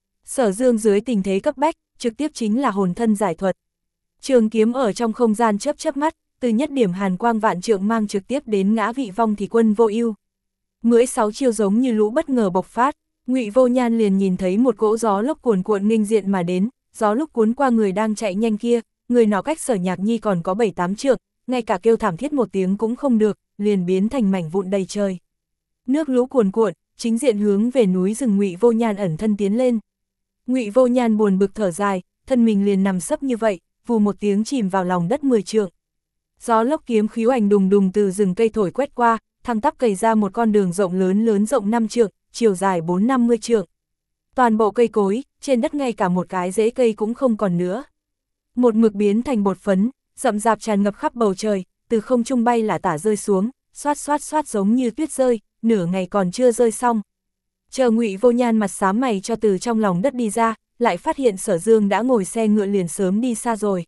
Sở Dương dưới tình thế cấp bách, trực tiếp chính là hồn thân giải thuật. Trường kiếm ở trong không gian chớp chớp mắt, từ nhất điểm hàn quang vạn trượng mang trực tiếp đến ngã vị vong thì quân vô ưu. Mười sáu chiêu giống như lũ bất ngờ bộc phát, Ngụy Vô Nhan liền nhìn thấy một cỗ gió lốc cuồn cuộn nghênh diện mà đến, gió lúc cuốn qua người đang chạy nhanh kia, người nọ cách Sở Nhạc Nhi còn có bảy tám trượng, ngay cả kêu thảm thiết một tiếng cũng không được, liền biến thành mảnh vụn đầy trời. Nước lũ cuồn cuộn, chính diện hướng về núi rừng Ngụy Vô Nhan ẩn thân tiến lên. Ngụy Vô Nhan buồn bực thở dài, thân mình liền nằm sấp như vậy, vù một tiếng chìm vào lòng đất mười trượng. Gió lốc kiếm khí oanh đùng đùng từ rừng cây thổi quét qua, thẳng tắp cày ra một con đường rộng lớn lớn rộng năm trượng, chiều dài bốn năm mươi trượng. Toàn bộ cây cối, trên đất ngay cả một cái rễ cây cũng không còn nữa. Một mực biến thành bột phấn, rậm rạp tràn ngập khắp bầu trời, từ không trung bay là tả rơi xuống, xoát xoát xoát giống như tuyết rơi, nửa ngày còn chưa rơi xong. Chờ Ngụy Vô Nhan mặt xám mày cho từ trong lòng đất đi ra, lại phát hiện Sở Dương đã ngồi xe ngựa liền sớm đi xa rồi.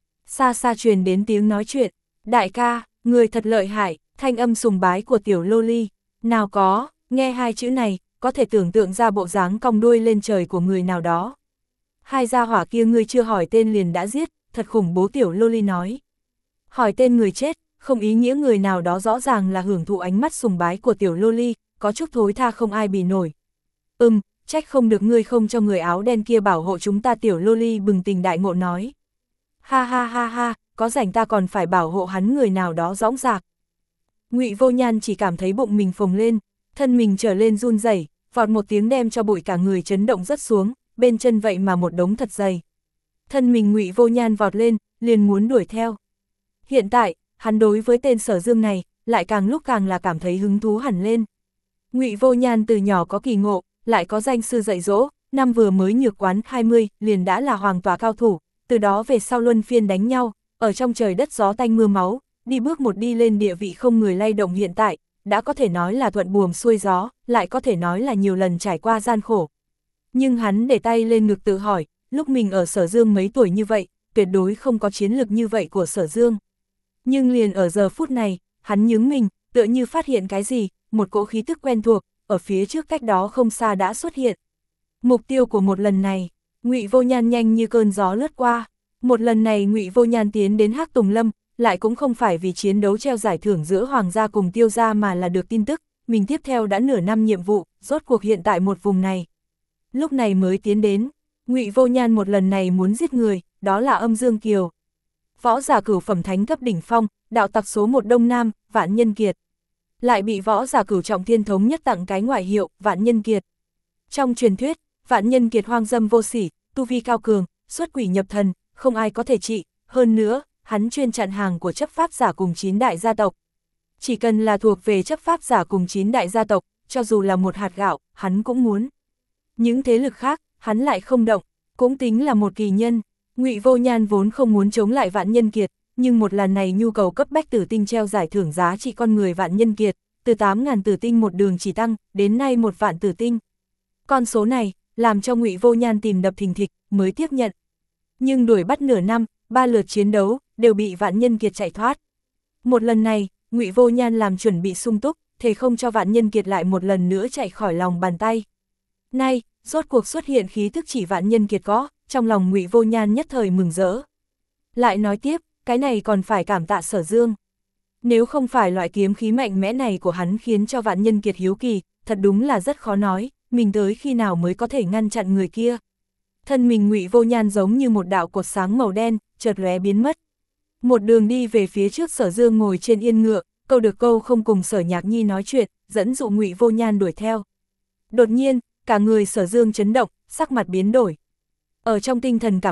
Xa xa truyền đến tiếng nói chuyện, đại ca, người thật lợi hại, thanh âm sùng bái của tiểu loli, nào có, nghe hai chữ này, có thể tưởng tượng ra bộ dáng cong đuôi lên trời của người nào đó. Hai gia hỏa kia ngươi chưa hỏi tên liền đã giết, thật khủng bố tiểu loli nói. Hỏi tên người chết, không ý nghĩa người nào đó rõ ràng là hưởng thụ ánh mắt sùng bái của tiểu loli, có chút thối tha không ai bì nổi. Ừm, trách không được ngươi không cho người áo đen kia bảo hộ chúng ta, tiểu loli bừng tỉnh đại ngộ nói. Ha ha ha ha, có rảnh ta còn phải bảo hộ hắn người nào đó dõng dạc. Ngụy Vô Nhan chỉ cảm thấy bụng mình phồng lên, thân mình trở lên run rẩy, vọt một tiếng đem cho bụi cả người chấn động rất xuống, bên chân vậy mà một đống thật dày. Thân mình Ngụy Vô Nhan vọt lên, liền muốn đuổi theo. Hiện tại, hắn đối với tên Sở Dương này, lại càng lúc càng là cảm thấy hứng thú hẳn lên. Ngụy Vô Nhan từ nhỏ có kỳ ngộ, lại có danh sư dạy dỗ, năm vừa mới nhược quán hai mươi, liền đã là hoàng tòa cao thủ, từ đó về sau luân phiên đánh nhau, ở trong trời đất gió tanh mưa máu, đi bước một đi lên địa vị không người lay động hiện tại, đã có thể nói là thuận buồm xuôi gió, lại có thể nói là nhiều lần trải qua gian khổ. Nhưng hắn để tay lên ngực tự hỏi, lúc mình ở Sở Dương mấy tuổi như vậy, tuyệt đối không có chiến lực như vậy của Sở Dương. Nhưng liền ở giờ phút này, hắn nhướng mình, tựa như phát hiện cái gì, một cỗ khí tức quen thuộc, ở phía trước cách đó không xa đã xuất hiện. Mục tiêu của một lần này, Ngụy Vô Nhan nhanh như cơn gió lướt qua. Một lần này Ngụy Vô Nhan tiến đến Hắc Tùng Lâm, lại cũng không phải vì chiến đấu treo giải thưởng giữa Hoàng gia cùng Tiêu gia mà là được tin tức, mình tiếp theo đã nửa năm nhiệm vụ, rốt cuộc hiện tại một vùng này. Lúc này mới tiến đến, Ngụy Vô Nhan một lần này muốn giết người, đó là Âm Dương Kiều. Võ giả cửu phẩm thánh cấp đỉnh phong, đạo tặc số một Đông Nam, Vạn Nhân Kiệt. Lại bị võ giả cửu trọng thiên thống nhất tặng cái ngoại hiệu, Vạn Nhân Kiệt. Trong truyền thuyết, Vạn Nhân Kiệt hoang dâm vô sỉ, tu vi cao cường, xuất quỷ nhập thần, không ai có thể trị, hơn nữa, hắn chuyên chặn hàng của chấp pháp giả cùng chín đại gia tộc. Chỉ cần là thuộc về chấp pháp giả cùng chín đại gia tộc, cho dù là một hạt gạo, hắn cũng muốn. Những thế lực khác, hắn lại không động, cũng tính là một kỳ nhân. Ngụy Vô Nhan vốn không muốn chống lại Vạn Nhân Kiệt, nhưng một lần này nhu cầu cấp bách tử tinh treo giải thưởng giá trị con người Vạn Nhân Kiệt, từ tám nghìn tử tinh một đường chỉ tăng, đến nay một vạn tử tinh. Con số này, làm cho Ngụy Vô Nhan tìm đập thình thịch, mới tiếp nhận. Nhưng đuổi bắt nửa năm, ba lượt chiến đấu, đều bị Vạn Nhân Kiệt chạy thoát. Một lần này, Ngụy Vô Nhan làm chuẩn bị sung túc, thề không cho Vạn Nhân Kiệt lại một lần nữa chạy khỏi lòng bàn tay. Nay, rốt cuộc xuất hiện khí thức chỉ Vạn Nhân Kiệt có, trong lòng Ngụy Vô Nhan nhất thời mừng rỡ. Lại nói tiếp, cái này còn phải cảm tạ Sở Dương. Nếu không phải loại kiếm khí mạnh mẽ này của hắn khiến cho Vạn Nhân Kiệt hiếu kỳ, thật đúng là rất khó nói, mình tới khi nào mới có thể ngăn chặn người kia. Thân mình Ngụy Vô Nhan giống như một đạo cột sáng màu đen, chợt lóe biến mất. Một đường đi về phía trước, Sở Dương ngồi trên yên ngựa, câu được câu không cùng Sở Nhạc Nhi nói chuyện, dẫn dụ Ngụy Vô Nhan đuổi theo. Đột nhiên, cả người Sở Dương chấn động, sắc mặt biến đổi. Ở trong tinh thần cảm ứng,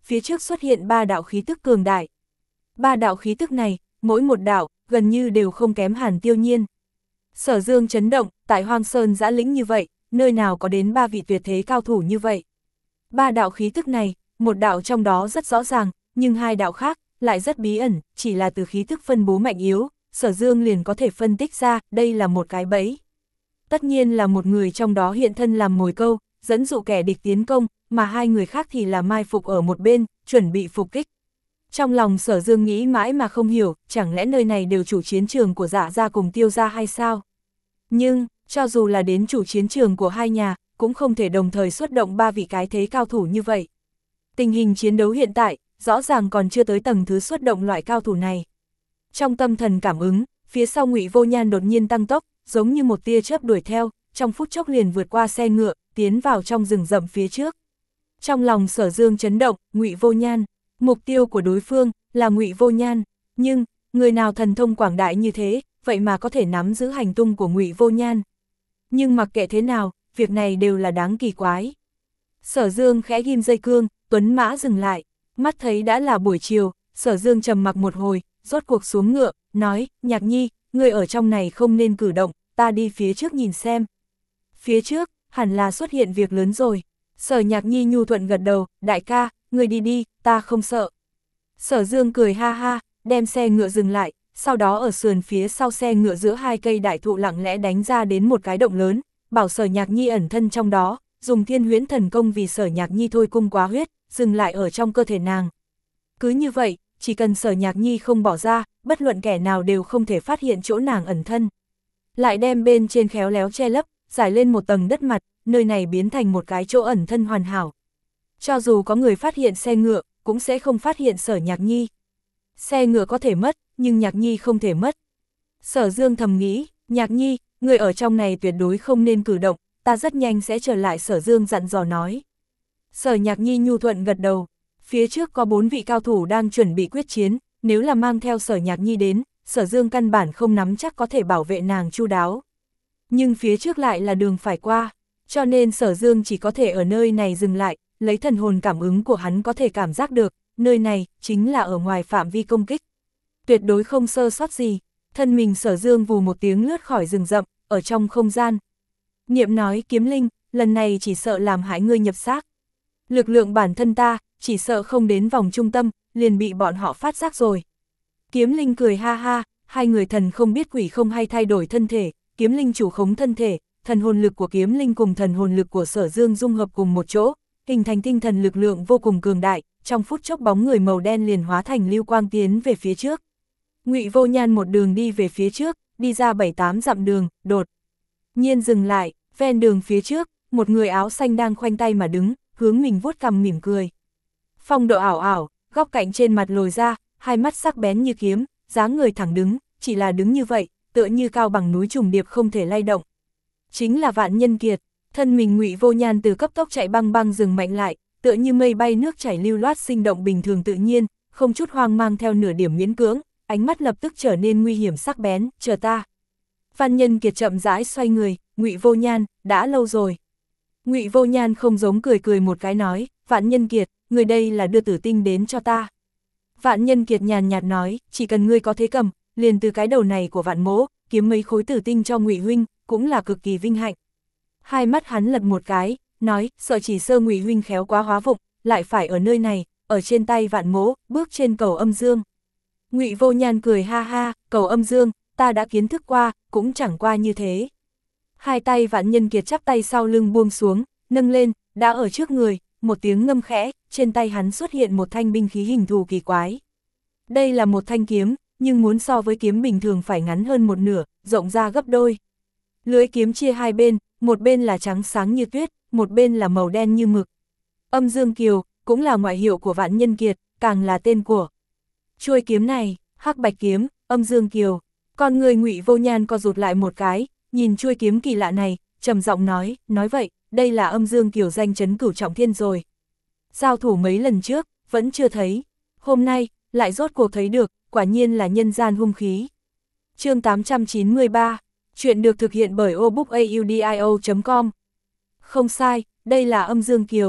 phía trước xuất hiện ba đạo khí tức cường đại. Ba đạo khí tức này, mỗi một đạo, gần như đều không kém Hàn Tiêu Nhiên. Sở Dương chấn động, tại Hoang Sơn Dã Lĩnh như vậy, nơi nào có đến ba vị tuyệt thế cao thủ như vậy. Ba đạo khí tức này, một đạo trong đó rất rõ ràng, nhưng hai đạo khác, lại rất bí ẩn, chỉ là từ khí tức phân bố mạnh yếu, Sở Dương liền có thể phân tích ra, đây là một cái bẫy. Tất nhiên là một người trong đó hiện thân làm mồi câu, dẫn dụ kẻ địch tiến công, mà hai người khác thì là mai phục ở một bên, chuẩn bị phục kích. Trong lòng Sở Dương nghĩ mãi mà không hiểu, chẳng lẽ nơi này đều chủ chiến trường của Dạ gia cùng Tiêu gia hay sao? Nhưng, cho dù là đến chủ chiến trường của hai nhà, cũng không thể đồng thời xuất động ba vị cái thế cao thủ như vậy. Tình hình chiến đấu hiện tại, rõ ràng còn chưa tới tầng thứ xuất động loại cao thủ này. Trong tâm thần cảm ứng, phía sau Ngụy Vô Nhan đột nhiên tăng tốc, giống như một tia chớp đuổi theo, trong phút chốc liền vượt qua xe ngựa, tiến vào trong rừng rậm phía trước. Trong lòng Sở Dương chấn động, Ngụy Vô Nhan, mục tiêu của đối phương là Ngụy Vô Nhan, nhưng người nào thần thông quảng đại như thế, vậy mà có thể nắm giữ hành tung của Ngụy Vô Nhan. Nhưng mặc kệ thế nào, việc này đều là đáng kỳ quái. Sở Dương khẽ ghim dây cương, tuấn mã dừng lại, mắt thấy đã là buổi chiều, Sở Dương trầm mặc một hồi, rốt cuộc xuống ngựa, nói, Nhạc Nhi, người ở trong này không nên cử động, ta đi phía trước nhìn xem. Phía trước, hẳn là xuất hiện việc lớn rồi. Sở Nhạc Nhi nhu thuận gật đầu, đại ca, người đi đi, ta không sợ. Sở Dương cười ha ha, đem xe ngựa dừng lại, sau đó ở sườn phía sau xe ngựa giữa hai cây đại thụ lặng lẽ đánh ra đến một cái động lớn, bảo Sở Nhạc Nhi ẩn thân trong đó, dùng Thiên Huyễn Thần Công vì Sở Nhạc Nhi thôi cung quá huyết, dừng lại ở trong cơ thể nàng. Cứ như vậy, chỉ cần Sở Nhạc Nhi không bỏ ra, bất luận kẻ nào đều không thể phát hiện chỗ nàng ẩn thân. Lại đem bên trên khéo léo che lấp, giải lên một tầng đất mặt, nơi này biến thành một cái chỗ ẩn thân hoàn hảo. Cho dù có người phát hiện xe ngựa, cũng sẽ không phát hiện Sở Nhạc Nhi. Xe ngựa có thể mất, nhưng Nhạc Nhi không thể mất. Sở Dương thầm nghĩ, Nhạc Nhi, người ở trong này tuyệt đối không nên cử động, ta rất nhanh sẽ trở lại, Sở Dương dặn dò nói. Sở Nhạc Nhi nhu thuận gật đầu, phía trước có bốn vị cao thủ đang chuẩn bị quyết chiến, nếu là mang theo Sở Nhạc Nhi đến, Sở Dương căn bản không nắm chắc có thể bảo vệ nàng chu đáo. Nhưng phía trước lại là đường phải qua, cho nên Sở Dương chỉ có thể ở nơi này dừng lại, lấy thần hồn cảm ứng của hắn có thể cảm giác được, nơi này chính là ở ngoài phạm vi công kích. Tuyệt đối không sơ sót gì, thân mình Sở Dương vù một tiếng lướt khỏi rừng rậm, ở trong không gian. Niệm nói, Kiếm Linh, lần này chỉ sợ làm hại ngươi nhập xác. Lực lượng bản thân ta, chỉ sợ không đến vòng trung tâm, liền bị bọn họ phát giác rồi. Kiếm Linh cười ha ha, hai người thần không biết quỷ không hay thay đổi thân thể, Kiếm Linh chủ khống thân thể, thần hồn lực của Kiếm Linh cùng thần hồn lực của Sở Dương dung hợp cùng một chỗ, hình thành tinh thần lực lượng vô cùng cường đại, trong phút chốc bóng người màu đen liền hóa thành lưu quang tiến về phía trước. Ngụy Vô Nhan một đường đi về phía trước, đi ra bảy tám dặm đường, đột nhiên dừng lại, ven đường phía trước, một người áo xanh đang khoanh tay mà đứng, hướng mình vuốt cằm mỉm cười. Phong độ ảo ảo, góc cạnh trên mặt lồi ra, hai mắt sắc bén như kiếm, dáng người thẳng đứng, chỉ là đứng như vậy, tựa như cao bằng núi trùng điệp không thể lay động. Chính là Vạn Nhân Kiệt, thân mình Ngụy Vô Nhan từ cấp tốc chạy băng băng dừng mạnh lại, tựa như mây bay nước chảy lưu loát sinh động bình thường tự nhiên, không chút hoang mang theo nửa điểm miễn cưỡng, ánh mắt lập tức trở nên nguy hiểm sắc bén, chờ ta. Vạn Nhân Kiệt chậm rãi xoay người, Ngụy Vô Nhan, đã lâu rồi. Ngụy Vô Nhan không giống cười cười một cái nói, Vạn Nhân Kiệt, người đây là đưa tử tinh đến cho ta. Vạn Nhân Kiệt nhàn nhạt nói, chỉ cần ngươi có thế cầm, liền từ cái đầu này của Vạn mỗ, kiếm mấy khối tử tinh cho Ngụy huynh, cũng là cực kỳ vinh hạnh. Hai mắt hắn lật một cái, nói, sợ chỉ sơ Ngụy huynh khéo quá hóa vụng, lại phải ở nơi này, ở trên tay Vạn mỗ, bước trên cầu âm dương. Ngụy Vô Nhan cười ha ha, cầu âm dương, ta đã kiến thức qua, cũng chẳng qua như thế. Hai tay Vạn Nhân Kiệt chắp tay sau lưng buông xuống, nâng lên, đã ở trước người, một tiếng ngâm khẽ, trên tay hắn xuất hiện một thanh binh khí hình thù kỳ quái. Đây là một thanh kiếm, nhưng muốn so với kiếm bình thường phải ngắn hơn một nửa, rộng ra gấp đôi. Lưỡi kiếm chia hai bên, một bên là trắng sáng như tuyết, một bên là màu đen như mực. Âm Dương Kiều, cũng là ngoại hiệu của Vạn Nhân Kiệt, càng là tên của chuôi kiếm này, Hắc Bạch Kiếm, Âm Dương Kiều. Con người Ngụy Vô Nhan co rụt lại một cái, nhìn chuôi kiếm kỳ lạ này, trầm giọng nói, nói vậy, đây là Âm Dương Kiều danh chấn cửu trọng thiên rồi. Giao thủ mấy lần trước, vẫn chưa thấy. Hôm nay, lại rốt cuộc thấy được, quả nhiên là nhân gian hung khí. Chương tám trăm chín mươi ba, chuyện được thực hiện bởi obookaudio chấm com. Không sai, đây là Âm Dương Kiều.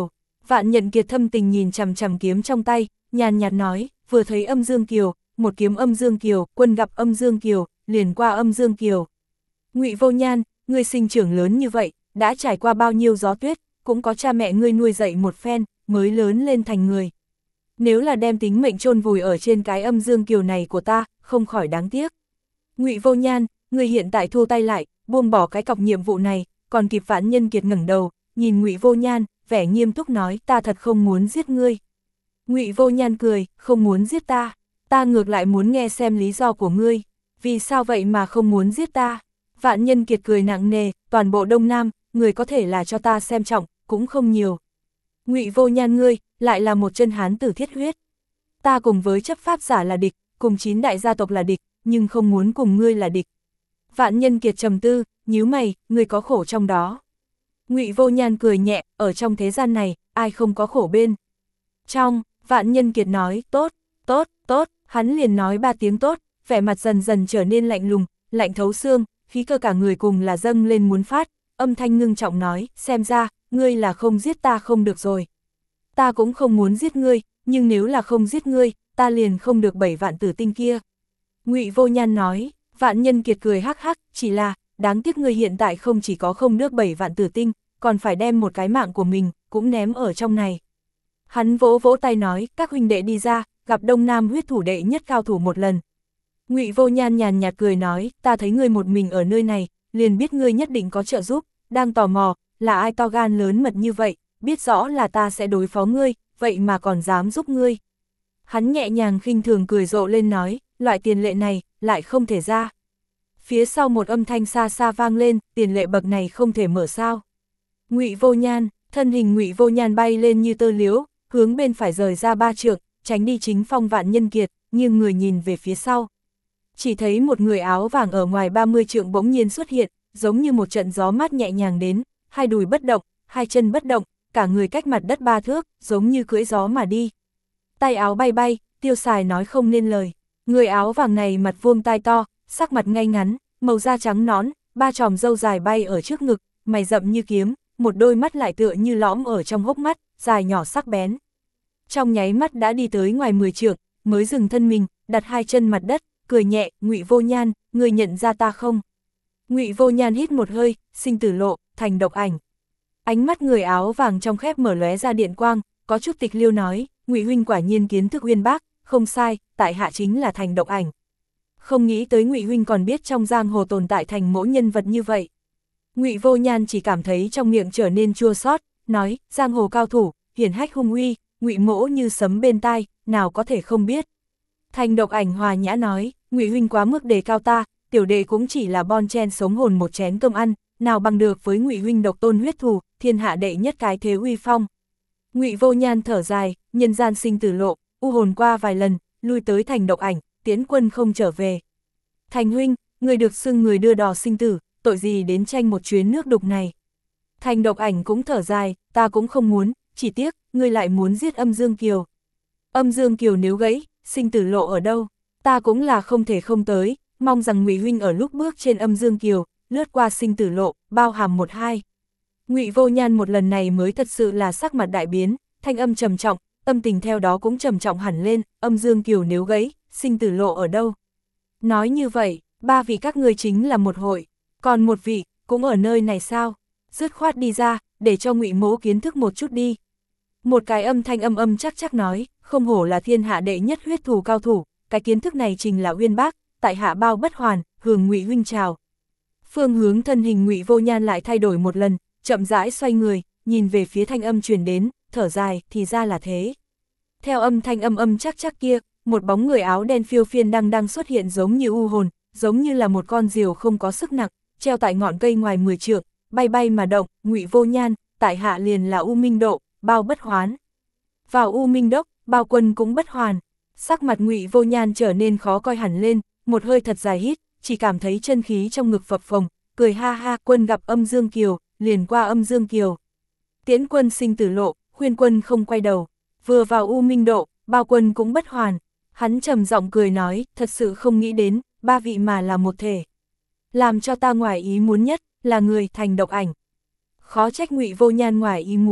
Vạn Nhận Kiệt thâm tình nhìn chằm chằm kiếm trong tay, nhàn nhạt nói, vừa thấy âm dương kiều, một kiếm âm dương kiều, quân gặp âm dương kiều, liền qua âm dương kiều. Ngụy Vô Nhan, ngươi sinh trưởng lớn như vậy, đã trải qua bao nhiêu gió tuyết, cũng có cha mẹ ngươi nuôi dạy một phen, mới lớn lên thành người. Nếu là đem tính mệnh chôn vùi ở trên cái âm dương kiều này của ta, không khỏi đáng tiếc. Ngụy Vô Nhan, ngươi hiện tại thu tay lại, buông bỏ cái cọc nhiệm vụ này, còn kịp Vạn Nhân Kiệt ngẩng đầu, nhìn Ngụy Vô Nhan, vẻ nghiêm túc nói, ta thật không muốn giết ngươi. Ngụy Vô Nhan cười, không muốn giết ta, ta ngược lại muốn nghe xem lý do của ngươi, vì sao vậy mà không muốn giết ta. Vạn Nhân Kiệt cười nặng nề, toàn bộ Đông Nam, người có thể là cho ta xem trọng, cũng không nhiều. Ngụy Vô Nhan ngươi, lại là một chân hán tử thiết huyết. Ta cùng với chấp pháp giả là địch, cùng chín đại gia tộc là địch, nhưng không muốn cùng ngươi là địch. Vạn Nhân Kiệt trầm tư, nhíu mày, ngươi có khổ trong đó. Ngụy Vô Nhan cười nhẹ, ở trong thế gian này, ai không có khổ bên. Trong, Vạn Nhân Kiệt nói, tốt, tốt, tốt, hắn liền nói ba tiếng tốt, vẻ mặt dần dần trở nên lạnh lùng, lạnh thấu xương, khí cơ cả người cùng là dâng lên muốn phát, âm thanh ngưng trọng nói, xem ra, ngươi là không giết ta không được rồi. Ta cũng không muốn giết ngươi, nhưng nếu là không giết ngươi, ta liền không được bảy vạn tử tinh kia. Ngụy Vô Nhan nói, Vạn Nhân Kiệt cười hắc hắc, chỉ là, đáng tiếc ngươi hiện tại không chỉ có không nước bảy vạn tử tinh, còn phải đem một cái mạng của mình, cũng ném ở trong này. Hắn vỗ vỗ tay nói, các huynh đệ đi ra, gặp Đông Nam huyết thủ đệ nhất cao thủ một lần. Ngụy Vô Nhan nhàn nhạt cười nói, ta thấy ngươi một mình ở nơi này, liền biết ngươi nhất định có trợ giúp, đang tò mò, là ai to gan lớn mật như vậy, biết rõ là ta sẽ đối phó ngươi, vậy mà còn dám giúp ngươi. Hắn nhẹ nhàng khinh thường cười rộ lên nói, loại tiền lệ này, lại không thể ra. Phía sau một âm thanh xa xa vang lên, tiền lệ bậc này không thể mở sao. Ngụy Vô Nhan, thân hình Ngụy Vô Nhan bay lên như tơ liếu, hướng bên phải rời ra ba trượng, tránh đi chính phong Vạn Nhân Kiệt, nhưng người nhìn về phía sau. Chỉ thấy một người áo vàng ở ngoài ba mươi trượng bỗng nhiên xuất hiện, giống như một trận gió mát nhẹ nhàng đến, hai đùi bất động, hai chân bất động, cả người cách mặt đất ba thước, giống như cưỡi gió mà đi. Tay áo bay bay, tiêu xài nói không nên lời. Người áo vàng này mặt vuông tai to, sắc mặt ngay ngắn, màu da trắng nõn, ba chòm râu dài bay ở trước ngực, mày rậm như kiếm, một đôi mắt lại tựa như lõm ở trong hốc mắt, dài nhỏ sắc bén. Trong nháy mắt đã đi tới ngoài mười trượng, mới dừng thân mình, đặt hai chân mặt đất, cười nhẹ, Ngụy Vô Nhan, người nhận ra ta không? Ngụy Vô Nhan hít một hơi, sinh tử lộ, thành độc ảnh. Ánh mắt người áo vàng trong khép mở lóe ra điện quang, có chút tịch liêu nói, Ngụy huynh quả nhiên kiến thức uyên bác, không sai, tại hạ chính là thành độc ảnh. Không nghĩ tới Ngụy huynh còn biết trong giang hồ tồn tại thành mẫu nhân vật như vậy. Ngụy Vô Nhan chỉ cảm thấy trong miệng trở nên chua xót, nói, giang hồ cao thủ, hiển hách hung uy, Ngụy mỗ như sấm bên tai, nào có thể không biết. Thành độc ảnh hòa nhã nói, Ngụy huynh quá mức đề cao ta, tiểu đệ cũng chỉ là bon chen sống hồn một chén cơm ăn, nào bằng được với Ngụy huynh độc tôn huyết thù, thiên hạ đệ nhất cái thế uy phong. Ngụy Vô Nhan thở dài, nhân gian sinh tử lộ, u hồn qua vài lần, lui tới thành độc ảnh, Tiễn quân không trở về. Thành huynh, người được xưng người đưa đò sinh tử, tội gì đến tranh một chuyến nước đục này. Thành độc ảnh cũng thở dài, ta cũng không muốn, chỉ tiếc, ngươi lại muốn giết âm Dương Kiều. Âm Dương Kiều nếu gãy, sinh tử lộ ở đâu, ta cũng là không thể không tới, mong rằng Ngụy huynh ở lúc bước trên âm Dương Kiều, lướt qua sinh tử lộ, bao hàm một hai. Ngụy Vô Nhan một lần này mới thật sự là sắc mặt đại biến, thanh âm trầm trọng, tâm tình theo đó cũng trầm trọng hẳn lên, âm Dương Kiều nếu gãy, sinh tử lộ ở đâu. Nói như vậy, ba vị các ngươi chính là một hội, còn một vị, cũng ở nơi này sao? Dứt khoát đi ra, để cho Ngụy mỗ kiến thức một chút đi. Một cái âm thanh âm âm chắc chắc nói, không hổ là thiên hạ đệ nhất huyết thù cao thủ, cái kiến thức này trình là uyên bác, tại hạ bao bất hoàn, hưởng Ngụy huynh chào. Phương hướng thân hình Ngụy Vô Nhan lại thay đổi một lần, chậm rãi xoay người, nhìn về phía thanh âm truyền đến, thở dài, thì ra là thế. Theo âm thanh âm âm chắc chắc kia, một bóng người áo đen phiêu phiên đang đang xuất hiện giống như u hồn, giống như là một con diều không có sức nặng, treo tại ngọn cây ngoài mười trượng, bay bay mà động, Ngụy Vô Nhan, tại hạ liền là U Minh Độ, bao bất hoán. Vào U Minh Đốc, bao quân cũng bất hoàn. Sắc mặt Ngụy Vô Nhan trở nên khó coi hẳn lên, một hơi thật dài hít, chỉ cảm thấy chân khí trong ngực phập phồng, cười ha ha, quân gặp âm Dương Kiều, liền qua âm Dương Kiều. Tiễn quân sinh tử lộ, khuyên quân không quay đầu, vừa vào U Minh Độ, bao quân cũng bất hoàn. Hắn trầm giọng cười nói, thật sự không nghĩ đến, ba vị mà là một thể. Làm cho ta ngoài ý muốn nhất, là người thành độc ảnh. Khó trách Ngụy Vô Nhan ngoài ý muốn.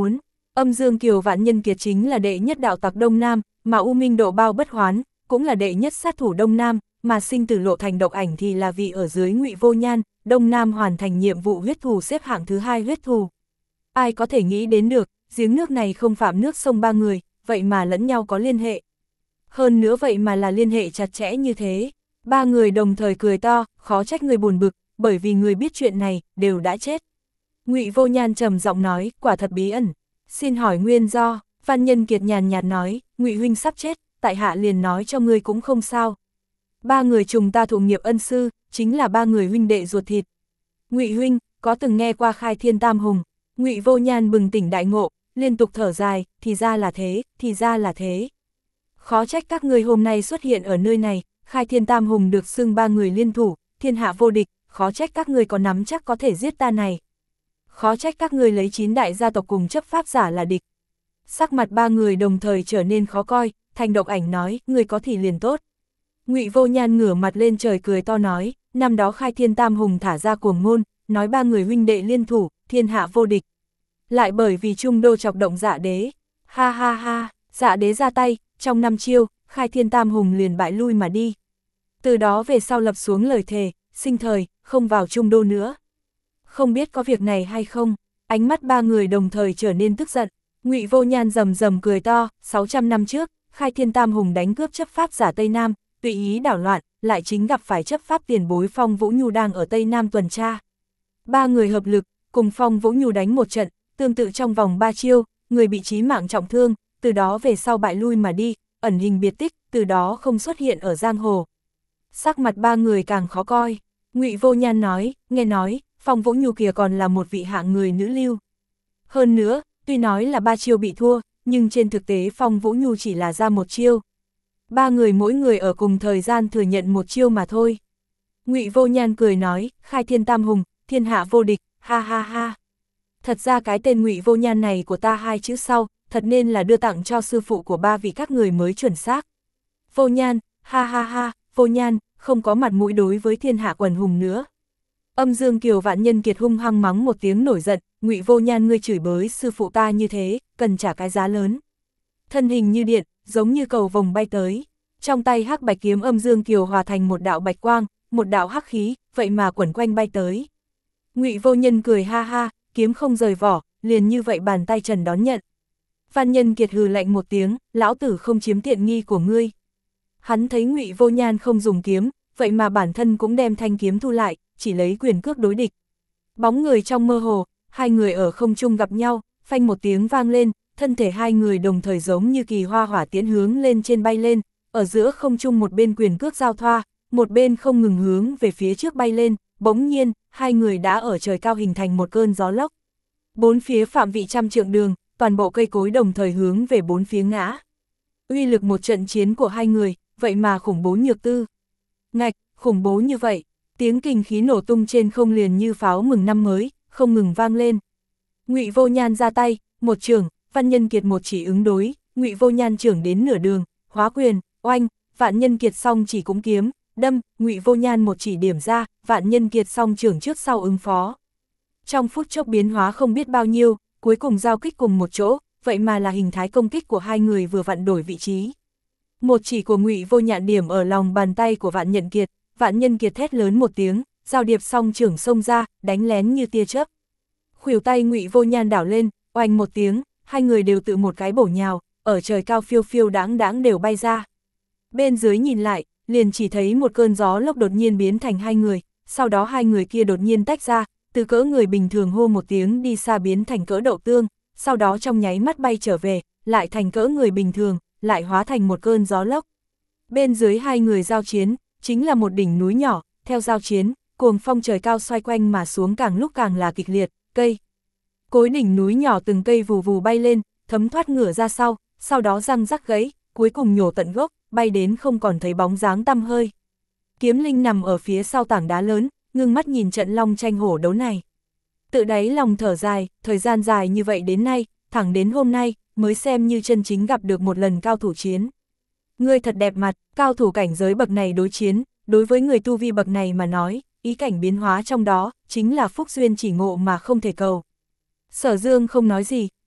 Âm Dương Kiều Vạn Nhân Kiệt chính là đệ nhất đạo tặc Đông Nam, mà U Minh Độ Bao Bất Hoán cũng là đệ nhất sát thủ Đông Nam, mà Sinh Tử Lộ Thành Độc Ảnh thì là vị ở dưới Ngụy Vô Nhan, Đông Nam hoàn thành nhiệm vụ huyết thù xếp hạng thứ hai huyết thù. Ai có thể nghĩ đến được, giếng nước này không phạm nước sông ba người, vậy mà lẫn nhau có liên hệ. Hơn nữa vậy mà là liên hệ chặt chẽ như thế. Ba người đồng thời cười to, khó trách người buồn bực, bởi vì người biết chuyện này, đều đã chết. Ngụy Vô Nhan trầm giọng nói, quả thật bí ẩn. Xin hỏi nguyên do, Văn Nhân Kiệt nhàn nhạt nói, Ngụy huynh sắp chết, tại hạ liền nói cho ngươi cũng không sao. Ba người trùng ta thụ nghiệp ân sư, chính là ba người huynh đệ ruột thịt. Ngụy huynh, có từng nghe qua Khai Thiên Tam Hùng? Ngụy Vô Nhan bừng tỉnh đại ngộ, liên tục thở dài, thì ra là thế, thì ra là thế. Khó trách các ngươi hôm nay xuất hiện ở nơi này, Khai Thiên Tam Hùng được xưng ba người liên thủ, thiên hạ vô địch, khó trách các ngươi có nắm chắc có thể giết ta này. Khó trách các ngươi lấy chín đại gia tộc cùng chấp pháp giả là địch. Sắc mặt ba người đồng thời trở nên khó coi, Thành Độc Ảnh nói, ngươi có thì liền tốt. Ngụy Vô Nhan ngửa mặt lên trời cười to nói, năm đó Khai Thiên Tam Hùng thả ra cuồng ngôn, nói ba người huynh đệ liên thủ, thiên hạ vô địch. Lại bởi vì Trung Đô chọc động Dạ Đế. Ha ha ha, Dạ Đế ra tay, trong năm chiêu, Khai Thiên Tam Hùng liền bại lui mà đi. Từ đó về sau lập xuống lời thề, sinh thời, không vào Trung Đô nữa. Không biết có việc này hay không, ánh mắt ba người đồng thời trở nên tức giận. Ngụy Vô Nhan rầm rầm cười to, sáu trăm năm trước, Khai Thiên Tam Hùng đánh cướp chấp pháp giả Tây Nam, tùy ý đảo loạn, lại chính gặp phải chấp pháp tiền bối Phong Vũ Nhu đang ở Tây Nam tuần tra. Ba người hợp lực, cùng Phong Vũ Nhu đánh một trận, tương tự trong vòng ba chiêu, người bị chí mạng trọng thương, từ đó về sau bại lui mà đi, ẩn hình biệt tích, từ đó không xuất hiện ở giang hồ. Sắc mặt ba người càng khó coi. Ngụy Vô Nhan nói, nghe nói, Phong Vũ Nhu kia còn là một vị hạng người nữ lưu. Hơn nữa, tuy nói là ba chiêu bị thua, nhưng trên thực tế Phong Vũ Nhu chỉ là ra một chiêu. Ba người mỗi người ở cùng thời gian thừa nhận một chiêu mà thôi. Ngụy Vô Nhan cười nói, Khai Thiên Tam Hùng, thiên hạ vô địch, ha ha ha. Thật ra cái tên Ngụy Vô Nhan này của ta hai chữ sau, thật nên là đưa tặng cho sư phụ của ba vị các người mới chuẩn xác. Vô Nhan, ha ha ha, Vô Nhan, không có mặt mũi đối với thiên hạ quần hùng nữa. Âm Dương Kiều Vạn Nhân Kiệt hung hăng mắng một tiếng nổi giận, Ngụy Vô Nhan ngươi chửi bới sư phụ ta như thế, cần trả cái giá lớn. Thân hình như điện, giống như cầu vồng bay tới. Trong tay hắc bạch kiếm Âm Dương Kiều hòa thành một đạo bạch quang, một đạo hắc khí, vậy mà quẩn quanh bay tới. Ngụy Vô Nhân cười ha ha, kiếm không rời vỏ, liền như vậy bàn tay trần đón nhận. Văn Nhân Kiệt hừ lạnh một tiếng, lão tử không chiếm tiện nghi của ngươi. Hắn thấy Ngụy Vô Nhan không dùng kiếm, vậy mà bản thân cũng đem thanh kiếm thu lại, chỉ lấy quyền cước đối địch. Bóng người trong mơ hồ, hai người ở không trung gặp nhau, phanh một tiếng vang lên, thân thể hai người đồng thời giống như kỳ hoa hỏa tiễn hướng lên trên bay lên, ở giữa không trung một bên quyền cước giao thoa, một bên không ngừng hướng về phía trước bay lên, bỗng nhiên, hai người đã ở trời cao hình thành một cơn gió lốc. Bốn phía phạm vị trăm trượng đường, toàn bộ cây cối đồng thời hướng về bốn phía ngã. Uy lực một trận chiến của hai người, vậy mà khủng bố nhược tư. Ngạch, khủng bố như vậy, tiếng kinh khí nổ tung trên không liền như pháo mừng năm mới, không ngừng vang lên. Ngụy Vô Nhan ra tay, một trường, Văn Nhân Kiệt một chỉ ứng đối, Ngụy Vô Nhan trưởng đến nửa đường, hóa quyền, oanh, Vạn Nhân Kiệt song chỉ cũng kiếm, đâm, Ngụy Vô Nhan một chỉ điểm ra, Vạn Nhân Kiệt song trưởng trước sau ứng phó. Trong phút chốc biến hóa không biết bao nhiêu, cuối cùng giao kích cùng một chỗ, vậy mà là hình thái công kích của hai người vừa vặn đổi vị trí. Một chỉ của Ngụy Vô Nhạn điểm ở lòng bàn tay của Vạn Nhân Kiệt, Vạn Nhân Kiệt thét lớn một tiếng, giao điệp song trưởng xông ra, đánh lén như tia chớp. Khuỷu tay Ngụy Vô Nhan đảo lên, oanh một tiếng, hai người đều tự một cái bổ nhào, ở trời cao phiêu phiêu đãng đãng đều bay ra. Bên dưới nhìn lại, liền chỉ thấy một cơn gió lốc đột nhiên biến thành hai người, sau đó hai người kia đột nhiên tách ra, từ cỡ người bình thường hô một tiếng đi xa biến thành cỡ đậu tương, sau đó trong nháy mắt bay trở về, lại thành cỡ người bình thường, lại hóa thành một cơn gió lốc. Bên dưới hai người giao chiến, chính là một đỉnh núi nhỏ, theo giao chiến, cuồng phong trời cao xoay quanh mà xuống càng lúc càng là kịch liệt, cây. Cối đỉnh núi nhỏ từng cây vù vù bay lên, thấm thoát ngửa ra sau, sau đó răng rắc gãy, cuối cùng nhổ tận gốc, bay đến không còn thấy bóng dáng tăm hơi. Kiếm Linh nằm ở phía sau tảng đá lớn, ngưng mắt nhìn trận long tranh hổ đấu này. Tự đáy lòng thở dài, thời gian dài như vậy đến nay, thẳng đến hôm nay, mới xem như chân chính gặp được một lần cao thủ chiến. Ngươi thật đẹp mặt, cao thủ cảnh giới bậc này đối chiến, đối với người tu vi bậc này mà nói, ý cảnh biến hóa trong đó, chính là phúc duyên chỉ ngộ mà không thể cầu. Sở Dương không nói gì,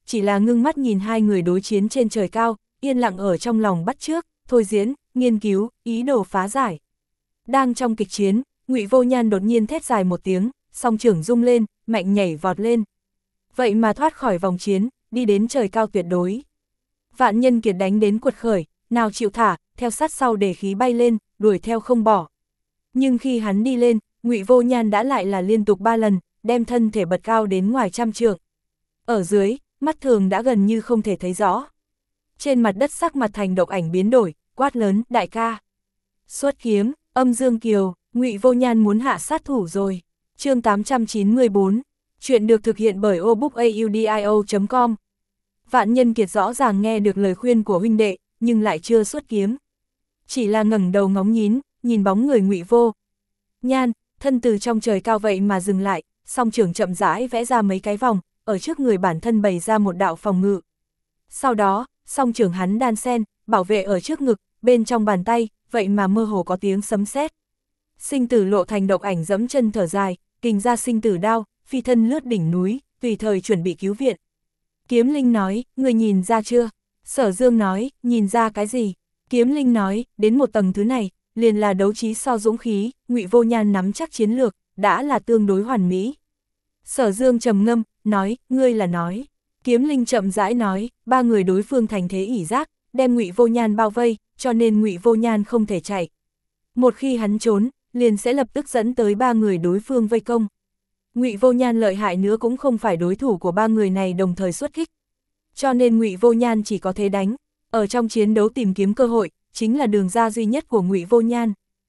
chỉ là ngưng mắt nhìn hai người đối chiến trên trời cao, yên lặng ở trong lòng bắt chước, thôi diễn, nghiên cứu, ý đồ phá giải. Đang trong kịch chiến, Ngụy Vô Nhan đột nhiên thét dài một tiếng, song trưởng rung lên, mạnh nhảy vọt lên. Vậy mà thoát khỏi vòng chiến, đi đến trời cao tuyệt đối. Vạn Nhân Kiệt đánh đến quật khởi, nào chịu thả, theo sát sau để khí bay lên, đuổi theo không bỏ. Nhưng khi hắn đi lên, Ngụy Vô Nhan đã lại là liên tục ba lần, đem thân thể bật cao đến ngoài trăm trượng. Ở dưới, mắt thường đã gần như không thể thấy rõ. Trên mặt đất sắc mặt Thành Độc Ảnh biến đổi, quát lớn, đại ca. Xuất kiếm, âm dương kiều, Ngụy Vô Nhan muốn hạ sát thủ rồi. Chương tám trăm chín mươi tư, chuyện được thực hiện bởi obookaudio chấm com. Vạn Nhân Kiệt rõ ràng nghe được lời khuyên của huynh đệ, nhưng lại chưa xuất kiếm. Chỉ là ngẩng đầu ngóng nhín, nhìn bóng người Ngụy Vô Nhan, thân từ trong trời cao vậy mà dừng lại, song trưởng chậm rãi vẽ ra mấy cái vòng, ở trước người bản thân bày ra một đạo phòng ngự. Sau đó, song trưởng hắn đan sen, bảo vệ ở trước ngực, bên trong bàn tay, vậy mà mơ hồ có tiếng sấm sét. Sinh tử lộ Thành Độc Ảnh dẫm chân thở dài, kình ra sinh tử đao, phi thân lướt đỉnh núi, tùy thời chuẩn bị cứu viện. Kiếm Linh nói, người nhìn ra chưa? Sở Dương nói, nhìn ra cái gì? Kiếm Linh nói, đến một tầng thứ này, liền là đấu trí so dũng khí, Ngụy Vô Nhan nắm chắc chiến lược, đã là tương đối hoàn mỹ. Sở Dương trầm ngâm, nói, ngươi là nói. Kiếm Linh chậm rãi nói, ba người đối phương thành thế ỷ giác, đem Ngụy Vô Nhan bao vây, cho nên Ngụy Vô Nhan không thể chạy. Một khi hắn trốn, liền sẽ lập tức dẫn tới ba người đối phương vây công. Ngụy Vô Nhan lợi hại nữa cũng không phải đối thủ của ba người này đồng thời xuất kích. Cho nên Ngụy Vô Nhan chỉ có thế đánh, ở trong chiến đấu tìm kiếm cơ hội, chính là đường ra duy nhất của Ngụy Vô Nhan.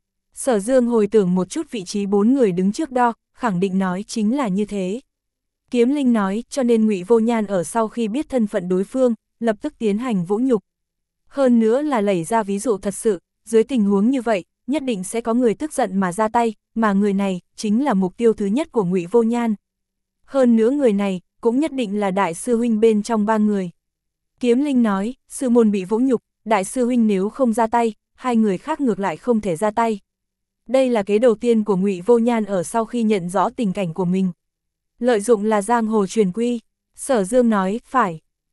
Sở Dương hồi tưởng một chút vị trí bốn người đứng trước đo, khẳng định nói chính là như thế. Kiếm Linh nói, cho nên Ngụy Vô Nhan ở sau khi biết thân phận đối phương, lập tức tiến hành vũ nhục. Hơn nữa là lấy ra ví dụ thật sự, dưới tình huống như vậy, nhất định sẽ có người tức giận mà ra tay, mà người này chính là mục tiêu thứ nhất của Ngụy Vô Nhan. Hơn nữa người này cũng nhất định là đại sư huynh bên trong ba người. Kiếm Linh nói, sư môn bị vũ nhục, đại sư huynh nếu không ra tay, hai người khác ngược lại không thể ra tay. Đây là kế đầu tiên của Ngụy Vô Nhan ở sau khi nhận rõ tình cảnh của mình. Lợi dụng là giang hồ truyền quy. Sở Dương nói, phải,